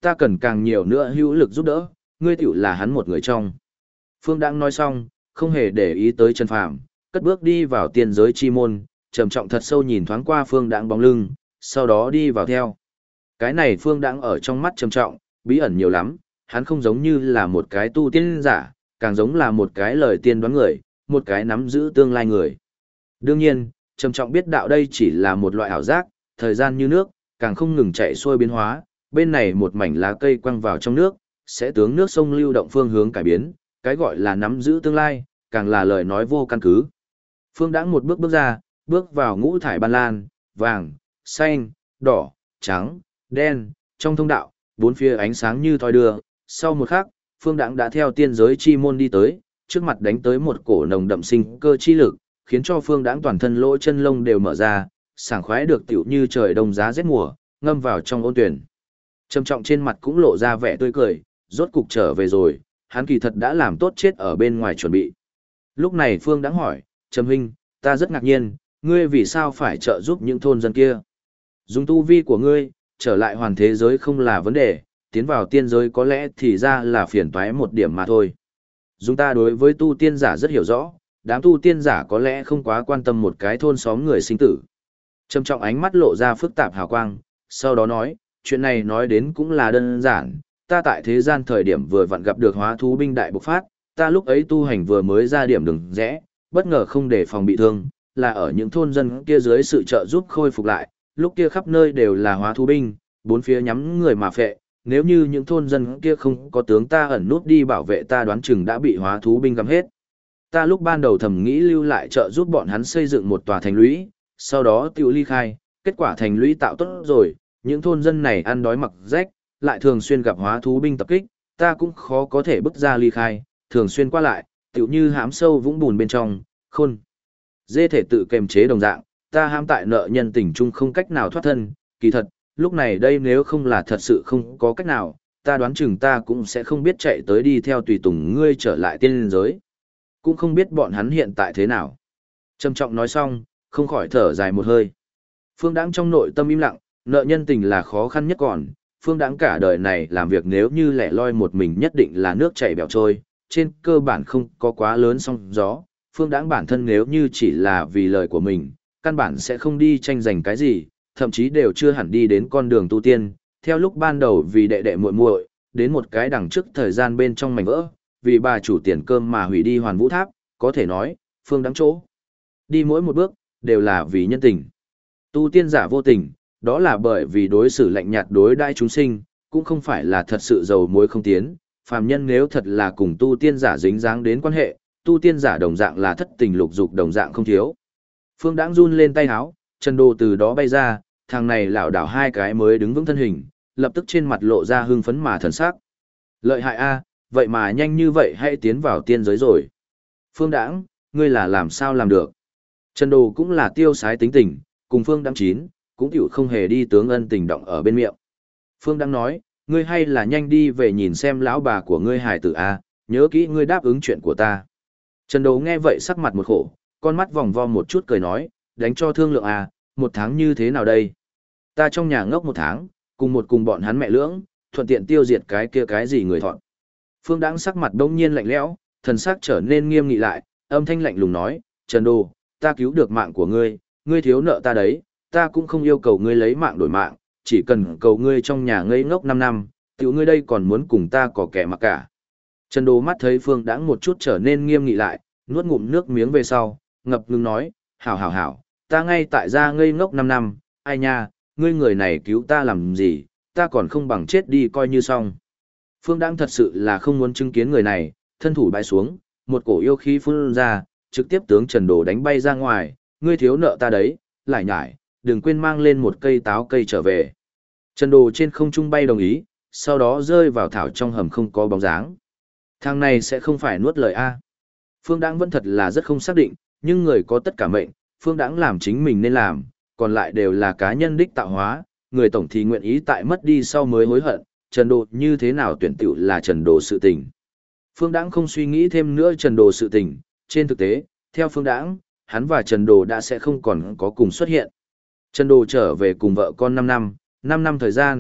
ta cần càng nhiều nữa hữu lực giúp đỡ, ngươi tiểu là hắn một người trong. Phương Đãng nói xong, không hề để ý tới Trần Phàm, cất bước đi vào tiên giới chi môn, trầm trọng thật sâu nhìn thoáng qua Phương Đãng bóng lưng, sau đó đi vào theo. Cái này Phương Đãng ở trong mắt trầm trọng, bí ẩn nhiều lắm, hắn không giống như là một cái tu tiên giả, càng giống là một cái lời tiên đoán người, một cái nắm giữ tương lai người. Đương nhiên, trầm trọng biết đạo đây chỉ là một loại ảo giác, thời gian như nước, càng không ngừng chạy xuôi biến hóa, bên này một mảnh lá cây quăng vào trong nước, sẽ tướng nước sông lưu động phương hướng cải biến, cái gọi là nắm giữ tương lai, càng là lời nói vô căn cứ. Phương Đãng một bước bước ra, bước vào ngũ thải ban lan, vàng, xanh, đỏ, trắng, đen, trong thông đạo, bốn phía ánh sáng như thoi đưa, sau một khắc, Phương Đãng đã theo tiên giới chi môn đi tới, trước mặt đánh tới một cổ nồng đậm sinh cơ chi lực, khiến cho Phương Đãng toàn thân lỗ chân lông đều mở ra, sảng khoái được tiểu như trời đông giá rét mùa, ngâm vào trong ôn tuyển. Trầm trọng trên mặt cũng lộ ra vẻ tươi cười, rốt cục trở về rồi, hắn kỳ thật đã làm tốt chết ở bên ngoài chuẩn bị. Lúc này Phương Đãng hỏi, Trầm huynh, ta rất ngạc nhiên, ngươi vì sao phải trợ giúp những thôn dân kia? Dùng tu vi của ngươi, trở lại hoàn thế giới không là vấn đề, tiến vào tiên giới có lẽ thì ra là phiền toái một điểm mà thôi. Dùng ta đối với tu tiên giả rất hiểu rõ, đám tu tiên giả có lẽ không quá quan tâm một cái thôn xóm người sinh tử. Trầm trọng ánh mắt lộ ra phức tạp hào quang, sau đó nói, chuyện này nói đến cũng là đơn giản, ta tại thế gian thời điểm vừa vặn gặp được hóa thú binh đại bộc phát, ta lúc ấy tu hành vừa mới ra điểm đường rẽ, bất ngờ không để phòng bị thương, là ở những thôn dân kia dưới sự trợ giúp khôi phục lại, lúc kia khắp nơi đều là hóa thú binh, bốn phía nhắm người mà phệ, nếu như những thôn dân kia không có tướng ta ẩn nút đi bảo vệ ta đoán chừng đã bị hóa thú binh gặm hết. Ta lúc ban đầu thầm nghĩ lưu lại trợ giúp bọn hắn xây dựng một tòa thành lũy, sau đó tiêu ly khai, kết quả thành lũy tạo tốt rồi, những thôn dân này ăn đói mặc rách, lại thường xuyên gặp hóa thú binh tập kích, ta cũng khó có thể bước ra ly khai, thường xuyên qua lại, tựu như hãm sâu vũng bùn bên trong, khôn. Dê thể tự kềm chế đồng dạng, ta hãm tại nợ nhân tình chung không cách nào thoát thân, kỳ thật, lúc này đây nếu không là thật sự không có cách nào, ta đoán chừng ta cũng sẽ không biết chạy tới đi theo tùy tùng ngươi trở lại tiên giới. Cũng không biết bọn hắn hiện tại thế nào. Trầm trọng nói xong, không khỏi thở dài một hơi. Phương Đãng trong nội tâm im lặng, nợ nhân tình là khó khăn nhất còn, Phương Đãng cả đời này làm việc nếu như lẻ loi một mình nhất định là nước chảy bèo trôi, trên cơ bản không có quá lớn sóng gió. Phương Đãng bản thân nếu như chỉ là vì lời của mình, căn bản sẽ không đi tranh giành cái gì, thậm chí đều chưa hẳn đi đến con đường tu tiên, theo lúc ban đầu vì đệ đệ muội muội, đến một cái đằng trước thời gian bên trong mảnh vỡ, vì bà chủ tiền cơm mà hủy đi Hoàn Vũ Tháp, có thể nói, Phương Đãng chỗ đi mỗi một bước đều là vì nhân tình. Tu tiên giả vô tình, đó là bởi vì đối xử lạnh nhạt đối đãi chúng sinh, cũng không phải là thật sự dầu muối không tiến, phàm nhân nếu thật là cùng tu tiên giả dính dáng đến quan hệ, tu tiên giả đồng dạng là thất tình lục dục đồng dạng không thiếu. Phương Đãng run lên tay háo, Trần Đồ từ đó bay ra, thằng này lảo đảo hai cái mới đứng vững thân hình, lập tức trên mặt lộ ra hưng phấn mà thần sắc. Lợi hại a, vậy mà nhanh như vậy hãy tiến vào tiên giới rồi. Phương Đãng, ngươi là làm sao làm được? Trần Đồ cũng là tiêu sái tính tình, cùng Phương Đãng chín, cũng tiểu không hề đi tướng ân tình động ở bên miệng. Phương Đãng nói, ngươi hay là nhanh đi về nhìn xem lão bà của ngươi hài tử a, nhớ kỹ ngươi đáp ứng chuyện của ta. Trần Đồ nghe vậy sắc mặt một khổ, con mắt vòng vo một chút cười nói, đánh cho thương lượng a, một tháng như thế nào đây? Ta trong nhà ngốc một tháng, cùng bọn hắn mẹ lưỡng, thuận tiện tiêu diệt cái kia cái gì người thọn. Phương Đãng sắc mặt đông nhiên lạnh lẽo, thần sắc trở nên nghiêm nghị lại, âm thanh lạnh lùng nói, Trần Đồ, ta cứu được mạng của ngươi, ngươi thiếu nợ ta đấy, ta cũng không yêu cầu ngươi lấy mạng đổi mạng, chỉ cần cầu ngươi trong nhà ngây ngốc 5 năm, tiểu ngươi đây còn muốn cùng ta có kẻ mặc cả. Trần Đồ mắt thấy Phương Đãng một chút trở nên nghiêm nghị lại, nuốt ngụm nước miếng về sau, ngập ngừng nói, hảo, ta ngay tại gia ngây ngốc 5 năm, ai nha, ngươi người này cứu ta làm gì, ta còn không bằng chết đi coi như xong. Phương Đãng thật sự là không muốn chứng kiến người này, thân thủ bãi xuống, một cổ yêu khí phun ra, trực tiếp tướng Trần Đồ đánh bay ra ngoài, ngươi thiếu nợ ta đấy, lại nhải, đừng quên mang lên một cây táo cây trở về. Trần Đồ trên không trung bay đồng ý, sau đó rơi vào thảo trong hầm không có bóng dáng. Thằng này sẽ không phải nuốt lời A. Phương Đãng vẫn thật là rất không xác định, nhưng người có tất cả mệnh, Phương Đãng làm chính mình nên làm, còn lại đều là cá nhân đích tạo hóa, người tổng thì nguyện ý tại mất đi sau mới hối hận, Trần Đồ như thế nào tuyển tiểu là Trần Đồ sự tình. Phương Đãng không suy nghĩ thêm nữa Trần Đồ sự tình, trên thực tế, theo Phương Đãng, hắn và Trần Đồ đã sẽ không còn có cùng xuất hiện. Trần Đồ trở về cùng vợ con 5 năm thời gian,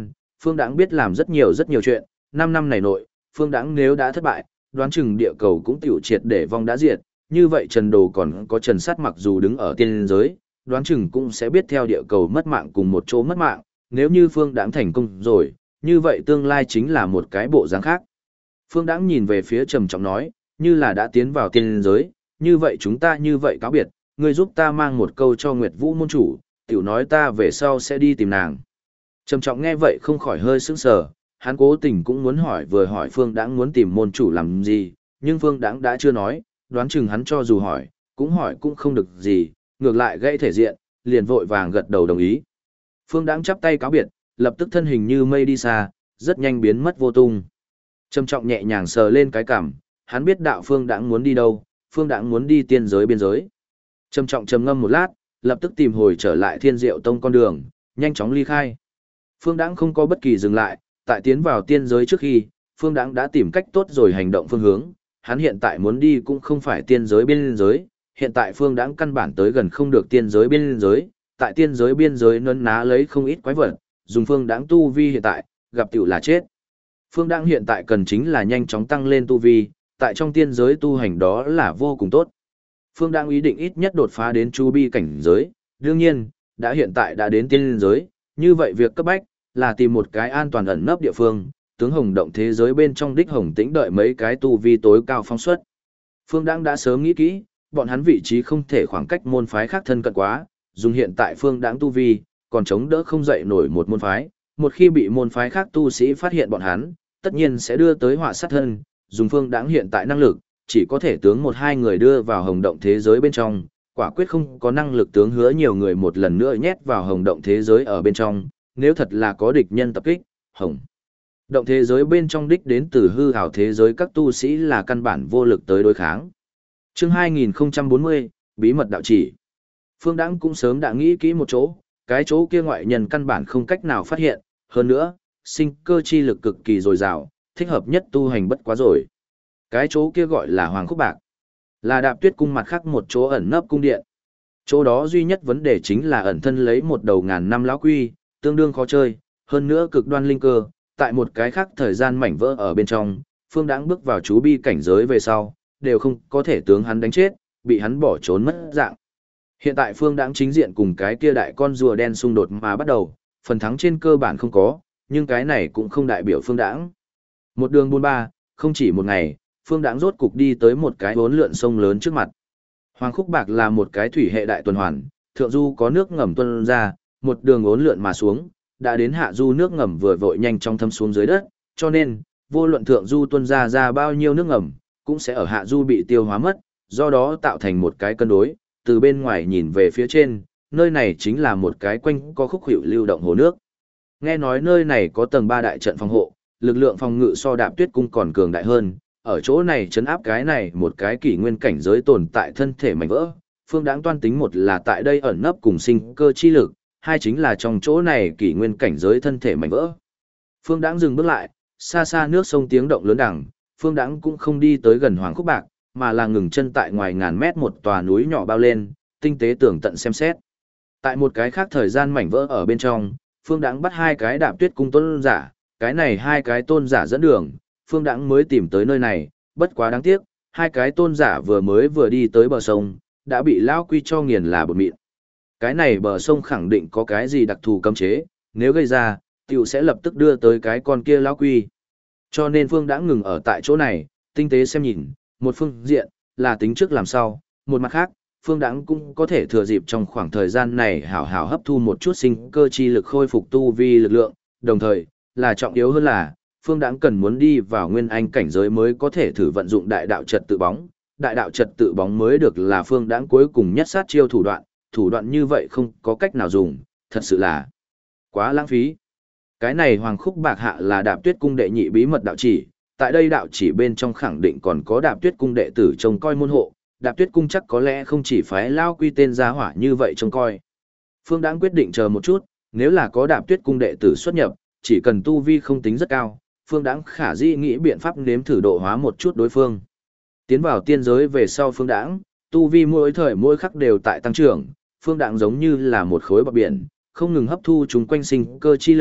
Phương Đãng biết làm rất nhiều chuyện, 5 năm này nội, Phương Đãng nếu đã thất bại, đoán chừng địa cầu cũng tiểu triệt để vong đã diệt, như vậy Trần Đồ còn có Trần Sát mặc dù đứng ở tiên giới, đoán chừng cũng sẽ biết theo địa cầu mất mạng cùng một chỗ mất mạng, nếu như Phương Đãng thành công rồi, như vậy tương lai chính là một cái bộ dáng khác. Phương Đãng nhìn về phía Trầm Trọng nói, như là đã tiến vào tiên giới, như vậy chúng ta như vậy cáo biệt, ngươi giúp ta mang một câu cho Nguyệt Vũ môn chủ, tiểu nói ta về sau sẽ đi tìm nàng. Trầm Trọng nghe vậy không khỏi hơi sững sờ, hắn cố tình cũng muốn hỏi vừa hỏi Phương Đãng muốn tìm môn chủ làm gì, nhưng Phương Đãng đã chưa nói, đoán chừng hắn cho dù hỏi cũng không được gì, ngược lại gãy thể diện, liền vội vàng gật đầu đồng ý. Phương Đãng chắp tay cáo biệt, lập tức thân hình như mây đi xa, rất nhanh biến mất vô tung. Trầm Trọng nhẹ nhàng sờ lên cái cằm, hắn biết đạo Phương Đãng muốn đi đâu, Phương Đãng muốn đi tiên giới biên giới. Trầm Trọng trầm ngâm một lát, lập tức tìm hồi trở lại Thiên Diệu Tông con đường, nhanh chóng ly khai. Phương Đãng không có bất kỳ dừng lại, tại tiến vào tiên giới trước khi, Phương Đãng đã tìm cách tốt rồi hành động phương hướng, hắn hiện tại muốn đi cũng không phải tiên giới biên giới, hiện tại Phương Đãng căn bản tới gần không được tiên giới biên giới, tại tiên giới biên giới nấn ná lấy không ít quái vật, dùng Phương Đãng tu vi hiện tại, gặp tiểu là chết. Phương Đãng hiện tại cần chính là nhanh chóng tăng lên tu vi, tại trong tiên giới tu hành đó là vô cùng tốt. Phương Đãng ý định ít nhất đột phá đến chu bi cảnh giới, đương nhiên, đã hiện tại đã đến tiên giới, như vậy việc cấp bách là tìm một cái an toàn ẩn nấp địa phương, tướng Hồng Động thế giới bên trong đích Hồng Tĩnh đợi mấy cái tu vi tối cao phóng xuất. Phương Đãng đã sớm nghĩ kỹ, bọn hắn vị trí không thể khoảng cách môn phái khác thân cận quá, dùng hiện tại Phương Đãng tu vi, còn chống đỡ không dậy nổi một môn phái, một khi bị môn phái khác tu sĩ phát hiện bọn hắn, tất nhiên sẽ đưa tới họa sát thân, dùng Phương Đãng hiện tại năng lực, chỉ có thể tướng một hai người đưa vào Hồng Động thế giới bên trong, quả quyết không có năng lực tướng hứa nhiều người một lần nữa nhét vào Hồng Động thế giới ở bên trong, nếu thật là có địch nhân tập kích, Hồng Động thế giới bên trong đích đến từ hư ảo thế giới các tu sĩ là căn bản vô lực tới đối kháng. Chương 2040, Bí mật đạo chỉ. Phương Đãng cũng sớm đã nghĩ kỹ một chỗ, cái chỗ kia ngoại nhân căn bản không cách nào phát hiện, hơn nữa, sinh cơ chi lực cực kỳ dồi dào, thích hợp nhất tu hành bất quá rồi. Cái chỗ kia gọi là Hoàng Khúc Bạc, là Đạp Tuyết cung mặt khác một chỗ ẩn nấp cung điện. Chỗ đó duy nhất vấn đề chính là ẩn thân lấy một đầu ngàn năm lão quy, tương đương khó chơi, hơn nữa cực đoan linh cơ, tại một cái khác thời gian mảnh vỡ ở bên trong, Phương Đãng bước vào chú bi cảnh giới về sau, đều không có thể tướng hắn đánh chết, bị hắn bỏ trốn mất dạng. Hiện tại Phương Đãng chính diện cùng cái kia đại con rùa đen xung đột mà bắt đầu, phần thắng trên cơ bản không có, nhưng cái này cũng không đại biểu Phương Đãng. Một đường buôn ba, không chỉ một ngày, Phương Đãng rốt cục đi tới một cái bốn lượn sông lớn trước mặt. Hoàng Khúc Bạc là một cái thủy hệ đại tuần hoàn, thượng du có nước ngầm tuôn ra, một đường uốn lượn mà xuống, đã đến hạ du nước ngầm vừa vội nhanh chóng thấm xuống dưới đất, cho nên, vô luận thượng du tuôn ra bao nhiêu nước ngầm, cũng sẽ ở hạ du bị tiêu hóa mất, do đó tạo thành một cái cân đối, từ bên ngoài nhìn về phía trên, nơi này chính là một cái quanh có khúc hiệu lưu động hồ nước. Nghe nói nơi này có tầng 3 đại trận phòng hộ, lực lượng phòng ngự so Đạp Tuyết cung còn cường đại hơn, ở chỗ này trấn áp cái này một cái kỷ nguyên cảnh giới tồn tại thân thể mảnh vỡ. Phương Đãng toan tính một là tại đây ẩn nấp cùng sinh cơ chi lực, hai chính là trong chỗ này kỷ nguyên cảnh giới thân thể mảnh vỡ. Phương Đãng dừng bước lại, xa xa nước sông tiếng động lớn đằng, Phương Đãng cũng không đi tới gần Hoàng Khúc Bạc, mà là ngừng chân tại ngoài ngàn mét một tòa núi nhỏ bao lên, tinh tế tường tận xem xét. Tại một cái khác thời gian mảnh vỡ ở bên trong, Phương Đãng bắt hai cái Đạp Tuyết cung tôn giả, cái này hai cái tôn giả dẫn đường, Phương Đãng mới tìm tới nơi này, bất quá đáng tiếc, hai cái tôn giả vừa đi tới bờ sông, đã bị lão quy cho nghiền là bột mịn. Cái này bờ sông khẳng định có cái gì đặc thù cấm chế, nếu gây ra, tiểu sẽ lập tức đưa tới cái con kia lão quy. Cho nên Phương Đãng ngừng ở tại chỗ này, tinh tế xem nhìn, một phương diện là tính trước làm sau, một mặt khác, Phương Đãng cũng có thể thừa dịp trong khoảng thời gian này hảo hảo hấp thu một chút sinh cơ chi lực khôi phục tu vi lực lượng, đồng thời, là trọng yếu hơn là, Phương Đãng cần muốn đi vào nguyên anh cảnh giới mới có thể thử vận dụng đại đạo trật tự bóng, đại đạo trật tự bóng mới được là Phương Đãng cuối cùng nhất sát chiêu thủ đoạn như vậy không có cách nào dùng, thật sự là quá lãng phí. Cái này Hoàng Khúc Bạc hạ là Đạp Tuyết cung đệ nhị bí mật đạo chỉ, tại đây đạo chỉ bên trong khẳng định còn có Đạp Tuyết cung đệ tử trông coi môn hộ, Đạp Tuyết cung chắc có lẽ không chỉ phái lao quy tên giá hỏa như vậy trông coi. Phương Đãng quyết định chờ một chút, nếu là có Đạp Tuyết cung đệ tử xuất nhập, chỉ cần tu vi không tính rất cao, Phương Đãng khả dĩ nghĩ biện pháp nếm thử độ hóa một chút đối phương. Tiến vào tiên giới về sau Phương Đãng, tu vi mỗi thời mỗi khắc đều tại tăng trưởng, Phương Đãng giống như là một khối bọt biển, không ngừng hấp thu chúng quanh sinh cơ chi lực,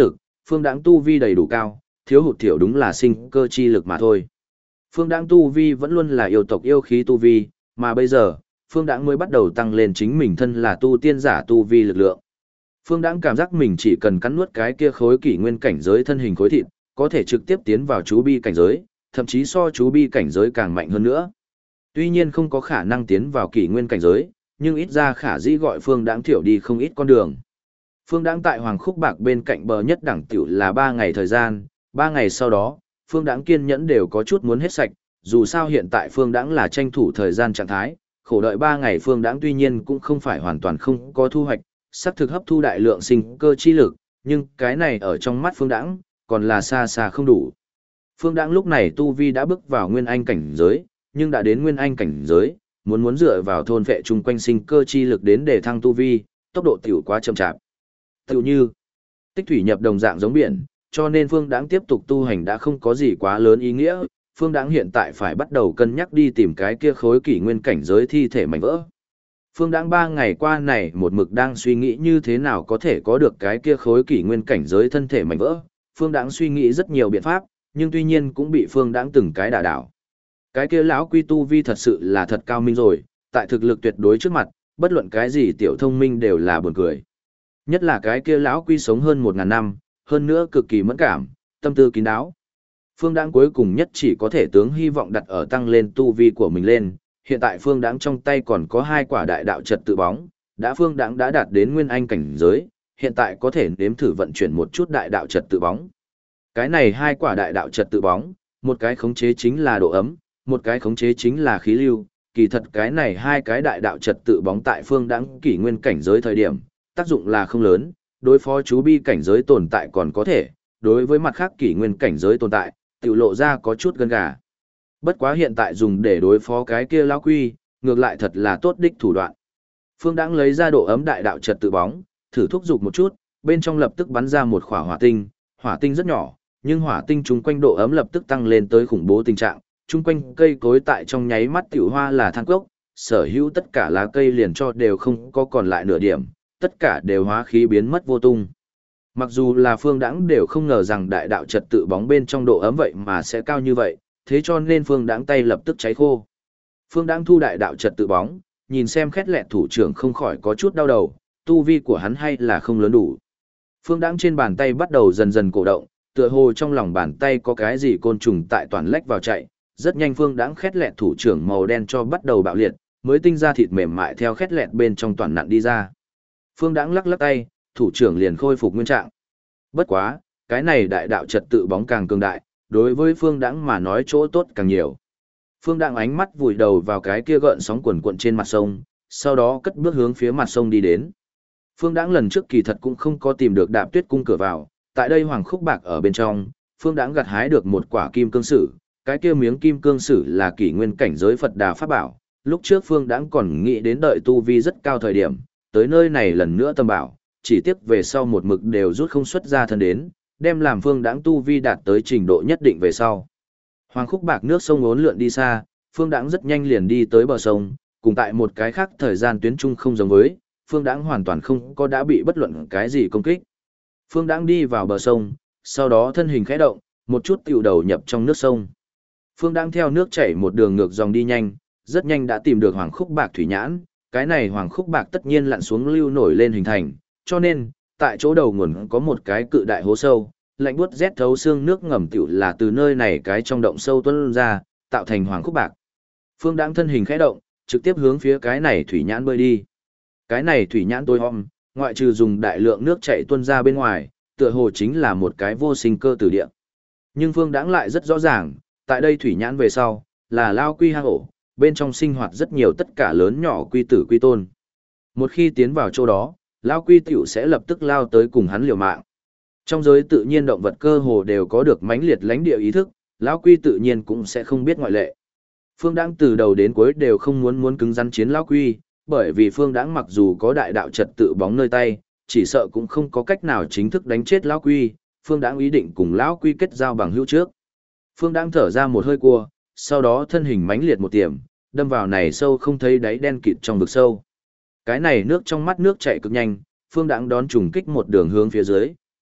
Phương Đãng tu vi đầy đủ cao, thiếu hụt thiểu đúng là sinh cơ chi lực mà thôi. Phương Đãng tu vi vẫn luôn là yêu tộc yêu khí tu vi, mà bây giờ, Phương Đãng mới bắt đầu tăng lên chính mình thân là tu tiên giả tu vi lực lượng. Phương Đãng cảm giác mình chỉ cần cắn nuốt cái kia khối kỷ nguyên cảnh giới thân hình khối thịt, có thể trực tiếp tiến vào chú bi cảnh giới, thậm chí so chú bi cảnh giới càng mạnh hơn nữa. Tuy nhiên không có khả năng tiến vào kỷ nguyên cảnh giới, nhưng ít ra khả dĩ gọi Phương Đãng thiểu đi không ít con đường. Phương Đãng tại Hoàng Khúc Bạc bên cạnh bờ nhất đẳng tiểu là 3 ngày thời gian, 3 ngày sau đó, Phương Đãng kiên nhẫn đều có chút muốn hết sạch, dù sao hiện tại Phương Đãng là tranh thủ thời gian trạng thái, khổ đợi 3 ngày Phương Đãng tuy nhiên cũng không phải hoàn toàn không có thu hoạch, sắp thực hấp thu đại lượng sinh cơ chi lực, nhưng cái này ở trong mắt Phương Đãng còn là xa xa không đủ. Phương Đãng lúc này tu vi đã bước vào nguyên anh cảnh giới, nhưng đã đến nguyên anh cảnh giới, muốn dựa vào thôn vệ chung quanh sinh cơ chi lực đến để thăng tu vi, tốc độ tiểu quá chậm chạp. Tiểu như tích thủy nhập đồng dạng giống biển, cho nên Phương Đãng tiếp tục tu hành đã không có gì quá lớn ý nghĩa, Phương Đãng hiện tại phải bắt đầu cân nhắc đi tìm cái kia khối kỷ nguyên cảnh giới thi thể mảnh vỡ. Phương Đãng 3 ngày qua này một mực đang suy nghĩ như thế nào có thể có được cái kia khối kỷ nguyên cảnh giới thân thể mảnh vỡ. Phương Đãng suy nghĩ rất nhiều biện pháp, nhưng tuy nhiên cũng bị Phương Đãng từng cái đả đảo. Cái kia lão quy tu vi thật sự là thật cao minh rồi, tại thực lực tuyệt đối trước mặt, bất luận cái gì tiểu thông minh đều là buồn cười. Nhất là cái kia lão quy sống hơn 1000 năm, hơn nữa cực kỳ mẫn cảm, tâm tư kín đáo. Phương Đãng cuối cùng nhất chỉ có thể tướng hy vọng đặt ở tăng lên tu vi của mình lên, hiện tại Phương Đãng trong tay còn có 2 quả đại đạo trật tự bóng, Phương Đãng đã đạt đến nguyên anh cảnh giới, hiện tại có thể nếm thử vận chuyển một chút đại đạo trật tự bóng. Cái này 2 quả đại đạo trật tự bóng, một cái khống chế chính là độ ấm, một cái khống chế chính là khí lưu, kỳ thật cái này 2 cái đại đạo trật tự bóng tại Phương Đãng kỷ nguyên cảnh giới thời điểm, tác dụng là không lớn, đối phó chú bi cảnh giới tồn tại còn có thể, đối với mặt khác kỷ nguyên cảnh giới tồn tại, tiểu lộ ra có chút gân gà. Bất quá hiện tại dùng để đối phó cái kia lão quy, ngược lại thật là tốt đích thủ đoạn. Phương Đãng lấy ra độ ấm đại đạo trật tự bóng, thử thúc giục một chút, bên trong lập tức bắn ra một quả hỏa tinh rất nhỏ, nhưng hỏa tinh chung quanh độ ấm lập tức tăng lên tới khủng bố tình trạng, chung quanh cây cối tại trong nháy mắt tiểu hoa là than cốc, sở hữu tất cả lá cây liền cho đều không có còn lại nửa điểm, tất cả đều hóa khí biến mất vô tung. Mặc dù là Phương Đãng đều không ngờ rằng đại đạo trật tự bóng bên trong độ ấm vậy mà sẽ cao như vậy, thế cho nên Phương Đãng tay lập tức cháy khô. Phương Đãng thu đại đạo trật tự bóng, nhìn xem khét lẹt thủ trưởng không khỏi có chút đau đầu, tu vi của hắn hay là không lớn đủ. Phương Đãng trên bàn tay bắt đầu dần dần cổ động, tựa hồ trong lòng bàn tay có cái gì côn trùng tại toàn lách vào chạy, rất nhanh Phương Đãng khét lẹt thủ trưởng màu đen cho bắt đầu bạo liệt, mới tinh ra thịt mềm mại theo khét lẹt bên trong toàn nặn đi ra. Phương Đãng lắc lắc tay, thủ trưởng liền khôi phục nguyên trạng. Bất quá, cái này đại đạo trật tự bóng càng cường đại, đối với Phương Đãng mà nói chỗ tốt càng nhiều. Phương Đãng ánh mắt vùi đầu vào cái kia gợn sóng quần cuộn trên mặt sông, sau đó cất bước hướng phía mặt sông đi đến. Phương Đãng lần trước kỳ thật cũng không có tìm được Đạp Tuyết cung cửa vào, tại đây Hoàng Khúc Bạc ở bên trong, Phương Đãng gặt hái được một quả kim cương sử, cái kia miếng kim cương sử là kỷ nguyên cảnh giới Phật Đà pháp bảo, lúc trước Phương Đãng còn nghĩ đến đợi tu vi rất cao thời điểm, tới nơi này lần nữa tầm bảo, chỉ tiếc về sau một mực đều rút không xuất ra thân đến, đem làm Phương Đãng tu vi đạt tới trình độ nhất định về sau. Hoàng Khúc Bạc nước sông uốn lượn đi xa, Phương Đãng rất nhanh liền đi tới bờ sông, cùng tại một cái khác thời gian tuyến trung không giống với, Phương Đãng hoàn toàn không có đã bị bất luận cái gì công kích. Phương Đãng đi vào bờ sông, sau đó thân hình khẽ động, một chút tiểu đầu nhập trong nước sông. Phương Đãng theo nước chảy một đường ngược dòng đi nhanh, rất nhanh đã tìm được Hoàng Khúc Bạc thủy nhãn, cái này Hoàng Khúc Bạc tất nhiên lặn xuống lưu nổi lên hình thành, cho nên, tại chỗ đầu nguồn có một cái cự đại hố sâu, lạnh buốt rét thấu xương nước ngầm tiểu là từ nơi này cái trong động sâu tuôn ra, tạo thành Hoàng Khúc Bạc. Phương Đãng thân hình khẽ động, trực tiếp hướng phía cái này thủy nhãn bơi đi. Cái này thủy nhãn tối om, ngoại trừ dùng đại lượng nước chảy tuôn ra bên ngoài, tựa hồ chính là một cái vô sinh cơ tử địa. Nhưng Phương Đãng lại rất rõ ràng, tại đây thủy nhãn về sau, là lao quy hang ổ, bên trong sinh hoạt rất nhiều tất cả lớn nhỏ quy tử quy tôn. Một khi tiến vào chỗ đó, lao quy tiểu sẽ lập tức lao tới cùng hắn liều mạng. Trong giới tự nhiên động vật cơ hồ đều có được mãnh liệt lãnh địa ý thức, lão quy tự nhiên cũng sẽ không biết ngoại lệ. Phương Đãng từ đầu đến cuối đều không muốn cứng rắn chiến lão quy, bởi vì Phương Đãng mặc dù có đại đạo trật tự bóng nơi tay, chỉ sợ cũng không có cách nào chính thức đánh chết lão quy, Phương Đãng ý định cùng lão quy kết giao bằng hữu trước. Phương Đãng thở ra một hơi cua, sau đó thân hình mãnh liệt một tiệm, đâm vào này sâu không thấy đáy đen kịt trong vực sâu. Cái này nước trong mắt nước chảy cực nhanh, Phương Đãng đón trùng kích một đường hướng phía dưới,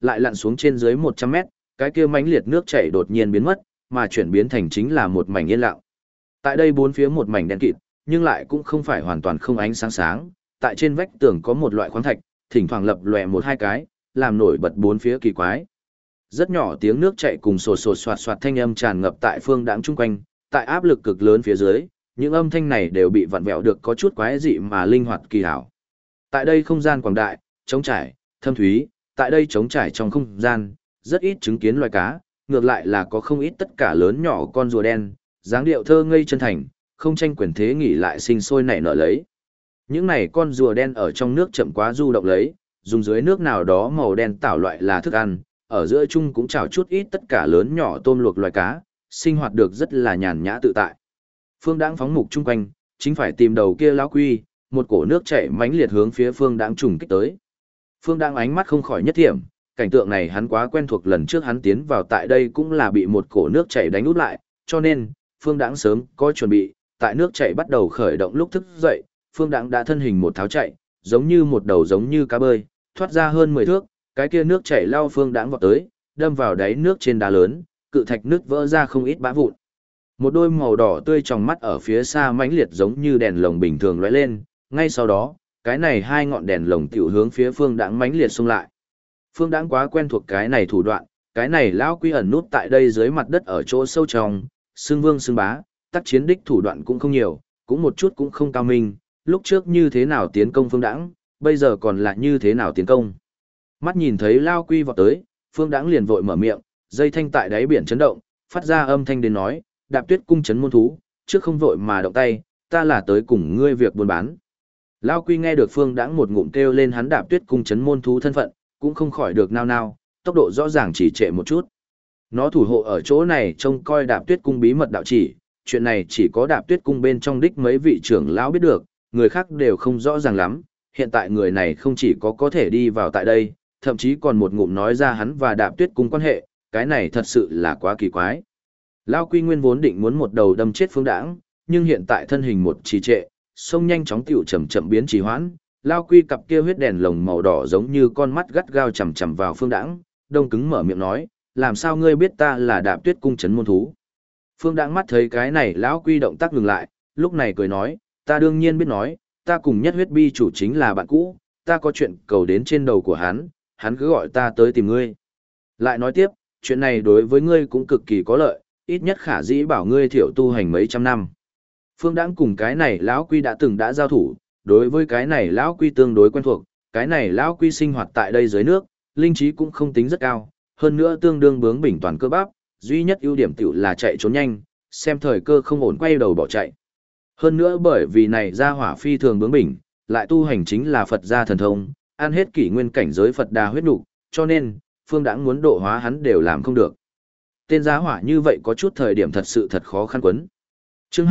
lại lặn xuống trên dưới 100 mét, cái kia mãnh liệt nước chảy đột nhiên biến mất, mà chuyển biến thành chính là một mảnh yên lặng. Tại đây bốn phía một mảnh đen kịt, nhưng lại cũng không phải hoàn toàn không ánh sáng sáng, tại trên vách tường có một loại khoáng thạch, thỉnh thoảng lập lòe một hai cái, làm nổi bật bốn phía kỳ quái. Rất nhỏ tiếng nước chảy cùng sột sột soạt soạt thanh âm tràn ngập tại phương đãng chung quanh, tại áp lực cực lớn phía dưới, những âm thanh này đều bị vặn vẹo được có chút quái dị mà linh hoạt kỳ hảo. Tại đây không gian quảng đại, trống trải, thâm thúy, tại đây trống trải trong không gian, rất ít chứng kiến loài cá, ngược lại là có không ít tất cả lớn nhỏ con rùa đen, dáng điệu thơ ngây chân thành, không tranh quyền thế nghỉ lại sinh sôi nảy nở lấy. Những này con rùa đen ở trong nước chậm quá du động lấy, dùng dưới nước nào đó màu đen tảo loại là thức ăn, ở giữa chung cũng trào chút ít tất cả lớn nhỏ tôm luộc loài cá, sinh hoạt được rất là nhàn nhã tự tại. Phương Đãng phóng mục chung quanh, chính phải tìm đầu kia lão quy, một cổ nước chảy mãnh liệt hướng phía Phương Đãng trùng kích tới. Phương Đãng ánh mắt không khỏi nhất thiểm, cảnh tượng này hắn quá quen thuộc, lần trước hắn tiến vào tại đây cũng là bị một cổ nước chảy đánh úp lại, cho nên Phương Đãng sớm có chuẩn bị, tại nước chảy bắt đầu khởi động lúc thức dậy, Phương Đãng đã thân hình một tháo chạy, giống như một đầu giống như cá bơi, thoát ra hơn 10 thước, cái kia nước chảy lao Phương Đãng vọt tới, đâm vào đáy nước trên đá lớn, cự thạch nứt vỡ ra không ít bã vụn. Một đôi màu đỏ tươi trong mắt ở phía xa mãnh liệt giống như đèn lồng bình thường lóe lên, ngay sau đó, cái này hai ngọn đèn lồng tiểu hướng phía Phương Đãng mãnh liệt xông lại. Phương Đãng quá quen thuộc cái này thủ đoạn, cái này lão quy ẩn nút tại đây dưới mặt đất ở chỗ sâu trong, xưng vương xưng bá, tác chiến đích thủ đoạn cũng không nhiều, cũng một chút cũng không cao minh, lúc trước như thế nào tiến công Phương Đãng, bây giờ còn là như thế nào tiến công. Mắt nhìn thấy lão quy vọt tới, Phương Đãng liền vội mở miệng, dây thanh tại đáy biển chấn động, phát ra âm thanh đến nói, Đạp Tuyết cung trấn môn thú, trước không vội mà động tay, ta là tới cùng ngươi việc buôn bán. Lão quy nghe được Phương Đãng một ngụm kêu lên hắn Đạp Tuyết cung trấn môn thú thân phận, cũng không khỏi được nao nao, tốc độ rõ ràng chỉ trệ một chút. Nó thủ hộ ở chỗ này trông coi Đạp Tuyết cung bí mật đạo chỉ, chuyện này chỉ có Đạp Tuyết cung bên trong đích mấy vị trưởng lão biết được, người khác đều không rõ ràng lắm. Hiện tại người này không chỉ có thể đi vào tại đây, thậm chí còn một ngụm nói ra hắn và Đạp Tuyết cung quan hệ, cái này thật sự là quá kỳ quái. Lão quy nguyên vốn định muốn một đầu đâm chết Phương Đãng, nhưng hiện tại thân hình một trì trệ, sông nhanh chóng tiểu chậm chậm biến trì hoãn. Lão quy cặp kia huyết đèn lồng màu đỏ giống như con mắt gắt gao chằm chằm vào Phương Đãng, đông cứng mở miệng nói, làm sao ngươi biết ta là Đạp Tuyết cung trấn môn thú? Phương Đãng mắt thấy cái này lão quy động tác ngừng lại, lúc này cười nói, ta đương nhiên biết nói, ta cùng Nhất Huyết Bi chủ chính là bạn cũ, ta có chuyện cầu đến trên đầu của hắn cứ gọi ta tới tìm ngươi. Lại nói tiếp, chuyện này đối với ngươi cũng cực kỳ có lợi, ít nhất khả dĩ bảo ngươi thiểu tu hành mấy trăm năm. Phương Đãng cùng cái này lão quy đã từng giao thủ, đối với cái này lão quy tương đối quen thuộc, cái này lão quy sinh hoạt tại đây dưới nước, linh trí cũng không tính rất cao, hơn nữa tương đương bướng bỉnh toàn cơ bắp, duy nhất ưu điểm tiểu là chạy trốn nhanh, xem thời cơ không ổn quay đầu bỏ chạy. Hơn nữa bởi vì này ra hỏa phi thường bướng bỉnh, lại tu hành chính là Phật gia thần thông, ăn hết kỷ nguyên cảnh giới Phật đà huyết nục, cho nên Phương Đãng muốn độ hóa hắn đều làm không được. Tên giá hỏa như vậy có chút thời điểm thật sự thật khó khăn quấn. Chương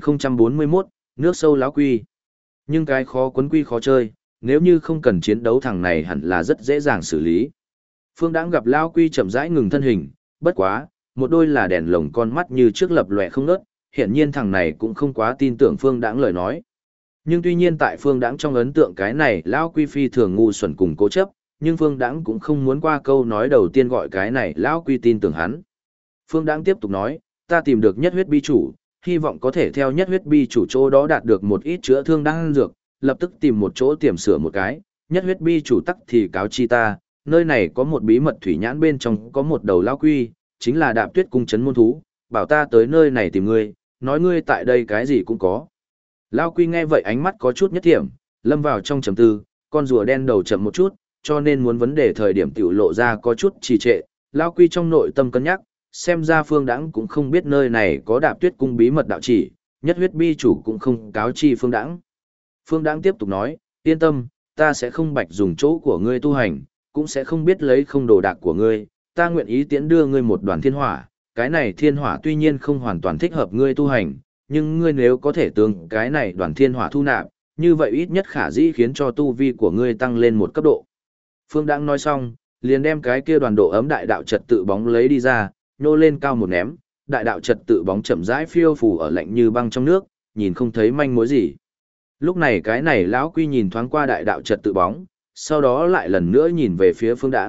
2041, nước sâu lão quy. Nhưng cái khó quấn quy khó chơi, nếu như không cần chiến đấu thằng này hẳn là rất dễ dàng xử lý. Phương Đãng gặp lão quy chậm rãi ngừng thân hình, bất quá, một đôi là đèn lồng con mắt như trước lập lòe không ngớt, hiển nhiên thằng này cũng không quá tin tưởng Phương Đãng lời nói. Nhưng tuy nhiên tại Phương Đãng trong ấn tượng cái này lão quy phi thường ngu xuẩn cùng cố chấp, nhưng Phương Đãng cũng không muốn qua câu nói đầu tiên gọi cái này lão quy tin tưởng hắn. Phương Đãng tiếp tục nói, ta tìm được Nhất Huyết Bi chủ, hy vọng có thể theo Nhất Huyết Bi chủ chỗ đó đạt được một ít chữa thương đan dược, lập tức tìm một chỗ tiềm sửa một cái, Nhất Huyết Bi chủ tắc thì cáo chi ta, nơi này có một bí mật thủy nhãn bên trong có một đầu lão quy, chính là Đạp Tuyết cung trấn môn thú, bảo ta tới nơi này tìm ngươi, nói ngươi tại đây cái gì cũng có. Lão quy nghe vậy ánh mắt có chút nhất thiểm, lâm vào trong trầm tư, con rùa đen đầu chậm một chút, cho nên muốn vấn đề thời điểm tiểu lộ ra có chút trì trệ. Lão quy trong nội tâm cân nhắc, xem ra Phương Đãng cũng không biết nơi này có Đạp Tuyết cung bí mật đạo chỉ, Nhất Huyết Bi chủ cũng không cáo chi Phương Đãng. Phương Đãng tiếp tục nói, yên tâm, ta sẽ không bạch dùng chỗ của ngươi tu hành, cũng sẽ không biết lấy không đồ đạc của ngươi, ta nguyện ý tiễn đưa ngươi một đoàn thiên hỏa, cái này thiên hỏa tuy nhiên không hoàn toàn thích hợp ngươi tu hành, nhưng ngươi nếu có thể tương cái này đoàn thiên hỏa thu nạp, như vậy ít nhất khả dĩ khiến cho tu vi của ngươi tăng lên một cấp độ. Phương Đãng nói xong, liền đem cái kia đoàn độ ấm đại đạo trật tự bóng lấy đi ra, nhô lên cao một ném, đại đạo trật tự bóng chậm rãi phiêu phù ở lạnh như băng trong nước, nhìn không thấy manh mối gì. Lúc này cái này lão quy nhìn thoáng qua đại đạo trật tự bóng, sau đó lại lần nữa nhìn về phía Phương Đãng,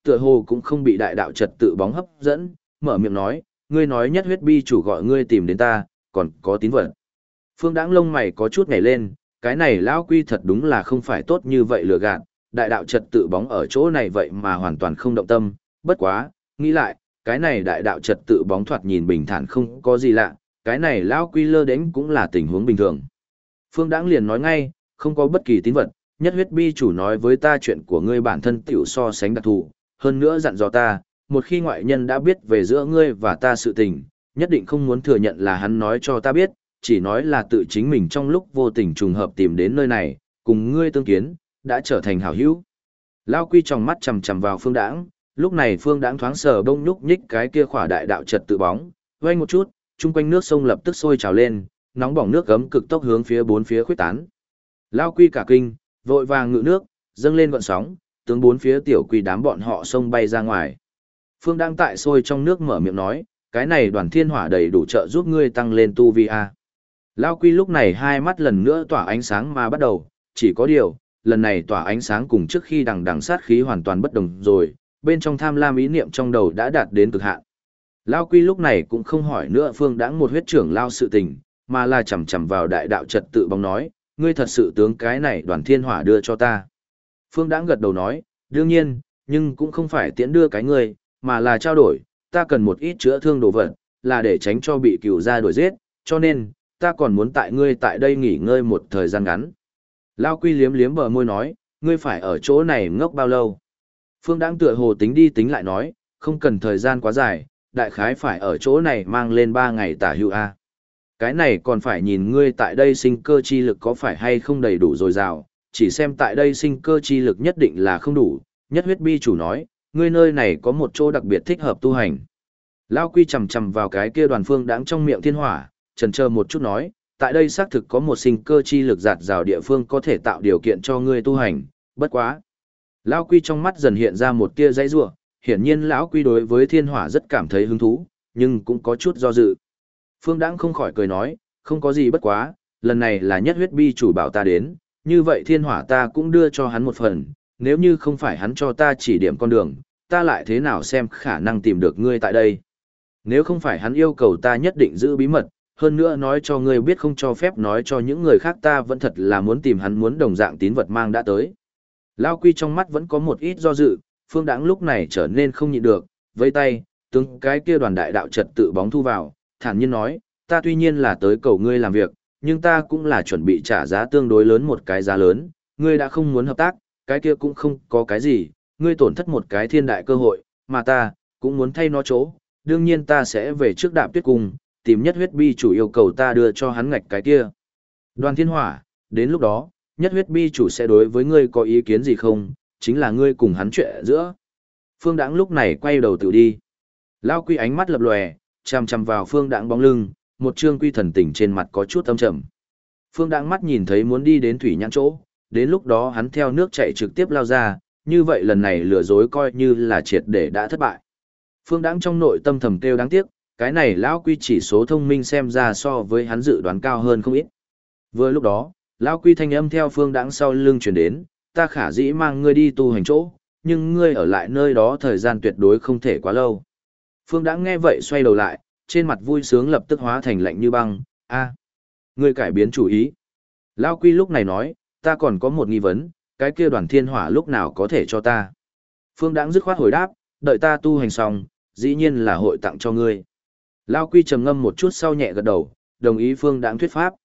tựa hồ cũng không bị đại đạo trật tự bóng hấp dẫn, mở miệng nói, ngươi nói nhất huyết bi chủ gọi ngươi tìm đến ta, còn có tín vật. Phương Đãng lông mày có chút nhảy lên, cái này lão quy thật đúng là không phải tốt như vậy lừa gạt, đại đạo trật tự bóng ở chỗ này vậy mà hoàn toàn không động tâm, bất quá, nghĩ lại, cái này đại đạo trật tự bóng thoạt nhìn bình thản không có gì lạ, cái này lão quy lơ đến cũng là tình huống bình thường. Phương Đãng liền nói ngay, không có bất kỳ tín vật, nhất huyết bi chủ nói với ta chuyện của ngươi bản thân tiểu so sánh đặc thù, hơn nữa dặn dò ta, một khi ngoại nhân đã biết về giữa ngươi và ta sự tình, nhất định không muốn thừa nhận là hắn nói cho ta biết, chỉ nói là tự chính mình trong lúc vô tình trùng hợp tìm đến nơi này, cùng ngươi tương kiến, đã trở thành hảo hữu. Lão quy trong mắt chằm chằm vào Phương Đãng, lúc này Phương Đãng thoáng sờ bông nhúc nhích cái kia khỏa đại đạo trật tự bóng, vây một chút, chung quanh nước sông lập tức sôi trào lên, nóng bỏng nước gấm cực tốc hướng phía bốn phía khuếch tán. Lão quy cả kinh, vội vàng ngự nước, dâng lên gợn sóng, tướng bốn phía tiểu quy đám bọn họ xông bay ra ngoài. Phương Đãng tại sôi trong nước mở miệng nói, cái này đoàn thiên hỏa đầy đủ trợ giúp ngươi tăng lên tu vi a. Lão quy lúc này hai mắt lần nữa tỏa ánh sáng mà bắt đầu, chỉ có điều, lần này tỏa ánh sáng cùng trước khi đằng đằng sát khí hoàn toàn bất đồng rồi, bên trong tham lam ý niệm trong đầu đã đạt đến cực hạn. Lão quy lúc này cũng không hỏi nữa Phương Đãng một huyết trưởng lao sự tình, mà là chằm chằm vào đại đạo trật tự bóng nói, ngươi thật sự tướng cái này đoàn thiên hỏa đưa cho ta. Phương Đãng gật đầu nói, đương nhiên, nhưng cũng không phải tiễn đưa cái ngươi, mà là trao đổi, ta cần một ít chữa thương đồ vật, là để tránh cho bị cừu gia đuổi giết, cho nên, ta còn muốn tại ngươi tại đây nghỉ ngơi một thời gian ngắn. Lão quy liếm liếm bờ môi nói, ngươi phải ở chỗ này ngốc bao lâu? Phương Đãng tựa hồ tính đi tính lại nói, không cần thời gian quá dài, đại khái phải ở chỗ này mang lên 3 ngày tả hữu a. Cái này còn phải nhìn ngươi tại đây sinh cơ chi lực có phải hay không đầy đủ dồi dào, chỉ xem tại đây sinh cơ chi lực nhất định là không đủ, nhất huyết bi chủ nói, ngươi nơi này có một chỗ đặc biệt thích hợp tu hành. Lão quy chầm chầm vào cái kia đoàn Phương Đãng trong miệng thiên hỏa, chần chờ một chút nói, tại đây xác thực có một sinh cơ chi lực giạt rào địa phương có thể tạo điều kiện cho ngươi tu hành, bất quá. Lão quy trong mắt dần hiện ra một tia dãy rủa, hiển nhiên lão quy đối với thiên hỏa rất cảm thấy hứng thú, nhưng cũng có chút do dự. Phương Đãng không khỏi cười nói, không có gì bất quá, lần này là nhất huyết bi chủ bảo ta đến, như vậy thiên hỏa ta cũng đưa cho hắn một phần, nếu như không phải hắn cho ta chỉ điểm con đường, ta lại thế nào xem khả năng tìm được ngươi tại đây. Nếu không phải hắn yêu cầu ta nhất định giữ bí mật, hơn nữa nói cho ngươi biết không cho phép nói cho những người khác, ta vẫn thật là muốn tìm hắn muốn đồng dạng tín vật mang đã tới. Lão quy trong mắt vẫn có một ít do dự, Phương Đãng lúc này trở nên không nhịn được, vây tay, tướng cái kia đoàn đại đạo trật tự bóng thu vào, thản nhiên nói, ta tuy nhiên là tới cầu ngươi làm việc, nhưng ta cũng là chuẩn bị trả giá tương đối lớn một cái giá lớn, ngươi đã không muốn hợp tác, cái kia cũng không có cái gì, ngươi tổn thất một cái thiên đại cơ hội, mà ta, cũng muốn thay nó chỗ, đương nhiên ta sẽ về trước Đạp Tuyết Cung, tìm nhất huyết bi chủ yêu cầu ta đưa cho hắn ngạch cái kia. Đoàn thiên hỏa, đến lúc đó, nhất huyết bi chủ sẽ đối với ngươi có ý kiến gì không, chính là ngươi cùng hắn chuyện giữa. Phương Đãng lúc này quay đầu tự đi. Lão quy ánh mắt lập lòe, chằm chằm vào Phương Đãng bóng lưng, một trương quy thần tình trên mặt có chút âm trầm. Phương Đãng mắt nhìn thấy muốn đi đến thủy nhãn chỗ, đến lúc đó hắn theo nước chạy trực tiếp lao ra, như vậy lần này lừa dối coi như là triệt để đã thất bại. Phương Đãng trong nội tâm thầm kêu đáng tiếc, cái này lão quy chỉ số thông minh xem ra so với hắn dự đoán cao hơn không ít. Vừa lúc đó, lão quy thanh âm theo Phương Đãng sau lưng truyền đến, ta khả dĩ mang ngươi đi tu hành chỗ, nhưng ngươi ở lại nơi đó thời gian tuyệt đối không thể quá lâu. Phương Đãng nghe vậy xoay đầu lại, trên mặt vui sướng lập tức hóa thành lạnh như băng, a, ngươi cải biến chủ ý. Lão quy lúc này nói, ta còn có một nghi vấn, cái kia đoàn thiên hỏa lúc nào có thể cho ta. Phương Đãng dứt khoát hồi đáp, đợi ta tu hành xong, dĩ nhiên là hội tặng cho ngươi. Lão quy trầm ngâm một chút sau nhẹ gật đầu, đồng ý Phương Đãng thuyết pháp.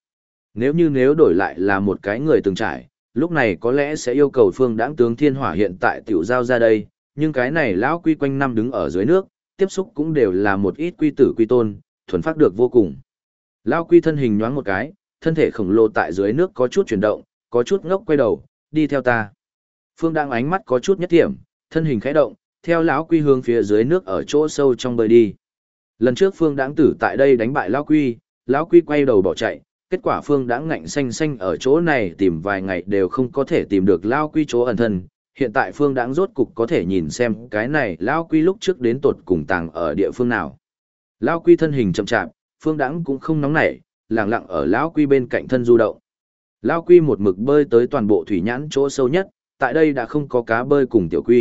Nếu đổi lại là một cái người từng trải, lúc này có lẽ sẽ yêu cầu Phương Đãng tướng thiên hỏa hiện tại tiểu giao ra đây, nhưng cái này lão quy quanh năm đứng ở dưới nước, tiếp xúc cũng đều là một ít quy tử quy tôn, thuần phát được vô cùng. Lão quy thân hình nhoáng một cái, thân thể khổng lồ tại dưới nước có chút chuyển động, có chút ngốc quay đầu, đi theo ta. Phương Đãng ánh mắt có chút nhất thiểm, thân hình khẽ động, theo lão quy hướng phía dưới nước ở chỗ sâu trong bơi đi. Lần trước Phương Đãng tử tại đây đánh bại lão quy quay đầu bỏ chạy, kết quả Phương Đãng ngạnh xanh xanh ở chỗ này tìm vài ngày đều không có thể tìm được lão quy chỗ ẩn thân. Hiện tại Phương Đãng rốt cục có thể nhìn xem cái này lão quy lúc trước đến tột cùng tàng ở địa phương nào. Lão quy thân hình chậm chạp, Phương Đãng cũng không nóng nảy, lặng lặng ở lão quy bên cạnh thân du động. Lão quy một mực bơi tới toàn bộ thủy nhãn chỗ sâu nhất, tại đây đã không có cá bơi cùng tiểu quy,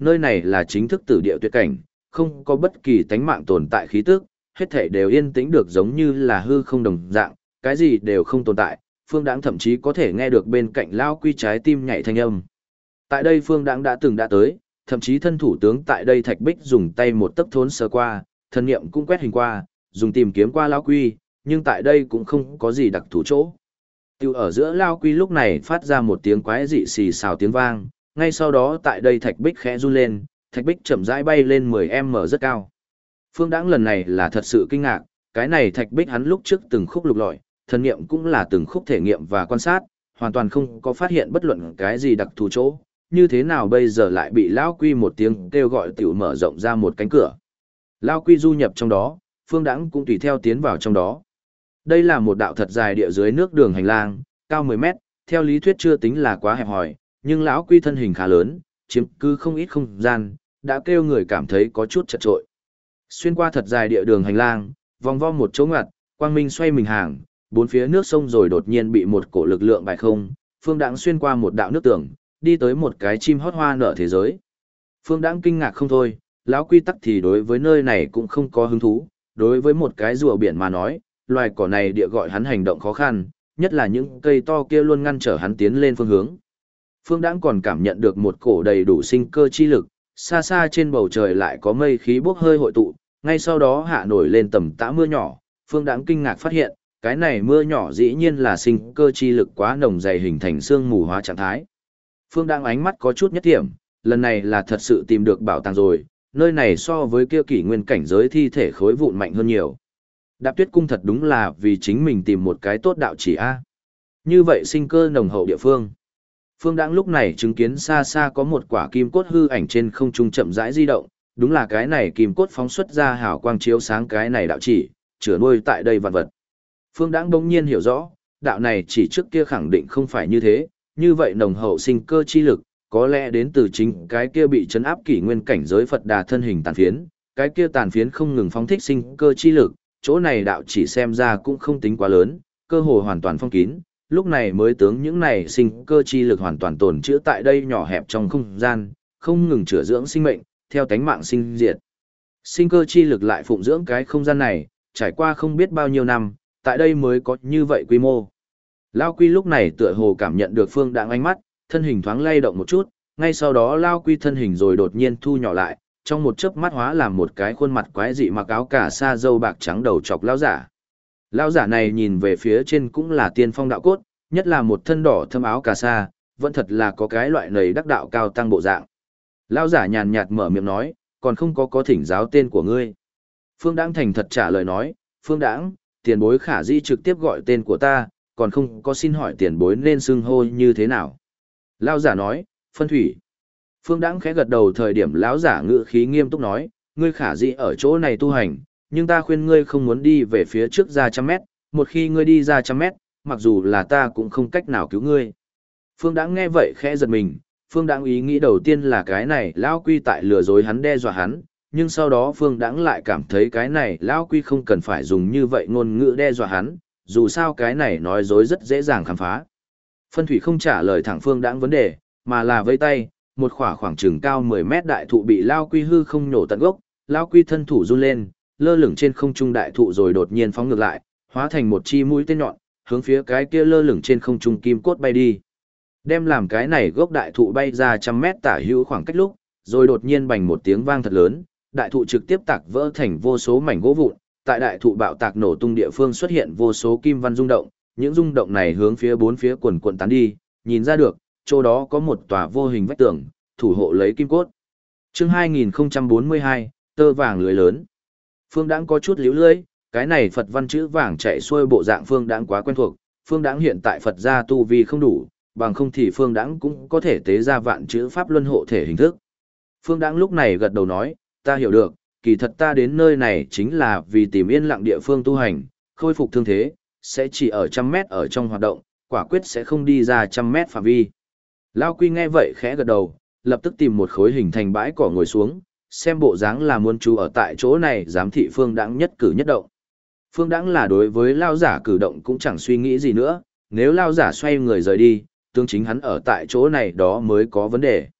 Nơi này là chính thức tử địa tuyệt cảnh, không có bất kỳ tánh mạng tồn tại khí tức, hết thảy đều yên tĩnh được giống như là hư không đồng dạng, cái gì đều không tồn tại. Phương Đãng thậm chí có thể nghe được bên cạnh Lao Quy trái tim nhảy thanh âm. Tại đây Phương Đãng đã từng đã tới, thậm chí thân thủ tướng tại đây Thạch Bích dùng tay một tấc thốn sờ qua, thần niệm cũng quét hình qua, dùng tìm kiếm qua Lao Quy, nhưng tại đây cũng không có gì đặc thù chỗ. Tiêu ở giữa Lao Quy lúc này phát ra một tiếng quái dị xì xào tiếng vang, ngay sau đó tại đây Thạch Bích khẽ run lên, Thạch Bích chậm rãi bay lên 10m rất cao. Phương Đãng lần này là thật sự kinh ngạc, cái này Thạch Bích hắn lúc trước từng khúc lục lọi, thần niệm cũng là từng khúc thể nghiệm và quan sát, hoàn toàn không có phát hiện bất luận cái gì đặc thù chỗ, như thế nào bây giờ lại bị Lão Quy một tiếng kêu gọi tiểu mở rộng ra một cánh cửa. Lão Quy du nhập trong đó, Phương Đãng cũng tùy theo tiến vào trong đó. Đây là một đạo thật dài địa dưới nước đường hành lang, cao 10 mét, theo lý thuyết chưa tính là quá hẹp hòi, nhưng Lão Quy thân hình khá lớn, chiếm cứ không ít không gian, đã kêu người cảm thấy có chút chật trội. Xuyên qua thật dài địa đường hành lang, vòng vo một chỗ ngoặt, quang minh xoay mình hàng, bốn phía nước sông rồi đột nhiên bị một cổ lực lượng bài không, Phương Đãng xuyên qua một đạo nước tường, đi tới một cái chim hót hoa nở thế giới. Phương Đãng kinh ngạc không thôi, Lão Quy tắc thì đối với nơi này cũng không có hứng thú, đối với một cái rùa biển mà nói, loài cỏ này địa gọi hắn hành động khó khăn, nhất là những cây to kia luôn ngăn trở hắn tiến lên phương hướng. Phương Đãng còn cảm nhận được một cổ đầy đủ sinh cơ chi lực, xa xa trên bầu trời lại có mây khí bốc hơi hội tụ, ngay sau đó hạ nổi lên tầm tã mưa nhỏ, Phương Đãng kinh ngạc phát hiện, cái này mưa nhỏ dĩ nhiên là sinh cơ chi lực quá nồng dày hình thành sương mù hóa trạng thái. Phương Đãng ánh mắt có chút nhất thiểm, lần này là thật sự tìm được bảo tàng rồi, nơi này so với kia kỷ nguyên cảnh giới thi thể khối vụn mạnh hơn nhiều. Đạp Tuyết cung thật đúng là vì chính mình tìm một cái tốt đạo chỉ a. Như vậy sinh cơ nồng hậu địa phương. Phương Đãng lúc này chứng kiến xa xa có một quả kim cốt hư ảnh trên không trung chậm rãi di động, đúng là cái này kim cốt phóng xuất ra hào quang chiếu sáng cái này đạo chỉ, chứa nuôi tại đây vạn vật. Phương Đãng bỗng nhiên hiểu rõ, đạo này chỉ trước kia khẳng định không phải như thế, như vậy nồng hậu sinh cơ chi lực, có lẽ đến từ chính cái kia bị chấn áp kỷ nguyên cảnh giới Phật Đà thân hình tàn phiến, cái kia tàn phiến không ngừng phóng thích sinh cơ chi lực, chỗ này đạo chỉ xem ra cũng không tính quá lớn, cơ hồ hoàn toàn phong kín, lúc này mới tướng những này sinh cơ chi lực hoàn toàn tồn trữ tại đây nhỏ hẹp trong không gian, không ngừng chữa dưỡng sinh mệnh, theo tánh mạng sinh diệt. Sinh cơ chi lực lại phụng dưỡng cái không gian này, trải qua không biết bao nhiêu năm, tại đây mới có như vậy quy mô. Lao Quy lúc này tựa hồ cảm nhận được Phương Đãng ánh mắt, thân hình thoáng lay động một chút, ngay sau đó Lao Quy thân hình rồi đột nhiên thu nhỏ lại, trong một chớp mắt hóa làm một cái khuôn mặt quái dị mặc áo cà sa râu bạc trắng đầu chọc lão giả. Lão giả này nhìn về phía trên cũng là tiên phong đạo cốt, nhất là một thân đỏ thâm áo cà sa, vẫn thật là có cái loại nầy đắc đạo cao tăng bộ dạng. Lão giả nhàn nhạt mở miệng nói, còn không có thỉnh giáo tên của ngươi. Phương Đãng thành thật trả lời nói, Phương Đãng, tiền bối khả dĩ trực tiếp gọi tên của ta, còn không có xin hỏi tiền bối nên xưng hô như thế nào. Lão giả nói, Phân Thủy. Phương Đãng khẽ gật đầu thời điểm lão giả ngữ khí nghiêm túc nói, ngươi khả dĩ ở chỗ này tu hành, nhưng ta khuyên ngươi không muốn đi về phía trước ra 100 mét, một khi ngươi đi ra 100 mét, mặc dù là ta cũng không cách nào cứu ngươi. Phương Đãng nghe vậy khẽ giật mình, Phương Đãng ý nghĩ đầu tiên là cái này lão quy tại lừa dối hắn đe dọa hắn, nhưng sau đó Phương Đãng lại cảm thấy cái này lão quy không cần phải dùng như vậy ngôn ngữ đe dọa hắn, dù sao cái này nói dối rất dễ dàng khám phá. Phân Thủy không trả lời thẳng Phương Đãng vấn đề, mà là vây tay, một khoảng chừng cao 10 mét đại thụ bị lão quy hư không nhổ tận gốc, lão quy thân thủ run lên, lơ lửng trên không trung đại thụ rồi đột nhiên phóng ngược lại, hóa thành một chi mũi tên nhọn, hướng phía cái kia lơ lửng trên không trung kim cốt bay đi. Đem làm cái này gốc đại thụ bay ra 100 mét tả hữu khoảng cách lúc, rồi đột nhiên bành một tiếng vang thật lớn, đại thụ trực tiếp tạc vỡ thành vô số mảnh gỗ vụn, tại đại thụ bạo tạc nổ tung địa phương xuất hiện vô số kim văn rung động, những rung động này hướng phía bốn phía quần quần tán đi, nhìn ra được, chỗ đó có một tòa vô hình vách tường, thủ hộ lấy kim cốt. Chương 2042, tơ vàng lưới lớn. Phương Đãng có chút líu lưỡi, cái này Phật văn chữ vàng chạy xuôi bộ dạng Phương Đãng quá quen thuộc, Phương Đãng hiện tại Phật gia tu vi không đủ, bằng không thì Phương Đãng cũng có thể tế ra vạn chữ pháp luân hộ thể hình thức. Phương Đãng lúc này gật đầu nói, ta hiểu được, kỳ thật ta đến nơi này chính là vì tìm yên lặng địa phương tu hành, khôi phục thương thế, sẽ chỉ ở 100 mét ở trong hoạt động, quả quyết sẽ không đi ra 100 mét phạm vi. Lao Quy nghe vậy khẽ gật đầu, lập tức tìm một khối hình thành bãi cỏ ngồi xuống, xem bộ dáng là muốn chú ở tại chỗ này giám thị Phương Đãng nhất cử nhất động. Phương Đãng là đối với Lao giả cử động cũng chẳng suy nghĩ gì nữa, nếu Lao giả xoay người rời đi, tương chính hắn ở tại chỗ này đó mới có vấn đề.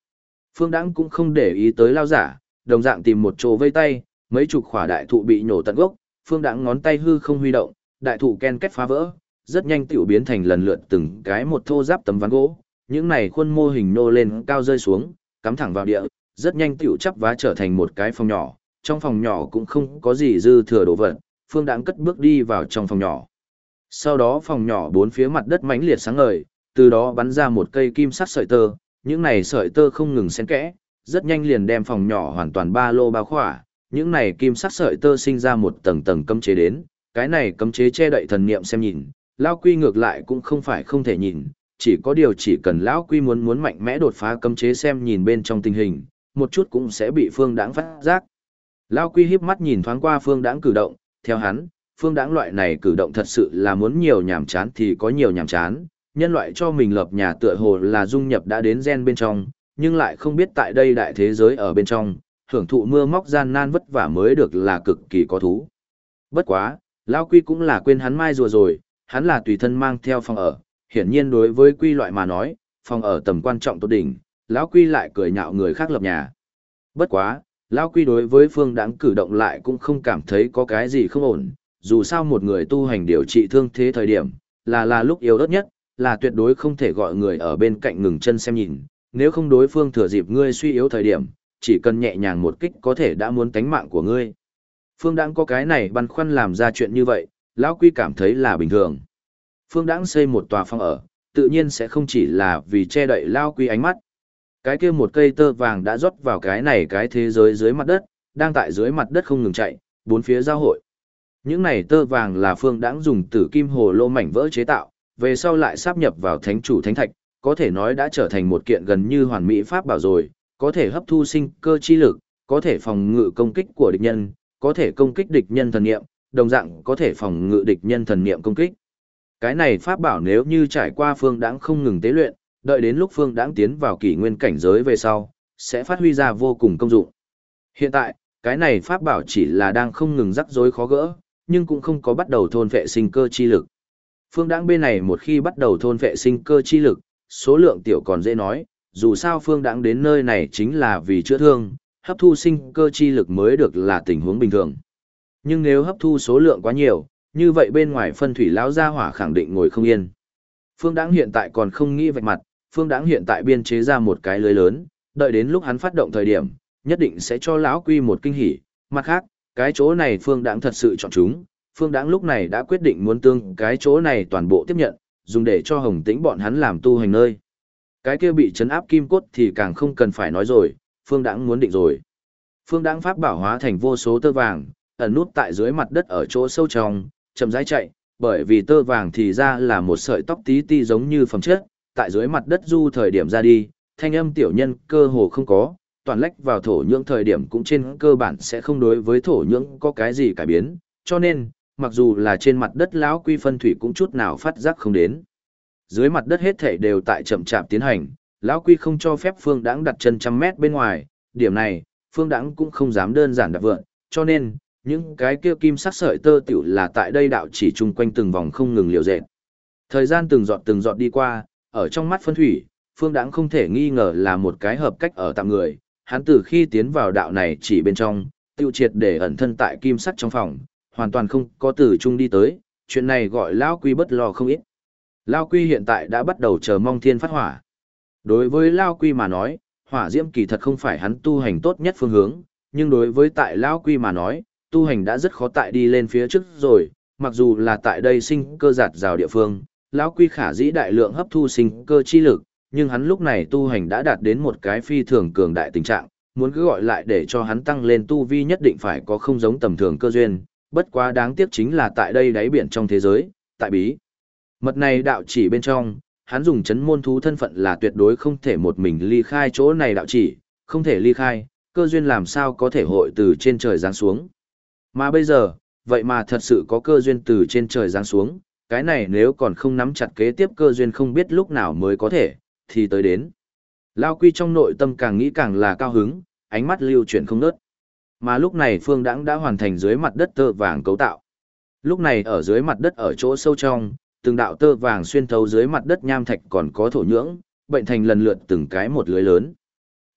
Phương Đãng cũng không để ý tới lao giả, đồng dạng tìm một chỗ vây tay, mấy chục khỏa đại thụ bị nhổ tận gốc, Phương Đãng ngón tay hư không huy động, đại thụ ken két phá vỡ, rất nhanh tiểu biến thành lần lượt từng cái một thô giáp tấm ván gỗ, những này khuôn mô hình nô lên cao rơi xuống, cắm thẳng vào địa, rất nhanh tiểu chắp vá trở thành một cái phòng nhỏ, trong phòng nhỏ cũng không có gì dư thừa đồ vật, Phương Đãng cất bước đi vào trong phòng nhỏ. Sau đó phòng nhỏ bốn phía mặt đất mãnh liệt sáng ngời, từ đó bắn ra một cây kim sắc sợi tơ, những này sợi tơ không ngừng xen kẽ, rất nhanh liền đem phòng nhỏ hoàn toàn ba lô bao khỏa, những này kim sắc sợi tơ sinh ra một tầng tầng cấm chế đến, cái này cấm chế che đậy thần niệm xem nhìn, lão quy ngược lại cũng không phải không thể nhìn, chỉ có điều chỉ cần lão quy muốn mạnh mẽ đột phá cấm chế xem nhìn bên trong tình hình, một chút cũng sẽ bị Phương Đãng phát giác. Lão quy híp mắt nhìn thoáng qua Phương Đãng cử động, theo hắn, Phương Đãng loại này cử động thật sự là muốn nhiều nhảm chán thì có nhiều nhảm chán, nhân loại cho mình lập nhà tựa hồ là dung nhập đã đến gen bên trong, nhưng lại không biết tại đây đại thế giới ở bên trong, hưởng thụ mưa móc gian nan vất vả mới được là cực kỳ có thú. Bất quá, lão quy cũng là quên hắn mai rùa rồi, hắn là tùy thân mang theo phòng ở, hiển nhiên đối với quy loại mà nói, phòng ở tầm quan trọng tốt đỉnh, lão quy lại cười nhạo người khác lập nhà. Bất quá, lão quy đối với Phương Đãng cử động lại cũng không cảm thấy có cái gì không ổn, dù sao một người tu hành điều trị thương thế thời điểm, là lúc yếu ớt nhất, là tuyệt đối không thể gọi người ở bên cạnh ngừng chân xem nhìn, nếu không đối phương thừa dịp ngươi suy yếu thời điểm, chỉ cần nhẹ nhàng một kích có thể đã muốn tánh mạng của ngươi. Phương Đãng có cái này băn khoăn làm ra chuyện như vậy, lão quy cảm thấy là bình thường. Phương Đãng xây một tòa phòng ở, tự nhiên sẽ không chỉ là vì che đậy lão quy ánh mắt. Cái kia một cây tơ vàng đã rót vào cái này cái thế giới dưới mặt đất, đang tại dưới mặt đất không ngừng chạy, bốn phía giao hội. Những này tơ vàng là Phương Đãng dùng tử kim hồ lô mảnh vỡ chế tạo, về sau lại sáp nhập vào thánh chủ thánh thạch, có thể nói đã trở thành một kiện gần như hoàn mỹ pháp bảo rồi, có thể hấp thu sinh cơ chi lực, có thể phòng ngự công kích của địch nhân, có thể công kích địch nhân thần niệm, đồng dạng có thể phòng ngự địch nhân thần niệm công kích. Cái này pháp bảo nếu như trải qua Phương Đãng không ngừng tế luyện, đợi đến lúc Phương Đãng tiến vào kỷ nguyên cảnh giới về sau, sẽ phát huy ra vô cùng công dụng. Hiện tại, cái này pháp bảo chỉ là đang không ngừng rắc rối khó gỡ, nhưng cũng không có bắt đầu thôn phệ sinh cơ chi lực. Phương Đãng bên này một khi bắt đầu thôn phệ sinh cơ chi lực, số lượng tiểu còn dễ nói, dù sao Phương Đãng đến nơi này chính là vì chữa thương, hấp thu sinh cơ chi lực mới được là tình huống bình thường. Nhưng nếu hấp thu số lượng quá nhiều, như vậy bên ngoài phân thủy lão gia hỏa khẳng định ngồi không yên. Phương Đãng hiện tại còn không nghĩ vạch mặt, Phương Đãng hiện tại biên chế ra một cái lưới lớn, đợi đến lúc hắn phát động thời điểm, nhất định sẽ cho lão quy một kinh hỉ. Mặt khác, cái chỗ này Phương Đãng thật sự chọn chúng, Phương Đãng lúc này đã quyết định muốn tương cái chỗ này toàn bộ tiếp nhận, dùng để cho Hồng Tĩnh bọn hắn làm tu hành nơi. Cái kia bị trấn áp kim cốt thì càng không cần phải nói rồi, Phương Đãng muốn định rồi. Phương Đãng pháp bảo hóa thành vô số tơ vàng, ẩn nút tại dưới mặt đất ở chỗ sâu trong, chậm rãi chạy, bởi vì tơ vàng thì ra là một sợi tóc tí ti giống như phẩm chất, tại dưới mặt đất du thời điểm ra đi, thanh âm tiểu nhân cơ hồ không có, toàn lách vào thổ nhưỡng thời điểm cũng trên cơ bản sẽ không đối với thổ nhưỡng có cái gì cải biến, cho nên, mặc dù là trên mặt đất lão quy phân thủy cũng chút nào phát giác không đến. Dưới mặt đất hết thảy đều tại chậm chạp tiến hành, lão quy không cho phép Phương Đãng đặt chân trăm mét bên ngoài, điểm này, Phương Đãng cũng không dám đơn giản đạp vượn, cho nên, những cái kia kim sắc sợi tơ tiểu là tại đây đạo chỉ chung quanh từng vòng không ngừng liều dệt. Thời gian từng giọt đi qua, ở trong mắt phân thủy, Phương Đãng không thể nghi ngờ là một cái hợp cách ở tạm người, hắn từ khi tiến vào đạo này chỉ bên trong, tiêu triệt để ẩn thân tại kim sắc trong phòng, hoàn toàn không có từ chung đi tới, chuyện này gọi lão quy bất lo không ít. Lão quy hiện tại đã bắt đầu chờ mong thiên phát hỏa. Đối với lão quy mà nói, hỏa diễm kỳ thật không phải hắn tu hành tốt nhất phương hướng, nhưng đối với tại lão quy mà nói, tu hành đã rất khó tại đi lên phía trước rồi, mặc dù là tại đây sinh cơ giạt rào địa phương, lão quy khả dĩ đại lượng hấp thu sinh cơ chi lực, nhưng hắn lúc này tu hành đã đạt đến một cái phi thường cường đại tình trạng, muốn cứ gọi lại để cho hắn tăng lên tu vi nhất định phải có không giống tầm thường cơ duyên, bất quá đáng tiếc chính là tại đây đáy biển trong thế giới, tại bí mật này đạo chỉ bên trong, hắn dùng chấn môn thú thân phận là tuyệt đối không thể một mình ly khai chỗ này đạo chỉ, không thể ly khai, cơ duyên làm sao có thể hội từ trên trời giáng xuống. Mà bây giờ, vậy mà thật sự có cơ duyên từ trên trời giáng xuống, cái này nếu còn không nắm chặt kế tiếp cơ duyên không biết lúc nào mới có thể, thì tới đến. Lao Quy trong nội tâm càng nghĩ càng là cao hứng, ánh mắt lưu chuyển không ngớt. Mà lúc này Phương Đãng đã hoàn thành dưới mặt đất tơ vàng cấu tạo. Lúc này ở dưới mặt đất ở chỗ sâu trong, từng đạo tơ vàng xuyên thấu dưới mặt đất nham thạch còn có thổ nhưỡng, bệnh thành lần lượt từng cái một lưới lớn.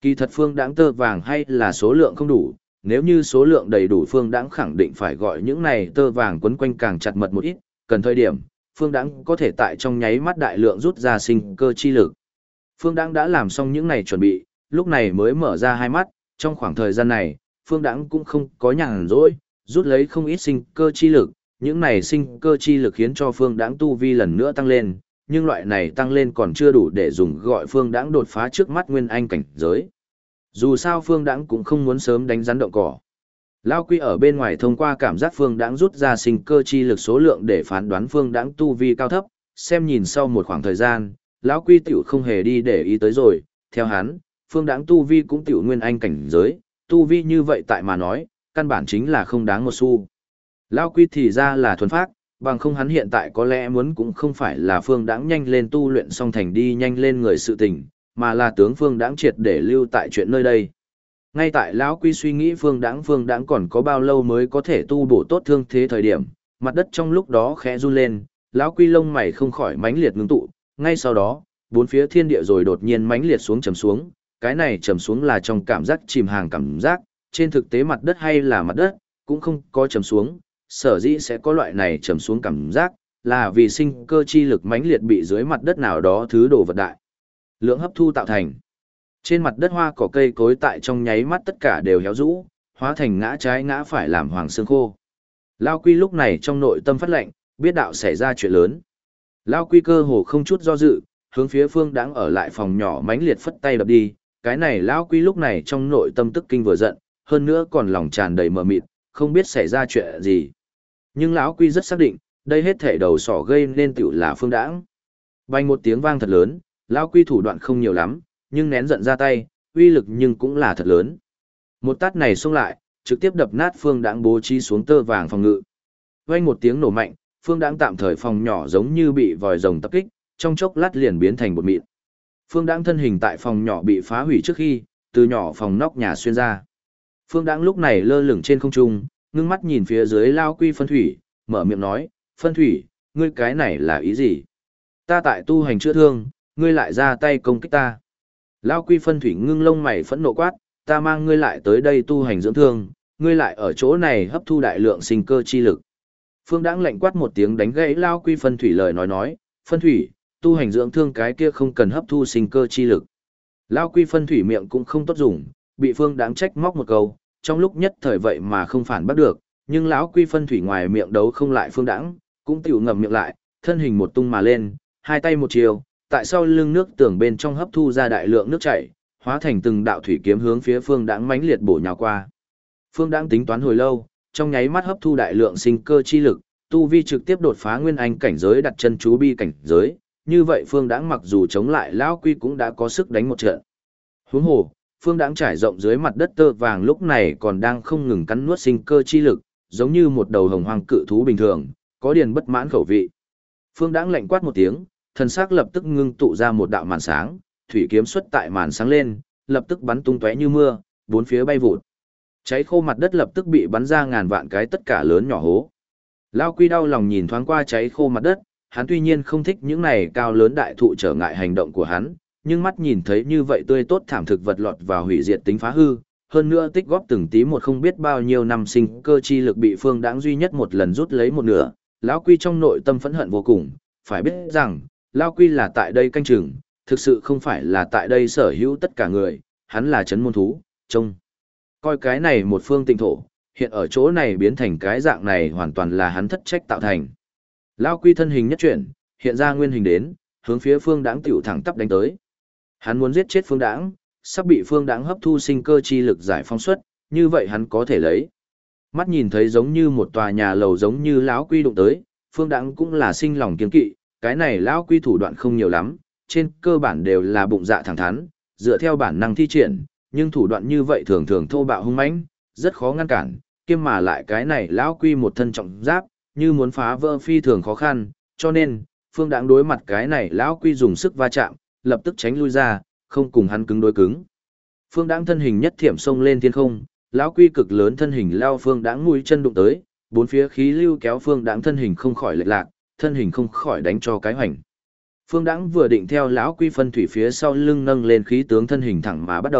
Kỳ thật Phương Đãng tơ vàng hay là số lượng không đủ, nếu như số lượng đầy đủ Phương Đãng khẳng định phải gọi những này tơ vàng quấn quanh càng chặt mật một ít, cần thời điểm, Phương Đãng có thể tại trong nháy mắt đại lượng rút ra sinh cơ chi lực. Phương Đãng đã làm xong những này chuẩn bị, lúc này mới mở ra hai mắt, trong khoảng thời gian này, Phương Đãng cũng không có nhàn rỗi, rút lấy không ít sinh cơ chi lực, những này sinh cơ chi lực khiến cho Phương Đãng tu vi lần nữa tăng lên, nhưng loại này tăng lên còn chưa đủ để dùng gọi Phương Đãng đột phá trước mắt nguyên anh cảnh giới. Dù sao Phương Đãng cũng không muốn sớm đánh rắn động cỏ. Lão Quy ở bên ngoài thông qua cảm giác Phương Đãng rút ra sinh cơ chi lực số lượng để phán đoán Phương Đãng tu vi cao thấp, xem nhìn sau một khoảng thời gian, Lão Quy tiểu không hề đi để ý tới rồi, theo hắn, Phương Đãng tu vi cũng tiểu nguyên anh cảnh giới, tu vi như vậy tại mà nói, căn bản chính là không đáng một xu. Lão Quy thì ra là thuần phác, bằng không hắn hiện tại có lẽ muốn cũng không phải là Phương Đãng nhanh lên tu luyện xong thành đi nhanh lên người sự tình, mà là tướng Phương Đãng triệt để lưu tại chuyện nơi đây. Ngay tại Lão Quy suy nghĩ Phương Đãng còn có bao lâu mới có thể tu bổ tốt thương thế thời điểm, mặt đất trong lúc đó khẽ run lên, Lão Quy lông mày không khỏi mãnh liệt ngưng tụ, ngay sau đó, bốn phía thiên địa rồi đột nhiên mãnh liệt xuống trầm xuống, cái này trầm xuống là trong cảm giác chìm hàng cảm giác, trên thực tế mặt đất hay là mặt đất, cũng không có trầm xuống, sở dĩ sẽ có loại này trầm xuống cảm giác, là vì sinh cơ chi lực mãnh liệt bị dưới mặt đất nào đó thứ đồ vật đại lượng hấp thu tạo thành. Trên mặt đất hoa cỏ cây cối tại trong nháy mắt tất cả đều héo rũ, hóa thành ngã trái ngã phải làm hoàng xương khô. Lao Quy lúc này trong nội tâm phát lệnh, biết đạo xảy ra chuyện lớn. Lao Quy cơ hồ không chút do dự, hướng phía Phương Đãng ở lại phòng nhỏ mãnh liệt phất tay đập đi, cái này Lao Quy lúc này trong nội tâm tức kinh vừa giận, hơn nữa còn lòng tràn đầy mờ mịt, không biết xảy ra chuyện gì. Nhưng lão Quy rất xác định, đây hết thể đầu sỏ gây nên tiểu là Phương Đãng. Bành một tiếng vang thật lớn, Lão Quy thủ đoạn không nhiều lắm, nhưng nén giận ra tay, uy lực nhưng cũng là thật lớn. Một tát này xông lại, trực tiếp đập nát Phương Đãng bố trí xuống tơ vàng phòng ngự. Vang một tiếng nổ mạnh, Phương Đãng tạm thời phòng nhỏ giống như bị vòi rồng tập kích, trong chốc lát liền biến thành bột mịn. Phương Đãng thân hình tại phòng nhỏ bị phá hủy trước khi, từ nhỏ phòng nóc nhà xuyên ra. Phương Đãng lúc này lơ lửng trên không trung, ngưng mắt nhìn phía dưới Lão Quy Phân Thủy, mở miệng nói, Phân Thủy, ngươi cái này là ý gì? Ta tại tu hành chữa thương, ngươi lại ra tay công kích ta. Lão Quy Phân Thủy ngưng lông mày phẫn nộ quát, ta mang ngươi lại tới đây tu hành dưỡng thương, ngươi lại ở chỗ này hấp thu đại lượng sinh cơ chi lực. Phương Đãng lạnh quát một tiếng đánh gãy Lão Quy Phân Thủy lời nói, Phân Thủy, tu hành dưỡng thương cái kia không cần hấp thu sinh cơ chi lực. Lão Quy Phân Thủy miệng cũng không tốt dùng, bị Phương Đãng trách móc một câu, trong lúc nhất thời vậy mà không phản bắt được, nhưng lão Quy Phân Thủy ngoài miệng đấu không lại Phương Đãng, cũng tiểu ngậm miệng lại, thân hình một tung mà lên, hai tay một chiều, tại sau lưng nước tường bên trong hấp thu ra đại lượng nước chảy, hóa thành từng đạo thủy kiếm hướng phía Phương Đãng mãnh liệt bổ nhào qua. Phương Đãng tính toán hồi lâu, trong nháy mắt hấp thu đại lượng sinh cơ chi lực, tu vi trực tiếp đột phá nguyên anh cảnh giới đặt chân chú bi cảnh giới, như vậy Phương Đãng mặc dù chống lại lão Quy cũng đã có sức đánh một trận. Huống hồ, Phương Đãng trải rộng dưới mặt đất tơ vàng lúc này còn đang không ngừng cắn nuốt sinh cơ chi lực, giống như một đầu hồng hoang cự thú bình thường, có điền bất mãn khẩu vị. Phương Đãng lạnh quát một tiếng, thần sắc lập tức ngưng tụ ra một đạo màn sáng, thủy kiếm xuất tại màn sáng lên, lập tức bắn tung tóe như mưa, bốn phía bay vụt. Cháy khô mặt đất lập tức bị bắn ra ngàn vạn cái tất cả lớn nhỏ hố. Lão Quy đau lòng nhìn thoáng qua cháy khô mặt đất, hắn tuy nhiên không thích những này cao lớn đại thụ trở ngại hành động của hắn, nhưng mắt nhìn thấy như vậy tươi tốt thảm thực vật lọt vào hủy diệt tính phá hư, hơn nữa tích góp từng tí một không biết bao nhiêu năm sinh cơ chi lực bị Phương Đãng duy nhất một lần rút lấy một nửa, lão Quy trong nội tâm phẫn hận vô cùng, phải biết rằng, lão Quy là tại đây canh chừng, thực sự không phải là tại đây sở hữu tất cả người, hắn là trấn môn thú, trông coi cái này một phương tịnh thổ, hiện ở chỗ này biến thành cái dạng này hoàn toàn là hắn thất trách tạo thành. Lão Quy thân hình nhất chuyển, hiện ra nguyên hình đến, hướng phía Phương Đãng tiểu thẳng tắp đánh tới. Hắn muốn giết chết Phương Đãng, sắp bị Phương Đãng hấp thu sinh cơ chi lực giải phóng xuất, như vậy hắn có thể lấy. Mắt nhìn thấy giống như một tòa nhà lầu giống như lão Quy đụng tới, Phương Đãng cũng là sinh lòng kiêng kỵ, cái này lão Quy thủ đoạn không nhiều lắm, trên cơ bản đều là bụng dạ thẳng thắn, dựa theo bản năng thi triển, nhưng thủ đoạn như vậy thường thường thô bạo hung mãnh, rất khó ngăn cản, kiêm mà lại cái này lão Quy một thân trọng giáp, như muốn phá vỡ phi thường khó khăn, cho nên, Phương Đãng đối mặt cái này lão Quy dùng sức va chạm, lập tức tránh lui ra, không cùng hắn cứng đối cứng. Phương Đãng thân hình nhất thiểm xông lên thiên không, lão Quy cực lớn thân hình lao Phương Đãng mũi chân đụng tới, bốn phía khí lưu kéo Phương Đãng thân hình không khỏi lệch lạc, thân hình không khỏi đánh cho cái hoành. Phương Đãng vừa định theo lão Quy phân thủy phía sau lưng nâng lên khí tướng thân hình thẳng mà bắt đầu,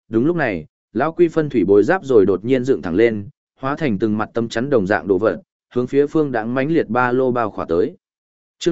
Đúng lúc này, lão quy phân thủy bối giáp rồi đột nhiên dựng thẳng lên, hóa thành từng mặt tấm chắn đồng dạng đồ vật, hướng phía Phương Đãng mãnh liệt ba lô bao khỏa tới. Chương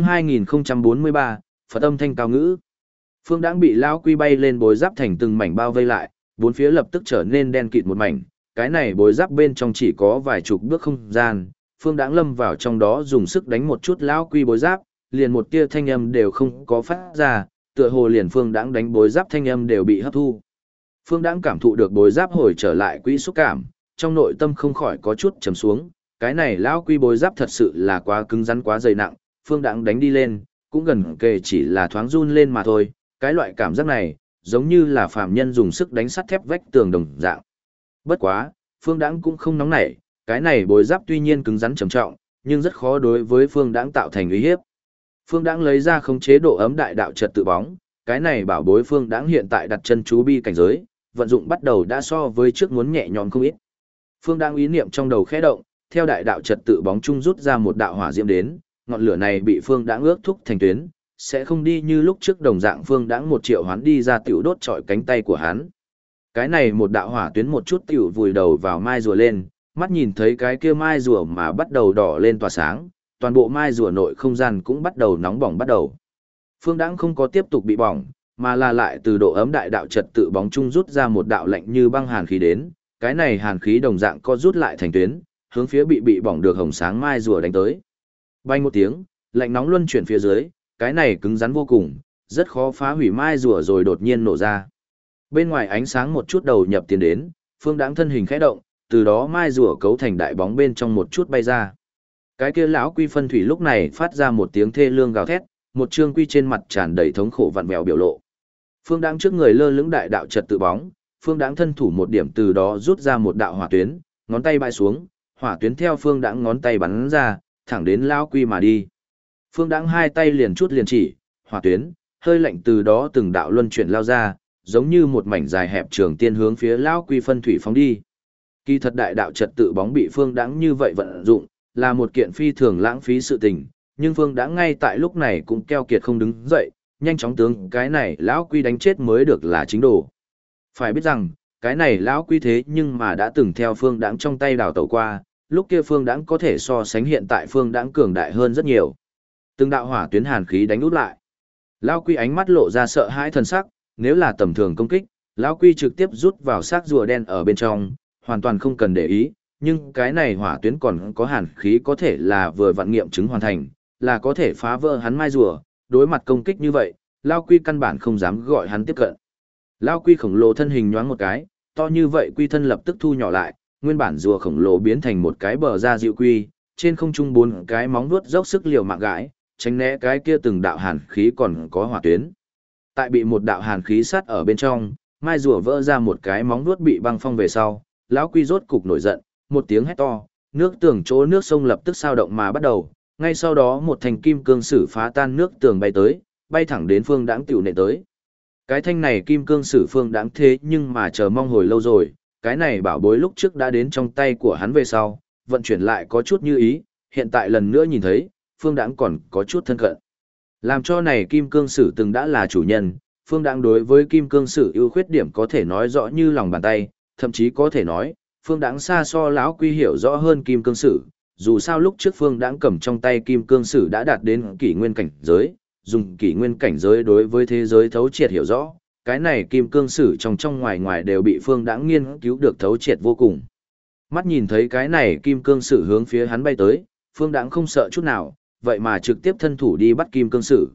2043, Phật âm thanh cao ngữ. Phương Đãng bị lão quy bay lên bối giáp thành từng mảnh bao vây lại, bốn phía lập tức trở nên đen kịt một mảnh, cái này bối giáp bên trong chỉ có vài chục bước không gian, Phương Đãng lâm vào trong đó dùng sức đánh một chút lão quy bối giáp, liền một tia thanh âm đều không có phát ra, tựa hồ liền Phương Đãng đánh bối giáp thanh âm đều bị hấp thu. Phương Đãng cảm thụ được bối giáp hồi trở lại quỹ xúc cảm, trong nội tâm không khỏi có chút trầm xuống, cái này lão quy bối giáp thật sự là quá cứng rắn quá dày nặng, Phương Đãng đánh đi lên, cũng gần kề chỉ là thoáng run lên mà thôi, cái loại cảm giác này, giống như là phàm nhân dùng sức đánh sắt thép vách tường đồng dạng. Bất quá, Phương Đãng cũng không nóng nảy, cái này bối giáp tuy nhiên cứng rắn trầm trọng, nhưng rất khó đối với Phương Đãng tạo thành uy hiếp. Phương Đãng lấy ra khống chế độ ấm đại đạo trật tự bóng, cái này bảo bối Phương Đãng hiện tại đặt chân chú bi cảnh giới, vận dụng bắt đầu đã so với trước muốn nhẹ nhõm không ít. Phương Đãng ý niệm trong đầu khẽ động, theo đại đạo trật tự bóng trung rút ra một đạo hỏa diễm đến, ngọn lửa này bị Phương Đãng ước thúc thành tuyến, sẽ không đi như lúc trước đồng dạng Phương Đãng một triệu hoán đi ra tiểu đốt trọi cánh tay của hắn. Cái này một đạo hỏa tuyến một chút tiểu vùi đầu vào mai rùa lên, mắt nhìn thấy cái kia mai rùa mà bắt đầu đỏ lên tỏa sáng, toàn bộ mai rùa nội không gian cũng bắt đầu nóng bỏng bắt đầu. Phương Đãng không có tiếp tục bị bỏng, mà là lại từ độ ấm đại đạo trật tự bóng trung rút ra một đạo lạnh như băng hàn khí đến, cái này hàn khí đồng dạng co rút lại thành tuyến, hướng phía bị bỏng được hồng sáng mai rùa đánh tới. Bay một tiếng, lạnh nóng luân chuyển phía dưới, cái này cứng rắn vô cùng, rất khó phá hủy mai rùa rồi đột nhiên nổ ra. Bên ngoài ánh sáng một chút đầu nhập tiến đến, Phương Đãng thân hình khẽ động, từ đó mai rùa cấu thành đại bóng bên trong một chút bay ra. Cái kia lão quy phân thủy lúc này phát ra một tiếng thê lương gào thét, một trương quy trên mặt tràn đầy thống khổ vặn vẹo biểu lộ. Phương Đãng trước người lơ lửng đại đạo trật tự bóng, Phương Đãng thân thủ một điểm từ đó rút ra một đạo hỏa tuyến, ngón tay bay xuống, hỏa tuyến theo Phương Đãng ngón tay bắn ra, thẳng đến lão quy mà đi. Phương Đãng hai tay liền chút liền chỉ, hỏa tuyến, hơi lạnh từ đó từng đạo luân chuyển lao ra, giống như một mảnh dài hẹp trường tiên hướng phía lão quy phân thủy phóng đi. Kỳ thật đại đạo trật tự bóng bị Phương Đãng như vậy vận dụng, là một kiện phi thường lãng phí sự tình, nhưng Phương Đãng ngay tại lúc này cũng keo kiệt không đứng dậy, nhanh chóng tướng cái này lão quy đánh chết mới được là chính đồ. Phải biết rằng, cái này lão quy thế nhưng mà đã từng theo Phương Đãng trong tay đào tẩu qua, lúc kia Phương Đãng có thể so sánh hiện tại Phương Đãng cường đại hơn rất nhiều. Từng đạo hỏa tuyến hàn khí đánh út lại. Lão quy ánh mắt lộ ra sợ hãi thần sắc, nếu là tầm thường công kích, lão quy trực tiếp rút vào xác rùa đen ở bên trong, hoàn toàn không cần để ý, nhưng cái này hỏa tuyến còn có hàn khí có thể là vừa vặn nghiệm chứng hoàn thành, là có thể phá vỡ hắn mai rùa, đối mặt công kích như vậy, lão quy căn bản không dám gọi hắn tiếp cận. Lão quy khổng lồ thân hình nhoáng một cái, to như vậy quy thân lập tức thu nhỏ lại, nguyên bản rùa khổng lồ biến thành một cái bờ da dịu quy, trên không trung bốn cái móng vuốt dốc sức liều mạng gãi, tránh né cái kia từng đạo hàn khí còn có hỏa tuyến. Tại bị một đạo hàn khí sát ở bên trong, mai rùa vỡ ra một cái móng vuốt bị băng phong về sau, lão quy rốt cục nổi giận, một tiếng hét to, nước tường chỗ nước sông lập tức sao động mà bắt đầu, ngay sau đó một thanh kim cương sử phá tan nước tường bay tới, bay thẳng đến Phương Đãng tiểu nện tới. Cái thanh này kim cương sử Phương Đãng thế nhưng mà chờ mong hồi lâu rồi, cái này bảo bối lúc trước đã đến trong tay của hắn về sau, vận chuyển lại có chút như ý, hiện tại lần nữa nhìn thấy, Phương Đãng còn có chút thân cận. Làm cho này kim cương sử từng đã là chủ nhân, Phương Đãng đối với kim cương sử ưu khuyết điểm có thể nói rõ như lòng bàn tay, thậm chí có thể nói, Phương Đãng xa so lão quy hiểu rõ hơn kim cương sử, dù sao lúc trước Phương Đãng cầm trong tay kim cương sử đã đạt đến kỷ nguyên cảnh giới, dùng kỷ nguyên cảnh giới đối với thế giới thấu triệt hiểu rõ, cái này kim cương sử trong ngoài ngoài đều bị Phương Đãng nghiên cứu được thấu triệt vô cùng. Mắt nhìn thấy cái này kim cương sử hướng phía hắn bay tới, Phương Đãng không sợ chút nào, vậy mà trực tiếp thân thủ đi bắt kim cương sử.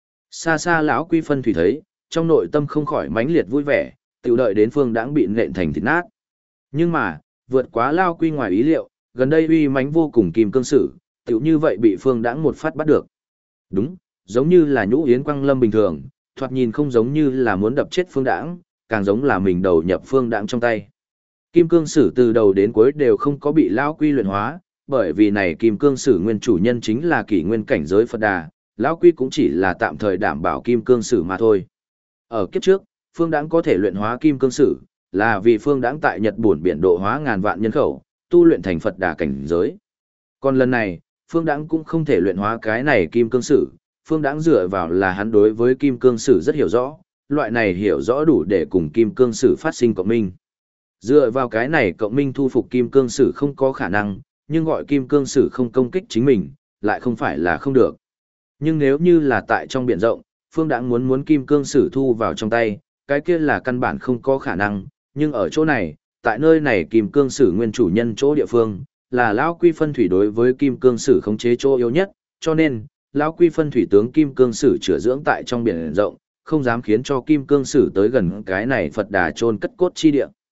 Xa xa lão quy phân thủy thấy, trong nội tâm không khỏi mãnh liệt vui vẻ, tiểu đợi đến Phương Đãng bị nện thành thịt nát. Nhưng mà, vượt quá lao quy ngoài ý liệu, gần đây uy mãnh vô cùng kim cương sử, tiểu như vậy bị Phương Đãng một phát bắt được. Đúng, giống như là nhũ yến quang lâm bình thường, thoạt nhìn không giống như là muốn đập chết Phương Đãng, càng giống là mình đầu nhập Phương Đãng trong tay. Kim cương sử từ đầu đến cuối đều không có bị lão quy luyện hóa, bởi vì này kim cương sử nguyên chủ nhân chính là kỷ nguyên cảnh giới Phật Đà, lão quy cũng chỉ là tạm thời đảm bảo kim cương sử mà thôi. Ở kiếp trước, Phương Đãng có thể luyện hóa kim cương sử, là vì Phương Đãng tại Nhật Bổn biển độ hóa ngàn vạn nhân khẩu, tu luyện thành Phật Đà cảnh giới. Còn lần này, Phương Đãng cũng không thể luyện hóa cái này kim cương sử, Phương Đãng dựa vào là hắn đối với kim cương sử rất hiểu rõ, loại này hiểu rõ đủ để cùng kim cương sử phát sinh cộng minh. Dựa vào cái này cộng minh thu phục kim cương sử không có khả năng, nhưng gọi kim cương sử không công kích chính mình, lại không phải là không được. Nhưng nếu như là tại trong biển rộng, Phương Đãng muốn kim cương sử thu vào trong tay, cái kia là căn bản không có khả năng, nhưng ở chỗ này, tại nơi này kim cương sử nguyên chủ nhân chỗ địa phương, là lão quy phân thủy đối với kim cương sử khống chế chỗ yếu nhất, cho nên, lão quy phân thủy tướng kim cương sử chữa dưỡng tại trong biển rộng, không dám khiến cho kim cương sử tới gần cái này Phật Đà chôn cất cốt chi địa.